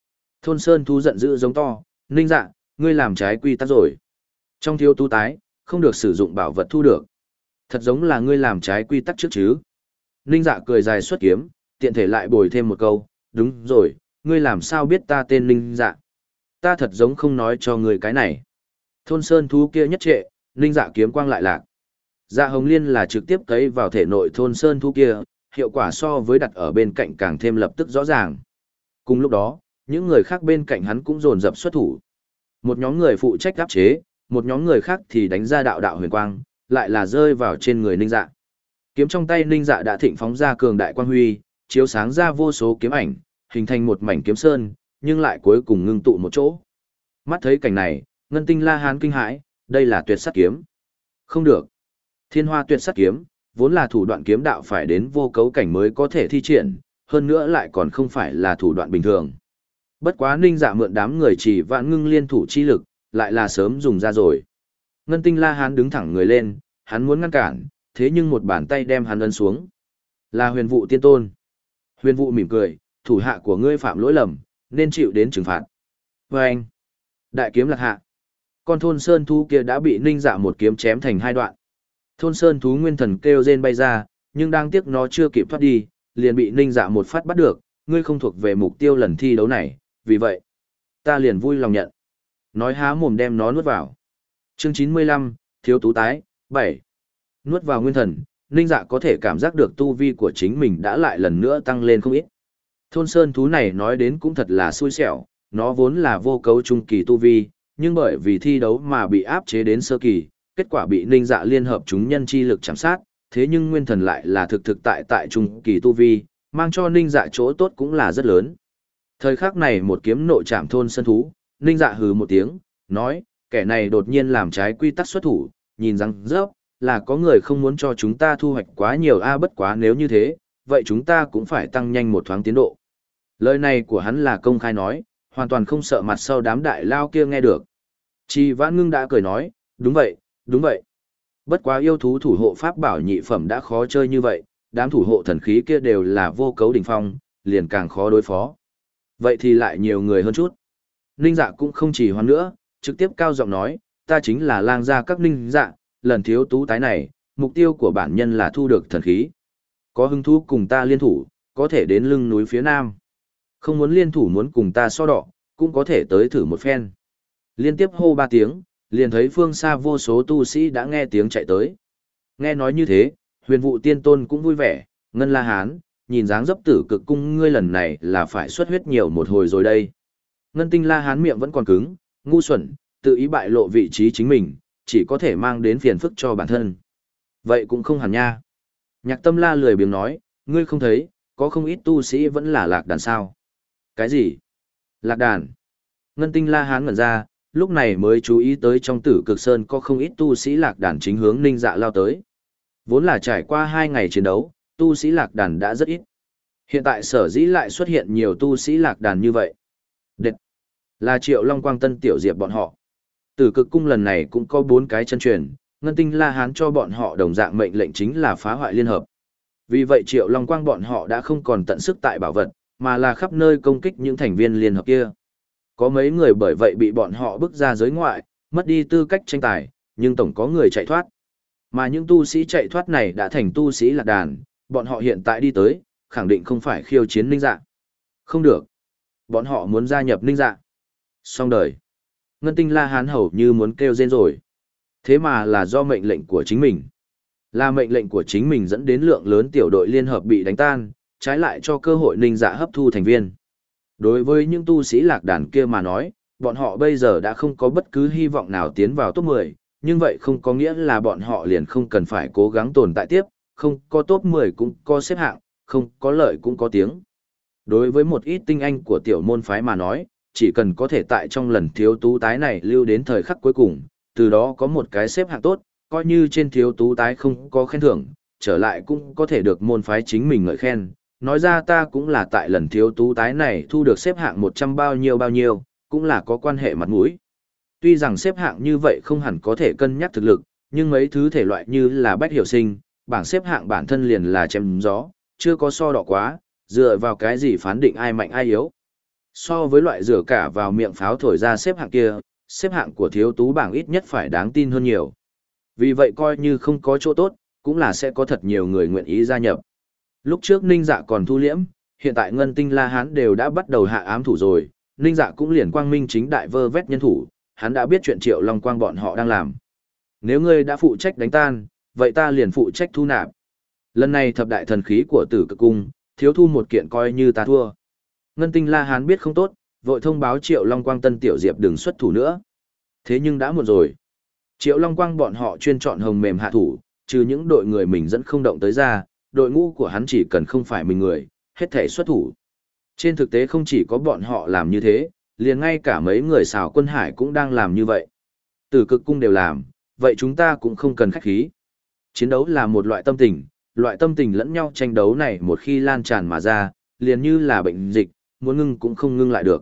Thôn Sơn thú giận dữ giống to, Ninh Dạ, ngươi làm trái quy tắc rồi. Trong thiếu tú tái, không được sử dụng bảo vật thu được. Thật giống là ngươi làm trái quy tắc trước chứ. Ninh Dạ cười dài xuất kiếm, tiện thể lại bồi thêm một câu, đúng rồi, ngươi làm sao biết ta tên Ninh Dạ. Ta thật giống không nói cho ngươi cái này. Thôn Sơn thú kia nhất trệ, Ninh Dạ kiếm quang lại lạc. Dạ Hồng Liên là trực tiếp cấy vào thể nội Thôn Sơn thú kia, hiệu quả so với đặt ở bên cạnh càng thêm lập tức rõ ràng. Cùng lúc đó, những người khác bên cạnh hắn cũng dồn dập xuất thủ. Một nhóm người phụ trách áp chế, một nhóm người khác thì đánh ra đạo đạo huyền quang, lại là rơi vào trên người Ninh Dạ. Kiếm trong tay Ninh Dạ đã thịnh phóng ra cường đại quang huy, chiếu sáng ra vô số kiếm ảnh, hình thành một mảnh kiếm sơn, nhưng lại cuối cùng ngưng tụ một chỗ. Mắt thấy cảnh này, Ngân Tinh La Hán kinh hãi, đây là tuyệt sát kiếm. Không được. Thiên Hoa tuyệt sát kiếm, vốn là thủ đoạn kiếm đạo phải đến vô cấu cảnh mới có thể thi triển, hơn nữa lại còn không phải là thủ đoạn bình thường. Bất quá Ninh Dạ mượn đám người chỉ vạn ngưng liên thủ chi lực, lại là sớm dùng ra rồi. Ngân Tinh La Hán đứng thẳng người lên, hắn muốn ngăn cản, thế nhưng một bàn tay đem hắn ấn xuống. Là Huyền Vụ Tiên Tôn. Huyền Vụ mỉm cười, thủ hạ của ngươi phạm lỗi lầm, nên chịu đến trừng phạt. Và anh, đại kiếm lạc hạ. Con thôn sơn thú kia đã bị Ninh Dạ một kiếm chém thành hai đoạn. Thôn sơn thú nguyên thần kêu rên bay ra, nhưng đáng tiếc nó chưa kịp thoát đi, liền bị Ninh Dạ một phát bắt được, ngươi không thuộc về mục tiêu lần thi đấu này, vì vậy, ta liền vui lòng nhận. Nói há mồm đem nó nuốt vào. Chương chín mươi lăm, Thiếu Tú Tái, bảy. Nuốt vào nguyên thần, Ninh Dạ có thể cảm giác được tu vi của chính mình đã lại lần nữa tăng lên không ít. Thôn sơn thú này nói đến cũng thật là xui xẻo, nó vốn là vô cấu trung kỳ tu vi, nhưng bởi vì thi đấu mà bị áp chế đến sơ kỳ, kết quả bị Ninh Dạ liên hợp chúng nhân chi lực chạm sát, thế nhưng nguyên thần lại là thực thực tại tại trung kỳ tu vi, mang cho Ninh Dạ chỗ tốt cũng là rất lớn. Thời khắc này một kiếm nội chạm thôn sơn thú, Ninh Dạ hừ một tiếng, nói, kẻ này đột nhiên làm trái quy tắc xuất thủ, nhìn răng rớp, là có người không muốn cho chúng ta thu hoạch quá nhiều a bất quá nếu như thế, vậy chúng ta cũng phải tăng nhanh một thoáng tiến độ. Lời này của hắn là công khai nói, hoàn toàn không sợ mặt sau đám đại lao kia nghe được. Chi Vãn Ngưng đã cười nói, đúng vậy, đúng vậy. Bất quá yêu thú thủ hộ pháp bảo nhị phẩm đã khó chơi như vậy, đám thủ hộ thần khí kia đều là vô cấu đỉnh phong, liền càng khó đối phó. Vậy thì lại nhiều người hơn chút. Ninh Dạ cũng không chỉ hoan nữa, trực tiếp cao giọng nói, ta chính là lang gia các Ninh Dạ, lần thiếu tú tái này, mục tiêu của bản nhân là thu được thần khí. Có hứng thú cùng ta liên thủ, có thể đến lưng núi phía nam. Không muốn liên thủ muốn cùng ta so đọ, cũng có thể tới thử một phen. Liên tiếp hô ba tiếng, liền thấy phương xa vô số tu sĩ đã nghe tiếng chạy tới. Nghe nói như thế, Huyền Vụ Tiên Tôn cũng vui vẻ, Ngân La Hán, nhìn dáng dấp tử cực cung ngươi lần này là phải xuất huyết nhiều một hồi rồi đây. Ngân Tinh La Hán miệng vẫn còn cứng, ngu xuẩn, tự ý bại lộ vị trí chính mình, chỉ có thể mang đến phiền phức cho bản thân. Vậy cũng không hẳn nha. Nhạc Tâm La lười biếng nói, ngươi không thấy, có không ít tu sĩ vẫn là lạc đàn sao. Cái gì? Lạc đàn. Ngân Tinh La Hán ngẩn ra, lúc này mới chú ý tới trong Tử Cực Sơn có không ít tu sĩ lạc đàn chính hướng Ninh Dạ lao tới. Vốn là trải qua hai ngày chiến đấu, tu sĩ lạc đàn đã rất ít. Hiện tại sở dĩ lại xuất hiện nhiều tu sĩ lạc đàn như vậy. Đệt! Là Triệu Long Quang Tân Tiểu Diệp bọn họ. Tử Cực Cung lần này cũng có bốn cái chân truyền, Ngân Tinh La Hán cho bọn họ đồng dạng mệnh lệnh chính là phá hoại liên hợp. Vì vậy Triệu Long Quang bọn họ đã không còn tận sức tại bảo vật, mà là khắp nơi công kích những thành viên liên hợp kia. Có mấy người bởi vậy bị bọn họ bức ra giới ngoại, mất đi tư cách tranh tài, nhưng tổng có người chạy thoát. Mà những tu sĩ chạy thoát này đã thành tu sĩ lạc đàn, bọn họ hiện tại đi tới, khẳng định không phải khiêu chiến Ninh Dạ. Không được. Bọn họ muốn gia nhập Ninh Dạ. Xong đời. Ngân Tinh La Hán hầu như muốn kêu rên rồi. Thế mà là do mệnh lệnh của chính mình. Là mệnh lệnh của chính mình dẫn đến lượng lớn tiểu đội liên hợp bị đánh tan, trái lại cho cơ hội Ninh Dạ hấp thu thành viên. Đối với những tu sĩ lạc đàn kia mà nói, bọn họ bây giờ đã không có bất cứ hy vọng nào tiến vào top mười, nhưng vậy không có nghĩa là bọn họ liền không cần phải cố gắng tồn tại tiếp, không có top mười cũng có xếp hạng, không có lợi cũng có tiếng. Đối với một ít tinh anh của tiểu môn phái mà nói, chỉ cần có thể tại trong lần thiếu tú tái này lưu đến thời khắc cuối cùng, từ đó có một cái xếp hạng tốt, coi như trên thiếu tú tái không có khen thưởng, trở lại cũng có thể được môn phái chính mình ngợi khen. Nói ra ta cũng là tại lần thiếu tú tái này thu được xếp hạng một trăm bao nhiêu bao nhiêu, cũng là có quan hệ mặt mũi. Tuy rằng xếp hạng như vậy không hẳn có thể cân nhắc thực lực, nhưng mấy thứ thể loại như là bách hiểu sinh, bảng xếp hạng bản thân liền là chém gió, chưa có so đỏ quá, dựa vào cái gì phán định ai mạnh ai yếu. So với loại rửa cả vào miệng pháo thổi ra xếp hạng kia, xếp hạng của thiếu tú bảng ít nhất phải đáng tin hơn nhiều. Vì vậy coi như không có chỗ tốt, cũng là sẽ có thật nhiều người nguyện ý gia nhập. Lúc trước Ninh Dạ còn thu liễm, hiện tại Ngân Tinh La Hán đều đã bắt đầu hạ ám thủ rồi, Ninh Dạ cũng liền quang minh chính đại vơ vét nhân thủ, hắn đã biết chuyện Triệu Long Quang bọn họ đang làm. Nếu ngươi đã phụ trách đánh tan, vậy ta liền phụ trách thu nạp. Lần này thập đại thần khí của Tử Cực Cung, thiếu thu một kiện coi như ta thua. Ngân Tinh La Hán biết không tốt, vội thông báo Triệu Long Quang Tân Tiểu Diệp đừng xuất thủ nữa. Thế nhưng đã muộn rồi. Triệu Long Quang bọn họ chuyên chọn hồng mềm hạ thủ, trừ những đội người mình dẫn không động tới ra, đội ngũ của hắn chỉ cần không phải mình người, hết thể xuất thủ. Trên thực tế không chỉ có bọn họ làm như thế, liền ngay cả mấy người xào quân hải cũng đang làm như vậy. Tử Cực Cung đều làm, vậy chúng ta cũng không cần khách khí. Chiến đấu là một loại tâm tình, loại tâm tình lẫn nhau tranh đấu này một khi lan tràn mà ra, liền như là bệnh dịch, muốn ngưng cũng không ngưng lại được.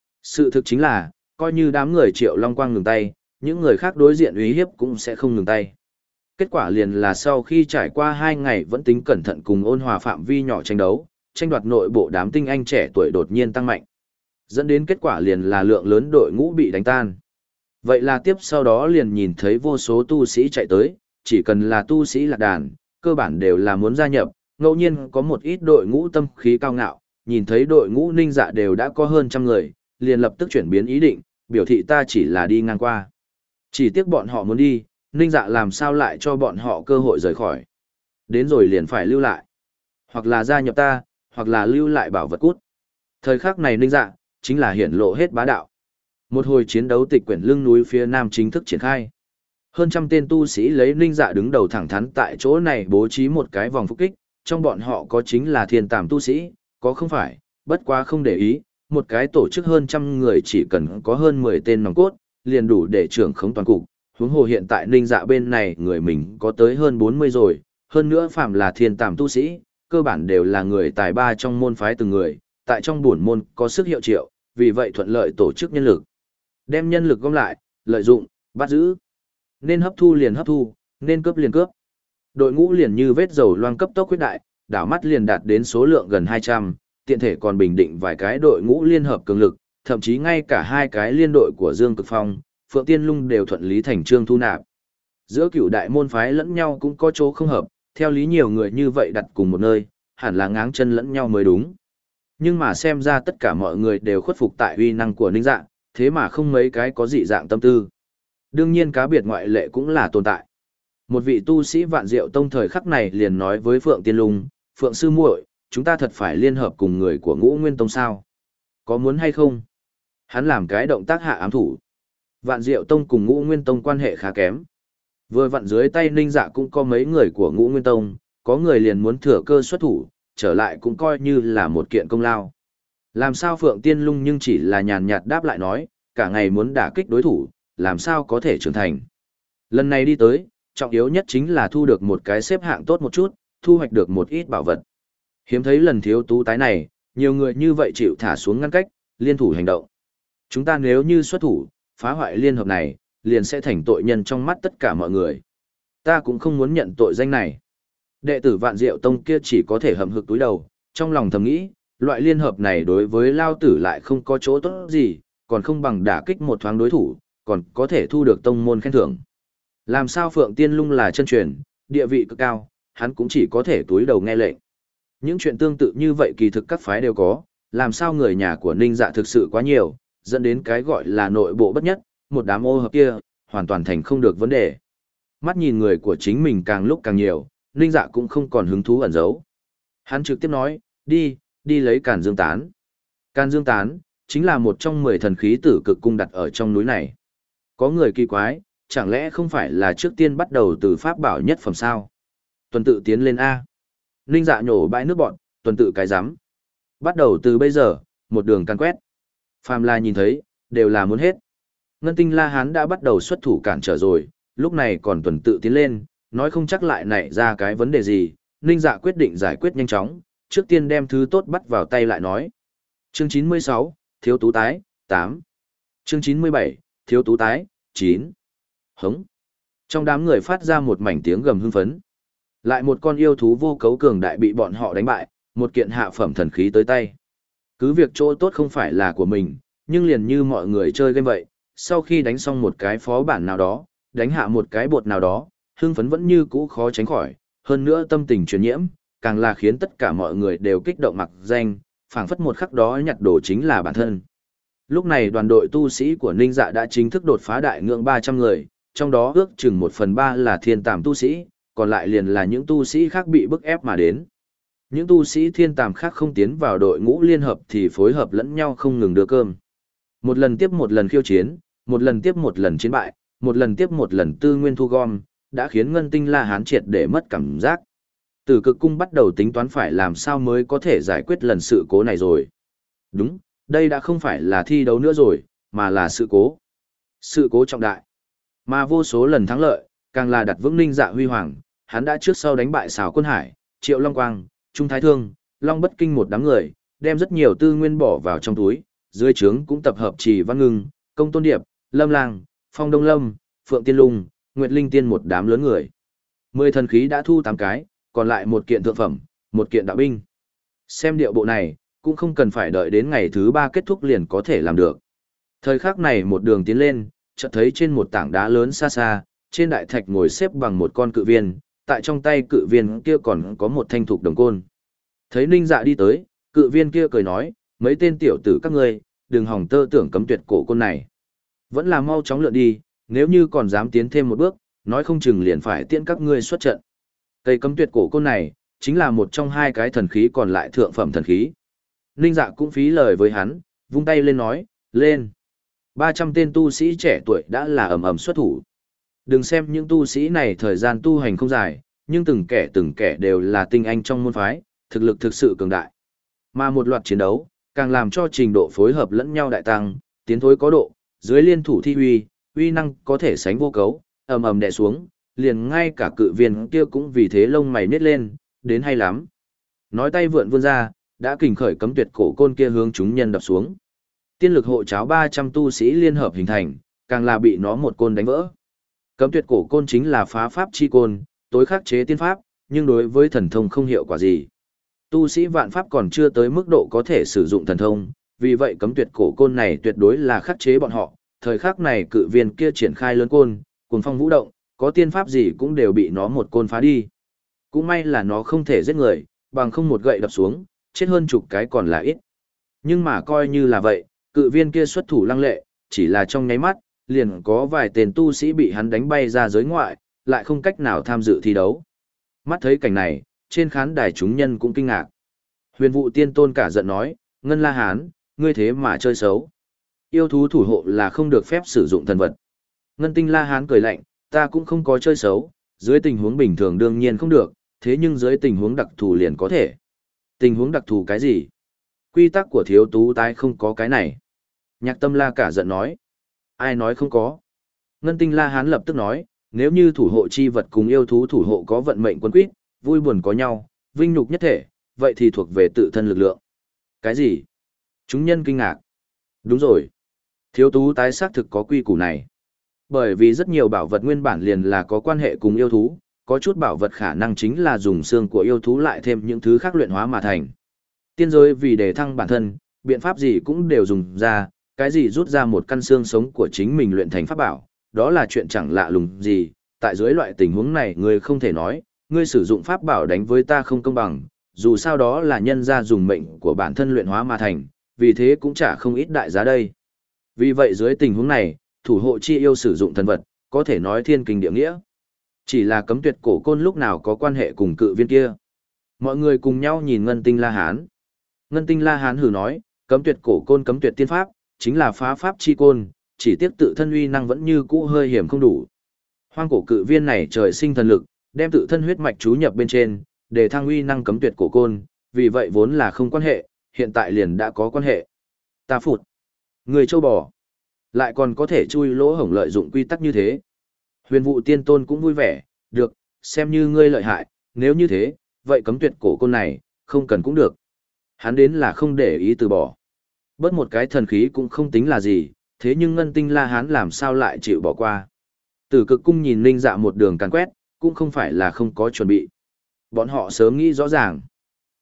Sự thực chính là, coi như đám người Triệu Long Quang ngừng tay, những người khác đối diện uy hiếp cũng sẽ không ngừng tay. Kết quả liền là sau khi trải qua hai ngày vẫn tính cẩn thận cùng ôn hòa phạm vi nhỏ tranh đấu, tranh đoạt nội bộ đám tinh anh trẻ tuổi đột nhiên tăng mạnh. Dẫn đến kết quả liền là lượng lớn đội ngũ bị đánh tan. Vậy là tiếp sau đó liền nhìn thấy vô số tu sĩ chạy tới, chỉ cần là tu sĩ lạc đàn, cơ bản đều là muốn gia nhập, ngẫu nhiên có một ít đội ngũ tâm khí cao ngạo, nhìn thấy đội ngũ Ninh Dạ đều đã có hơn trăm người, liền lập tức chuyển biến ý định, biểu thị ta chỉ là đi ngang qua. Chỉ tiếc bọn họ muốn đi, Ninh Dạ làm sao lại cho bọn họ cơ hội rời khỏi. Đến rồi liền phải lưu lại. Hoặc là gia nhập ta, hoặc là lưu lại bảo vật cút. Thời khắc này Ninh Dạ, chính là hiển lộ hết bá đạo. Một hồi chiến đấu tịch quyển lưng núi phía nam chính thức triển khai. Hơn trăm tên tu sĩ lấy Ninh Dạ đứng đầu thẳng thắn tại chỗ này bố trí một cái vòng phục kích, trong bọn họ có chính là thiên tàm tu sĩ, có không phải, bất quá không để ý, một cái tổ chức hơn trăm người chỉ cần có hơn mười tên nòng cốt, liền đủ để trưởng khống toàn cục. Huống hồ hiện tại Ninh Dạ bên này người mình có tới hơn bốn mươi rồi, hơn nữa phạm là thiên tàm tu sĩ, cơ bản đều là người tài ba trong môn phái từng người, tại trong bổn môn có sức hiệu triệu, vì vậy thuận lợi tổ chức nhân lực. Đem nhân lực gom lại, lợi dụng, bắt giữ. Nên hấp thu liền hấp thu, nên cướp liền cướp. Đội ngũ liền như vết dầu loang cấp tốc huyết đại, đảo mắt liền đạt đến số lượng gần hai trăm, tiện thể còn bình định vài cái đội ngũ liên hợp cường lực, thậm chí ngay cả hai cái liên đội của Dương Cực Phong, Phượng Tiên Lung đều thuận lý thành trương thu nạp. Giữa cửu đại môn phái lẫn nhau cũng có chỗ không hợp, theo lý nhiều người như vậy đặt cùng một nơi, hẳn là ngáng chân lẫn nhau mới đúng. Nhưng mà xem ra tất cả mọi người đều khuất phục tại uy năng của Ninh Dạ, thế mà không mấy cái có dị dạng tâm tư. Đương nhiên cá biệt ngoại lệ cũng là tồn tại. Một vị tu sĩ Vạn Diệu Tông thời khắc này liền nói với Phượng Tiên Lung, Phượng Sư muội, chúng ta thật phải liên hợp cùng người của Ngũ Nguyên Tông sao? Có muốn hay không? Hắn làm cái động tác hạ ám thủ. Vạn Diệu Tông cùng Ngũ Nguyên Tông quan hệ khá kém. Vừa vặn dưới tay Ninh Dạ cũng có mấy người của Ngũ Nguyên Tông, có người liền muốn thừa cơ xuất thủ, trở lại cũng coi như là một kiện công lao. Làm sao Phượng Tiên Lung nhưng chỉ là nhàn nhạt đáp lại nói, cả ngày muốn đả kích đối thủ, làm sao có thể trưởng thành. Lần này đi tới, trọng yếu nhất chính là thu được một cái xếp hạng tốt một chút, thu hoạch được một ít bảo vật. Hiếm thấy lần thiếu tú tái này, nhiều người như vậy chịu thả xuống ngăn cách, liên thủ hành động. Chúng ta nếu như xuất thủ, phá hoại liên hợp này, liền sẽ thành tội nhân trong mắt tất cả mọi người. Ta cũng không muốn nhận tội danh này. Đệ tử Vạn Diệu Tông kia chỉ có thể hậm hực túi đầu, trong lòng thầm nghĩ, loại liên hợp này đối với Lao Tử lại không có chỗ tốt gì, còn không bằng đả kích một thoáng đối thủ, còn có thể thu được tông môn khen thưởng. Làm sao Phượng Tiên Lung là chân truyền, địa vị cực cao, hắn cũng chỉ có thể túi đầu nghe lệnh. Những chuyện tương tự như vậy kỳ thực các phái đều có, làm sao người nhà của Ninh Dạ thực sự quá nhiều, dẫn đến cái gọi là nội bộ bất nhất, một đám ô hợp kia, hoàn toàn thành không được vấn đề. Mắt nhìn người của chính mình càng lúc càng nhiều, Ninh Dạ cũng không còn hứng thú ẩn giấu. Hắn trực tiếp nói, đi, đi lấy Càn Dương Tán. Càn Dương Tán, chính là một trong mười thần khí tử cực cung đặt ở trong núi này. Có người kỳ quái, chẳng lẽ không phải là trước tiên bắt đầu từ pháp bảo nhất phẩm sao? Tuần tự tiến lên A. Ninh Dạ nhổ bãi nước bọn, tuần tự cái rắm. Bắt đầu từ bây giờ, một đường can quét. Phàm La nhìn thấy, đều là muốn hết. Ngân Tinh La Hán đã bắt đầu xuất thủ cản trở rồi, lúc này còn tuần tự tiến lên, nói không chắc lại nảy ra cái vấn đề gì. Ninh Dạ quyết định giải quyết nhanh chóng, trước tiên đem thứ tốt bắt vào tay lại nói. Chương chín mươi sáu, Thiếu Tú Tái, tám. Chương chín mươi bảy, Thiếu Tú Tái, chín. Hống. Trong đám người phát ra một mảnh tiếng gầm hưng phấn. Lại một con yêu thú vô cấu cường đại bị bọn họ đánh bại, một kiện hạ phẩm thần khí tới tay. Cứ việc chỗ tốt không phải là của mình, nhưng liền như mọi người chơi game vậy, sau khi đánh xong một cái phó bản nào đó, đánh hạ một cái bột nào đó, hưng phấn vẫn như cũ khó tránh khỏi, hơn nữa tâm tình truyền nhiễm, càng là khiến tất cả mọi người đều kích động mặc danh, phảng phất một khắc đó nhặt đồ chính là bản thân. Lúc này đoàn đội tu sĩ của Ninh Dạ đã chính thức đột phá đại ngưỡng ba trăm người, trong đó ước chừng một phần ba là thiên tàm tu sĩ, còn lại liền là những tu sĩ khác bị bức ép mà đến. Những tu sĩ thiên tàm khác không tiến vào đội ngũ liên hợp thì phối hợp lẫn nhau không ngừng đưa cơm. Một lần tiếp một lần khiêu chiến, một lần tiếp một lần chiến bại, một lần tiếp một lần tư nguyên thu gom, đã khiến Ngân Tinh La Hán triệt để mất cảm giác. Tử Cực Cung bắt đầu tính toán phải làm sao mới có thể giải quyết lần sự cố này rồi. Đúng, đây đã không phải là thi đấu nữa rồi, mà là sự cố. Sự cố trọng đại. Mà vô số lần thắng lợi, càng là đặt vững Ninh Dạ huy hoàng, hắn đã trước sau đánh bại Sào Quân Hải, Triệu Long Quang, Trung Thái Thương, Long Bất Kinh một đám người, đem rất nhiều tư nguyên bỏ vào trong túi, dưới trướng cũng tập hợp Trì Văn Ngưng, Công Tôn Điệp, Lâm Lang, Phong Đông Lâm, Phượng Tiên Lung, Nguyệt Linh Tiên một đám lớn người. Mười thần khí đã thu tám cái, còn lại một kiện thượng phẩm, một kiện đạo binh. Xem điệu bộ này, cũng không cần phải đợi đến ngày thứ ba kết thúc liền có thể làm được. Thời khắc này một đường tiến lên, chợt thấy trên một tảng đá lớn xa xa, trên đại thạch ngồi xếp bằng một con cự viên, tại trong tay cự viên kia còn có một thanh thục đồng côn. Thấy Ninh Dạ đi tới, cự viên kia cười nói, mấy tên tiểu tử các ngươi, đừng hòng tơ tưởng cấm tuyệt cổ côn này. Vẫn là mau chóng lượn đi, nếu như còn dám tiến thêm một bước, nói không chừng liền phải tiễn các ngươi xuất trận. Cây cấm tuyệt cổ côn này, chính là một trong hai cái thần khí còn lại thượng phẩm thần khí. Ninh Dạ cũng phí lời với hắn, vung tay lên nói, lên. ba trăm tên tu sĩ trẻ tuổi đã là ầm ầm xuất thủ. Đừng xem những tu sĩ này thời gian tu hành không dài, nhưng từng kẻ từng kẻ đều là tinh anh trong môn phái, thực lực thực sự cường đại. Mà một loạt chiến đấu, càng làm cho trình độ phối hợp lẫn nhau đại tăng, tiến thối có độ, dưới liên thủ thi huy, uy năng có thể sánh vô cấu, ầm ầm đè xuống, liền ngay cả cự viên kia cũng vì thế lông mày nhếch lên, đến hay lắm. Nói tay vượn vươn ra, đã kình khởi cấm tuyệt cổ côn kia hướng chúng nhân đập xuống. Tiên lực hộ cháo ba trăm tu sĩ liên hợp hình thành, càng là bị nó một côn đánh vỡ. Cấm tuyệt cổ côn chính là phá pháp chi côn, tối khắc chế tiên pháp, nhưng đối với thần thông không hiệu quả gì. Tu sĩ vạn pháp còn chưa tới mức độ có thể sử dụng thần thông, vì vậy cấm tuyệt cổ côn này tuyệt đối là khắc chế bọn họ. Thời khắc này cự viên kia triển khai lớn côn, cuồng phong vũ động, có tiên pháp gì cũng đều bị nó một côn phá đi. Cũng may là nó không thể giết người, bằng không một gậy đập xuống, chết hơn chục cái còn là ít. Nhưng mà coi như là vậy, cự viên kia xuất thủ lăng lệ, chỉ là trong nháy mắt, liền có vài tên tu sĩ bị hắn đánh bay ra giới ngoại, lại không cách nào tham dự thi đấu. Mắt thấy cảnh này, trên khán đài chúng nhân cũng kinh ngạc. Huyền Vụ Tiên Tôn cả giận nói, Ngân La Hán, ngươi thế mà chơi xấu. Yêu thú thủ hộ là không được phép sử dụng thần vật. Ngân Tinh La Hán cười lạnh, ta cũng không có chơi xấu, dưới tình huống bình thường đương nhiên không được, thế nhưng dưới tình huống đặc thù liền có thể. Tình huống đặc thù cái gì? Quy tắc của thiếu tú tái không có cái này. Nhạc Tâm La cả giận nói. Ai nói không có? Ngân Tinh La Hán lập tức nói, nếu như thủ hộ chi vật cùng yêu thú thủ hộ có vận mệnh quân quyết, vui buồn có nhau, vinh nhục nhất thể, vậy thì thuộc về tự thân lực lượng. Cái gì? Chúng nhân kinh ngạc. Đúng rồi. Thiếu tú tái xác thực có quy củ này. Bởi vì rất nhiều bảo vật nguyên bản liền là có quan hệ cùng yêu thú, có chút bảo vật khả năng chính là dùng xương của yêu thú lại thêm những thứ khác luyện hóa mà thành. Tiên giới vì để thăng bản thân, biện pháp gì cũng đều dùng ra, cái gì rút ra một căn xương sống của chính mình luyện thành pháp bảo, đó là chuyện chẳng lạ lùng gì, tại dưới loại tình huống này ngươi không thể nói, ngươi sử dụng pháp bảo đánh với ta không công bằng, dù sao đó là nhân ra dùng mệnh của bản thân luyện hóa mà thành, vì thế cũng chả không ít đại giá đây. Vì vậy dưới tình huống này, thủ hộ chi yêu sử dụng thần vật, có thể nói thiên kinh địa nghĩa. Chỉ là cấm tuyệt cổ côn lúc nào có quan hệ cùng cự viên kia. Mọi người cùng nhau nhìn Ngân Tinh La Hán. Ngân Tinh La Hán hừ nói, cấm tuyệt cổ côn cấm tuyệt tiên pháp, chính là phá pháp chi côn, chỉ tiếc tự thân uy năng vẫn như cũ hơi hiểm không đủ. Hoang cổ cự viên này trời sinh thần lực, đem tự thân huyết mạch chú nhập bên trên, để thăng uy năng cấm tuyệt cổ côn, vì vậy vốn là không quan hệ, hiện tại liền đã có quan hệ. Ta phụt. Người châu bò. Lại còn có thể chui lỗ hổng lợi dụng quy tắc như thế. Huyền Vụ Tiên Tôn cũng vui vẻ, được, xem như ngươi lợi hại, nếu như thế, vậy cấm tuyệt cổ côn này, không cần cũng được. Hắn đến là không để ý từ bỏ. Bớt một cái thần khí cũng không tính là gì, thế nhưng Ngân Tinh La Hán làm sao lại chịu bỏ qua. Tử Cực Cung nhìn Ninh Dạ một đường càn quét, cũng không phải là không có chuẩn bị. Bọn họ sớm nghĩ rõ ràng.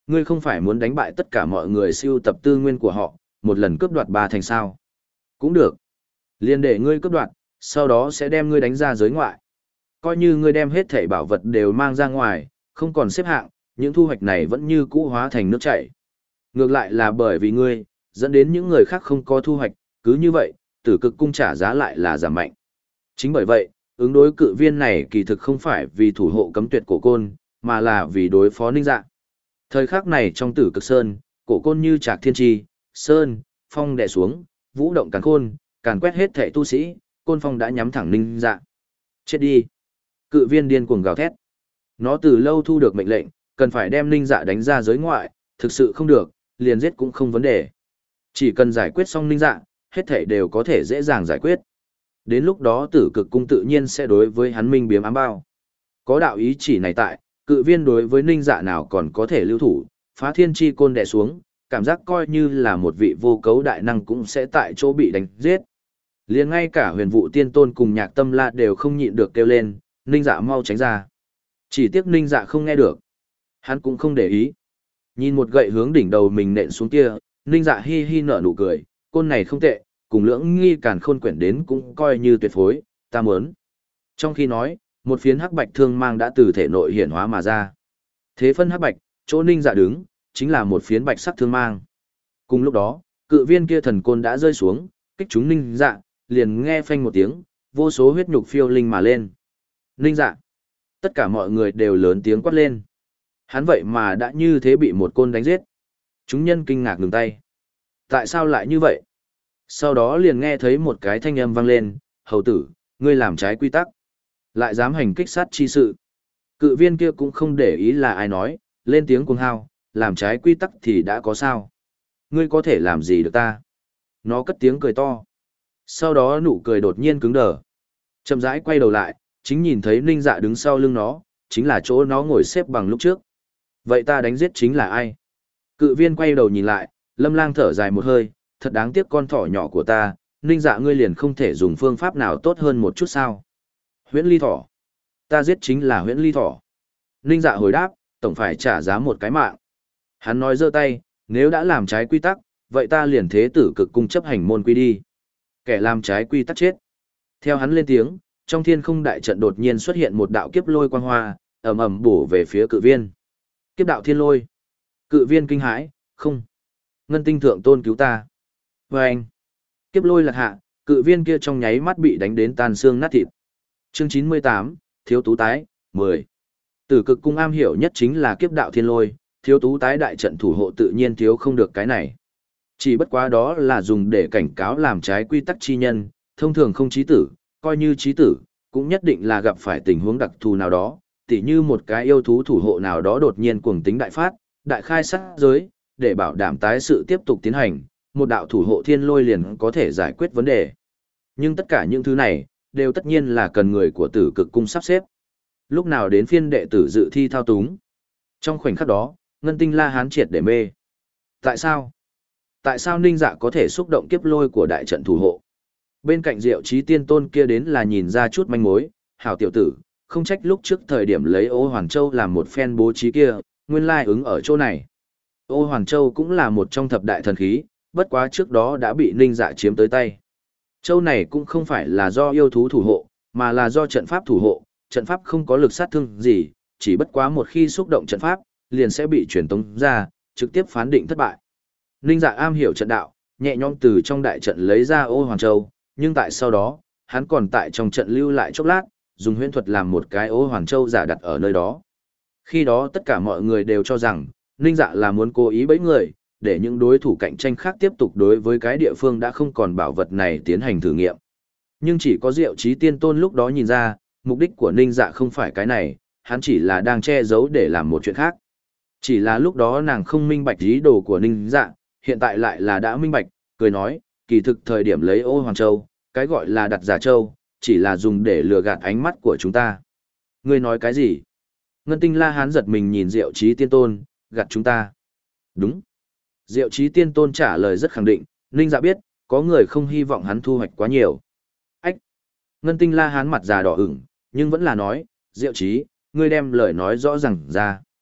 Ngươi không phải muốn đánh bại tất cả mọi người siêu tập tư nguyên của họ, một lần cướp đoạt ba thành sao? Cũng được. Liên để ngươi cướp đoạt, sau đó sẽ đem ngươi đánh ra giới ngoại. Coi như ngươi đem hết thảy bảo vật đều mang ra ngoài, không còn xếp hạng, những thu hoạch này vẫn như cũ hóa thành nước chảy. Ngược lại là bởi vì ngươi, dẫn đến những người khác không có thu hoạch, cứ như vậy, tử cực cung trả giá lại là giảm mạnh. Chính bởi vậy, ứng đối cự viên này kỳ thực không phải vì thủ hộ cấm tuyệt cổ côn, mà là vì đối phó Ninh Dạ. Thời khắc này trong tử cực sơn, cổ côn như trạc thiên tri, sơn, phong đè xuống, vũ động càn khôn, càn quét hết thảy tu sĩ, côn phong đã nhắm thẳng Ninh Dạ. Chết đi! Cự viên điên cuồng gào thét. Nó từ lâu thu được mệnh lệnh, cần phải đem Ninh Dạ đánh ra giới ngoại, thực sự không được, liền giết cũng không vấn đề. Chỉ cần giải quyết xong Ninh Dạ, hết thảy đều có thể dễ dàng giải quyết. Đến lúc đó tử cực cung tự nhiên sẽ đối với hắn minh biếm ám bao. Có đạo ý chỉ này tại, cự viên đối với Ninh Dạ nào còn có thể lưu thủ, phá thiên chi côn đè xuống, cảm giác coi như là một vị vô cấu đại năng cũng sẽ tại chỗ bị đánh giết. Liền ngay cả huyền vụ tiên tôn cùng nhạc tâm la đều không nhịn được kêu lên, Ninh Dạ mau tránh ra. Chỉ tiếc Ninh Dạ không nghe được. Hắn cũng không để ý. Nhìn một gậy hướng đỉnh đầu mình nện xuống kia, Ninh Dạ hi hi nở nụ cười, côn này không tệ, cùng lưỡng nghi càn khôn quyển đến cũng coi như tuyệt phối, ta muốn. Trong khi nói, một phiến hắc bạch thương mang đã từ thể nội hiển hóa mà ra. Thế phân hắc bạch, chỗ Ninh Dạ đứng, chính là một phiến bạch sắc thương mang. Cùng lúc đó, cự viên kia thần côn đã rơi xuống, kích chúng Ninh Dạ, liền nghe phanh một tiếng, vô số huyết nhục phiêu linh mà lên. Ninh Dạ. Tất cả mọi người đều lớn tiếng quát lên. Hắn vậy mà đã như thế bị một côn đánh giết. Chúng nhân kinh ngạc ngừng tay. Tại sao lại như vậy? Sau đó liền nghe thấy một cái thanh âm vang lên, hầu tử, ngươi làm trái quy tắc. Lại dám hành kích sát chi sự. Cự viên kia cũng không để ý là ai nói, lên tiếng cuồng hao, làm trái quy tắc thì đã có sao. Ngươi có thể làm gì được ta? Nó cất tiếng cười to. Sau đó nụ cười đột nhiên cứng đờ. Chậm rãi quay đầu lại, chính nhìn thấy Ninh Dạ đứng sau lưng nó, chính là chỗ nó ngồi xếp bằng lúc trước. Vậy ta đánh giết chính là ai? Cự viên quay đầu nhìn lại, Lâm Lang thở dài một hơi, thật đáng tiếc con thỏ nhỏ của ta, Ninh Dạ ngươi liền không thể dùng phương pháp nào tốt hơn một chút sao? Huyễn Ly thỏ. Ta giết chính là Huyễn Ly thỏ. Ninh Dạ hồi đáp, tổng phải trả giá một cái mạng. Hắn nói giơ tay, nếu đã làm trái quy tắc, vậy ta liền thế tử cực cung chấp hành môn quy đi. Kẻ làm trái quy tắc chết. Theo hắn lên tiếng, trong thiên không đại trận đột nhiên xuất hiện một đạo kiếp lôi quang hoa, ầm ầm bổ về phía cự viên. Kiếp đạo thiên lôi. Cự viên kinh hãi, không. Ngân tinh thượng tôn cứu ta. Và anh. Kiếp lôi lạc hạ, cự viên kia trong nháy mắt bị đánh đến tan xương nát thịt. Chương chín mươi tám, Thiếu Tú Tái, mười. Tử cực cung am hiểu nhất chính là kiếp đạo thiên lôi, Thiếu Tú Tái đại trận thủ hộ tự nhiên thiếu không được cái này. Chỉ bất quá đó là dùng để cảnh cáo làm trái quy tắc chi nhân, thông thường không chí tử, coi như chí tử, cũng nhất định là gặp phải tình huống đặc thù nào đó, tỉ như một cái yêu thú thủ hộ nào đó đột nhiên cuồng tính đại phát, đại khai sát giới, để bảo đảm tái sự tiếp tục tiến hành, một đạo thủ hộ thiên lôi liền có thể giải quyết vấn đề. Nhưng tất cả những thứ này, đều tất nhiên là cần người của tử cực cung sắp xếp. Lúc nào đến phiên đệ tử dự thi thao túng. Trong khoảnh khắc đó, Ngân Tinh La Hán triệt để mê. Tại sao? Tại sao Ninh Dạ có thể xúc động kiếp lôi của đại trận thủ hộ? Bên cạnh Diệu Chí Tiên Tôn kia đến là nhìn ra chút manh mối, hảo tiểu tử, không trách lúc trước thời điểm lấy Ô Hoàn Châu làm một phen bố trí kia, nguyên lai ứng ở chỗ này. Ô Hoàn Châu cũng là một trong thập đại thần khí, bất quá trước đó đã bị Ninh Dạ chiếm tới tay. Châu này cũng không phải là do yêu thú thủ hộ, mà là do trận pháp thủ hộ, trận pháp không có lực sát thương gì, chỉ bất quá một khi xúc động trận pháp, liền sẽ bị truyền tống ra, trực tiếp phán định thất bại. Ninh Dạ am hiểu trận đạo, nhẹ nhõm từ trong đại trận lấy ra Ô Hoàn Châu, nhưng tại sau đó, hắn còn tại trong trận lưu lại chốc lát, dùng huyễn thuật làm một cái Ô Hoàn Châu giả đặt ở nơi đó. Khi đó tất cả mọi người đều cho rằng, Ninh Dạ là muốn cố ý bẫy người, để những đối thủ cạnh tranh khác tiếp tục đối với cái địa phương đã không còn bảo vật này tiến hành thử nghiệm. Nhưng chỉ có Diệu Chí Tiên Tôn lúc đó nhìn ra, mục đích của Ninh Dạ không phải cái này, hắn chỉ là đang che giấu để làm một chuyện khác. Chỉ là lúc đó nàng không minh bạch ý đồ của Ninh Dạ, hiện tại lại là đã minh bạch, cười nói, kỳ thực thời điểm lấy Ô Hoàng Châu, cái gọi là đặt giả châu, chỉ là dùng để lừa gạt ánh mắt của chúng ta. Ngươi nói cái gì? Ngân Tinh La Hán giật mình nhìn Diệu Chí Tiên Tôn, gạt chúng ta. Đúng. Diệu Chí Tiên Tôn trả lời rất khẳng định, Ninh Dạ biết, có người không hy vọng hắn thu hoạch quá nhiều. Ách! Ngân Tinh La Hán mặt già đỏ ửng, nhưng vẫn là nói, Diệu Chí, ngươi đem lời nói rõ ràng ra.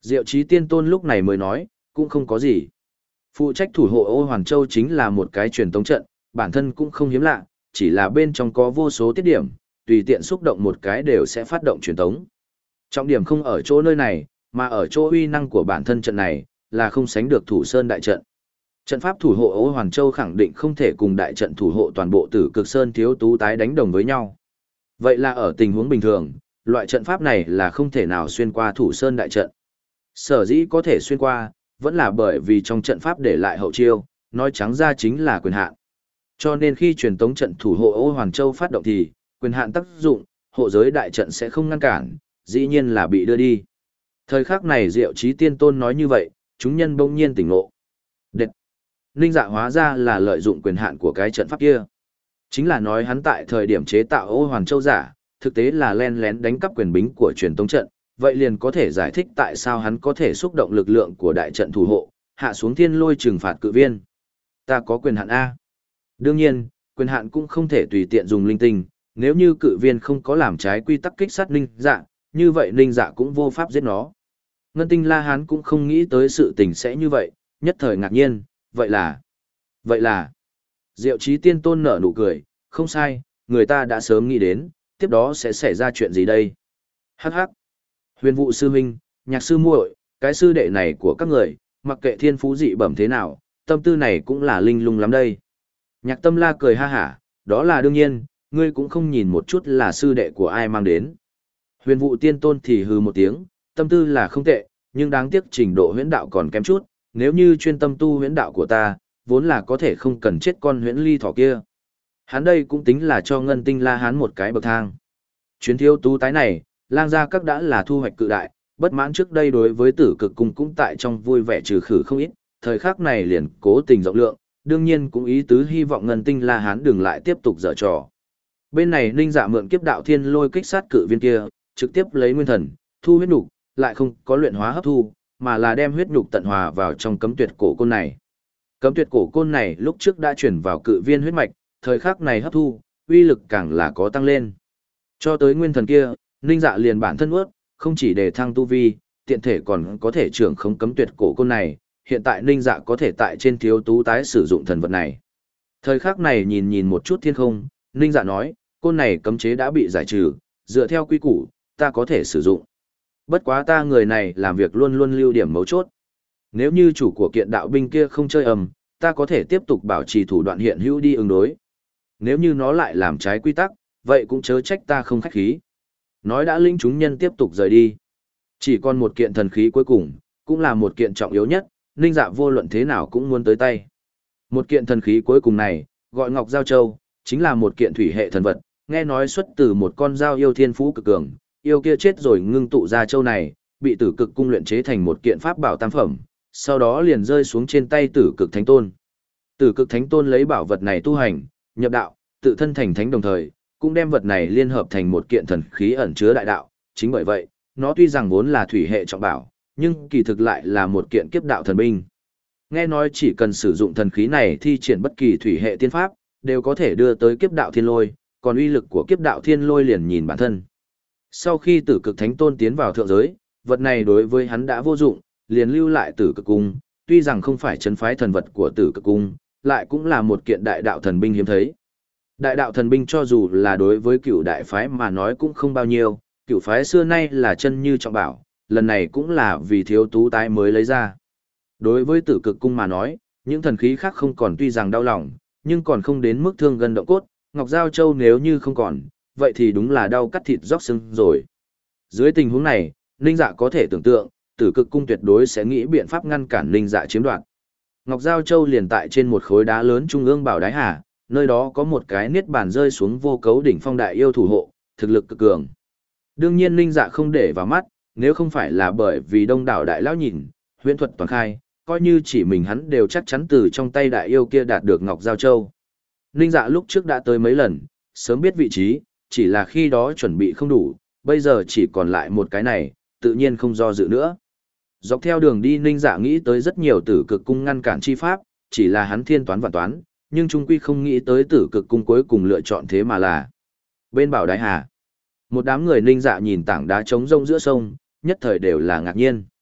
Diệu Chí Tiên Tôn lúc này mới nói, cũng không có gì. Phụ trách thủ hộ Ô Hoàn Châu chính là một cái truyền tống trận, bản thân cũng không hiếm lạ, chỉ là bên trong có vô số tiết điểm, tùy tiện xúc động một cái đều sẽ phát động truyền tống. Trọng điểm không ở chỗ nơi này, mà ở chỗ uy năng của bản thân trận này, là không sánh được Thủ Sơn đại trận. Trận pháp thủ hộ Ô Hoàn Châu khẳng định không thể cùng đại trận thủ hộ toàn bộ Tử Cực Sơn Thiếu Tú tái đánh đồng với nhau. Vậy là ở tình huống bình thường, loại trận pháp này là không thể nào xuyên qua Thủ Sơn đại trận. Sở dĩ có thể xuyên qua, vẫn là bởi vì trong trận pháp để lại hậu chiêu, nói trắng ra chính là quyền hạn. Cho nên khi truyền tống trận thủ hộ Ô Hoàn Châu phát động thì, quyền hạn tác dụng, hộ giới đại trận sẽ không ngăn cản, dĩ nhiên là bị đưa đi. Thời khắc này Diệu Chí Tiên Tôn nói như vậy, chúng nhân bỗng nhiên tỉnh ngộ. Đệt! Ninh Dạ hóa ra là lợi dụng quyền hạn của cái trận pháp kia. Chính là nói hắn tại thời điểm chế tạo Ô Hoàn Châu giả, thực tế là len lén đánh cắp quyền bính của truyền tống trận, vậy liền có thể giải thích tại sao hắn có thể xúc động lực lượng của đại trận thủ hộ, hạ xuống thiên lôi trừng phạt cự viên. Ta có quyền hạn A. Đương nhiên, quyền hạn cũng không thể tùy tiện dùng linh tinh, nếu như cự viên không có làm trái quy tắc kích sát Ninh Dạ, như vậy Ninh Dạ cũng vô pháp giết nó. Ngân Tinh La Hán cũng không nghĩ tới sự tình sẽ như vậy, nhất thời ngạc nhiên, vậy là... Vậy là... Diệu Chí Tiên Tôn nở nụ cười, không sai, người ta đã sớm nghĩ đến, tiếp đó sẽ xảy ra chuyện gì đây? Hắc hắc. Huyền Vụ sư huynh, Nhạc sư muội, cái sư đệ này của các người, mặc kệ thiên phú dị bẩm thế nào, tâm tư này cũng là linh lung lắm đây. Nhạc Tâm La cười ha hả, đó là đương nhiên, ngươi cũng không nhìn một chút là sư đệ của ai mang đến. Huyền Vụ Tiên Tôn thì hừ một tiếng, tâm tư là không tệ, nhưng đáng tiếc trình độ huyễn đạo còn kém chút, nếu như chuyên tâm tu huyễn đạo của ta, vốn là có thể không cần chết con huyễn ly thỏ kia. Hắn đây cũng tính là cho Ngân Tinh La Hán một cái bậc thang. Chuyến thiếu tú tái này, lang gia các đã là thu hoạch cự đại, bất mãn trước đây đối với Tử Cực cung cũng tại trong vui vẻ trừ khử không ít, thời khắc này liền cố tình rộng lượng, đương nhiên cũng ý tứ hy vọng Ngân Tinh La Hán đừng lại tiếp tục dở trò. Bên này Ninh Dạ mượn kiếp đạo thiên lôi kích sát cự viên kia, trực tiếp lấy nguyên thần, thu huyết nhục, lại không có luyện hóa hấp thu, mà là đem huyết nhục tận hòa vào trong cấm tuyệt cổ côn này. Cấm tuyệt cổ côn này lúc trước đã chuyển vào cự viên huyết mạch, thời khắc này hấp thu, uy lực càng là có tăng lên. Cho tới nguyên thần kia, Ninh Dạ liền bản thân ướt, không chỉ để thăng tu vi, tiện thể còn có thể trưởng không cấm tuyệt cổ côn này, hiện tại Ninh Dạ có thể tại trên thiếu tú tái sử dụng thần vật này. Thời khắc này nhìn nhìn một chút thiên không, Ninh Dạ nói, côn này cấm chế đã bị giải trừ, dựa theo quy củ, ta có thể sử dụng. Bất quá ta người này làm việc luôn luôn lưu điểm mấu chốt. Nếu như chủ của kiện đạo binh kia không chơi ầm, ta có thể tiếp tục bảo trì thủ đoạn hiện hữu đi ứng đối. Nếu như nó lại làm trái quy tắc, vậy cũng chớ trách ta không khách khí. Nói đã linh chúng nhân tiếp tục rời đi. Chỉ còn một kiện thần khí cuối cùng, cũng là một kiện trọng yếu nhất, Ninh Dạ vô luận thế nào cũng muốn tới tay. Một kiện thần khí cuối cùng này, gọi Ngọc Giao Châu, chính là một kiện thủy hệ thần vật, nghe nói xuất từ một con dao yêu thiên phú cực cường, yêu kia chết rồi ngưng tụ ra châu này, bị Tử Cực cung luyện chế thành một kiện pháp bảo tam phẩm, sau đó liền rơi xuống trên tay Tử Cực Thánh Tôn. Tử Cực Thánh Tôn lấy bảo vật này tu hành, nhập đạo, tự thân thành thánh đồng thời, cũng đem vật này liên hợp thành một kiện thần khí ẩn chứa đại đạo, chính bởi vậy, nó tuy rằng vốn là thủy hệ trọng bảo, nhưng kỳ thực lại là một kiện kiếp đạo thần binh. Nghe nói chỉ cần sử dụng thần khí này thi triển bất kỳ thủy hệ tiên pháp, đều có thể đưa tới kiếp đạo thiên lôi, còn uy lực của kiếp đạo thiên lôi liền nhìn bản thân. Sau khi Tử Cực Thánh Tôn tiến vào thượng giới, vật này đối với hắn đã vô dụng, liền lưu lại Tử Cực cung, tuy rằng không phải trấn phái thần vật của Tử Cực cung, lại cũng là một kiện đại đạo thần binh hiếm thấy. Đại đạo thần binh cho dù là đối với cựu đại phái mà nói cũng không bao nhiêu, cựu phái xưa nay là chân như trọng bảo, lần này cũng là vì thiếu tú tái mới lấy ra. Đối với Tử Cực cung mà nói, những thần khí khác không còn tuy rằng đau lòng, nhưng còn không đến mức thương gần động cốt, Ngọc Giao Châu nếu như không còn, vậy thì đúng là đau cắt thịt róc xương rồi. Dưới tình huống này, Ninh Dạ có thể tưởng tượng, Tử Cực cung tuyệt đối sẽ nghĩ biện pháp ngăn cản Ninh Dạ chiếm đoạt. Ngọc Giao Châu liền tại trên một khối đá lớn trung ương bảo đái hà, nơi đó có một cái niết bàn rơi xuống vô cấu đỉnh phong đại yêu thủ hộ, thực lực cực cường. Đương nhiên Ninh Dạ không để vào mắt, nếu không phải là bởi vì đông đảo đại lão nhìn, huyễn thuật toàn khai, coi như chỉ mình hắn đều chắc chắn từ trong tay đại yêu kia đạt được Ngọc Giao Châu. Ninh Dạ lúc trước đã tới mấy lần, sớm biết vị trí, chỉ là khi đó chuẩn bị không đủ, bây giờ chỉ còn lại một cái này, tự nhiên không do dự nữa. Dọc theo đường đi Ninh Dạ nghĩ tới rất nhiều Tử Cực cung ngăn cản chi pháp, chỉ là hắn thiên toán và toán, nhưng trung quy không nghĩ tới Tử Cực cung cuối cùng lựa chọn thế mà là bên bảo đại hà. Một đám người Ninh Dạ nhìn tảng đá trống rông giữa sông, nhất thời đều là ngạc nhiên.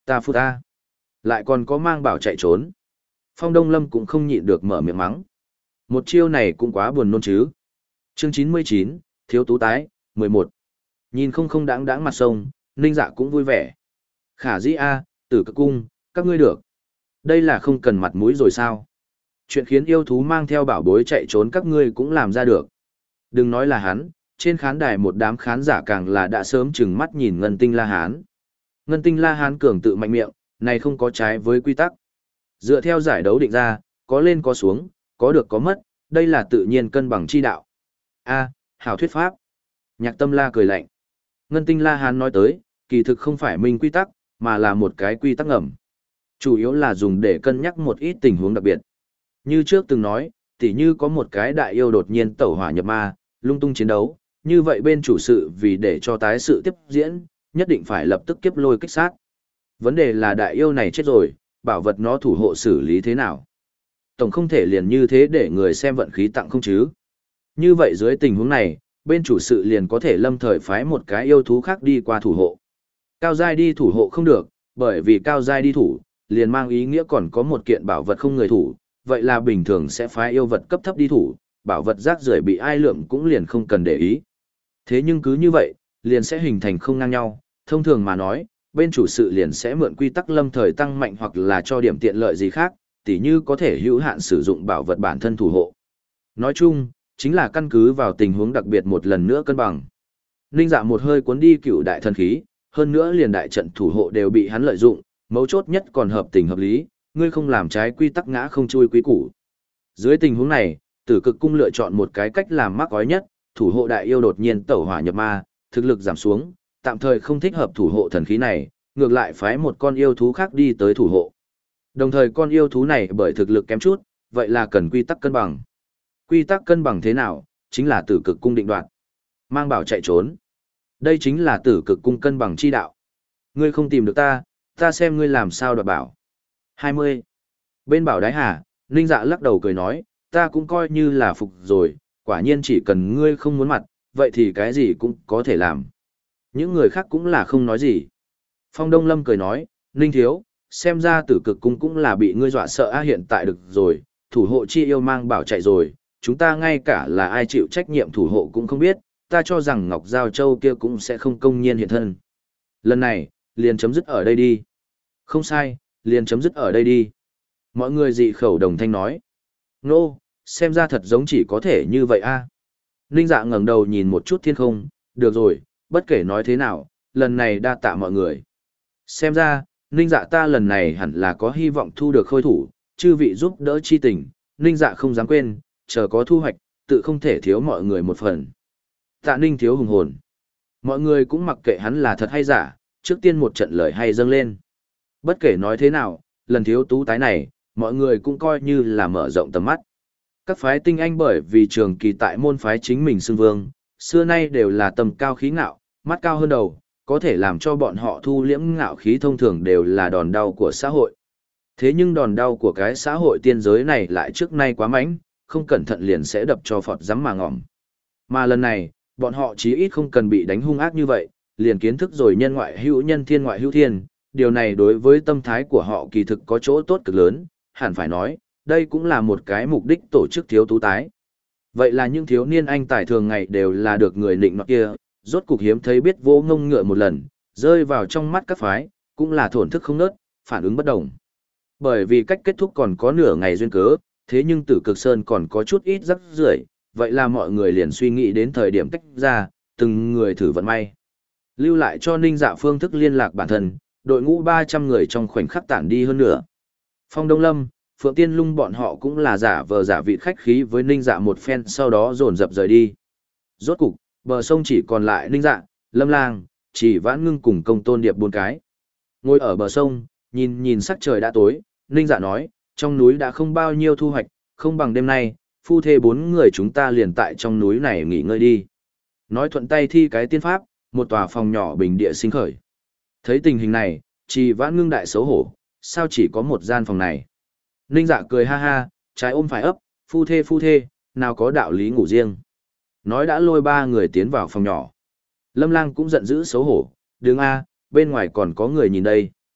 Ta phu ta. Lại còn có mang bảo chạy trốn. Phong Đông Lâm cũng không nhịn được mở miệng mắng. Một chiêu này cũng quá buồn nôn chứ. Chương chín mươi chín, Thiếu Tú Tái, mười một. Nhìn không không đáng đáng mặt sông, Ninh Dạ cũng vui vẻ. Khả dĩ a, Tử Cực Cung, các ngươi được. Đây là không cần mặt mũi rồi sao? Chuyện khiến yêu thú mang theo bảo bối chạy trốn các ngươi cũng làm ra được. Đừng nói là hắn, trên khán đài một đám khán giả càng là đã sớm chừng mắt nhìn Ngân Tinh La Hán. Ngân Tinh La Hán cường tự mạnh miệng, này không có trái với quy tắc. Dựa theo giải đấu định ra, có lên có xuống, có được có mất, đây là tự nhiên cân bằng chi đạo. A, hảo thuyết pháp. Nhạc Tâm La cười lạnh. Ngân Tinh La Hán nói tới, kỳ thực không phải minh quy tắc, mà là một cái quy tắc ngầm. Chủ yếu là dùng để cân nhắc một ít tình huống đặc biệt. Như trước từng nói, tỉ như có một cái đại yêu đột nhiên tẩu hỏa nhập ma, lung tung chiến đấu, như vậy bên chủ sự vì để cho tái sự tiếp diễn, nhất định phải lập tức kiếp lôi kích sát. Vấn đề là đại yêu này chết rồi, bảo vật nó thủ hộ xử lý thế nào? Tổng không thể liền như thế để người xem vận khí tặng không chứ? Như vậy dưới tình huống này, bên chủ sự liền có thể lâm thời phái một cái yêu thú khác đi qua thủ hộ. Cao giai đi thủ hộ không được, bởi vì cao giai đi thủ, liền mang ý nghĩa còn có một kiện bảo vật không người thủ, vậy là bình thường sẽ phái yêu vật cấp thấp đi thủ, bảo vật rác rưởi bị ai lượm cũng liền không cần để ý. Thế nhưng cứ như vậy, liền sẽ hình thành không ngang nhau, thông thường mà nói, bên chủ sự liền sẽ mượn quy tắc lâm thời tăng mạnh hoặc là cho điểm tiện lợi gì khác, tỉ như có thể hữu hạn sử dụng bảo vật bản thân thủ hộ. Nói chung, chính là căn cứ vào tình huống đặc biệt một lần nữa cân bằng. Ninh Dạ một hơi cuốn đi cựu đại thần khí, hơn nữa liền đại trận thủ hộ đều bị hắn lợi dụng, mấu chốt nhất còn hợp tình hợp lý, ngươi không làm trái quy tắc ngã không chui quý củ. Dưới tình huống này, Tử Cực Cung lựa chọn một cái cách làm mắc gói nhất, thủ hộ đại yêu đột nhiên tẩu hỏa nhập ma, thực lực giảm xuống, tạm thời không thích hợp thủ hộ thần khí này, ngược lại phái một con yêu thú khác đi tới thủ hộ. Đồng thời con yêu thú này bởi thực lực kém chút, vậy là cần quy tắc cân bằng. Quy tắc cân bằng thế nào, chính là Tử Cực Cung định đoạt. Mang bảo chạy trốn. Đây chính là Tử Cực Cung cân bằng chi đạo. Ngươi không tìm được ta, ta xem ngươi làm sao đoạt bảo. hai mươi. Bên bảo đái hà, Ninh Dạ lắc đầu cười nói, ta cũng coi như là phục rồi, quả nhiên chỉ cần ngươi không muốn mặt, vậy thì cái gì cũng có thể làm. Những người khác cũng là không nói gì. Phong Đông Lâm cười nói, Ninh Thiếu, xem ra Tử Cực Cung cũng là bị ngươi dọa sợ a, hiện tại được rồi, thủ hộ chi yêu mang bảo chạy rồi, chúng ta ngay cả là ai chịu trách nhiệm thủ hộ cũng không biết, ta cho rằng Ngọc Giao Châu kia cũng sẽ không công nhiên hiện thân. Lần này, liền chấm dứt ở đây đi. Không sai, liền chấm dứt ở đây đi. Mọi người dị khẩu đồng thanh nói. Nô, xem ra thật giống chỉ có thể như vậy a. Ninh Dạ ngẩng đầu nhìn một chút thiên không, được rồi, bất kể nói thế nào, lần này đa tạ mọi người. Xem ra, Ninh Dạ ta lần này hẳn là có hy vọng thu được khôi thủ, chư vị giúp đỡ chi tình, Ninh Dạ không dám quên, chờ có thu hoạch, tự không thể thiếu mọi người một phần. Tạ Ninh Thiếu hùng hồn. Mọi người cũng mặc kệ hắn là thật hay giả, trước tiên một trận lời hay dâng lên. Bất kể nói thế nào, lần Thiếu Tú tái này, mọi người cũng coi như là mở rộng tầm mắt. Các phái tinh anh bởi vì trường kỳ tại môn phái chính mình xưng vương, xưa nay đều là tầm cao khí ngạo, mắt cao hơn đầu, có thể làm cho bọn họ thu liễm ngạo khí thông thường đều là đòn đau của xã hội. Thế nhưng đòn đau của cái xã hội tiên giới này lại trước nay quá mãnh, không cẩn thận liền sẽ đập cho phọt rắm mà ngỏm. Mà lần này, bọn họ chí ít không cần bị đánh hung ác như vậy, liền kiến thức rồi nhân ngoại hữu nhân thiên ngoại hữu thiên, điều này đối với tâm thái của họ kỳ thực có chỗ tốt cực lớn, hẳn phải nói, đây cũng là một cái mục đích tổ chức thiếu tú tái. Vậy là những thiếu niên anh tài thường ngày đều là được người nịnh nọt kia, rốt cục hiếm thấy biết vô ngông ngựa một lần, rơi vào trong mắt các phái, cũng là thổn thức không nớt, phản ứng bất đồng. Bởi vì cách kết thúc còn có nửa ngày duyên cớ, thế nhưng Tử Cực Sơn còn có chút ít rắc rưởi, vậy là mọi người liền suy nghĩ đến thời điểm tách ra, từng người thử vận may. Lưu lại cho Ninh Dạ phương thức liên lạc bản thân, đội ngũ ba trăm người trong khoảnh khắc tản đi hơn nữa. Phong Đông Lâm, Phượng Tiên Lung bọn họ cũng là giả vờ giả vị khách khí với Ninh Dạ một phen, sau đó dồn dập rời đi. Rốt cục, bờ sông chỉ còn lại Ninh Dạ, Lâm Lang, Chỉ Vãn Ngưng cùng Công Tôn Điệp bốn cái. Ngồi ở bờ sông, nhìn nhìn sắc trời đã tối, Ninh Dạ nói, trong núi đã không bao nhiêu thu hoạch, không bằng đêm nay, phu thê bốn người chúng ta liền tại trong núi này nghỉ ngơi đi. Nói thuận tay thi cái tiên pháp, một tòa phòng nhỏ bình địa sinh khởi. Thấy tình hình này, Chỉ Vãn Ngưng đại xấu hổ, sao chỉ có một gian phòng này. Ninh Dạ cười ha ha, trái ôm phải ấp, phu thê phu thê, nào có đạo lý ngủ riêng. Nói đã lôi ba người tiến vào phòng nhỏ. Lâm Lang cũng giận dữ xấu hổ, đứng a, bên ngoài còn có người nhìn đây.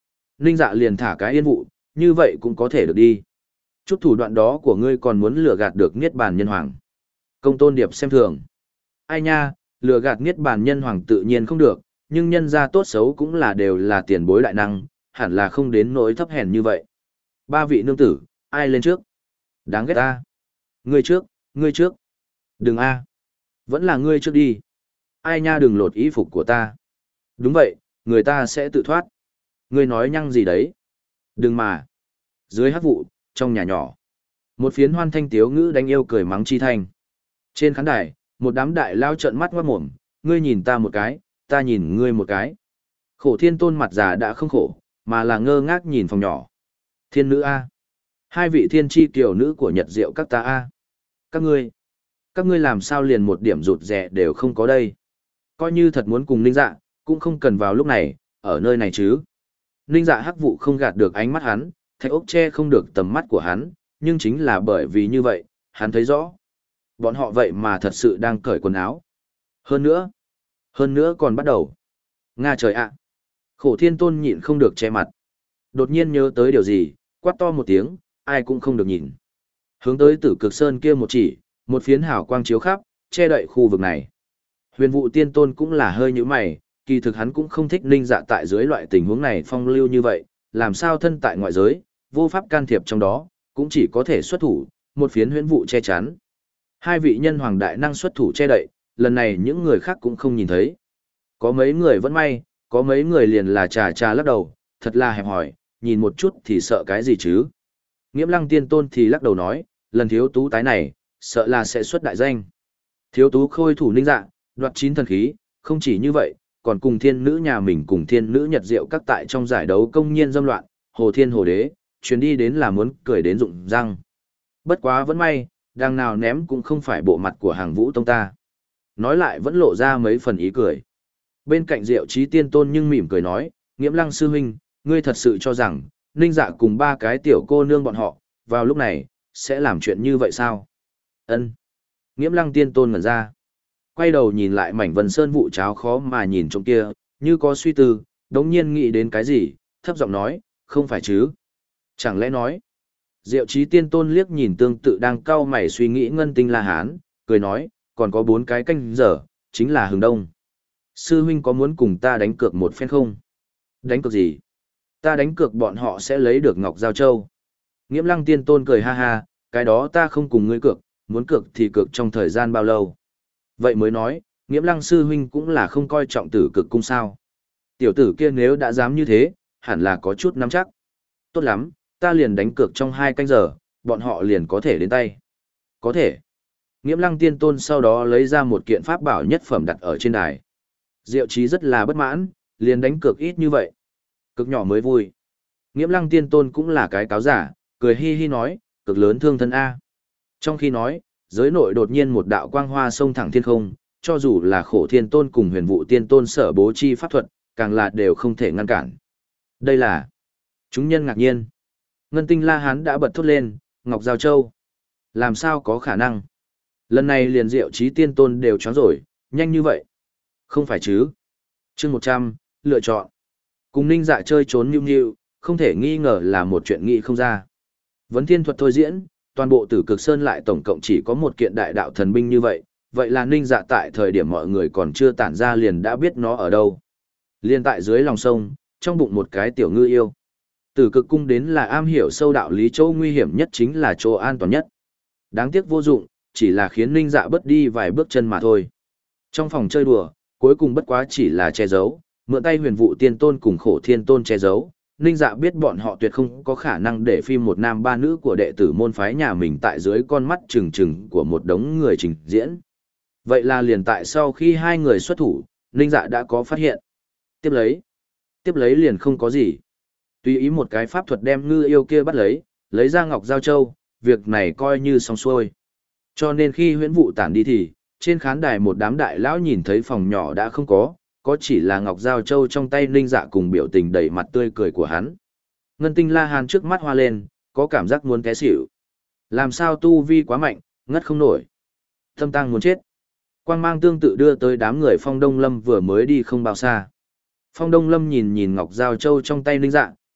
Ninh Dạ liền thả cái yên vụ, như vậy cũng có thể được đi. Chút thủ đoạn đó của ngươi còn muốn lừa gạt được Niết Bàn Nhân Hoàng. Công Tôn Điệp xem thường. Ai nha, lừa gạt Niết Bàn Nhân Hoàng tự nhiên không được, nhưng nhân gia tốt xấu cũng là đều là tiền bối đại năng, hẳn là không đến nỗi thấp hèn như vậy. Ba vị nương tử, ai lên trước? Đáng ghét ta. Ngươi trước, ngươi trước. Đừng a. Vẫn là ngươi trước đi. Ai nha đừng lột y phục của ta. Đúng vậy, người ta sẽ tự thoát. Ngươi nói nhăng gì đấy? Đừng mà. Dưới hát vụ, trong nhà nhỏ. Một phiến hoan thanh tiếu ngữ đánh yêu cười mắng chi thanh. Trên khán đài, một đám đại lao trợn mắt ngoát mồm, ngươi nhìn ta một cái, ta nhìn ngươi một cái. Khổ thiên tôn mặt già đã không khổ, mà là ngơ ngác nhìn phòng nhỏ. Thiên nữ A. Hai vị thiên tri kiều nữ của Nhật Diệu các ta A. Các ngươi. Các ngươi làm sao liền một điểm rụt rẻ đều không có đây. Coi như thật muốn cùng Ninh Dạ, cũng không cần vào lúc này, ở nơi này chứ. Ninh Dạ hắc vụ không gạt được ánh mắt hắn, thạch ốc che không được tầm mắt của hắn, nhưng chính là bởi vì như vậy, hắn thấy rõ. Bọn họ vậy mà thật sự đang cởi quần áo. Hơn nữa, hơn nữa còn bắt đầu. Nga trời ạ. Khổ thiên tôn nhịn không được che mặt. Đột nhiên nhớ tới điều gì, quát to một tiếng, ai cũng không được nhìn. Hướng tới tử cực sơn kia một chỉ, một phiến hào quang chiếu khắp, che đậy khu vực này. Huyền vụ tiên tôn cũng là hơi như mày, kỳ thực hắn cũng không thích Ninh Dạ tại dưới loại tình huống này phong lưu như vậy, làm sao thân tại ngoại giới, vô pháp can thiệp trong đó, cũng chỉ có thể xuất thủ, một phiến huyền vụ che chắn. Hai vị nhân hoàng đại năng xuất thủ che đậy, lần này những người khác cũng không nhìn thấy. Có mấy người vẫn may, có mấy người liền là trà trà lắc đầu, thật là hẹp hỏi, nhìn một chút thì sợ cái gì chứ. Nghiễm Lăng tiên tôn thì lắc đầu nói, lần thiếu tú tái này, sợ là sẽ xuất đại danh. Thiếu tú khôi thủ Ninh Dạ, đoạt chín thần khí, không chỉ như vậy, còn cùng thiên nữ nhà mình cùng thiên nữ Nhật Diệu các tại trong giải đấu công nhiên dâm loạn, hồ thiên hồ đế, chuyến đi đến là muốn cười đến rụng răng. Bất quá vẫn may, đang nào ném cũng không phải bộ mặt của hàng vũ tông ta. Nói lại vẫn lộ ra mấy phần ý cười. Bên cạnh Diệu Chí tiên tôn nhưng mỉm cười nói, Nghiễm Lăng sư huynh, ngươi thật sự cho rằng, Ninh Dạ cùng ba cái tiểu cô nương bọn họ, vào lúc này, sẽ làm chuyện như vậy sao? Ân. Nghiễm Lăng tiên tôn ngẩn ra. Quay đầu nhìn lại mảnh vân sơn vụ cháo khó mà nhìn trong kia, như có suy tư, đống nhiên nghĩ đến cái gì, thấp giọng nói, không phải chứ? Chẳng lẽ nói? Diệu Chí tiên tôn liếc nhìn tương tự đang cau mày suy nghĩ Ngân Tinh La Hán, cười nói, còn có bốn cái canh giờ, chính là hừng đông. Sư huynh có muốn cùng ta đánh cược một phen không? Đánh cược gì? Ta đánh cược bọn họ sẽ lấy được Ngọc Giao Châu. Nghiễm Lăng tiên tôn cười ha ha, cái đó ta không cùng ngươi cược, muốn cược thì cược trong thời gian bao lâu. Vậy mới nói, Nghiễm Lăng sư huynh cũng là không coi trọng tử cực cung sao. Tiểu tử kia nếu đã dám như thế, hẳn là có chút nắm chắc. Tốt lắm, ta liền đánh cược trong hai canh giờ, bọn họ liền có thể đến tay. Có thể. Nghiễm Lăng tiên tôn sau đó lấy ra một kiện pháp bảo nhất phẩm đặt ở trên đài. Diệu Chí rất là bất mãn, liền đánh cược ít như vậy. Cực nhỏ mới vui. Nghiễm Lăng tiên tôn cũng là cái cáo giả, cười hi hi nói, cực lớn thương thân A. Trong khi nói, giới nội đột nhiên một đạo quang hoa sông thẳng thiên không, cho dù là khổ thiên tôn cùng huyền vụ tiên tôn sở bố chi pháp thuật, càng là đều không thể ngăn cản. Đây là... Chúng nhân ngạc nhiên. Ngân Tinh La Hán đã bật thốt lên, Ngọc Giao Châu. Làm sao có khả năng? Lần này liền Diệu Chí tiên tôn đều choáng rồi, nhanh như vậy. Không phải chứ. Chương một trăm, lựa chọn. Cùng Ninh Dạ chơi trốn nhưu nhưu, không thể nghi ngờ là một chuyện nghĩ không ra. Vấn thiên thuật thôi diễn, toàn bộ Tử Cực Sơn lại tổng cộng chỉ có một kiện đại đạo thần binh như vậy, vậy là Ninh Dạ tại thời điểm mọi người còn chưa tản ra liền đã biết nó ở đâu. Liên tại dưới lòng sông, trong bụng một cái tiểu ngư yêu. Tử Cực cung đến là am hiểu sâu đạo lý chỗ nguy hiểm nhất chính là chỗ an toàn nhất. Đáng tiếc vô dụng, chỉ là khiến Ninh Dạ bớt đi vài bước chân mà thôi. Trong phòng chơi đùa, cuối cùng bất quá chỉ là che giấu, mượn tay huyền vụ tiên tôn cùng khổ thiên tôn che giấu. Ninh Dạ biết bọn họ tuyệt không có khả năng để phim một nam ba nữ của đệ tử môn phái nhà mình tại dưới con mắt trừng trừng của một đống người trình diễn. Vậy là liền tại sau khi hai người xuất thủ, Ninh Dạ đã có phát hiện. Tiếp lấy. Tiếp lấy liền không có gì. Tùy ý một cái pháp thuật đem ngư yêu kia bắt lấy, lấy ra Ngọc Giao Châu, việc này coi như xong xuôi. Cho nên khi huyễn vụ tản đi thì, trên khán đài một đám đại lão nhìn thấy phòng nhỏ đã không có, có chỉ là Ngọc Giao Châu trong tay Ninh Dạ cùng biểu tình đầy mặt tươi cười của hắn. Ngân Tinh La Hán trước mắt hoa lên, có cảm giác muốn té xỉu. Làm sao tu vi quá mạnh, ngất không nổi. Thâm tăng muốn chết. Quang mang tương tự đưa tới đám người Phong Đông Lâm vừa mới đi không bao xa. Phong Đông Lâm nhìn nhìn Ngọc Giao Châu trong tay Ninh Dạ,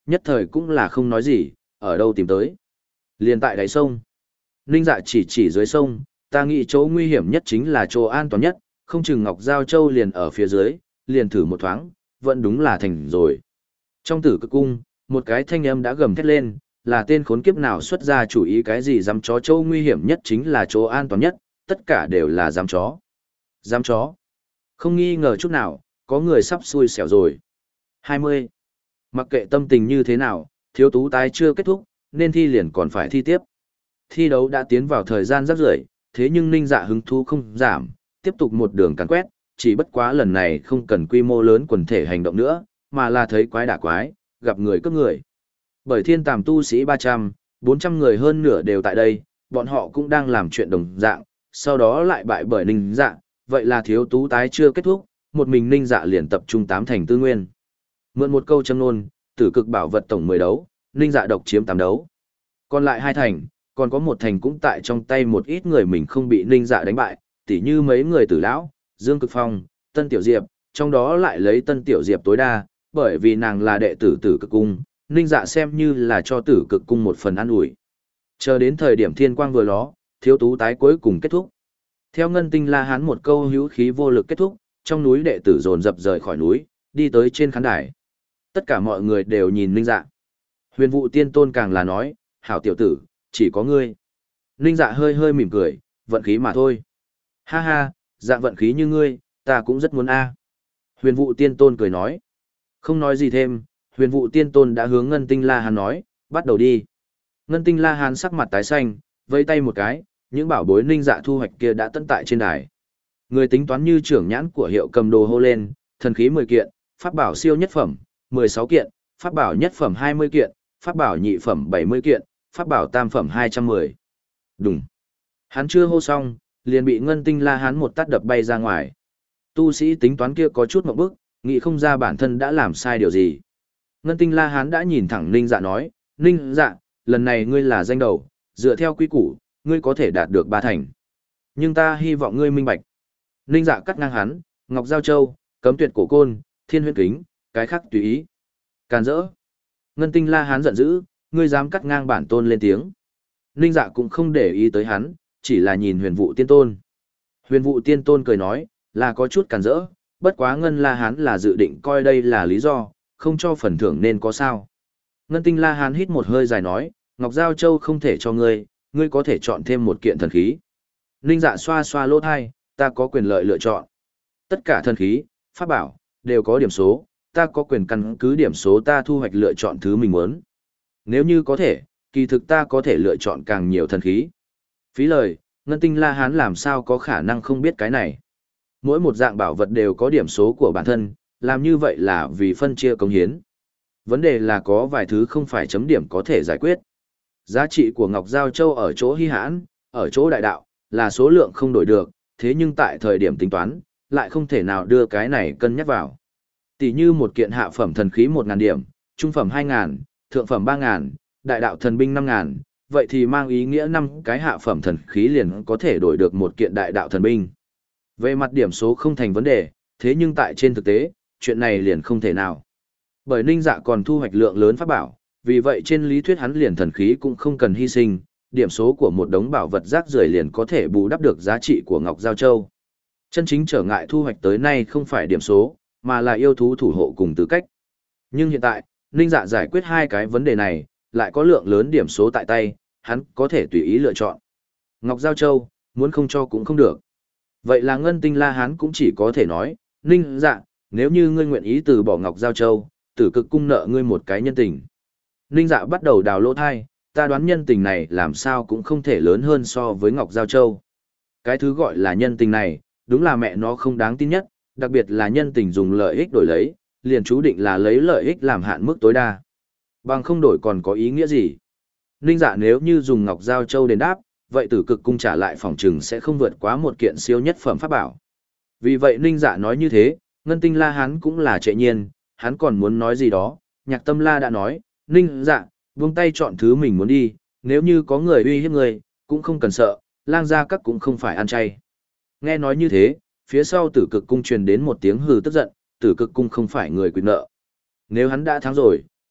nhất thời cũng là không nói gì, ở đâu tìm tới. Liền tại đáy sông. Ninh Dạ chỉ chỉ dưới sông, ta nghĩ chỗ nguy hiểm nhất chính là chỗ an toàn nhất, không chừng Ngọc Giao Châu liền ở phía dưới, liền thử một thoáng, vẫn đúng là thành rồi. Trong Tử Cực cung, một cái thanh âm đã gầm thét lên, là tên khốn kiếp nào xuất ra chủ ý cái gì dám chó châu nguy hiểm nhất chính là chỗ an toàn nhất, tất cả đều là dám chó. Dám chó. Không nghi ngờ chút nào, có người sắp xui xẻo rồi. hai mươi. Mặc kệ tâm tình như thế nào, thiếu tú tái chưa kết thúc, nên thi liền còn phải thi tiếp. Thi đấu đã tiến vào thời gian rất rưỡi, thế nhưng Ninh Dạ hứng thú không giảm, tiếp tục một đường càn quét, chỉ bất quá lần này không cần quy mô lớn quần thể hành động nữa, mà là thấy quái đả quái, gặp người cướp người. Bởi thiên tàm tu sĩ ba trăm, bốn trăm người hơn nửa đều tại đây, bọn họ cũng đang làm chuyện đồng dạng, sau đó lại bại bởi Ninh Dạ, vậy là thiếu tú tái chưa kết thúc, một mình Ninh Dạ liền tập trung tám thành tư nguyên. Mượn một câu châm nôn, Tử Cực bảo vật tổng mười đấu, Ninh Dạ độc chiếm tám đấu. Còn lại hai thành, còn có một thành cũng tại trong tay một ít người mình không bị Ninh Dạ đánh bại, tỉ như mấy người Tử lão, Dương Cực Phong, Tân Tiểu Diệp, trong đó lại lấy Tân Tiểu Diệp tối đa, bởi vì nàng là đệ tử Tử Cực cung, Ninh Dạ xem như là cho Tử Cực cung một phần an ủi. Chờ đến thời điểm thiên quang vừa ló, thiếu tú tái cuối cùng kết thúc. Theo Ngân Tinh La Hán một câu hữu khí vô lực kết thúc, trong núi đệ tử dồn dập rời khỏi núi, đi tới trên khán đài. Tất cả mọi người đều nhìn Ninh Dạ. Huyền Vụ Tiên Tôn càng là nói, hảo tiểu tử, chỉ có ngươi. Ninh Dạ hơi hơi mỉm cười, vận khí mà thôi. Ha ha, dạng vận khí như ngươi, ta cũng rất muốn a. Huyền Vụ Tiên Tôn cười nói. Không nói gì thêm, Huyền Vụ Tiên Tôn đã hướng Ngân Tinh La Hán nói, bắt đầu đi. Ngân Tinh La Hán sắc mặt tái xanh, vẫy tay một cái, những bảo bối Ninh Dạ thu hoạch kia đã tận tại trên đài. Người tính toán như trưởng nhãn của hiệu cầm đồ hô lên, thần khí mười kiện, pháp bảo siêu nhất phẩm, mười sáu kiện, pháp bảo nhất phẩm hai mươi kiện, pháp bảo nhị phẩm bảy mươi kiện, pháp bảo tam phẩm hai trăm mười. Đùng. Hắn chưa hô xong, liền bị Ngân Tinh La Hán một tát đập bay ra ngoài. Tu sĩ tính toán kia có chút ngộp bức, nghĩ không ra bản thân đã làm sai điều gì. Ngân Tinh La Hán đã nhìn thẳng Ninh Dạ nói, Ninh Dạ, lần này ngươi là danh đầu, dựa theo quy củ, ngươi có thể đạt được ba thành. Nhưng ta hy vọng ngươi minh bạch. Ninh Dạ cắt ngang hắn, Ngọc Giao Châu, Cấm Tuyệt Cổ Côn, Thiên Huyễn Kính, cái khác tùy ý. Càn rỡ. Ngân Tinh La Hán giận dữ, ngươi dám cắt ngang bản tôn lên tiếng. Ninh Dạ cũng không để ý tới hắn, chỉ là nhìn Huyền Vụ Tiên Tôn. Huyền Vụ Tiên Tôn cười nói, là có chút càn rỡ, bất quá Ngân La Hán là dự định coi đây là lý do, không cho phần thưởng nên có sao. Ngân Tinh La Hán hít một hơi dài nói, Ngọc Giao Châu không thể cho ngươi, ngươi có thể chọn thêm một kiện thần khí. Ninh Dạ xoa xoa lỗ thai, ta có quyền lợi lựa chọn. Tất cả thần khí, pháp bảo, đều có điểm số, ta có quyền căn cứ điểm số ta thu hoạch lựa chọn thứ mình muốn. Nếu như có thể, kỳ thực ta có thể lựa chọn càng nhiều thần khí. Phí lời, Ngân Tinh La Hán làm sao có khả năng không biết cái này. Mỗi một dạng bảo vật đều có điểm số của bản thân, làm như vậy là vì phân chia công hiến. Vấn đề là có vài thứ không phải chấm điểm có thể giải quyết. Giá trị của Ngọc Giao Châu ở chỗ hy hãn, ở chỗ đại đạo, là số lượng không đổi được, thế nhưng tại thời điểm tính toán, lại không thể nào đưa cái này cân nhắc vào. Tỷ như một kiện hạ phẩm thần khí một nghìn điểm, trung phẩm hai nghìn, thượng phẩm ba nghìn, đại đạo thần binh năm nghìn, vậy thì mang ý nghĩa năm cái hạ phẩm thần khí liền có thể đổi được một kiện đại đạo thần binh. Về mặt điểm số không thành vấn đề, thế nhưng tại trên thực tế, chuyện này liền không thể nào. Bởi Ninh Dạ còn thu hoạch lượng lớn pháp bảo, vì vậy trên lý thuyết hắn liền thần khí cũng không cần hy sinh, điểm số của một đống bảo vật rác rưởi liền có thể bù đắp được giá trị của Ngọc Giao Châu. Chân chính trở ngại thu hoạch tới nay không phải điểm số, mà là yêu thú thủ hộ cùng tư cách. Nhưng hiện tại, Ninh Dạ giải quyết hai cái vấn đề này, lại có lượng lớn điểm số tại tay, hắn có thể tùy ý lựa chọn. Ngọc Giao Châu, muốn không cho cũng không được. Vậy là Ngân Tinh La Hán cũng chỉ có thể nói, Ninh Dạ, nếu như ngươi nguyện ý từ bỏ Ngọc Giao Châu, Tử Cực cung nợ ngươi một cái nhân tình. Ninh Dạ bắt đầu đào lỗ thai, ta đoán nhân tình này làm sao cũng không thể lớn hơn so với Ngọc Giao Châu. Cái thứ gọi là nhân tình này, đúng là mẹ nó không đáng tin nhất, đặc biệt là nhân tình dùng lợi ích đổi lấy, liền chú định là lấy lợi ích làm hạn mức tối đa. Bằng không đổi còn có ý nghĩa gì. Ninh Dạ nếu như dùng Ngọc Giao Châu đền đáp, vậy Tử Cực cung trả lại phòng trừng sẽ không vượt quá một kiện siêu nhất phẩm pháp bảo. Vì vậy Ninh Dạ nói như thế, Ngân Tinh La Hán cũng là trệ nhiên, hắn còn muốn nói gì đó, Nhạc Tâm La đã nói, Ninh Dạ, buông tay chọn thứ mình muốn đi, nếu như có người uy hiếp người, cũng không cần sợ, lang gia các cũng không phải ăn chay. Nghe nói như thế, phía sau Tử Cực cung truyền đến một tiếng hừ tức giận, Tử Cực cung không phải người quyền nợ. Nếu hắn đã thắng rồi,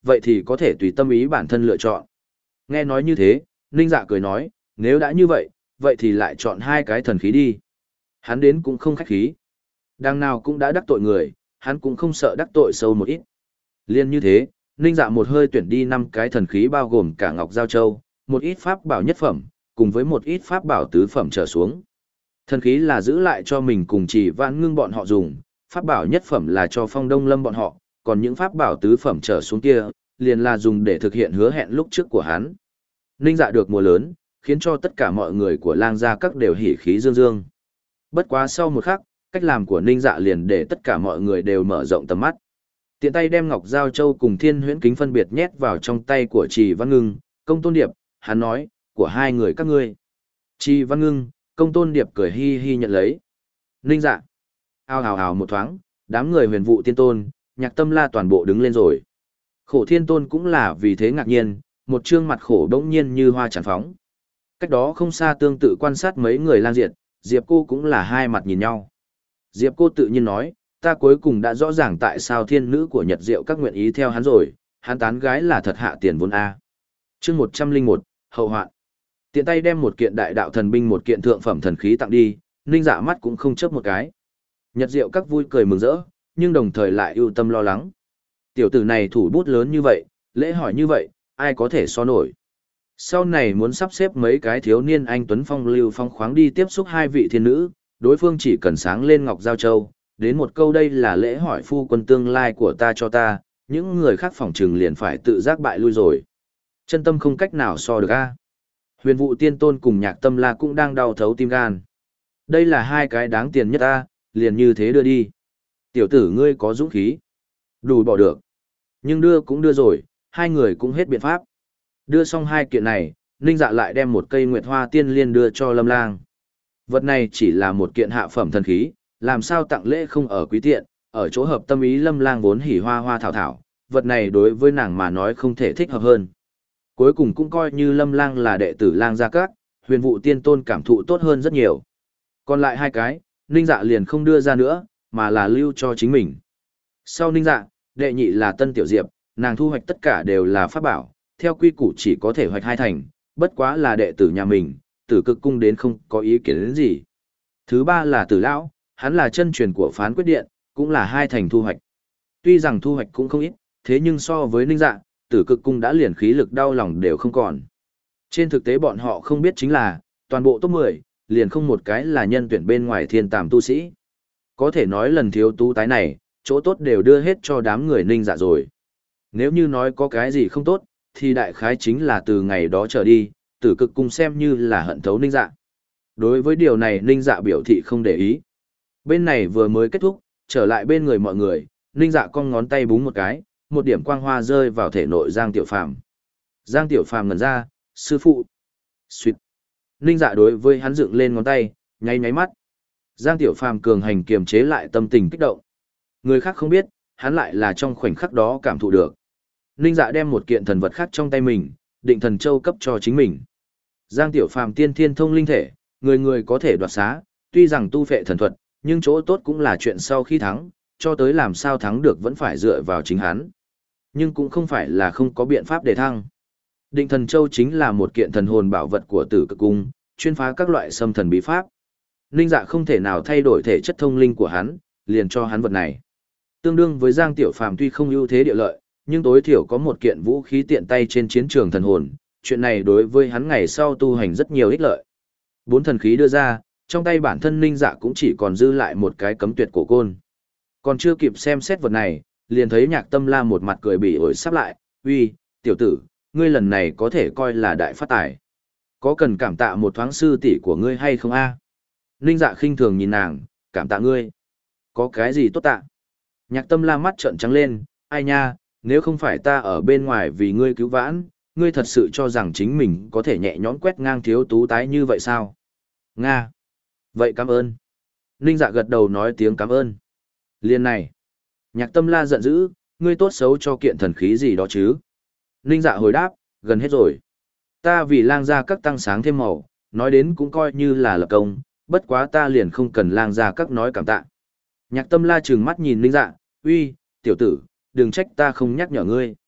vậy thì có thể tùy tâm ý bản thân lựa chọn. Nghe nói như thế, Ninh Dạ cười nói, nếu đã như vậy, vậy thì lại chọn hai cái thần khí đi. Hắn đến cũng không khách khí. Đằng nào cũng đã đắc tội người, hắn cũng không sợ đắc tội sâu một ít. Liên như thế, Ninh Dạ một hơi tuyển đi năm cái thần khí bao gồm cả Ngọc Giao Châu, một ít pháp bảo nhất phẩm, cùng với một ít pháp bảo tứ phẩm trở xuống. Thần khí là giữ lại cho mình cùng Chỉ Vãn Ngưng bọn họ dùng, pháp bảo nhất phẩm là cho Phong Đông Lâm bọn họ, còn những pháp bảo tứ phẩm trở xuống kia, liền là dùng để thực hiện hứa hẹn lúc trước của hắn. Ninh Dạ được mùa lớn, khiến cho tất cả mọi người của Lang gia các đều hỉ khí dương dương. Bất quá sau một khắc, cách làm của Ninh Dạ liền để tất cả mọi người đều mở rộng tầm mắt. Tiện tay đem Ngọc Giao Châu cùng Thiên Huyễn Kính phân biệt nhét vào trong tay của Trì Văn Ngưng, Công Tôn Điệp, hắn nói, của hai người các ngươi. Trì Văn Ngưng, Công Tôn Điệp cười hi hi nhận lấy. Ninh Dạ. Ao hào hào một thoáng, đám người Huyền Vụ Tiên Tôn, Nhạc Tâm La toàn bộ đứng lên rồi. Khổ Thiên Tôn cũng là vì thế ngạc nhiên, một trương mặt khổ đống nhiên như hoa tràn phóng. Cách đó không xa tương tự quan sát mấy người lang diệt, Diệp cô cũng là hai mặt nhìn nhau. Diệp cô tự nhiên nói, ta cuối cùng đã rõ ràng tại sao thiên nữ của Nhật Diệu các nguyện ý theo hắn rồi, hắn tán gái là thật hạ tiền vốn A. chương một trăm linh một, hậu hoạn. Tiện tay đem một kiện đại đạo thần binh một kiện thượng phẩm thần khí tặng đi, Ninh Dạ mắt cũng không chớp một cái. Nhật Diệu các vui cười mừng rỡ, nhưng đồng thời lại ưu tâm lo lắng. Tiểu tử này thủ bút lớn như vậy, lễ hỏi như vậy, ai có thể so nổi. Sau này muốn sắp xếp mấy cái thiếu niên anh Tuấn Phong lưu phong khoáng đi tiếp xúc hai vị thiên nữ, đối phương chỉ cần sáng lên Ngọc Giao Châu, đến một câu đây là lễ hỏi phu quân tương lai của ta cho ta, những người khác phỏng trừng liền phải tự giác bại lui rồi. Chân tâm không cách nào so được a. Huyền Vụ Tiên Tôn cùng Nhạc Tâm La cũng đang đau thấu tim gan. Đây là hai cái đáng tiền nhất ta, liền như thế đưa đi. Tiểu tử ngươi có dũng khí. Đủ bỏ được. Nhưng đưa cũng đưa rồi, hai người cũng hết biện pháp. Đưa xong hai kiện này, Ninh Dạ lại đem một cây Nguyệt Hoa Tiên Liên đưa cho Lâm Lang. Vật này chỉ là một kiện hạ phẩm thần khí, làm sao tặng lễ không ở quý tiện, ở chỗ hợp tâm ý Lâm Lang vốn hỉ hoa hoa thảo thảo, vật này đối với nàng mà nói không thể thích hợp hơn. Cuối cùng cũng coi như Lâm Lang là đệ tử Lang gia các, Huyền Vụ Tiên Tôn cảm thụ tốt hơn rất nhiều. Còn lại hai cái, Ninh Dạ liền không đưa ra nữa, mà là lưu cho chính mình. Sau Ninh Dạ, đệ nhị là Tân Tiểu Diệp, nàng thu hoạch tất cả đều là pháp bảo, theo quy củ chỉ có thể hoạch hai thành, bất quá là đệ tử nhà mình, Tử Cực cung đến không có ý kiến đến gì. Thứ ba là Tử Lão, hắn là chân truyền của Phán Quyết Điện, cũng là hai thành thu hoạch. Tuy rằng thu hoạch cũng không ít, thế nhưng so với Ninh Dạ, Tử Cực cung đã liền khí lực đau lòng đều không còn. Trên thực tế bọn họ không biết chính là, toàn bộ top mười, liền không một cái là nhân tuyển bên ngoài thiên tàm tu sĩ. Có thể nói lần thiếu tu tái này, chỗ tốt đều đưa hết cho đám người Ninh Dạ rồi. Nếu như nói có cái gì không tốt, thì đại khái chính là từ ngày đó trở đi, Tử Cực cung xem như là hận thấu Ninh Dạ. Đối với điều này Ninh Dạ biểu thị không để ý. Bên này vừa mới kết thúc, trở lại bên người mọi người, Ninh Dạ cong ngón tay búng một cái, một điểm quang hoa rơi vào thể nội Giang Tiểu Phàm. Giang Tiểu Phàm ngẩn ra, sư phụ. Xuyệt. Ninh Dạ đối với hắn dựng lên ngón tay, nháy nháy mắt. Giang Tiểu Phàm cường hành kiềm chế lại tâm tình kích động. Người khác không biết, hắn lại là trong khoảnh khắc đó cảm thụ được. Ninh Dạ đem một kiện thần vật khác trong tay mình, định thần châu cấp cho chính mình. Giang Tiểu Phàm tiên thiên thông linh thể, người người có thể đoạt xá, tuy rằng tu phệ thần thuật, nhưng chỗ tốt cũng là chuyện sau khi thắng, cho tới làm sao thắng được vẫn phải dựa vào chính hắn. Nhưng cũng không phải là không có biện pháp để thăng. Định thần châu chính là một kiện thần hồn bảo vật của Tử Cực cung, chuyên phá các loại xâm thần bí pháp. Ninh Dạ không thể nào thay đổi thể chất thông linh của hắn, liền cho hắn vật này. Tương đương với Giang Tiểu Phàm tuy không ưu thế địa lợi, nhưng tối thiểu có một kiện vũ khí tiện tay trên chiến trường thần hồn, chuyện này đối với hắn ngày sau tu hành rất nhiều ích lợi. Bốn thần khí đưa ra, trong tay bản thân Ninh Dạ cũng chỉ còn dư lại một cái cấm tuyệt cổ côn. Còn chưa kịp xem xét vật này, liền thấy Nhạc Tâm La một mặt cười bỉ ổi sắp lại, uy, tiểu tử, ngươi lần này có thể coi là đại phát tài. Có cần cảm tạ một thoáng sư tỷ của ngươi hay không a? Ninh Dạ khinh thường nhìn nàng, cảm tạ ngươi. Có cái gì tốt tạ? Nhạc Tâm La mắt trợn trắng lên, ai nha, nếu không phải ta ở bên ngoài vì ngươi cứu vãn, ngươi thật sự cho rằng chính mình có thể nhẹ nhõm quét ngang thiếu tú tái như vậy sao? Nga. Vậy cảm ơn. Ninh Dạ gật đầu nói tiếng cảm ơn. Liên này. Nhạc Tâm La giận dữ, ngươi tốt xấu cho kiện thần khí gì đó chứ? Ninh Dạ hồi đáp, gần hết rồi. Ta vì Lang gia các tăng sáng thêm màu, nói đến cũng coi như là lập công, bất quá ta liền không cần Lang gia các nói cảm tạ. Nhạc Tâm La trừng mắt nhìn Ninh Dạ, uy, tiểu tử, đừng trách ta không nhắc nhở ngươi.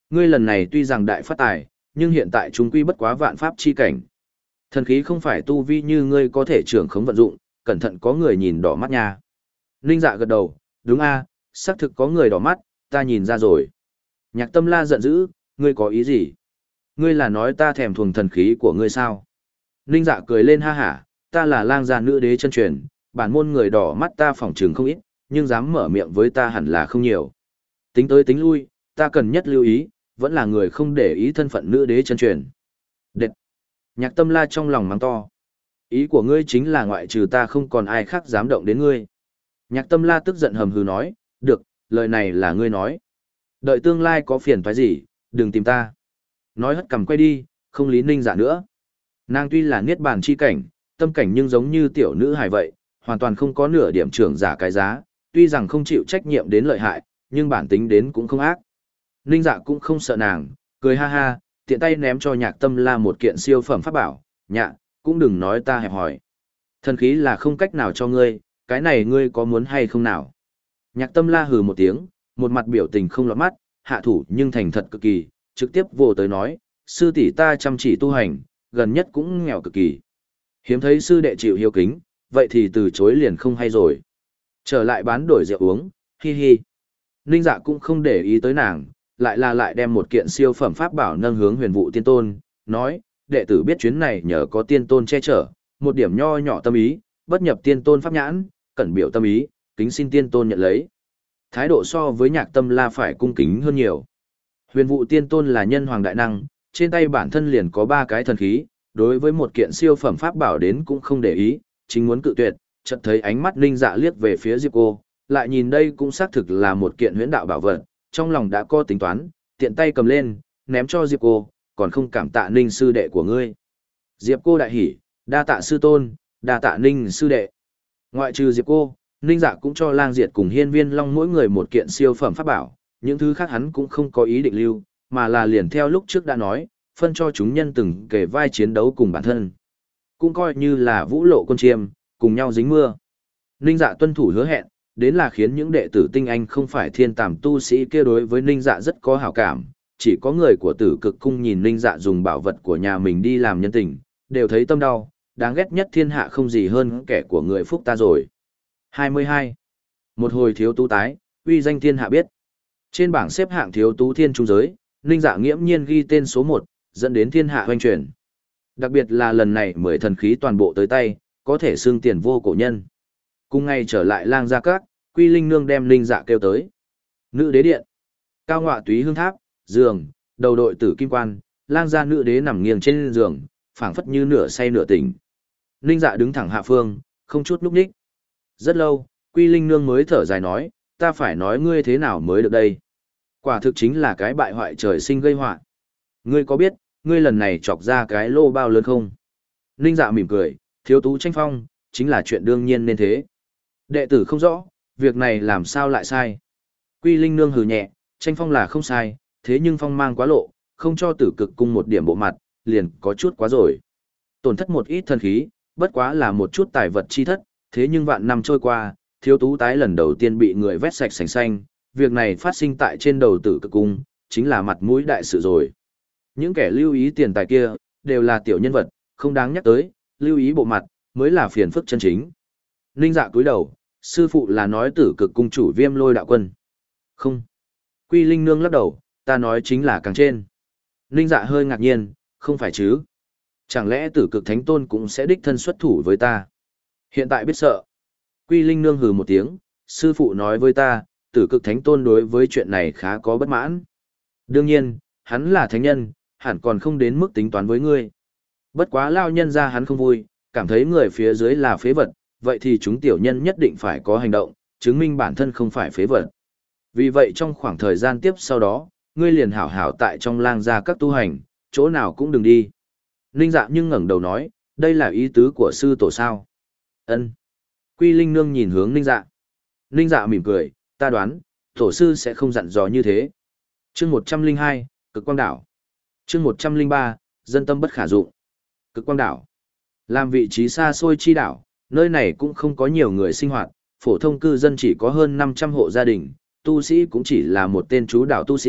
Ngươi lần này tuy rằng đại phát tài, nhưng hiện tại chúng quy bất quá vạn pháp chi cảnh. Thần khí không phải tu vi như ngươi có thể trưởng khống vận dụng, cẩn thận có người nhìn đỏ mắt nha. Ninh Dạ gật đầu, đúng a, xác thực có người đỏ mắt, ta nhìn ra rồi. Nhạc Tâm La giận dữ, ngươi có ý gì? Ngươi là nói ta thèm thuồng thần khí của ngươi sao? Ninh Dạ cười lên ha hả, ta là lang gia nữ đế chân truyền, bản môn người đỏ mắt ta phỏng trường không ít, nhưng dám mở miệng với ta hẳn là không nhiều. Tính tới tính lui, ta cần nhất lưu ý, vẫn là người không để ý thân phận nữ đế chân truyền. Đệt! Nhạc Tâm La trong lòng mắng to. Ý của ngươi chính là ngoại trừ ta không còn ai khác dám động đến ngươi. Nhạc Tâm La tức giận hầm hừ nói, được, lời này là ngươi nói. Đợi tương lai có phiền toái gì, đừng tìm ta. Nói hất cằm quay đi, không lý Ninh Dạ nữa. Nàng tuy là niết bàn chi cảnh, tâm cảnh nhưng giống như tiểu nữ hài vậy, hoàn toàn không có nửa điểm trưởng giả cái giá, tuy rằng không chịu trách nhiệm đến lợi hại, nhưng bản tính đến cũng không ác. Ninh Dạ cũng không sợ nàng, cười ha ha, tiện tay ném cho Nhạc Tâm La một kiện siêu phẩm pháp bảo, nhạ, cũng đừng nói ta hẹp hỏi. Thần khí là không cách nào cho ngươi, cái này ngươi có muốn hay không nào? Nhạc Tâm La hừ một tiếng, một mặt biểu tình không lọt mắt, hạ thủ nhưng thành thật cực kỳ, trực tiếp vô tới nói, sư tỷ ta chăm chỉ tu hành, gần nhất cũng nghèo cực kỳ. Hiếm thấy sư đệ chịu hiếu kính, vậy thì từ chối liền không hay rồi. Trở lại bán đổi rượu uống, hi hi. Ninh Dạ cũng không để ý tới nàng, lại là lại đem một kiện siêu phẩm pháp bảo nâng hướng huyền vụ tiên tôn, nói, đệ tử biết chuyến này nhờ có tiên tôn che chở, một điểm nho nhỏ tâm ý, bất nhập tiên tôn pháp nhãn, cẩn biểu tâm ý, kính xin tiên tôn nhận lấy. Thái độ so với Nhạc Tâm La phải cung kính hơn nhiều. Huyền vụ tiên tôn là nhân hoàng đại năng, trên tay bản thân liền có ba cái thần khí, đối với một kiện siêu phẩm pháp bảo đến cũng không để ý, chính muốn cự tuyệt, chợt thấy ánh mắt Ninh Dạ liếc về phía Diệp Cô, lại nhìn đây cũng xác thực là một kiện huyễn đạo bảo vật, trong lòng đã có tính toán, tiện tay cầm lên, ném cho Diệp Cô, còn không cảm tạ Ninh sư đệ của ngươi. Diệp Cô đại hỉ, đa tạ sư tôn, đa tạ Ninh sư đệ. Ngoại trừ Diệp Cô, Ninh Dạ cũng cho Lang Diệt cùng Hiên Viên Long mỗi người một kiện siêu phẩm pháp bảo, những thứ khác hắn cũng không có ý định lưu, mà là liền theo lúc trước đã nói, phân cho chúng nhân từng kể vai chiến đấu cùng bản thân. Cũng coi như là vũ lộ con chiêm, cùng nhau dính mưa. Ninh Dạ tuân thủ hứa hẹn, đến là khiến những đệ tử tinh anh không phải thiên tàm tu sĩ kia đối với Ninh Dạ rất có hảo cảm, chỉ có người của Tử Cực cung nhìn Ninh Dạ dùng bảo vật của nhà mình đi làm nhân tình, đều thấy tâm đau, đáng ghét nhất thiên hạ không gì hơn kẻ của người phúc ta rồi. hai mươi hai. Một hồi thiếu tú tái, uy danh thiên hạ biết. Trên bảng xếp hạng thiếu tú thiên trung giới, Ninh Dạ nghiễm nhiên ghi tên số một, dẫn đến thiên hạ hoành truyền. Đặc biệt là lần này mười thần khí toàn bộ tới tay, có thể xương tiền vô cổ nhân. Cùng ngày trở lại Lang Gia Các, Quy Linh Nương đem Ninh Dạ kêu tới. Nữ đế điện, cao ngọa túy hương tháp, giường, đầu đội tử kim quan, Lang Gia nữ đế nằm nghiêng trên giường, phảng phất như nửa say nửa tỉnh. Ninh Dạ đứng thẳng hạ phương, không chút núp ních. Rất lâu, Quy Linh Nương mới thở dài nói, ta phải nói ngươi thế nào mới được đây. Quả thực chính là cái bại hoại trời sinh gây họa. Ngươi có biết, ngươi lần này chọc ra cái lô bao lớn không? Ninh Dạ mỉm cười, thiếu tú tranh phong, chính là chuyện đương nhiên nên thế. Đệ tử không rõ, việc này làm sao lại sai. Quy Linh Nương hừ nhẹ, tranh phong là không sai, thế nhưng phong mang quá lộ, không cho Tử Cực cung một điểm bộ mặt, liền có chút quá rồi. Tổn thất một ít thần khí, bất quá là một chút tài vật chi thất, thế nhưng vạn năm trôi qua, thiếu tú tái lần đầu tiên bị người vét sạch sành xanh, việc này phát sinh tại trên đầu Tử Cực cung, chính là mặt mũi đại sự rồi. Những kẻ lưu ý tiền tài kia, đều là tiểu nhân vật, không đáng nhắc tới, lưu ý bộ mặt, mới là phiền phức chân chính. Ninh Dạ cúi đầu, sư phụ là nói Tử Cực cung chủ Viêm Lôi đạo quân. Không. Quy Linh Nương lắc đầu, ta nói chính là càng trên. Ninh Dạ hơi ngạc nhiên, không phải chứ. Chẳng lẽ Tử Cực Thánh Tôn cũng sẽ đích thân xuất thủ với ta? Hiện tại biết sợ. Quy Linh Nương hừ một tiếng, sư phụ nói với ta, Tử Cực Thánh Tôn đối với chuyện này khá có bất mãn. Đương nhiên, hắn là thánh nhân, hẳn còn không đến mức tính toán với ngươi. Bất quá lao nhân ra hắn không vui, cảm thấy người phía dưới là phế vật, vậy thì chúng tiểu nhân nhất định phải có hành động, chứng minh bản thân không phải phế vật. Vì vậy trong khoảng thời gian tiếp sau đó, ngươi liền hảo hảo tại trong Lang Gia Các tu hành, chỗ nào cũng đừng đi. Ninh Dạ nhưng ngẩng đầu nói, đây là ý tứ của sư tổ sao? Ân. Quy Linh Nương nhìn hướng Ninh Dạ. Ninh Dạ mỉm cười, ta đoán, tổ sư sẽ không dặn dò như thế. Chương một trăm linh hai, Cực Quang Đảo. Chương một trăm linh ba, dân tâm bất khả dụng. Cực Quang Đảo. Làm vị trí xa xôi chi đảo, nơi này cũng không có nhiều người sinh hoạt, phổ thông cư dân chỉ có hơn năm trăm hộ gia đình, tu sĩ cũng chỉ là một tên chú đảo tu sĩ,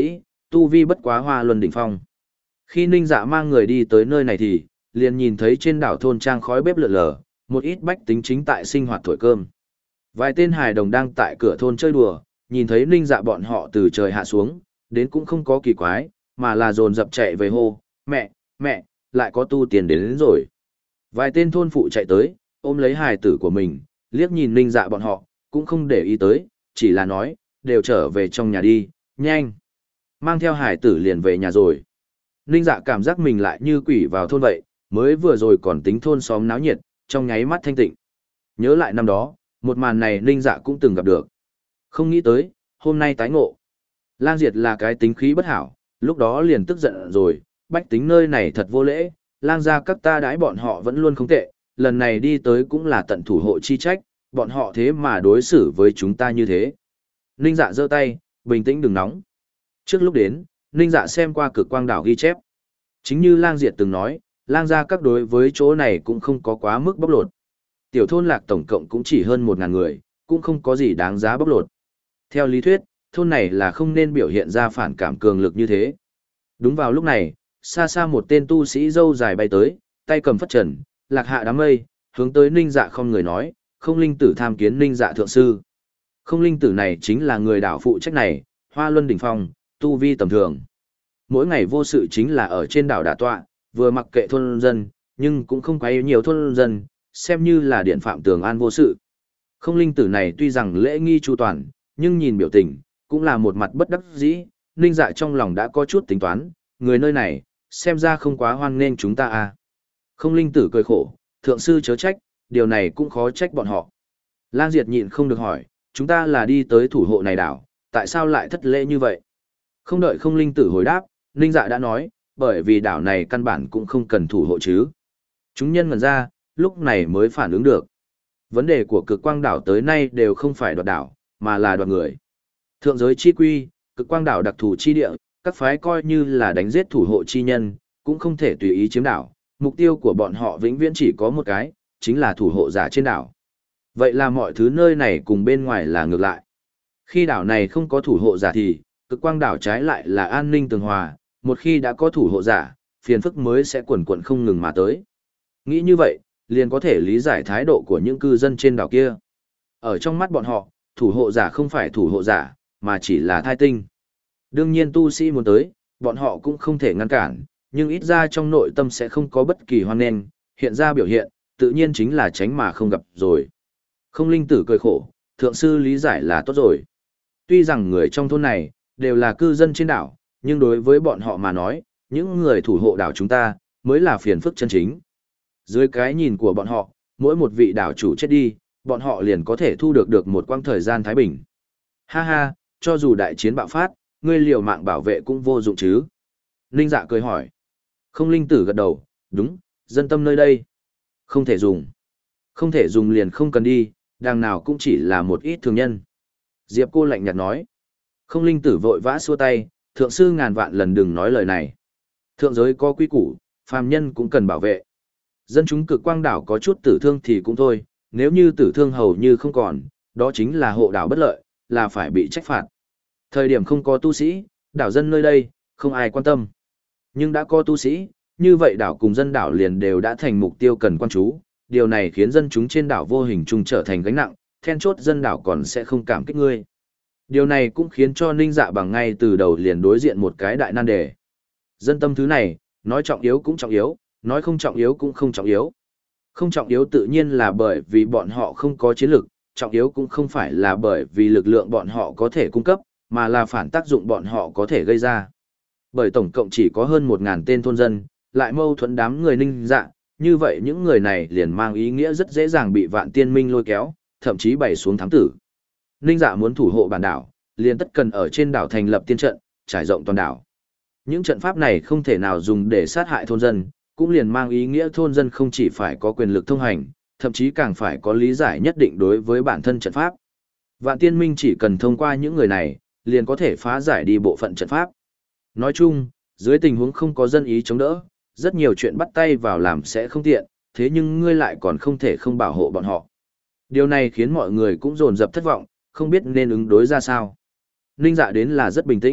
tu vi bất quá hoa luân đỉnh phong. Khi Ninh Dạ mang người đi tới nơi này thì, liền nhìn thấy trên đảo thôn trang khói bếp lượn lờ, một ít bách tính chính tại sinh hoạt thổi cơm. Vài tên hài đồng đang tại cửa thôn chơi đùa, nhìn thấy Ninh Dạ bọn họ từ trời hạ xuống, đến cũng không có kỳ quái, mà là dồn dập chạy về hô, mẹ, mẹ, lại có tu tiền đến, đến rồi. Vài tên thôn phụ chạy tới, ôm lấy hài tử của mình, liếc nhìn Ninh Dạ bọn họ, cũng không để ý tới, chỉ là nói, đều trở về trong nhà đi, nhanh. Mang theo hài tử liền về nhà rồi. Ninh Dạ cảm giác mình lại như quỷ vào thôn vậy, mới vừa rồi còn tính thôn xóm náo nhiệt, trong nháy mắt thanh tịnh. Nhớ lại năm đó, một màn này Ninh Dạ cũng từng gặp được. Không nghĩ tới, hôm nay tái ngộ. Lang Diệt là cái tính khí bất hảo, lúc đó liền tức giận rồi, bách tính nơi này thật vô lễ, lang gia các ta đãi bọn họ vẫn luôn không tệ, lần này đi tới cũng là tận thủ hộ chi trách, bọn họ thế mà đối xử với chúng ta như thế. Ninh Dạ giơ tay, bình tĩnh đừng nóng. Trước lúc đến, Ninh Dạ xem qua cực quang đảo ghi chép. Chính như Lang Diệt từng nói, lang gia các đối với chỗ này cũng không có quá mức bóc lột. Tiểu thôn lạc tổng cộng cũng chỉ hơn một ngàn người, cũng không có gì đáng giá bóc lột. Theo lý thuyết, thôn này là không nên biểu hiện ra phản cảm cường lực như thế. Đúng vào lúc này, xa xa một tên tu sĩ râu dài bay tới, tay cầm phất trần, lạc hạ đám mây, hướng tới Ninh Dạ không người nói, không linh tử tham kiến Ninh Dạ thượng sư. Không linh tử này chính là người đảo phụ trách này, Hoa Luân đỉnh phong, tu vi tầm thường. Mỗi ngày vô sự chính là ở trên đảo đả tọa, vừa mặc kệ thôn dân, nhưng cũng không quấy nhiều thôn dân, xem như là điện phạm tường an vô sự. Không linh tử này tuy rằng lễ nghi chu toàn, nhưng nhìn biểu tình, cũng là một mặt bất đắc dĩ, Ninh Dạ trong lòng đã có chút tính toán, người nơi này, xem ra không quá hoan nghênh chúng ta à. Không linh tử cười khổ, thượng sư chớ trách, điều này cũng khó trách bọn họ. Lang Diệt nhịn không được hỏi, chúng ta là đi tới thủ hộ này đảo, tại sao lại thất lễ như vậy? Không đợi không linh tử hồi đáp, Ninh Dạ đã nói, bởi vì đảo này căn bản cũng không cần thủ hộ chứ. Chúng nhân ngần ra, lúc này mới phản ứng được. Vấn đề của cực quang đảo tới nay đều không phải đoạt đảo, mà là đoạt người. Thượng giới chi quy, cực quang đảo đặc thù chi địa, các phái coi như là đánh giết thủ hộ chi nhân, cũng không thể tùy ý chiếm đảo. Mục tiêu của bọn họ vĩnh viễn chỉ có một cái, chính là thủ hộ giả trên đảo. Vậy là mọi thứ nơi này cùng bên ngoài là ngược lại. Khi đảo này không có thủ hộ giả thì, cực quang đảo trái lại là an ninh tường hòa, một khi đã có thủ hộ giả, phiền phức mới sẽ quần quần không ngừng mà tới. Nghĩ như vậy, liền có thể lý giải thái độ của những cư dân trên đảo kia. Ở trong mắt bọn họ, thủ hộ giả không phải thủ hộ giả, mà chỉ là thai tinh. Đương nhiên tu sĩ muốn tới, bọn họ cũng không thể ngăn cản, nhưng ít ra trong nội tâm sẽ không có bất kỳ hoan nghênh, hiện ra biểu hiện, tự nhiên chính là tránh mà không gặp rồi. Không linh tử cười khổ, thượng sư lý giải là tốt rồi. Tuy rằng người trong thôn này, đều là cư dân trên đảo, nhưng đối với bọn họ mà nói, những người thủ hộ đảo chúng ta, mới là phiền phức chân chính. Dưới cái nhìn của bọn họ, mỗi một vị đảo chủ chết đi, bọn họ liền có thể thu được được một quãng thời gian thái bình. Ha ha, cho dù đại chiến bạo phát, ngươi liều mạng bảo vệ cũng vô dụng chứ. Ninh Dạ cười hỏi. Không linh tử gật đầu, đúng, dân tâm nơi đây. Không thể dùng. Không thể dùng liền không cần đi, đằng nào cũng chỉ là một ít thường nhân. Diệp cô lạnh nhạt nói. Không linh tử vội vã xua tay, thượng sư ngàn vạn lần đừng nói lời này. Thượng giới có quy củ, phàm nhân cũng cần bảo vệ. Dân chúng cực quang đảo có chút tử thương thì cũng thôi, nếu như tử thương hầu như không còn, đó chính là hộ đảo bất lợi, là phải bị trách phạt. Thời điểm không có tu sĩ, đảo dân nơi đây, không ai quan tâm. Nhưng đã có tu sĩ, như vậy đảo cùng dân đảo liền đều đã thành mục tiêu cần quan chú, điều này khiến dân chúng trên đảo vô hình chung trở thành gánh nặng, then chốt dân đảo còn sẽ không cảm kích ngươi. Điều này cũng khiến cho Ninh Dạ bằng ngay từ đầu liền đối diện một cái đại nan đề. Dân tâm thứ này, nói trọng yếu cũng trọng yếu, nói không trọng yếu cũng không trọng yếu. Không trọng yếu tự nhiên là bởi vì bọn họ không có chiến lược, trọng yếu cũng không phải là bởi vì lực lượng bọn họ có thể cung cấp, mà là phản tác dụng bọn họ có thể gây ra. Bởi tổng cộng chỉ có hơn một ngàn tên thôn dân, lại mâu thuẫn đám người Ninh Dạ, như vậy những người này liền mang ý nghĩa rất dễ dàng bị Vạn Tiên Minh lôi kéo, thậm chí bày xuống thám tử. Ninh Dạ muốn thủ hộ bản đảo, liền tất cần ở trên đảo thành lập tiên trận, trải rộng toàn đảo. Những trận pháp này không thể nào dùng để sát hại thôn dân, cũng liền mang ý nghĩa thôn dân không chỉ phải có quyền lực thông hành, thậm chí càng phải có lý giải nhất định đối với bản thân trận pháp. Vạn Tiên Minh chỉ cần thông qua những người này, liền có thể phá giải đi bộ phận trận pháp. Nói chung, dưới tình huống không có dân ý chống đỡ, rất nhiều chuyện bắt tay vào làm sẽ không tiện, thế nhưng ngươi lại còn không thể không bảo hộ bọn họ. Điều này khiến mọi người cũng dồn dập thất vọng, không biết nên ứng đối ra sao. Ninh Dạ đến là rất bình tĩnh,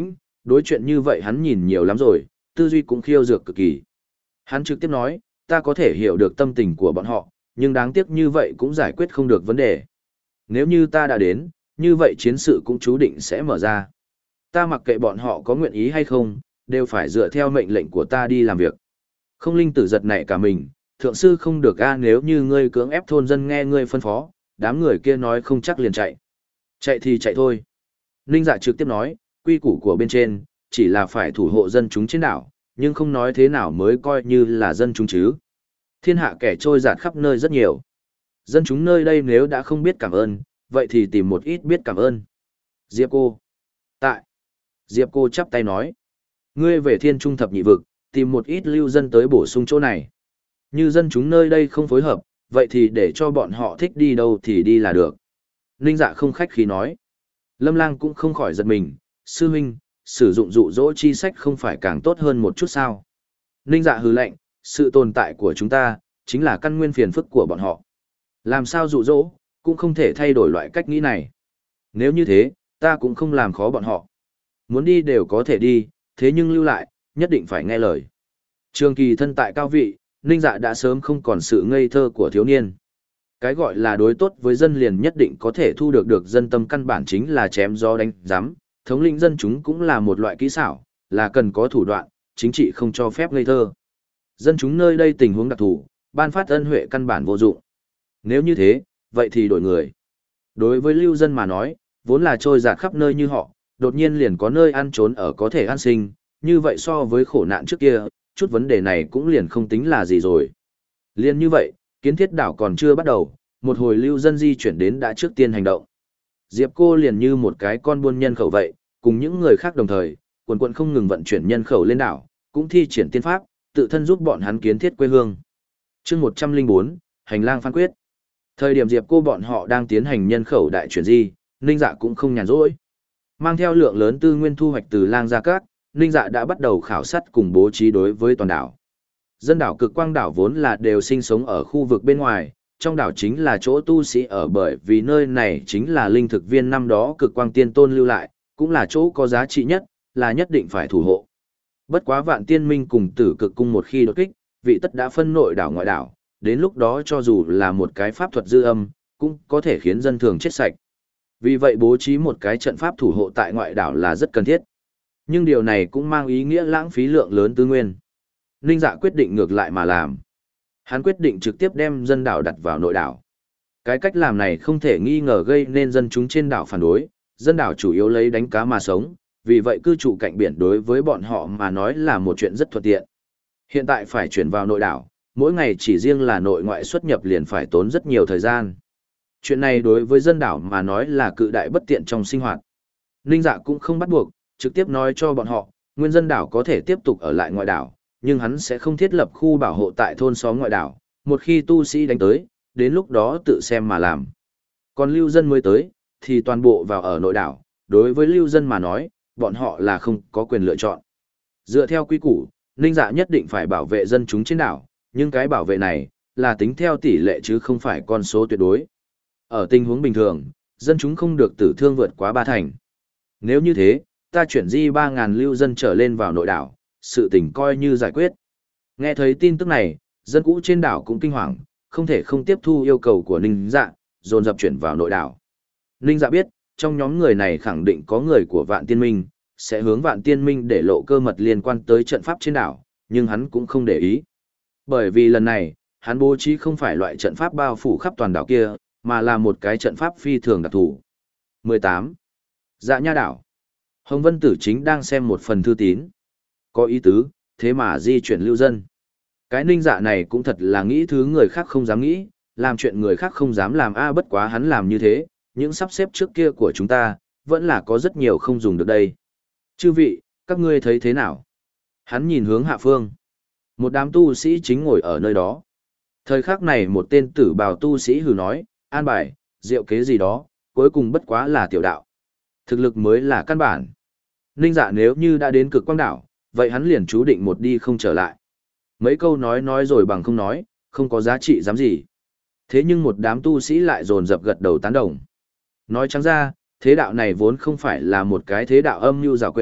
Đối chuyện như vậy hắn nhìn nhiều lắm rồi, tư duy cũng khiêu dược cực kỳ. Hắn trực tiếp nói, ta có thể hiểu được tâm tình của bọn họ, nhưng đáng tiếc như vậy cũng giải quyết không được vấn đề. Nếu như ta đã đến, như vậy chiến sự cũng chú định sẽ mở ra. Ta mặc kệ bọn họ có nguyện ý hay không, đều phải dựa theo mệnh lệnh của ta đi làm việc. Không linh tử giật nảy cả mình, thượng sư không được a, nếu như ngươi cưỡng ép thôn dân nghe ngươi phân phó, đám người kia nói không chắc liền chạy. Chạy thì chạy thôi. Ninh Dạ trực tiếp nói, quy củ của bên trên, chỉ là phải thủ hộ dân chúng trên đảo, nhưng không nói thế nào mới coi như là dân chúng chứ. Thiên hạ kẻ trôi giạt khắp nơi rất nhiều. Dân chúng nơi đây nếu đã không biết cảm ơn, vậy thì tìm một ít biết cảm ơn. Diệp cô. Tại. Diệp cô chắp tay nói. Ngươi về thiên trung thập nhị vực, tìm một ít lưu dân tới bổ sung chỗ này. Như dân chúng nơi đây không phối hợp, vậy thì để cho bọn họ thích đi đâu thì đi là được. Ninh Dạ không khách khí nói. Lâm Lang cũng không khỏi giật mình, sư huynh, sử dụng dụ dỗ chi sách không phải càng tốt hơn một chút sao. Ninh Dạ hừ lạnh, sự tồn tại của chúng ta, chính là căn nguyên phiền phức của bọn họ. Làm sao dụ dỗ, cũng không thể thay đổi loại cách nghĩ này. Nếu như thế, ta cũng không làm khó bọn họ. Muốn đi đều có thể đi, thế nhưng lưu lại, nhất định phải nghe lời. Trường kỳ thân tại cao vị, Ninh Dạ đã sớm không còn sự ngây thơ của thiếu niên. Cái gọi là đối tốt với dân liền nhất định có thể thu được được dân tâm, căn bản chính là chém gió đánh giám, thống lĩnh dân chúng cũng là một loại kỹ xảo, là cần có thủ đoạn, chính trị không cho phép ngây thơ. Dân chúng nơi đây tình huống đặc thù, ban phát ân huệ căn bản vô dụng. Nếu như thế, vậy thì đổi người. Đối với lưu dân mà nói, vốn là trôi dạt khắp nơi như họ, đột nhiên liền có nơi ăn trốn ở có thể an sinh, như vậy so với khổ nạn trước kia, chút vấn đề này cũng liền không tính là gì rồi. Liên như vậy, kiến thiết đảo còn chưa bắt đầu, một hồi lưu dân di chuyển đến đã trước tiên hành động. Diệp cô liền như một cái con buôn nhân khẩu vậy, cùng những người khác đồng thời, quần quận không ngừng vận chuyển nhân khẩu lên đảo, cũng thi triển tiên pháp, tự thân giúp bọn hắn kiến thiết quê hương. chương một trăm lẻ bốn, hành lang phán quyết. Thời điểm Diệp cô bọn họ đang tiến hành nhân khẩu đại chuyển di, Ninh Dạ cũng không nhàn rỗi. Mang theo lượng lớn tư nguyên thu hoạch từ Lang Gia Các, Ninh Dạ đã bắt đầu khảo sát cùng bố trí đối với toàn đảo. Dân đảo Cực Quang đảo vốn là đều sinh sống ở khu vực bên ngoài, trong đảo chính là chỗ tu sĩ ở, bởi vì nơi này chính là linh thực viên năm đó Cực Quang Tiên Tôn lưu lại, cũng là chỗ có giá trị nhất, là nhất định phải thủ hộ. Bất quá Vạn Tiên Minh cùng Tử Cực Cung một khi đột kích, vị tất đã phân nội đảo ngoại đảo, đến lúc đó cho dù là một cái pháp thuật dư âm, cũng có thể khiến dân thường chết sạch. Vì vậy bố trí một cái trận pháp thủ hộ tại ngoại đảo là rất cần thiết. Nhưng điều này cũng mang ý nghĩa lãng phí lượng lớn tư nguyên. Ninh Dạ quyết định ngược lại mà làm. Hắn quyết định trực tiếp đem dân đảo đặt vào nội đảo. Cái cách làm này không thể nghi ngờ gây nên dân chúng trên đảo phản đối, dân đảo chủ yếu lấy đánh cá mà sống, vì vậy cư trụ cạnh biển đối với bọn họ mà nói là một chuyện rất thuận tiện. Hiện tại phải chuyển vào nội đảo, mỗi ngày chỉ riêng là nội ngoại xuất nhập liền phải tốn rất nhiều thời gian. Chuyện này đối với dân đảo mà nói là cự đại bất tiện trong sinh hoạt. Ninh Dạ cũng không bắt buộc, trực tiếp nói cho bọn họ, nguyên dân đảo có thể tiếp tục ở lại ngoại đảo, nhưng hắn sẽ không thiết lập khu bảo hộ tại thôn xóm ngoại đảo, một khi tu sĩ đánh tới, đến lúc đó tự xem mà làm. Còn lưu dân mới tới, thì toàn bộ vào ở nội đảo, đối với lưu dân mà nói, bọn họ là không có quyền lựa chọn. Dựa theo quy củ, Ninh Dạ nhất định phải bảo vệ dân chúng trên đảo, nhưng cái bảo vệ này, là tính theo tỷ lệ chứ không phải con số tuyệt đối. Ở tình huống bình thường, dân chúng không được tử thương vượt quá ba thành. Nếu như thế, ta chuyển di ba nghìn lưu dân trở lên vào nội đảo, sự tình coi như giải quyết. Nghe thấy tin tức này, dân cũ trên đảo cũng kinh hoàng, không thể không tiếp thu yêu cầu của Ninh Dạ, dồn dập chuyển vào nội đảo. Ninh Dạ biết, trong nhóm người này khẳng định có người của Vạn Tiên Minh, sẽ hướng Vạn Tiên Minh để lộ cơ mật liên quan tới trận pháp trên đảo, nhưng hắn cũng không để ý. Bởi vì lần này, hắn bố trí không phải loại trận pháp bao phủ khắp toàn đảo kia, mà là một cái trận pháp phi thường đặc thù. mười tám. Dạ Nha đảo. Hồng Vân Tử chính đang xem một phần thư tín. Có ý tứ, thế mà di chuyển lưu dân. Cái Ninh Dạ này cũng thật là nghĩ thứ người khác không dám nghĩ, làm chuyện người khác không dám làm a, bất quá hắn làm như thế, những sắp xếp trước kia của chúng ta, vẫn là có rất nhiều không dùng được đây. Chư vị, các ngươi thấy thế nào? Hắn nhìn hướng hạ phương. Một đám tu sĩ chính ngồi ở nơi đó. Thời khắc này một tên tử bào tu sĩ hừ nói, an bài, diệu kế gì đó, cuối cùng bất quá là tiểu đạo. Thực lực mới là căn bản. Ninh Dạ nếu như đã đến Cực Quang đảo, vậy hắn liền chú định một đi không trở lại. Mấy câu nói nói rồi bằng không nói, không có giá trị dám gì. Thế nhưng một đám tu sĩ lại dồn dập gật đầu tán đồng. Nói trắng ra, thế đạo này vốn không phải là một cái thế đạo âm mưu giảo quyệt,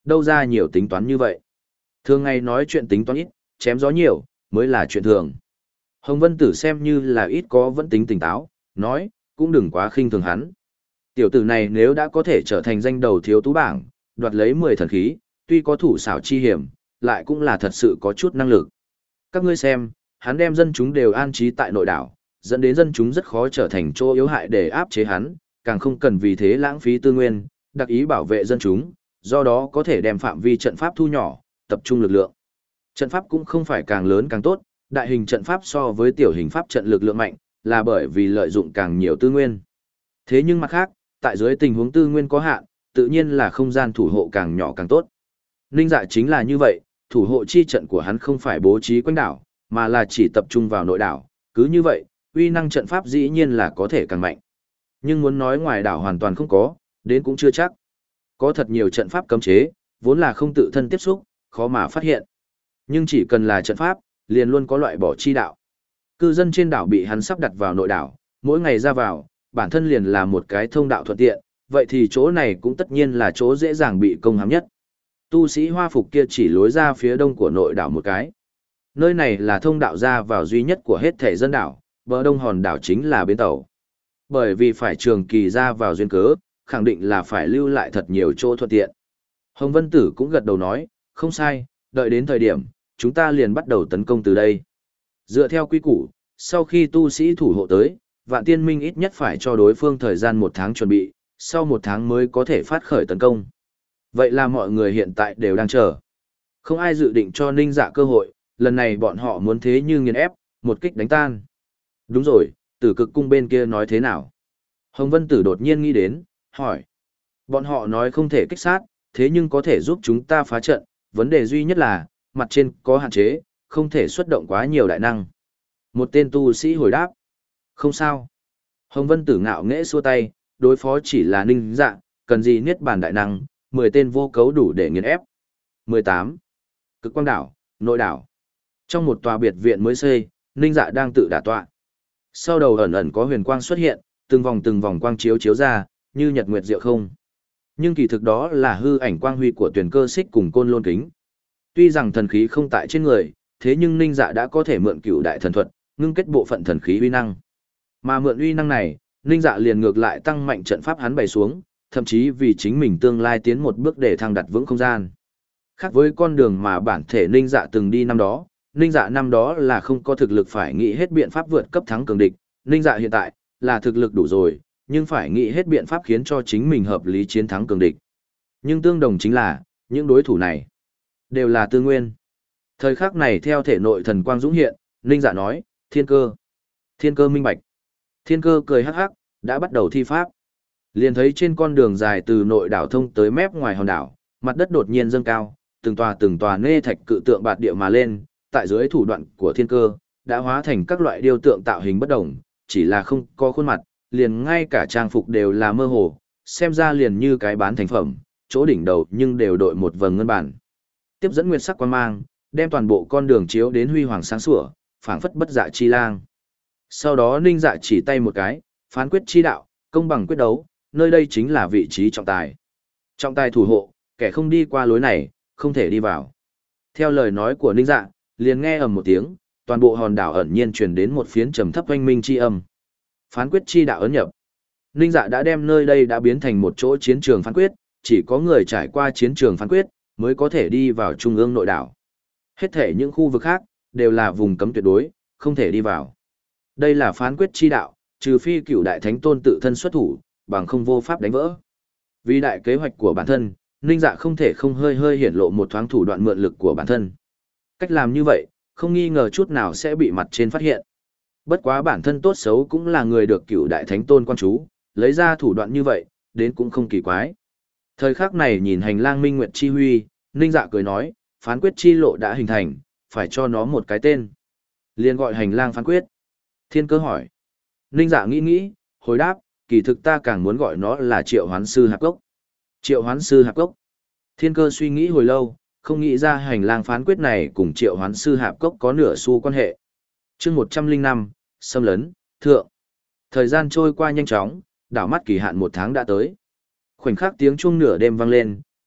đâu ra nhiều tính toán như vậy. Thường ngày nói chuyện tính toán ít, chém gió nhiều, mới là chuyện thường. Hồng Vân Tử xem như là ít có vẫn tính tỉnh táo, nói, cũng đừng quá khinh thường hắn. Tiểu tử này nếu đã có thể trở thành danh đầu thiếu tú bảng, đoạt lấy mười thần khí, tuy có thủ xảo chi hiểm, lại cũng là thật sự có chút năng lực. Các ngươi xem, hắn đem dân chúng đều an trí tại nội đảo, dẫn đến dân chúng rất khó trở thành chỗ yếu hại để áp chế hắn, càng không cần vì thế lãng phí tư nguyên, đặc ý bảo vệ dân chúng, do đó có thể đem phạm vi trận pháp thu nhỏ, tập trung lực lượng. Trận pháp cũng không phải càng lớn càng tốt, đại hình trận pháp so với tiểu hình pháp trận lực lượng mạnh, là bởi vì lợi dụng càng nhiều tư nguyên. Thế nhưng mặt khác, tại dưới tình huống tư nguyên có hạn, tự nhiên là không gian thủ hộ càng nhỏ càng tốt. Ninh Dạ chính là như vậy, thủ hộ chi trận của hắn không phải bố trí quanh đảo, mà là chỉ tập trung vào nội đảo, cứ như vậy, uy năng trận pháp dĩ nhiên là có thể càng mạnh. Nhưng muốn nói ngoài đảo hoàn toàn không có, đến cũng chưa chắc. Có thật nhiều trận pháp cấm chế, vốn là không tự thân tiếp xúc, khó mà phát hiện. Nhưng chỉ cần là trận pháp, liền luôn có loại bỏ chi đạo. Cư dân trên đảo bị hắn sắp đặt vào nội đảo, mỗi ngày ra vào, bản thân liền là một cái thông đạo thuận tiện, vậy thì chỗ này cũng tất nhiên là chỗ dễ dàng bị công hãm nhất. Tu sĩ hoa phục kia chỉ lối ra phía đông của nội đảo một cái. Nơi này là thông đạo ra vào duy nhất của hết thể dân đảo, bờ đông hòn đảo chính là bến tàu. Bởi vì phải trường kỳ ra vào duyên cớ, khẳng định là phải lưu lại thật nhiều chỗ thuận tiện. Hồng Vân Tử cũng gật đầu nói, không sai, đợi đến thời điểm, chúng ta liền bắt đầu tấn công từ đây. Dựa theo quy củ, sau khi tu sĩ thủ hộ tới, Vạn Tiên Minh ít nhất phải cho đối phương thời gian một tháng chuẩn bị, sau một tháng mới có thể phát khởi tấn công. Vậy là mọi người hiện tại đều đang chờ. Không ai dự định cho Ninh Dạ cơ hội, lần này bọn họ muốn thế như nghiền ép, một kích đánh tan. Đúng rồi, Tử Cực cung bên kia nói thế nào? Hồng Vân Tử đột nhiên nghĩ đến, hỏi. Bọn họ nói không thể kích sát, thế nhưng có thể giúp chúng ta phá trận, vấn đề duy nhất là, mặt trên có hạn chế, không thể xuất động quá nhiều đại năng. Một tên tu sĩ hồi đáp. Không sao. Hồng Vân Tử ngạo nghễ xua tay, đối phó chỉ là Ninh Dạ, cần gì niết bàn đại năng, mười tên vô cấu đủ để nghiền ép. mười tám. Cực quang đảo, nội đảo. Trong một tòa biệt viện mới xây, Ninh Dạ đang tự đả tọa. Sau đầu ẩn ẩn có huyền quang xuất hiện, từng vòng từng vòng quang chiếu chiếu ra, như nhật nguyệt diệu không. Nhưng kỳ thực đó là hư ảnh quang huy của tuyển cơ xích cùng côn lôn kính. Tuy rằng thần khí không tại trên người, thế nhưng Ninh Dạ đã có thể mượn cửu đại thần thuật, ngưng kết bộ phận thần khí uy năng. Mà mượn uy năng này, Ninh Dạ liền ngược lại tăng mạnh trận pháp hắn bày xuống, thậm chí vì chính mình tương lai tiến một bước để thăng đặt vững không gian. Khác với con đường mà bản thể Ninh Dạ từng đi năm đó, Ninh Dạ năm đó là không có thực lực phải nghĩ hết biện pháp vượt cấp thắng cường địch, Ninh Dạ hiện tại là thực lực đủ rồi, nhưng phải nghĩ hết biện pháp khiến cho chính mình hợp lý chiến thắng cường địch. Nhưng tương đồng chính là, những đối thủ này đều là tư nguyên. Thời khắc này theo thể nội thần quang dũng hiện, Ninh Dạ nói, thiên cơ. Thiên cơ minh bạch. Thiên cơ cười hắc hắc, đã bắt đầu thi pháp. Liền thấy trên con đường dài từ nội đảo thông tới mép ngoài hòn đảo, mặt đất đột nhiên dâng cao, từng tòa từng tòa nê thạch cự tượng bạt địa mà lên, tại dưới thủ đoạn của thiên cơ, đã hóa thành các loại điêu tượng tạo hình bất đồng, chỉ là không có khuôn mặt, liền ngay cả trang phục đều là mơ hồ, xem ra liền như cái bán thành phẩm, chỗ đỉnh đầu nhưng đều đội một vầng ngân bản. Tiếp dẫn nguyệt sắc quang mang, đem toàn bộ con đường chiếu đến huy hoàng sáng sủa, phảng phất bất dạ chi lang. Sau đó Ninh Dạ chỉ tay một cái, phán quyết chi đạo, công bằng quyết đấu, nơi đây chính là vị trí trọng tài. Trọng tài thủ hộ, kẻ không đi qua lối này, không thể đi vào. Theo lời nói của Ninh Dạ, liền nghe ầm một tiếng, toàn bộ hòn đảo ẩn nhiên truyền đến một phiến trầm thấp oanh minh chi âm. Phán quyết chi đạo ấn nhập. Ninh Dạ đã đem nơi đây đã biến thành một chỗ chiến trường phán quyết, chỉ có người trải qua chiến trường phán quyết, mới có thể đi vào trung ương nội đảo. Hết thể những khu vực khác, đều là vùng cấm tuyệt đối, không thể đi vào. Đây là phán quyết chi đạo, trừ phi cửu đại thánh tôn tự thân xuất thủ, bằng không vô pháp đánh vỡ. Vì đại kế hoạch của bản thân, Ninh Dạ không thể không hơi hơi hiển lộ một thoáng thủ đoạn mượn lực của bản thân. Cách làm như vậy, không nghi ngờ chút nào sẽ bị mặt trên phát hiện. Bất quá bản thân tốt xấu cũng là người được cửu đại thánh tôn quan chú, lấy ra thủ đoạn như vậy, đến cũng không kỳ quái. Thời khắc này nhìn hành lang minh nguyệt chi huy, Ninh Dạ cười nói, phán quyết chi lộ đã hình thành, phải cho nó một cái tên. Liền gọi hành lang phán quyết. Thiên cơ hỏi. Ninh Dạ nghĩ nghĩ, hồi đáp, kỳ thực ta càng muốn gọi nó là triệu hoán sư hạp cốc. Triệu hoán sư hạp cốc. Thiên cơ suy nghĩ hồi lâu, không nghĩ ra hành lang phán quyết này cùng triệu hoán sư hạp cốc có nửa xu quan hệ. chương một trăm linh năm, xâm lấn, thượng. Thời gian trôi qua nhanh chóng, đảo mắt kỳ hạn một tháng đã tới. Khoảnh khắc tiếng chuông nửa đêm vang lên,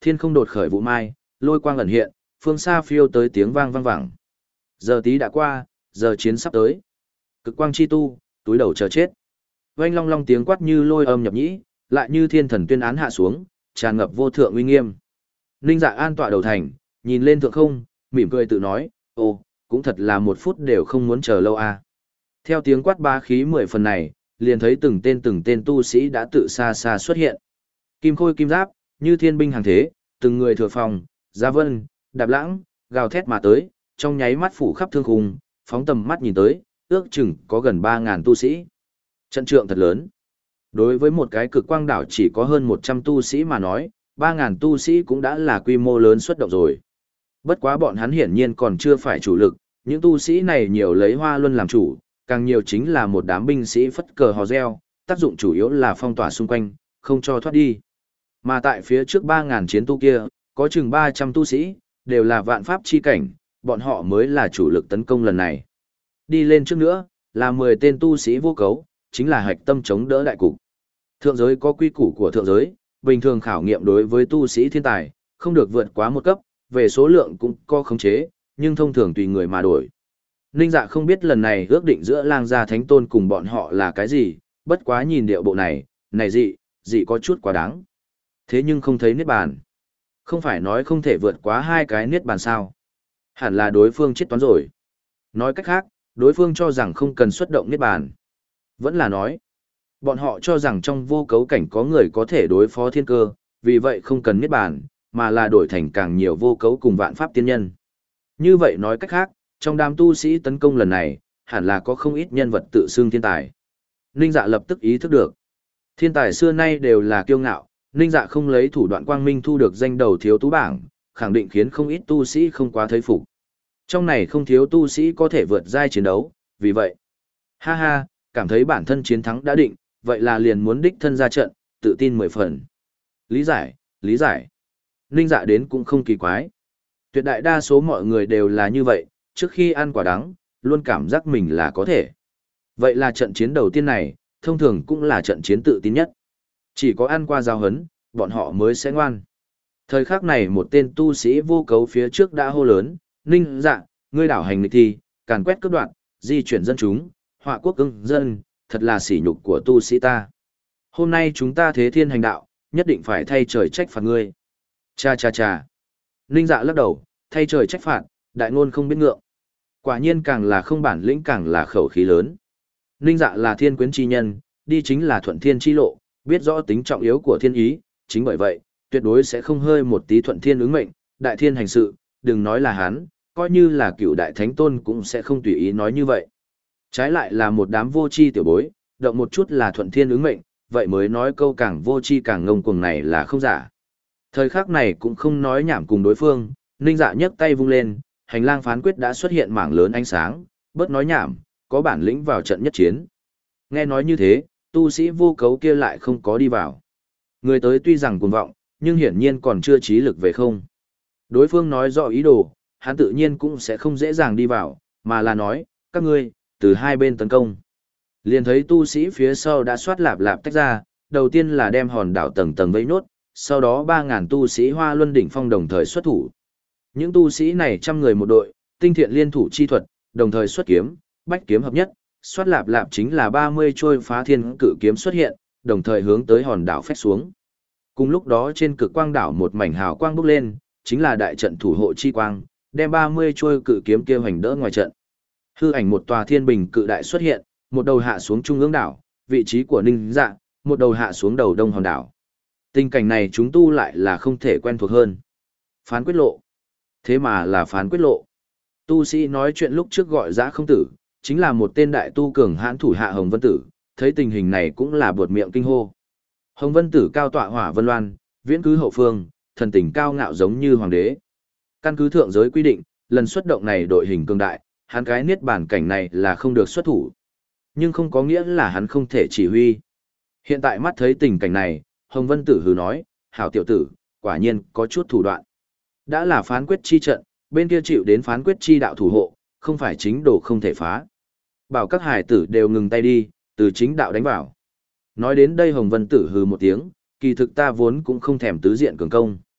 thiên không đột khởi vụ mai, lôi quang ẩn hiện, phương xa phiêu tới tiếng vang vang vẳng. Giờ tí đã qua, giờ chiến sắp tới. Cực quang chi tu, túi đầu chờ chết. Oanh long long tiếng quát như lôi âm nhập nhĩ, lại như thiên thần tuyên án hạ xuống, tràn ngập vô thượng uy nghiêm. Ninh Dạ an tọa đầu thành, nhìn lên thượng không, mỉm cười tự nói, ồ, cũng thật là một phút đều không muốn chờ lâu à. Theo tiếng quát ba khí mười phần này, liền thấy từng tên từng tên tu sĩ đã tự xa xa xuất hiện. Kim khôi kim giáp, như thiên binh hàng thế, từng người thừa phòng, gia vân, đạp lãng, gào thét mà tới, trong nháy mắt phủ khắp thương khung, phóng tầm mắt nhìn tới, ước chừng có gần ba ngàn tu sĩ. Trận trượng thật lớn. Đối với một cái cực quang đảo chỉ có hơn một trăm tu sĩ mà nói, ba ngàn tu sĩ cũng đã là quy mô lớn xuất động rồi. Bất quá bọn hắn hiển nhiên còn chưa phải chủ lực, những tu sĩ này nhiều lấy Hoa Luân làm chủ, càng nhiều chính là một đám binh sĩ phất cờ hò reo, tác dụng chủ yếu là phong tỏa xung quanh, không cho thoát đi. Mà tại phía trước ba ngàn chiến tu kia, có chừng ba trăm tu sĩ, đều là vạn pháp chi cảnh, bọn họ mới là chủ lực tấn công lần này. Đi lên trước nữa, là mười tên tu sĩ vô cấu, chính là hạch tâm chống đỡ đại cục. Thượng giới có quy củ của thượng giới, bình thường khảo nghiệm đối với tu sĩ thiên tài, không được vượt quá một cấp, về số lượng cũng có khống chế, nhưng thông thường tùy người mà đổi. Ninh Dạ không biết lần này ước định giữa lang gia thánh tôn cùng bọn họ là cái gì, bất quá nhìn điệu bộ này, này dị, dị có chút quá đáng. Thế nhưng không thấy niết bàn. Không phải nói không thể vượt quá hai cái niết bàn sao. Hẳn là đối phương chết toán rồi. Nói cách khác, đối phương cho rằng không cần xuất động niết bàn. Vẫn là nói, bọn họ cho rằng trong vô cấu cảnh có người có thể đối phó thiên cơ, vì vậy không cần niết bàn, mà là đổi thành càng nhiều vô cấu cùng vạn pháp tiên nhân. Như vậy nói cách khác, trong đám tu sĩ tấn công lần này, hẳn là có không ít nhân vật tự xưng thiên tài. Ninh Dạ lập tức ý thức được. Thiên tài xưa nay đều là kiêu ngạo, Ninh Dạ không lấy thủ đoạn quang minh thu được danh đầu thiếu tú bảng, khẳng định khiến không ít tu sĩ không quá thấy phục. Trong này không thiếu tu sĩ có thể vượt giai chiến đấu, vì vậy, ha ha, cảm thấy bản thân chiến thắng đã định, vậy là liền muốn đích thân ra trận, tự tin mười phần. Lý giải, lý giải. Ninh Dạ đến cũng không kỳ quái. Tuyệt đại đa số mọi người đều là như vậy, trước khi ăn quả đắng, luôn cảm giác mình là có thể. Vậy là trận chiến đầu tiên này, thông thường cũng là trận chiến tự tin nhất. Chỉ có ăn qua giao hấn, bọn họ mới sẽ ngoan. Thời khắc này một tên tu sĩ vô cấu phía trước đã hô lớn, Ninh Dạ, ngươi đảo hành nghịch thi, càn quét cướp đoạt, di chuyển dân chúng, họa quốc ưng dân, thật là sỉ nhục của tu sĩ ta. Hôm nay chúng ta thế thiên hành đạo, nhất định phải thay trời trách phạt ngươi. Cha cha cha. Ninh Dạ lắc đầu, thay trời trách phạt, đại ngôn không biết ngượng. Quả nhiên càng là không bản lĩnh càng là khẩu khí lớn. Ninh Dạ là thiên quyến chi nhân, đi chính là thuận thiên chi lộ, biết rõ tính trọng yếu của thiên ý, chính bởi vậy, tuyệt đối sẽ không hơi một tí thuận thiên ứng mệnh, đại thiên hành sự, đừng nói là hắn, coi như là cựu đại thánh tôn cũng sẽ không tùy ý nói như vậy. Trái lại là một đám vô tri tiểu bối, động một chút là thuận thiên ứng mệnh, vậy mới nói câu càng vô tri càng ngông cuồng này là không giả. Thời khắc này cũng không nói nhảm cùng đối phương, Ninh Dạ nhấc tay vung lên, hành lang phán quyết đã xuất hiện mảng lớn ánh sáng, bớt nói nhảm, có bản lĩnh vào trận nhất chiến. Nghe nói như thế, tu sĩ vô cấu kia lại không có đi vào. Người tới tuy rằng cuồng vọng, nhưng hiển nhiên còn chưa trí lực về không. Đối phương nói rõ ý đồ, hắn tự nhiên cũng sẽ không dễ dàng đi vào, mà là nói, các ngươi, từ hai bên tấn công. Liền thấy tu sĩ phía sau đã xoát lạp lạp tách ra, đầu tiên là đem hòn đảo tầng tầng vây nốt, sau đó ba ngàn tu sĩ Hoa Luân đỉnh phong đồng thời xuất thủ. Những tu sĩ này trăm người một đội, tinh thiện liên thủ chi thuật, đồng thời xuất kiếm, bách kiếm hợp nhất, xoát lạp lạp chính là ba mươi trôi phá thiên cự kiếm xuất hiện, đồng thời hướng tới hòn đảo phách xuống. Cùng lúc đó trên cực quang đảo một mảnh hào quang bốc lên, chính là đại trận thủ hộ chi quang, đem ba mươi trôi cự kiếm kia hoành đỡ ngoài trận. Hư ảnh một tòa thiên bình cự đại xuất hiện, một đầu hạ xuống trung ương đảo, vị trí của Ninh Dạ, một đầu hạ xuống đầu đông hòn đảo. Tình cảnh này chúng tu lại là không thể quen thuộc hơn. Phán quyết lộ. Thế mà là phán quyết lộ. Tu sĩ nói chuyện lúc trước gọi Dã Không Tử, chính là một tên đại tu cường hãn thủ hạ Hồng Vân Tử, thấy tình hình này cũng là buột miệng kinh hô. Hồng Vân Tử cao tọa hỏa vân loan, viễn cứ hậu phương, thần tình cao ngạo giống như hoàng đế. Căn cứ thượng giới quy định, lần xuất động này đội hình cường đại, hắn cái niết bản cảnh này là không được xuất thủ. Nhưng không có nghĩa là hắn không thể chỉ huy. Hiện tại mắt thấy tình cảnh này, Hồng Vân Tử hừ nói, hảo tiểu tử, quả nhiên có chút thủ đoạn. Đã là phán quyết chi trận, bên kia chịu đến phán quyết chi đạo thủ hộ, không phải chính đồ không thể phá. Bảo các hải tử đều ngừng tay đi, từ chính đạo đánh vào. Nói đến đây Hồng Vân Tử hừ một tiếng, kỳ thực ta vốn cũng không thèm tứ diện cường công.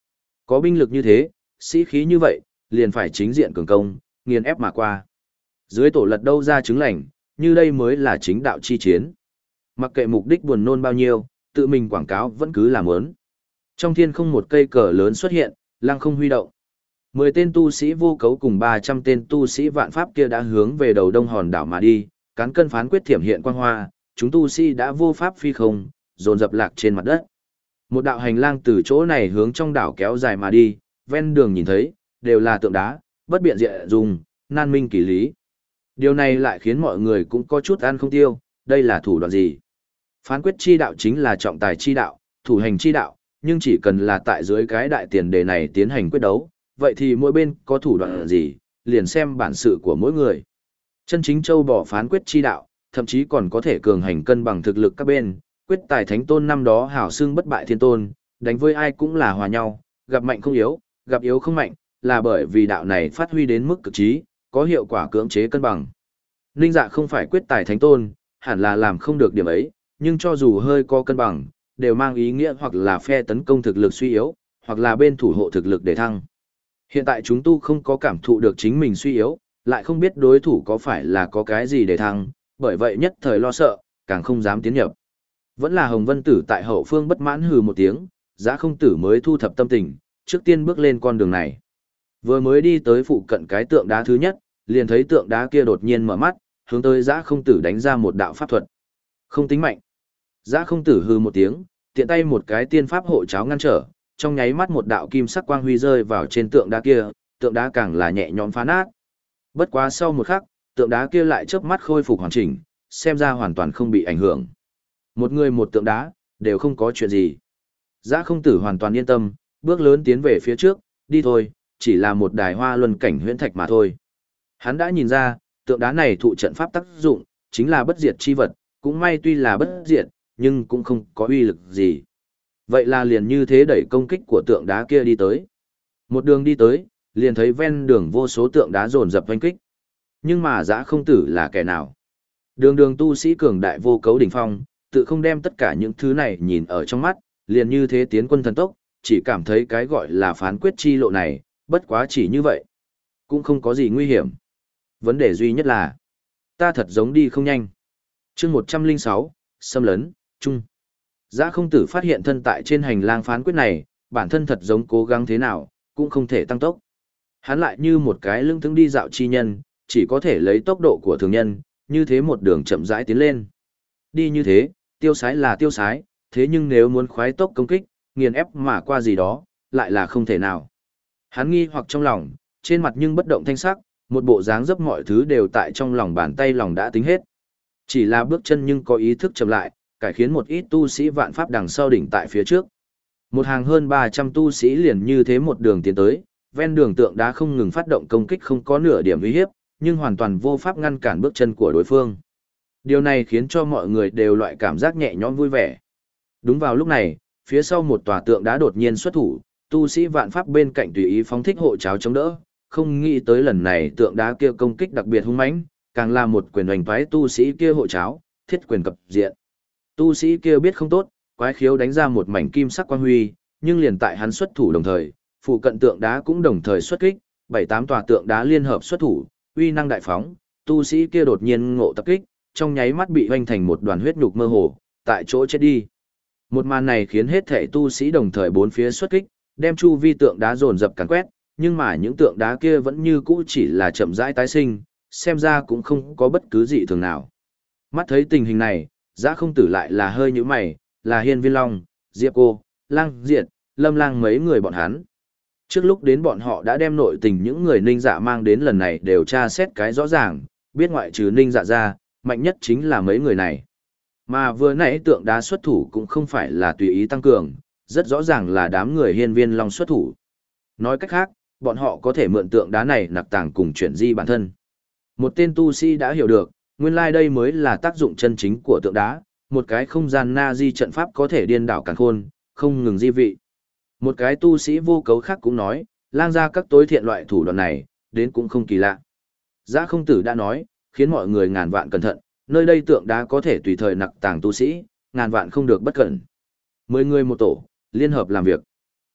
Có binh lực như thế, sĩ khí như vậy, liền phải chính diện cường công, nghiền ép mà qua. Dưới tổ lật đâu ra trứng lành, như đây mới là chính đạo chi chiến. Mặc kệ mục đích buồn nôn bao nhiêu, tự mình quảng cáo vẫn cứ làm ớn. Trong thiên không một cây cờ lớn xuất hiện, lăng không huy động. Mười tên tu sĩ vô cấu cùng ba trăm tên tu sĩ vạn pháp kia đã hướng về đầu đông hòn đảo mà đi, cán cân phán quyết thiểm hiện quang hoa, chúng tu sĩ đã vô pháp phi không, dồn dập lạc trên mặt đất. Một đạo hành lang từ chỗ này hướng trong đảo kéo dài mà đi, ven đường nhìn thấy, đều là tượng đá, bất biện diện dùng, nan minh kỳ lý. Điều này lại khiến mọi người cũng có chút ăn không tiêu, đây là thủ đoạn gì? Phán quyết chi đạo chính là trọng tài chi đạo, thủ hành chi đạo, nhưng chỉ cần là tại dưới cái đại tiền đề này tiến hành quyết đấu, vậy thì mỗi bên có thủ đoạn gì, liền xem bản sự của mỗi người. Chân chính châu bỏ phán quyết chi đạo, thậm chí còn có thể cường hành cân bằng thực lực các bên, quyết tài thánh tôn năm đó hảo xưng bất bại thiên tôn, đánh với ai cũng là hòa nhau, gặp mạnh không yếu, gặp yếu không mạnh, là bởi vì đạo này phát huy đến mức cực trí, có hiệu quả cưỡng chế cân bằng. Ninh Dạ không phải quyết tài thánh tôn, hẳn là làm không được điểm ấy, nhưng cho dù hơi có cân bằng, đều mang ý nghĩa hoặc là phe tấn công thực lực suy yếu, hoặc là bên thủ hộ thực lực để thăng. Hiện tại chúng tu không có cảm thụ được chính mình suy yếu, lại không biết đối thủ có phải là có cái gì để thăng, bởi vậy nhất thời lo sợ, càng không dám tiến nhập. Vẫn là Hồng Vân Tử tại hậu phương bất mãn hừ một tiếng, Giá Không Tử mới thu thập tâm tình, trước tiên bước lên con đường này. Vừa mới đi tới phụ cận cái tượng đá thứ nhất, liền thấy tượng đá kia đột nhiên mở mắt, hướng tới Giá Không Tử đánh ra một đạo pháp thuật. Không tính mạnh. Giá Không Tử hừ một tiếng, tiện tay một cái tiên pháp hộ cháo ngăn trở, trong nháy mắt một đạo kim sắc quang huy rơi vào trên tượng đá kia, tượng đá càng là nhẹ nhõm phá nát. Bất quá sau một khắc, tượng đá kia lại chớp mắt khôi phục hoàn chỉnh, xem ra hoàn toàn không bị ảnh hưởng. Một người một tượng đá, đều không có chuyện gì. Giá Không Tử hoàn toàn yên tâm, bước lớn tiến về phía trước, đi thôi, chỉ là một đài hoa luân cảnh huyễn thạch mà thôi. Hắn đã nhìn ra, tượng đá này thụ trận pháp tác dụng, chính là bất diệt chi vật, cũng may tuy là bất diệt, nhưng cũng không có uy lực gì. Vậy là liền như thế đẩy công kích của tượng đá kia đi tới. Một đường đi tới, liền thấy ven đường vô số tượng đá dồn dập vây kích. Nhưng mà Giá Không Tử là kẻ nào? Đường đường tu sĩ cường đại vô cấu đỉnh phong, tự không đem tất cả những thứ này nhìn ở trong mắt, liền như thế tiến quân thần tốc, chỉ cảm thấy cái gọi là phán quyết chi lộ này, bất quá chỉ như vậy. Cũng không có gì nguy hiểm. Vấn đề duy nhất là, ta thật giống đi không nhanh. chương một trăm lẻ sáu, xâm lấn, chung. Giá Không Tử phát hiện thân tại trên hành lang phán quyết này, bản thân thật giống cố gắng thế nào, cũng không thể tăng tốc. Hắn lại như một cái lưng thững đi dạo chi nhân, chỉ có thể lấy tốc độ của thường nhân, như thế một đường chậm rãi tiến lên. Đi như thế, tiêu sái là tiêu sái, thế nhưng nếu muốn khoái tốc công kích, nghiền ép mà qua gì đó, lại là không thể nào. Hắn nghi hoặc trong lòng, trên mặt nhưng bất động thanh sắc, một bộ dáng dấp mọi thứ đều tại trong lòng bàn tay lòng đã tính hết. Chỉ là bước chân nhưng có ý thức chậm lại, cải khiến một ít tu sĩ vạn pháp đằng sau đỉnh tại phía trước. Một hàng hơn ba trăm tu sĩ liền như thế một đường tiến tới, ven đường tượng đá không ngừng phát động công kích không có nửa điểm uy hiếp, nhưng hoàn toàn vô pháp ngăn cản bước chân của đối phương. Điều này khiến cho mọi người đều loại cảm giác nhẹ nhõm vui vẻ. Đúng vào lúc này, phía sau một tòa tượng đá đột nhiên xuất thủ, tu sĩ vạn pháp bên cạnh tùy ý phóng thích hộ cháo chống đỡ, không nghĩ tới lần này tượng đá kia công kích đặc biệt hung mãnh, càng là một quyền hoành phái tu sĩ kia hộ cháo, thiết quyền cập diện. Tu sĩ kia biết không tốt, quái khiếu đánh ra một mảnh kim sắc quang huy, nhưng liền tại hắn xuất thủ đồng thời, phụ cận tượng đá cũng đồng thời xuất kích, bảy tám tòa tượng đá liên hợp xuất thủ, uy năng đại phóng, tu sĩ kia đột nhiên ngộ tập kích, trong nháy mắt bị hoành thành một đoàn huyết nhục mơ hồ, tại chỗ chết đi. Một màn này khiến hết thảy tu sĩ đồng thời bốn phía xuất kích, đem chu vi tượng đá dồn dập càn quét, nhưng mà những tượng đá kia vẫn như cũ chỉ là chậm rãi tái sinh, xem ra cũng không có bất cứ gì thường nào. Mắt thấy tình hình này, Giá Không Tử lại là hơi nhíu mày, là Hiên Viên Long, Diệp Cô, Lang Diệt, Lâm Lang mấy người bọn hắn. Trước lúc đến bọn họ đã đem nội tình những người Ninh Dạ mang đến lần này đều tra xét cái rõ ràng, biết ngoại trừ Ninh Dạ ra, mạnh nhất chính là mấy người này. Mà vừa nãy tượng đá xuất thủ cũng không phải là tùy ý tăng cường, rất rõ ràng là đám người Hiên Viên Long xuất thủ. Nói cách khác, bọn họ có thể mượn tượng đá này nặc tàng cùng chuyển di bản thân. Một tên tu sĩ đã hiểu được, nguyên lai like đây mới là tác dụng chân chính của tượng đá, một cái không gian na di trận pháp có thể điên đảo càn khôn, không ngừng di vị. Một cái tu sĩ vô cấu khác cũng nói, Lang gia các tối thiện loại thủ đoạn này, đến cũng không kỳ lạ. Giá Không Tử đã nói, khiến mọi người ngàn vạn cẩn thận, nơi đây tượng đá có thể tùy thời nặc tàng tu sĩ, ngàn vạn không được bất cẩn. Mười người một tổ, liên hợp làm việc.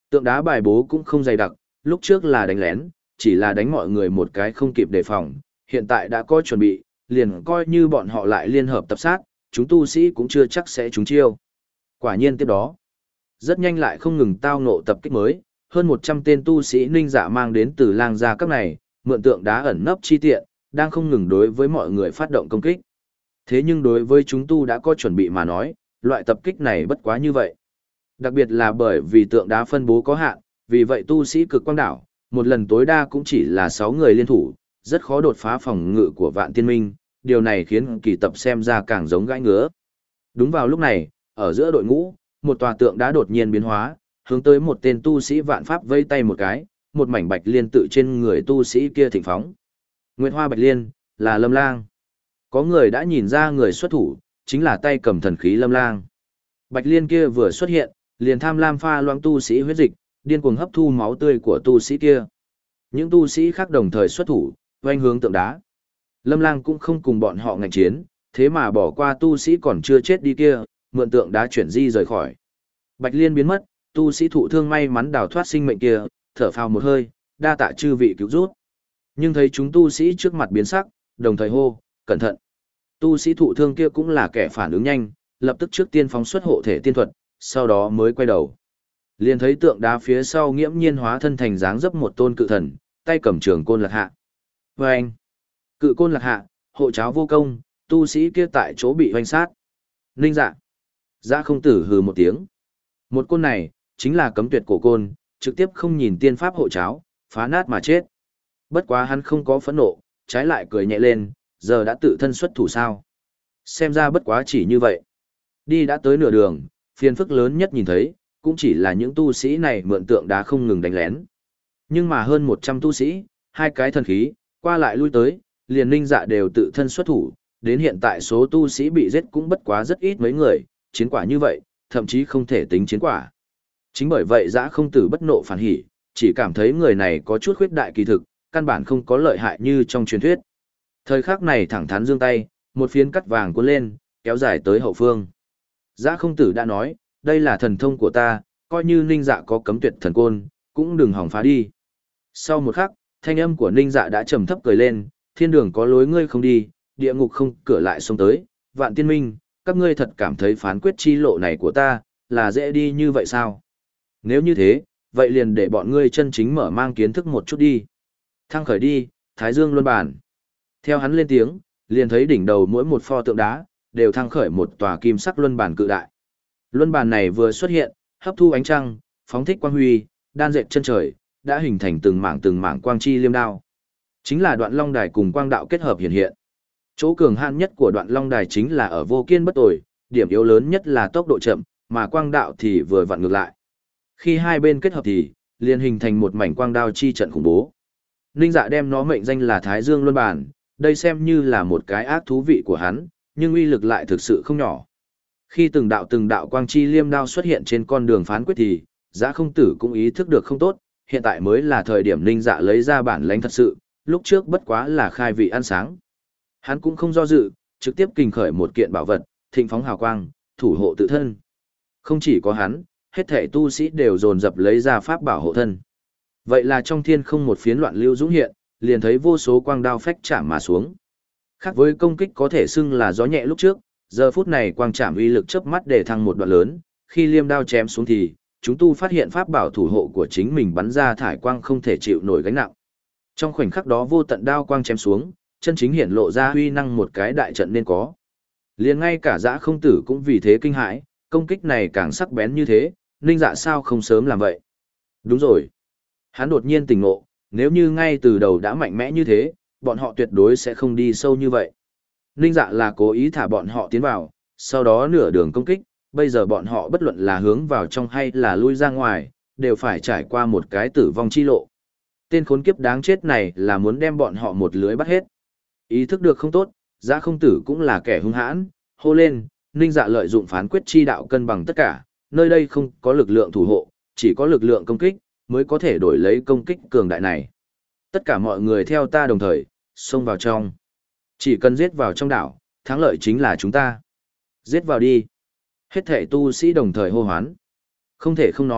Tượng đá bài bố cũng không dày đặc, lúc trước là đánh lén, chỉ là đánh mọi người một cái không kịp đề phòng, hiện tại đã có chuẩn bị, liền coi như bọn họ lại liên hợp tập sát, chúng tu sĩ cũng chưa chắc sẽ trúng chiêu. Quả nhiên tiếp đó, rất nhanh lại không ngừng tao ngộ tập kích mới, hơn một trăm tên tu sĩ ninh dạ mang đến từ lang gia các này, mượn tượng đá ẩn nấp chi tiện, đang không ngừng đối với mọi người phát động công kích. Thế nhưng đối với chúng tu đã có chuẩn bị mà nói, loại tập kích này bất quá như vậy. Đặc biệt là bởi vì tượng đá phân bố có hạn, vì vậy tu sĩ cực quang đảo, một lần tối đa cũng chỉ là sáu người liên thủ, rất khó đột phá phòng ngự của Vạn Tiên Minh, điều này khiến kỳ tập xem ra càng giống gãi ngứa. Đúng vào lúc này, ở giữa đội ngũ, một tòa tượng đá đột nhiên biến hóa, hướng tới một tên tu sĩ vạn pháp vây tay một cái, một mảnh bạch liên tự trên người tu sĩ kia thịnh phóng. Nguyệt Hoa Bạch Liên, là Lâm Lang. Có người đã nhìn ra người xuất thủ, chính là tay cầm thần khí Lâm Lang. Bạch Liên kia vừa xuất hiện, liền tham lam pha loãng tu sĩ huyết dịch, điên cuồng hấp thu máu tươi của tu sĩ kia. Những tu sĩ khác đồng thời xuất thủ, oanh hướng tượng đá. Lâm Lang cũng không cùng bọn họ ngạnh chiến, thế mà bỏ qua tu sĩ còn chưa chết đi kia, mượn tượng đá chuyển di rời khỏi. Bạch Liên biến mất, tu sĩ thụ thương may mắn đào thoát sinh mệnh kia, thở phào một hơi, đa tạ chư vị cứu rút. Nhưng thấy chúng tu sĩ trước mặt biến sắc, đồng thời hô, cẩn thận. Tu sĩ thụ thương kia cũng là kẻ phản ứng nhanh, lập tức trước tiên phóng xuất hộ thể tiên thuật, sau đó mới quay đầu. Liền thấy tượng đá phía sau nghiễm nhiên hóa thân thành dáng dấp một tôn cự thần, tay cầm trường côn lạc hạ. Và anh, cự côn lạc hạ, hộ cháo vô công, tu sĩ kia tại chỗ bị hoành sát. Ninh dạ. Dạ không tử hừ một tiếng. Một côn này, chính là cấm tuyệt cổ côn, trực tiếp không nhìn tiên pháp hộ cháo, phá nát mà chết. Bất quá hắn không có phẫn nộ, trái lại cười nhẹ lên, giờ đã tự thân xuất thủ sao. Xem ra bất quá chỉ như vậy. Đi đã tới nửa đường, phiền phức lớn nhất nhìn thấy, cũng chỉ là những tu sĩ này mượn tượng đá không ngừng đánh lén. Nhưng mà hơn một trăm tu sĩ, hai cái thần khí, qua lại lui tới, liền ninh dạ đều tự thân xuất thủ, đến hiện tại số tu sĩ bị giết cũng bất quá rất ít mấy người, chiến quả như vậy, thậm chí không thể tính chiến quả. Chính bởi vậy Dã không tử bất nộ phản hỉ, chỉ cảm thấy người này có chút khuyết đại kỳ thực, căn bản không có lợi hại như trong truyền thuyết. Thời khắc này thẳng thắn giương tay, một phiến cắt vàng cuốn lên, kéo dài tới hậu phương. Dã không tử đã nói, đây là thần thông của ta, coi như ninh dạ có cấm tuyệt thần côn, cũng đừng hỏng phá đi. Sau một khắc, thanh âm của ninh dạ đã trầm thấp cười lên, thiên đường có lối ngươi không đi, địa ngục không cửa lại xông tới, Vạn Tiên Minh, các ngươi thật cảm thấy phán quyết chi lộ này của ta, là dễ đi như vậy sao? Nếu như thế, vậy liền để bọn ngươi chân chính mở mang kiến thức một chút đi. Thăng khởi đi, Thái Dương Luân Bản. Theo hắn lên tiếng, liền thấy đỉnh đầu mỗi một pho tượng đá, đều thăng khởi một tòa kim sắc luân bản cự đại. Luân bản này vừa xuất hiện, hấp thu ánh trăng, phóng thích quang huy, đan dệt chân trời, đã hình thành từng mảng từng mảng quang chi liêm đao. Chính là Đoạn Long Đài cùng quang đạo kết hợp hiện hiện. Chỗ cường hạn nhất của Đoạn Long Đài chính là ở vô kiên bất tồi, điểm yếu lớn nhất là tốc độ chậm, mà quang đạo thì vừa vặn ngược lại. Khi hai bên kết hợp thì, liền hình thành một mảnh quang đao chi trận khủng bố. Ninh Dạ đem nó mệnh danh là Thái Dương Luân Bản, đây xem như là một cái ác thú vị của hắn, nhưng uy lực lại thực sự không nhỏ. Khi từng đạo từng đạo quang chi liêm đao xuất hiện trên con đường phán quyết thì, Dã không tử cũng ý thức được không tốt, hiện tại mới là thời điểm Ninh Dạ lấy ra bản lãnh thật sự, lúc trước bất quá là khai vị ăn sáng. Hắn cũng không do dự, trực tiếp kình khởi một kiện bảo vật, thịnh phóng hào quang, thủ hộ tự thân. Không chỉ có hắn, hết thảy tu sĩ đều dồn dập lấy ra pháp bảo hộ thân. Vậy là trong thiên không một phiến loạn lưu dũng hiện, liền thấy vô số quang đao phách chạm mà xuống. Khác với công kích có thể xưng là gió nhẹ lúc trước, giờ phút này quang chạm uy lực chớp mắt để thăng một đoạn lớn, khi liêm đao chém xuống thì, chúng tu phát hiện pháp bảo thủ hộ của chính mình bắn ra thải quang không thể chịu nổi gánh nặng. Trong khoảnh khắc đó vô tận đao quang chém xuống, chân chính hiển lộ ra huy năng một cái đại trận nên có. Liền ngay cả Dã không tử cũng vì thế kinh hãi, công kích này càng sắc bén như thế, Ninh Dạ sao không sớm làm vậy? Đúng rồi. Hắn đột nhiên tỉnh ngộ, nếu như ngay từ đầu đã mạnh mẽ như thế, bọn họ tuyệt đối sẽ không đi sâu như vậy. Ninh Dạ là cố ý thả bọn họ tiến vào, sau đó nửa đường công kích, bây giờ bọn họ bất luận là hướng vào trong hay là lui ra ngoài, đều phải trải qua một cái tử vong chi lộ. Tên khốn kiếp đáng chết này là muốn đem bọn họ một lưới bắt hết. Ý thức được không tốt, Dã không tử cũng là kẻ hung hãn, hô lên, Ninh Dạ lợi dụng phán quyết chi đạo cân bằng tất cả, nơi đây không có lực lượng thủ hộ, chỉ có lực lượng công kích, mới có thể đổi lấy công kích cường đại này. Tất cả mọi người theo ta đồng thời, xông vào trong. Chỉ cần giết vào trong đảo, thắng lợi chính là chúng ta. Giết vào đi. Hết thể tu sĩ đồng thời hô hoán. Không thể không nói,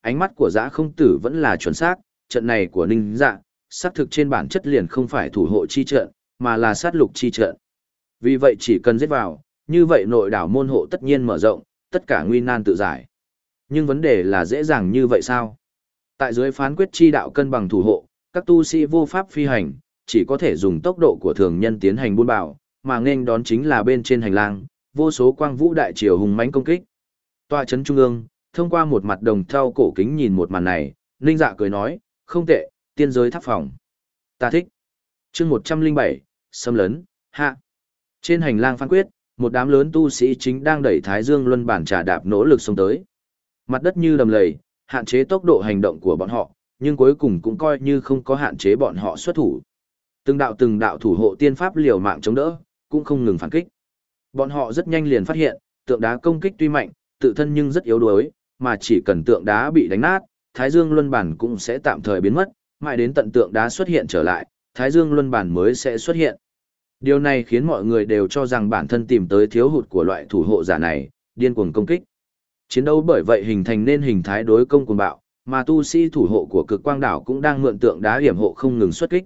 ánh mắt của Dã Không Tử vẫn là chuẩn xác, trận này của Ninh Dạ, xác thực trên bản chất liền không phải thủ hộ chi trận, mà là sát lục chi trận. Vì vậy chỉ cần giết vào, như vậy nội đảo môn hộ tất nhiên mở rộng, tất cả nguy nan tự giải. Nhưng vấn đề là dễ dàng như vậy sao? Tại dưới phán quyết chi đạo cân bằng thủ hộ, các tu sĩ vô pháp phi hành, chỉ có thể dùng tốc độ của thường nhân tiến hành buôn bảo, mà nên đón chính là bên trên hành lang, vô số quang vũ đại triều hùng mãnh công kích. Tòa trấn trung ương, thông qua một mặt đồng thau cổ kính nhìn một màn này, Ninh Dạ cười nói, không tệ, tiên giới tháp phòng. Ta thích. chương một trăm linh bảy, xâm lấn, hạ. Trên hành lang phán quyết, một đám lớn tu sĩ chính đang đẩy Thái Dương Luân bản trà đạp nỗ lực xông tới. Mặt đất như đầm lầy, hạn chế tốc độ hành động của bọn họ, nhưng cuối cùng cũng coi như không có hạn chế bọn họ xuất thủ. Từng đạo từng đạo thủ hộ tiên pháp liều mạng chống đỡ, cũng không ngừng phản kích. Bọn họ rất nhanh liền phát hiện, tượng đá công kích tuy mạnh, tự thân nhưng rất yếu đuối, mà chỉ cần tượng đá bị đánh nát, Thái Dương Luân bản cũng sẽ tạm thời biến mất, mãi đến tận tượng đá xuất hiện trở lại, Thái Dương Luân bản mới sẽ xuất hiện. Điều này khiến mọi người đều cho rằng bản thân tìm tới thiếu hụt của loại thủ hộ giả này, điên cuồng công kích. Chiến đấu bởi vậy hình thành nên hình thái đối công cuồng bạo, mà tu sĩ thủ hộ của cực quang đảo cũng đang mượn tượng đá hiểm hộ không ngừng xuất kích.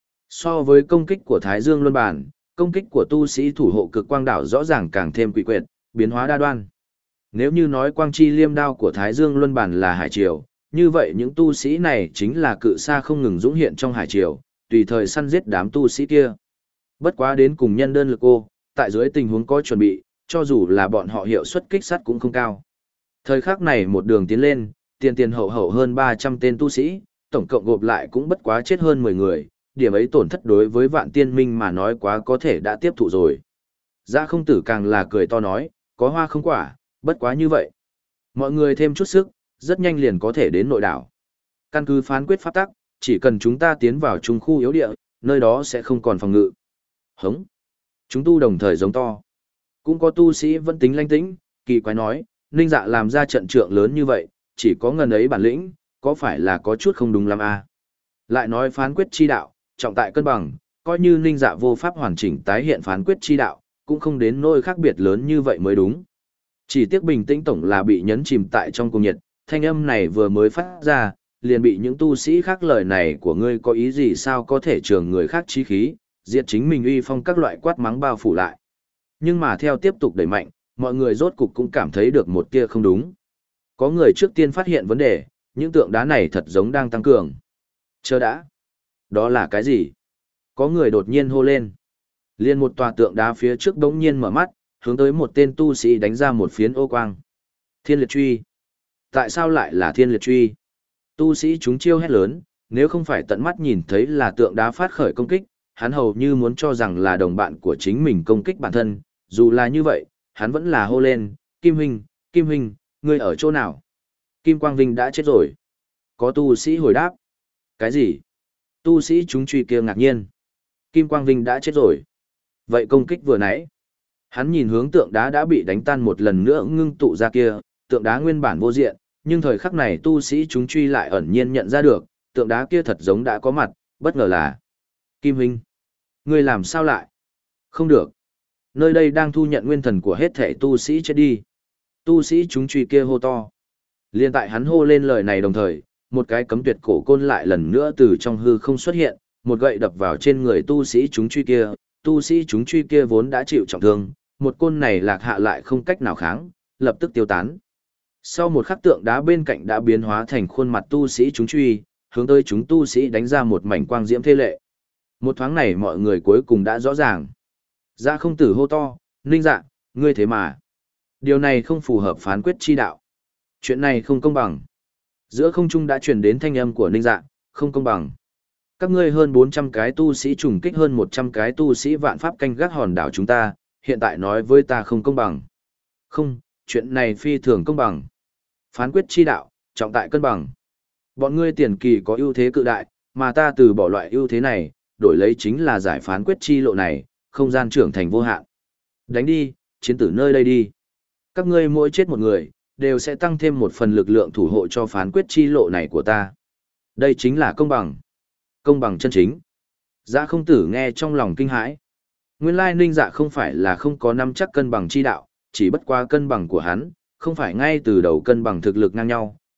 So với công kích của Thái Dương Luân bản, công kích của tu sĩ thủ hộ cực quang đảo rõ ràng càng thêm quỷ quyệt, biến hóa đa đoan. Nếu như nói quang chi liêm đao của Thái Dương Luân bản là hải triều, như vậy những tu sĩ này chính là cự sa không ngừng dũng hiện trong hải triều, tùy thời săn giết đám tu sĩ kia. Bất quá đến cùng nhân đơn lực ô, tại dưới tình huống có chuẩn bị, cho dù là bọn họ hiệu suất kích sát cũng không cao. Thời khắc này một đường tiến lên, tiền tiền hậu hậu hơn ba trăm tên tu sĩ, tổng cộng gộp lại cũng bất quá chết hơn mười người, điểm ấy tổn thất đối với Vạn Tiên Minh mà nói quá có thể đã tiếp thụ rồi. Dã Không Tử càng là cười to nói, có hoa không quả, bất quá như vậy. Mọi người thêm chút sức, rất nhanh liền có thể đến nội đảo. Căn cứ phán quyết pháp tắc, chỉ cần chúng ta tiến vào trung khu yếu địa, nơi đó sẽ không còn phòng ngự. Hống. Chúng tu đồng thời giống to. Cũng có tu sĩ vẫn tính lanh tĩnh, kỳ quái nói, Ninh Dạ làm ra trận trượng lớn như vậy, chỉ có ngần ấy bản lĩnh, có phải là có chút không đúng lắm à? Lại nói phán quyết chi đạo, trọng tại cân bằng, coi như Ninh Dạ vô pháp hoàn chỉnh tái hiện phán quyết chi đạo, cũng không đến nỗi khác biệt lớn như vậy mới đúng. Chỉ tiếc bình tĩnh tổng là bị nhấn chìm tại trong cung nhiệt, thanh âm này vừa mới phát ra, liền bị những tu sĩ khác lời này của ngươi có ý gì sao có thể trường người khác chí khí, diệt chính mình uy phong các loại quát mắng bao phủ lại. Nhưng mà theo tiếp tục đẩy mạnh, mọi người rốt cục cũng cảm thấy được một tia không đúng. Có người trước tiên phát hiện vấn đề, những tượng đá này thật giống đang tăng cường. Chờ đã. Đó là cái gì? Có người đột nhiên hô lên. Liên một tòa tượng đá phía trước đống nhiên mở mắt, hướng tới một tên tu sĩ đánh ra một phiến ô quang. Thiên liệt truy. Tại sao lại là thiên liệt truy? Tu sĩ chúng chiêu hét lớn, nếu không phải tận mắt nhìn thấy là tượng đá phát khởi công kích, hắn hầu như muốn cho rằng là đồng bạn của chính mình công kích bản thân, dù là như vậy, hắn vẫn là hô lên, Kim Huynh, Kim Huynh, ngươi ở chỗ nào? Kim Quang Vinh đã chết rồi. Có tu sĩ hồi đáp. Cái gì? Tu sĩ chúng truy kia ngạc nhiên. Kim Quang Vinh đã chết rồi. Vậy công kích vừa nãy. Hắn nhìn hướng tượng đá đã bị đánh tan một lần nữa ngưng tụ ra kia, tượng đá nguyên bản vô diện, nhưng thời khắc này tu sĩ chúng truy lại ẩn nhiên nhận ra được, tượng đá kia thật giống đã có mặt, bất ngờ là Kim Huynh, ngươi làm sao lại? Không được. Nơi đây đang thu nhận nguyên thần của hết thể tu sĩ chết đi. Tu sĩ chúng truy kia hô to. Liên tại hắn hô lên lời này đồng thời, một cái cấm tuyệt cổ côn lại lần nữa từ trong hư không xuất hiện, một gậy đập vào trên người tu sĩ chúng truy kia. Tu sĩ chúng truy kia vốn đã chịu trọng thương, một côn này lạc hạ lại không cách nào kháng, lập tức tiêu tán. Sau một khắc tượng đá bên cạnh đã biến hóa thành khuôn mặt tu sĩ chúng truy, hướng tới chúng tu sĩ đánh ra một mảnh quang diễm thê lệ. Một thoáng này mọi người cuối cùng đã rõ ràng. Dã Không Tử hô to, Ninh Dạ, ngươi thế mà. Điều này không phù hợp phán quyết chi đạo. Chuyện này không công bằng. Giữa không trung đã truyền đến thanh âm của Ninh Dạ, không công bằng. Các ngươi hơn bốn trăm cái tu sĩ trùng kích hơn một trăm cái tu sĩ vạn pháp canh gác hòn đảo chúng ta, hiện tại nói với ta không công bằng. Không, chuyện này phi thường công bằng. Phán quyết chi đạo, trọng tại cân bằng. Bọn ngươi tiền kỳ có ưu thế cự đại, mà ta từ bỏ loại ưu thế này, đổi lấy chính là giải phán quyết chi lộ này, không gian trưởng thành vô hạn. Đánh đi, chiến tử nơi đây đi. Các ngươi mỗi chết một người, đều sẽ tăng thêm một phần lực lượng thủ hộ cho phán quyết chi lộ này của ta. Đây chính là công bằng. Công bằng chân chính. Dã Không Tử nghe trong lòng kinh hãi. Nguyên lai Ninh Dạ không phải là không có nắm chắc cân bằng chi đạo, chỉ bất qua cân bằng của hắn, không phải ngay từ đầu cân bằng thực lực ngang nhau,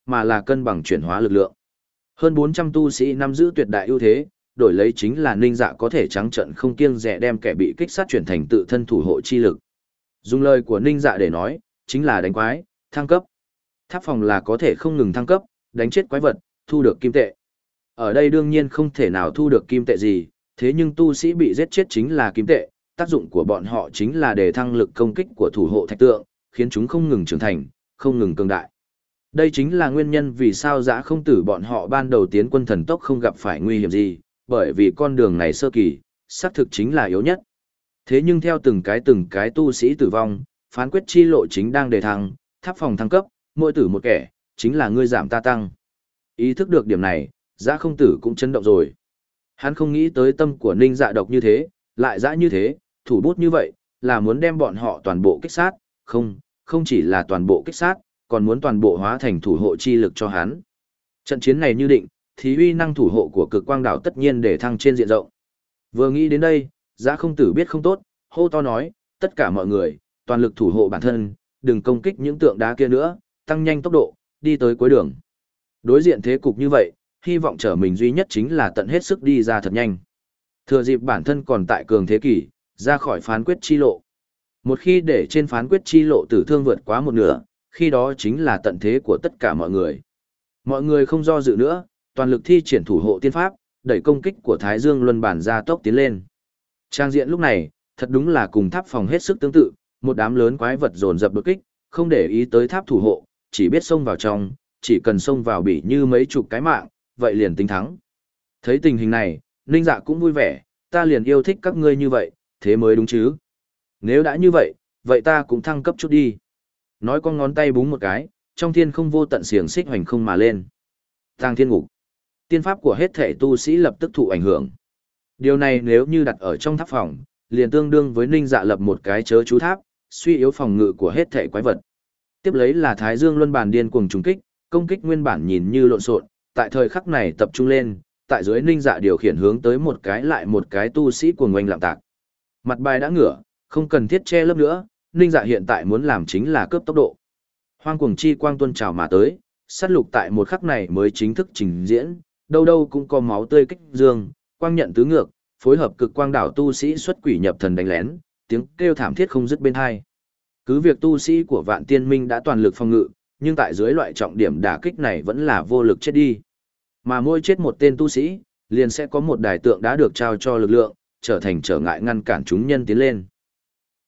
mà là cân bằng chuyển hóa lực lượng. Hơn bốn trăm tu sĩ nắm giữ tuyệt đại ưu thế, đổi lấy chính là Ninh Dạ có thể trắng trợn không kiêng dè đem kẻ bị kích sát chuyển thành tự thân thủ hộ chi lực. Dùng lời của Ninh Dạ để nói, chính là đánh quái, thăng cấp. Tháp phòng là có thể không ngừng thăng cấp, đánh chết quái vật, thu được kim tệ. Ở đây đương nhiên không thể nào thu được kim tệ gì, thế nhưng tu sĩ bị giết chết chính là kim tệ, tác dụng của bọn họ chính là để thăng lực công kích của thủ hộ thạch tượng, khiến chúng không ngừng trưởng thành, không ngừng cường đại. Đây chính là nguyên nhân vì sao Dã Không Tử bọn họ ban đầu tiến quân thần tốc không gặp phải nguy hiểm gì, bởi vì con đường này sơ kỳ, xác thực chính là yếu nhất. Thế nhưng theo từng cái từng cái tu sĩ tử vong, phán quyết chi lộ chính đang đề thăng, tháp phòng thăng cấp, mỗi tử một kẻ, chính là ngươi giảm ta tăng. Ý thức được điểm này, Dã Không Tử cũng chấn động rồi. Hắn không nghĩ tới tâm của Ninh Dạ độc như thế, lại dã như thế, thủ bút như vậy, là muốn đem bọn họ toàn bộ kích sát, không, không chỉ là toàn bộ kích sát, còn muốn toàn bộ hóa thành thủ hộ chi lực cho hắn. Trận chiến này như định, thì uy năng thủ hộ của cực quang đảo tất nhiên để thăng trên diện rộng. Vừa nghĩ đến đây, Dã Không Tử biết không tốt, hô to nói, tất cả mọi người, toàn lực thủ hộ bản thân, đừng công kích những tượng đá kia nữa, tăng nhanh tốc độ, đi tới cuối đường. Đối diện thế cục như vậy, hy vọng trở mình duy nhất chính là tận hết sức đi ra thật nhanh. Thừa dịp bản thân còn tại cường thế kỷ, ra khỏi phán quyết chi lộ. Một khi để trên phán quyết chi lộ tử thương vượt quá một nửa, khi đó chính là tận thế của tất cả mọi người. Mọi người không do dự nữa, toàn lực thi triển thủ hộ tiên pháp, đẩy công kích của Thái Dương Luân Bản ra tốc tiến lên. Trang diện lúc này, thật đúng là cùng tháp phòng hết sức tương tự, một đám lớn quái vật dồn dập đột kích, không để ý tới tháp thủ hộ, chỉ biết xông vào trong, chỉ cần xông vào bị như mấy chục cái mạng, vậy liền tính thắng. Thấy tình hình này, Ninh Dạ cũng vui vẻ, ta liền yêu thích các ngươi như vậy, thế mới đúng chứ. Nếu đã như vậy, vậy ta cũng thăng cấp chút đi. Nói con ngón tay búng một cái, trong thiên không vô tận xiềng xích hoành không mà lên. Tàng thiên ngục. Tiên pháp của hết thể tu sĩ lập tức thụ ảnh hưởng. Điều này nếu như đặt ở trong tháp phòng, liền tương đương với Ninh Dạ lập một cái chớ chú tháp, suy yếu phòng ngự của hết thể quái vật. Tiếp lấy là Thái Dương Luân Bản điên cuồng trùng kích, công kích nguyên bản nhìn như lộn xộn, tại thời khắc này tập trung lên, tại dưới Ninh Dạ điều khiển hướng tới một cái lại một cái tu sĩ cuồng oanh lạm tạc. Mặt bài đã ngửa, không cần thiết che lấp nữa, Ninh Dạ hiện tại muốn làm chính là cướp tốc độ. Hoang cuồng chi quang tuôn trào mà tới, sát lục tại một khắc này mới chính thức trình diễn, đâu đâu cũng có máu tươi kích dương, quang nhận tứ ngược, phối hợp cực quang đảo tu sĩ xuất quỷ nhập thần đánh lén, tiếng kêu thảm thiết không dứt bên hai. Cứ việc tu sĩ của Vạn Tiên Minh đã toàn lực phòng ngự, nhưng tại dưới loại trọng điểm đả kích này vẫn là vô lực chết đi. Mà mỗi chết một tên tu sĩ, liền sẽ có một đài tượng đã được trao cho lực lượng, trở thành trở ngại ngăn cản chúng nhân tiến lên.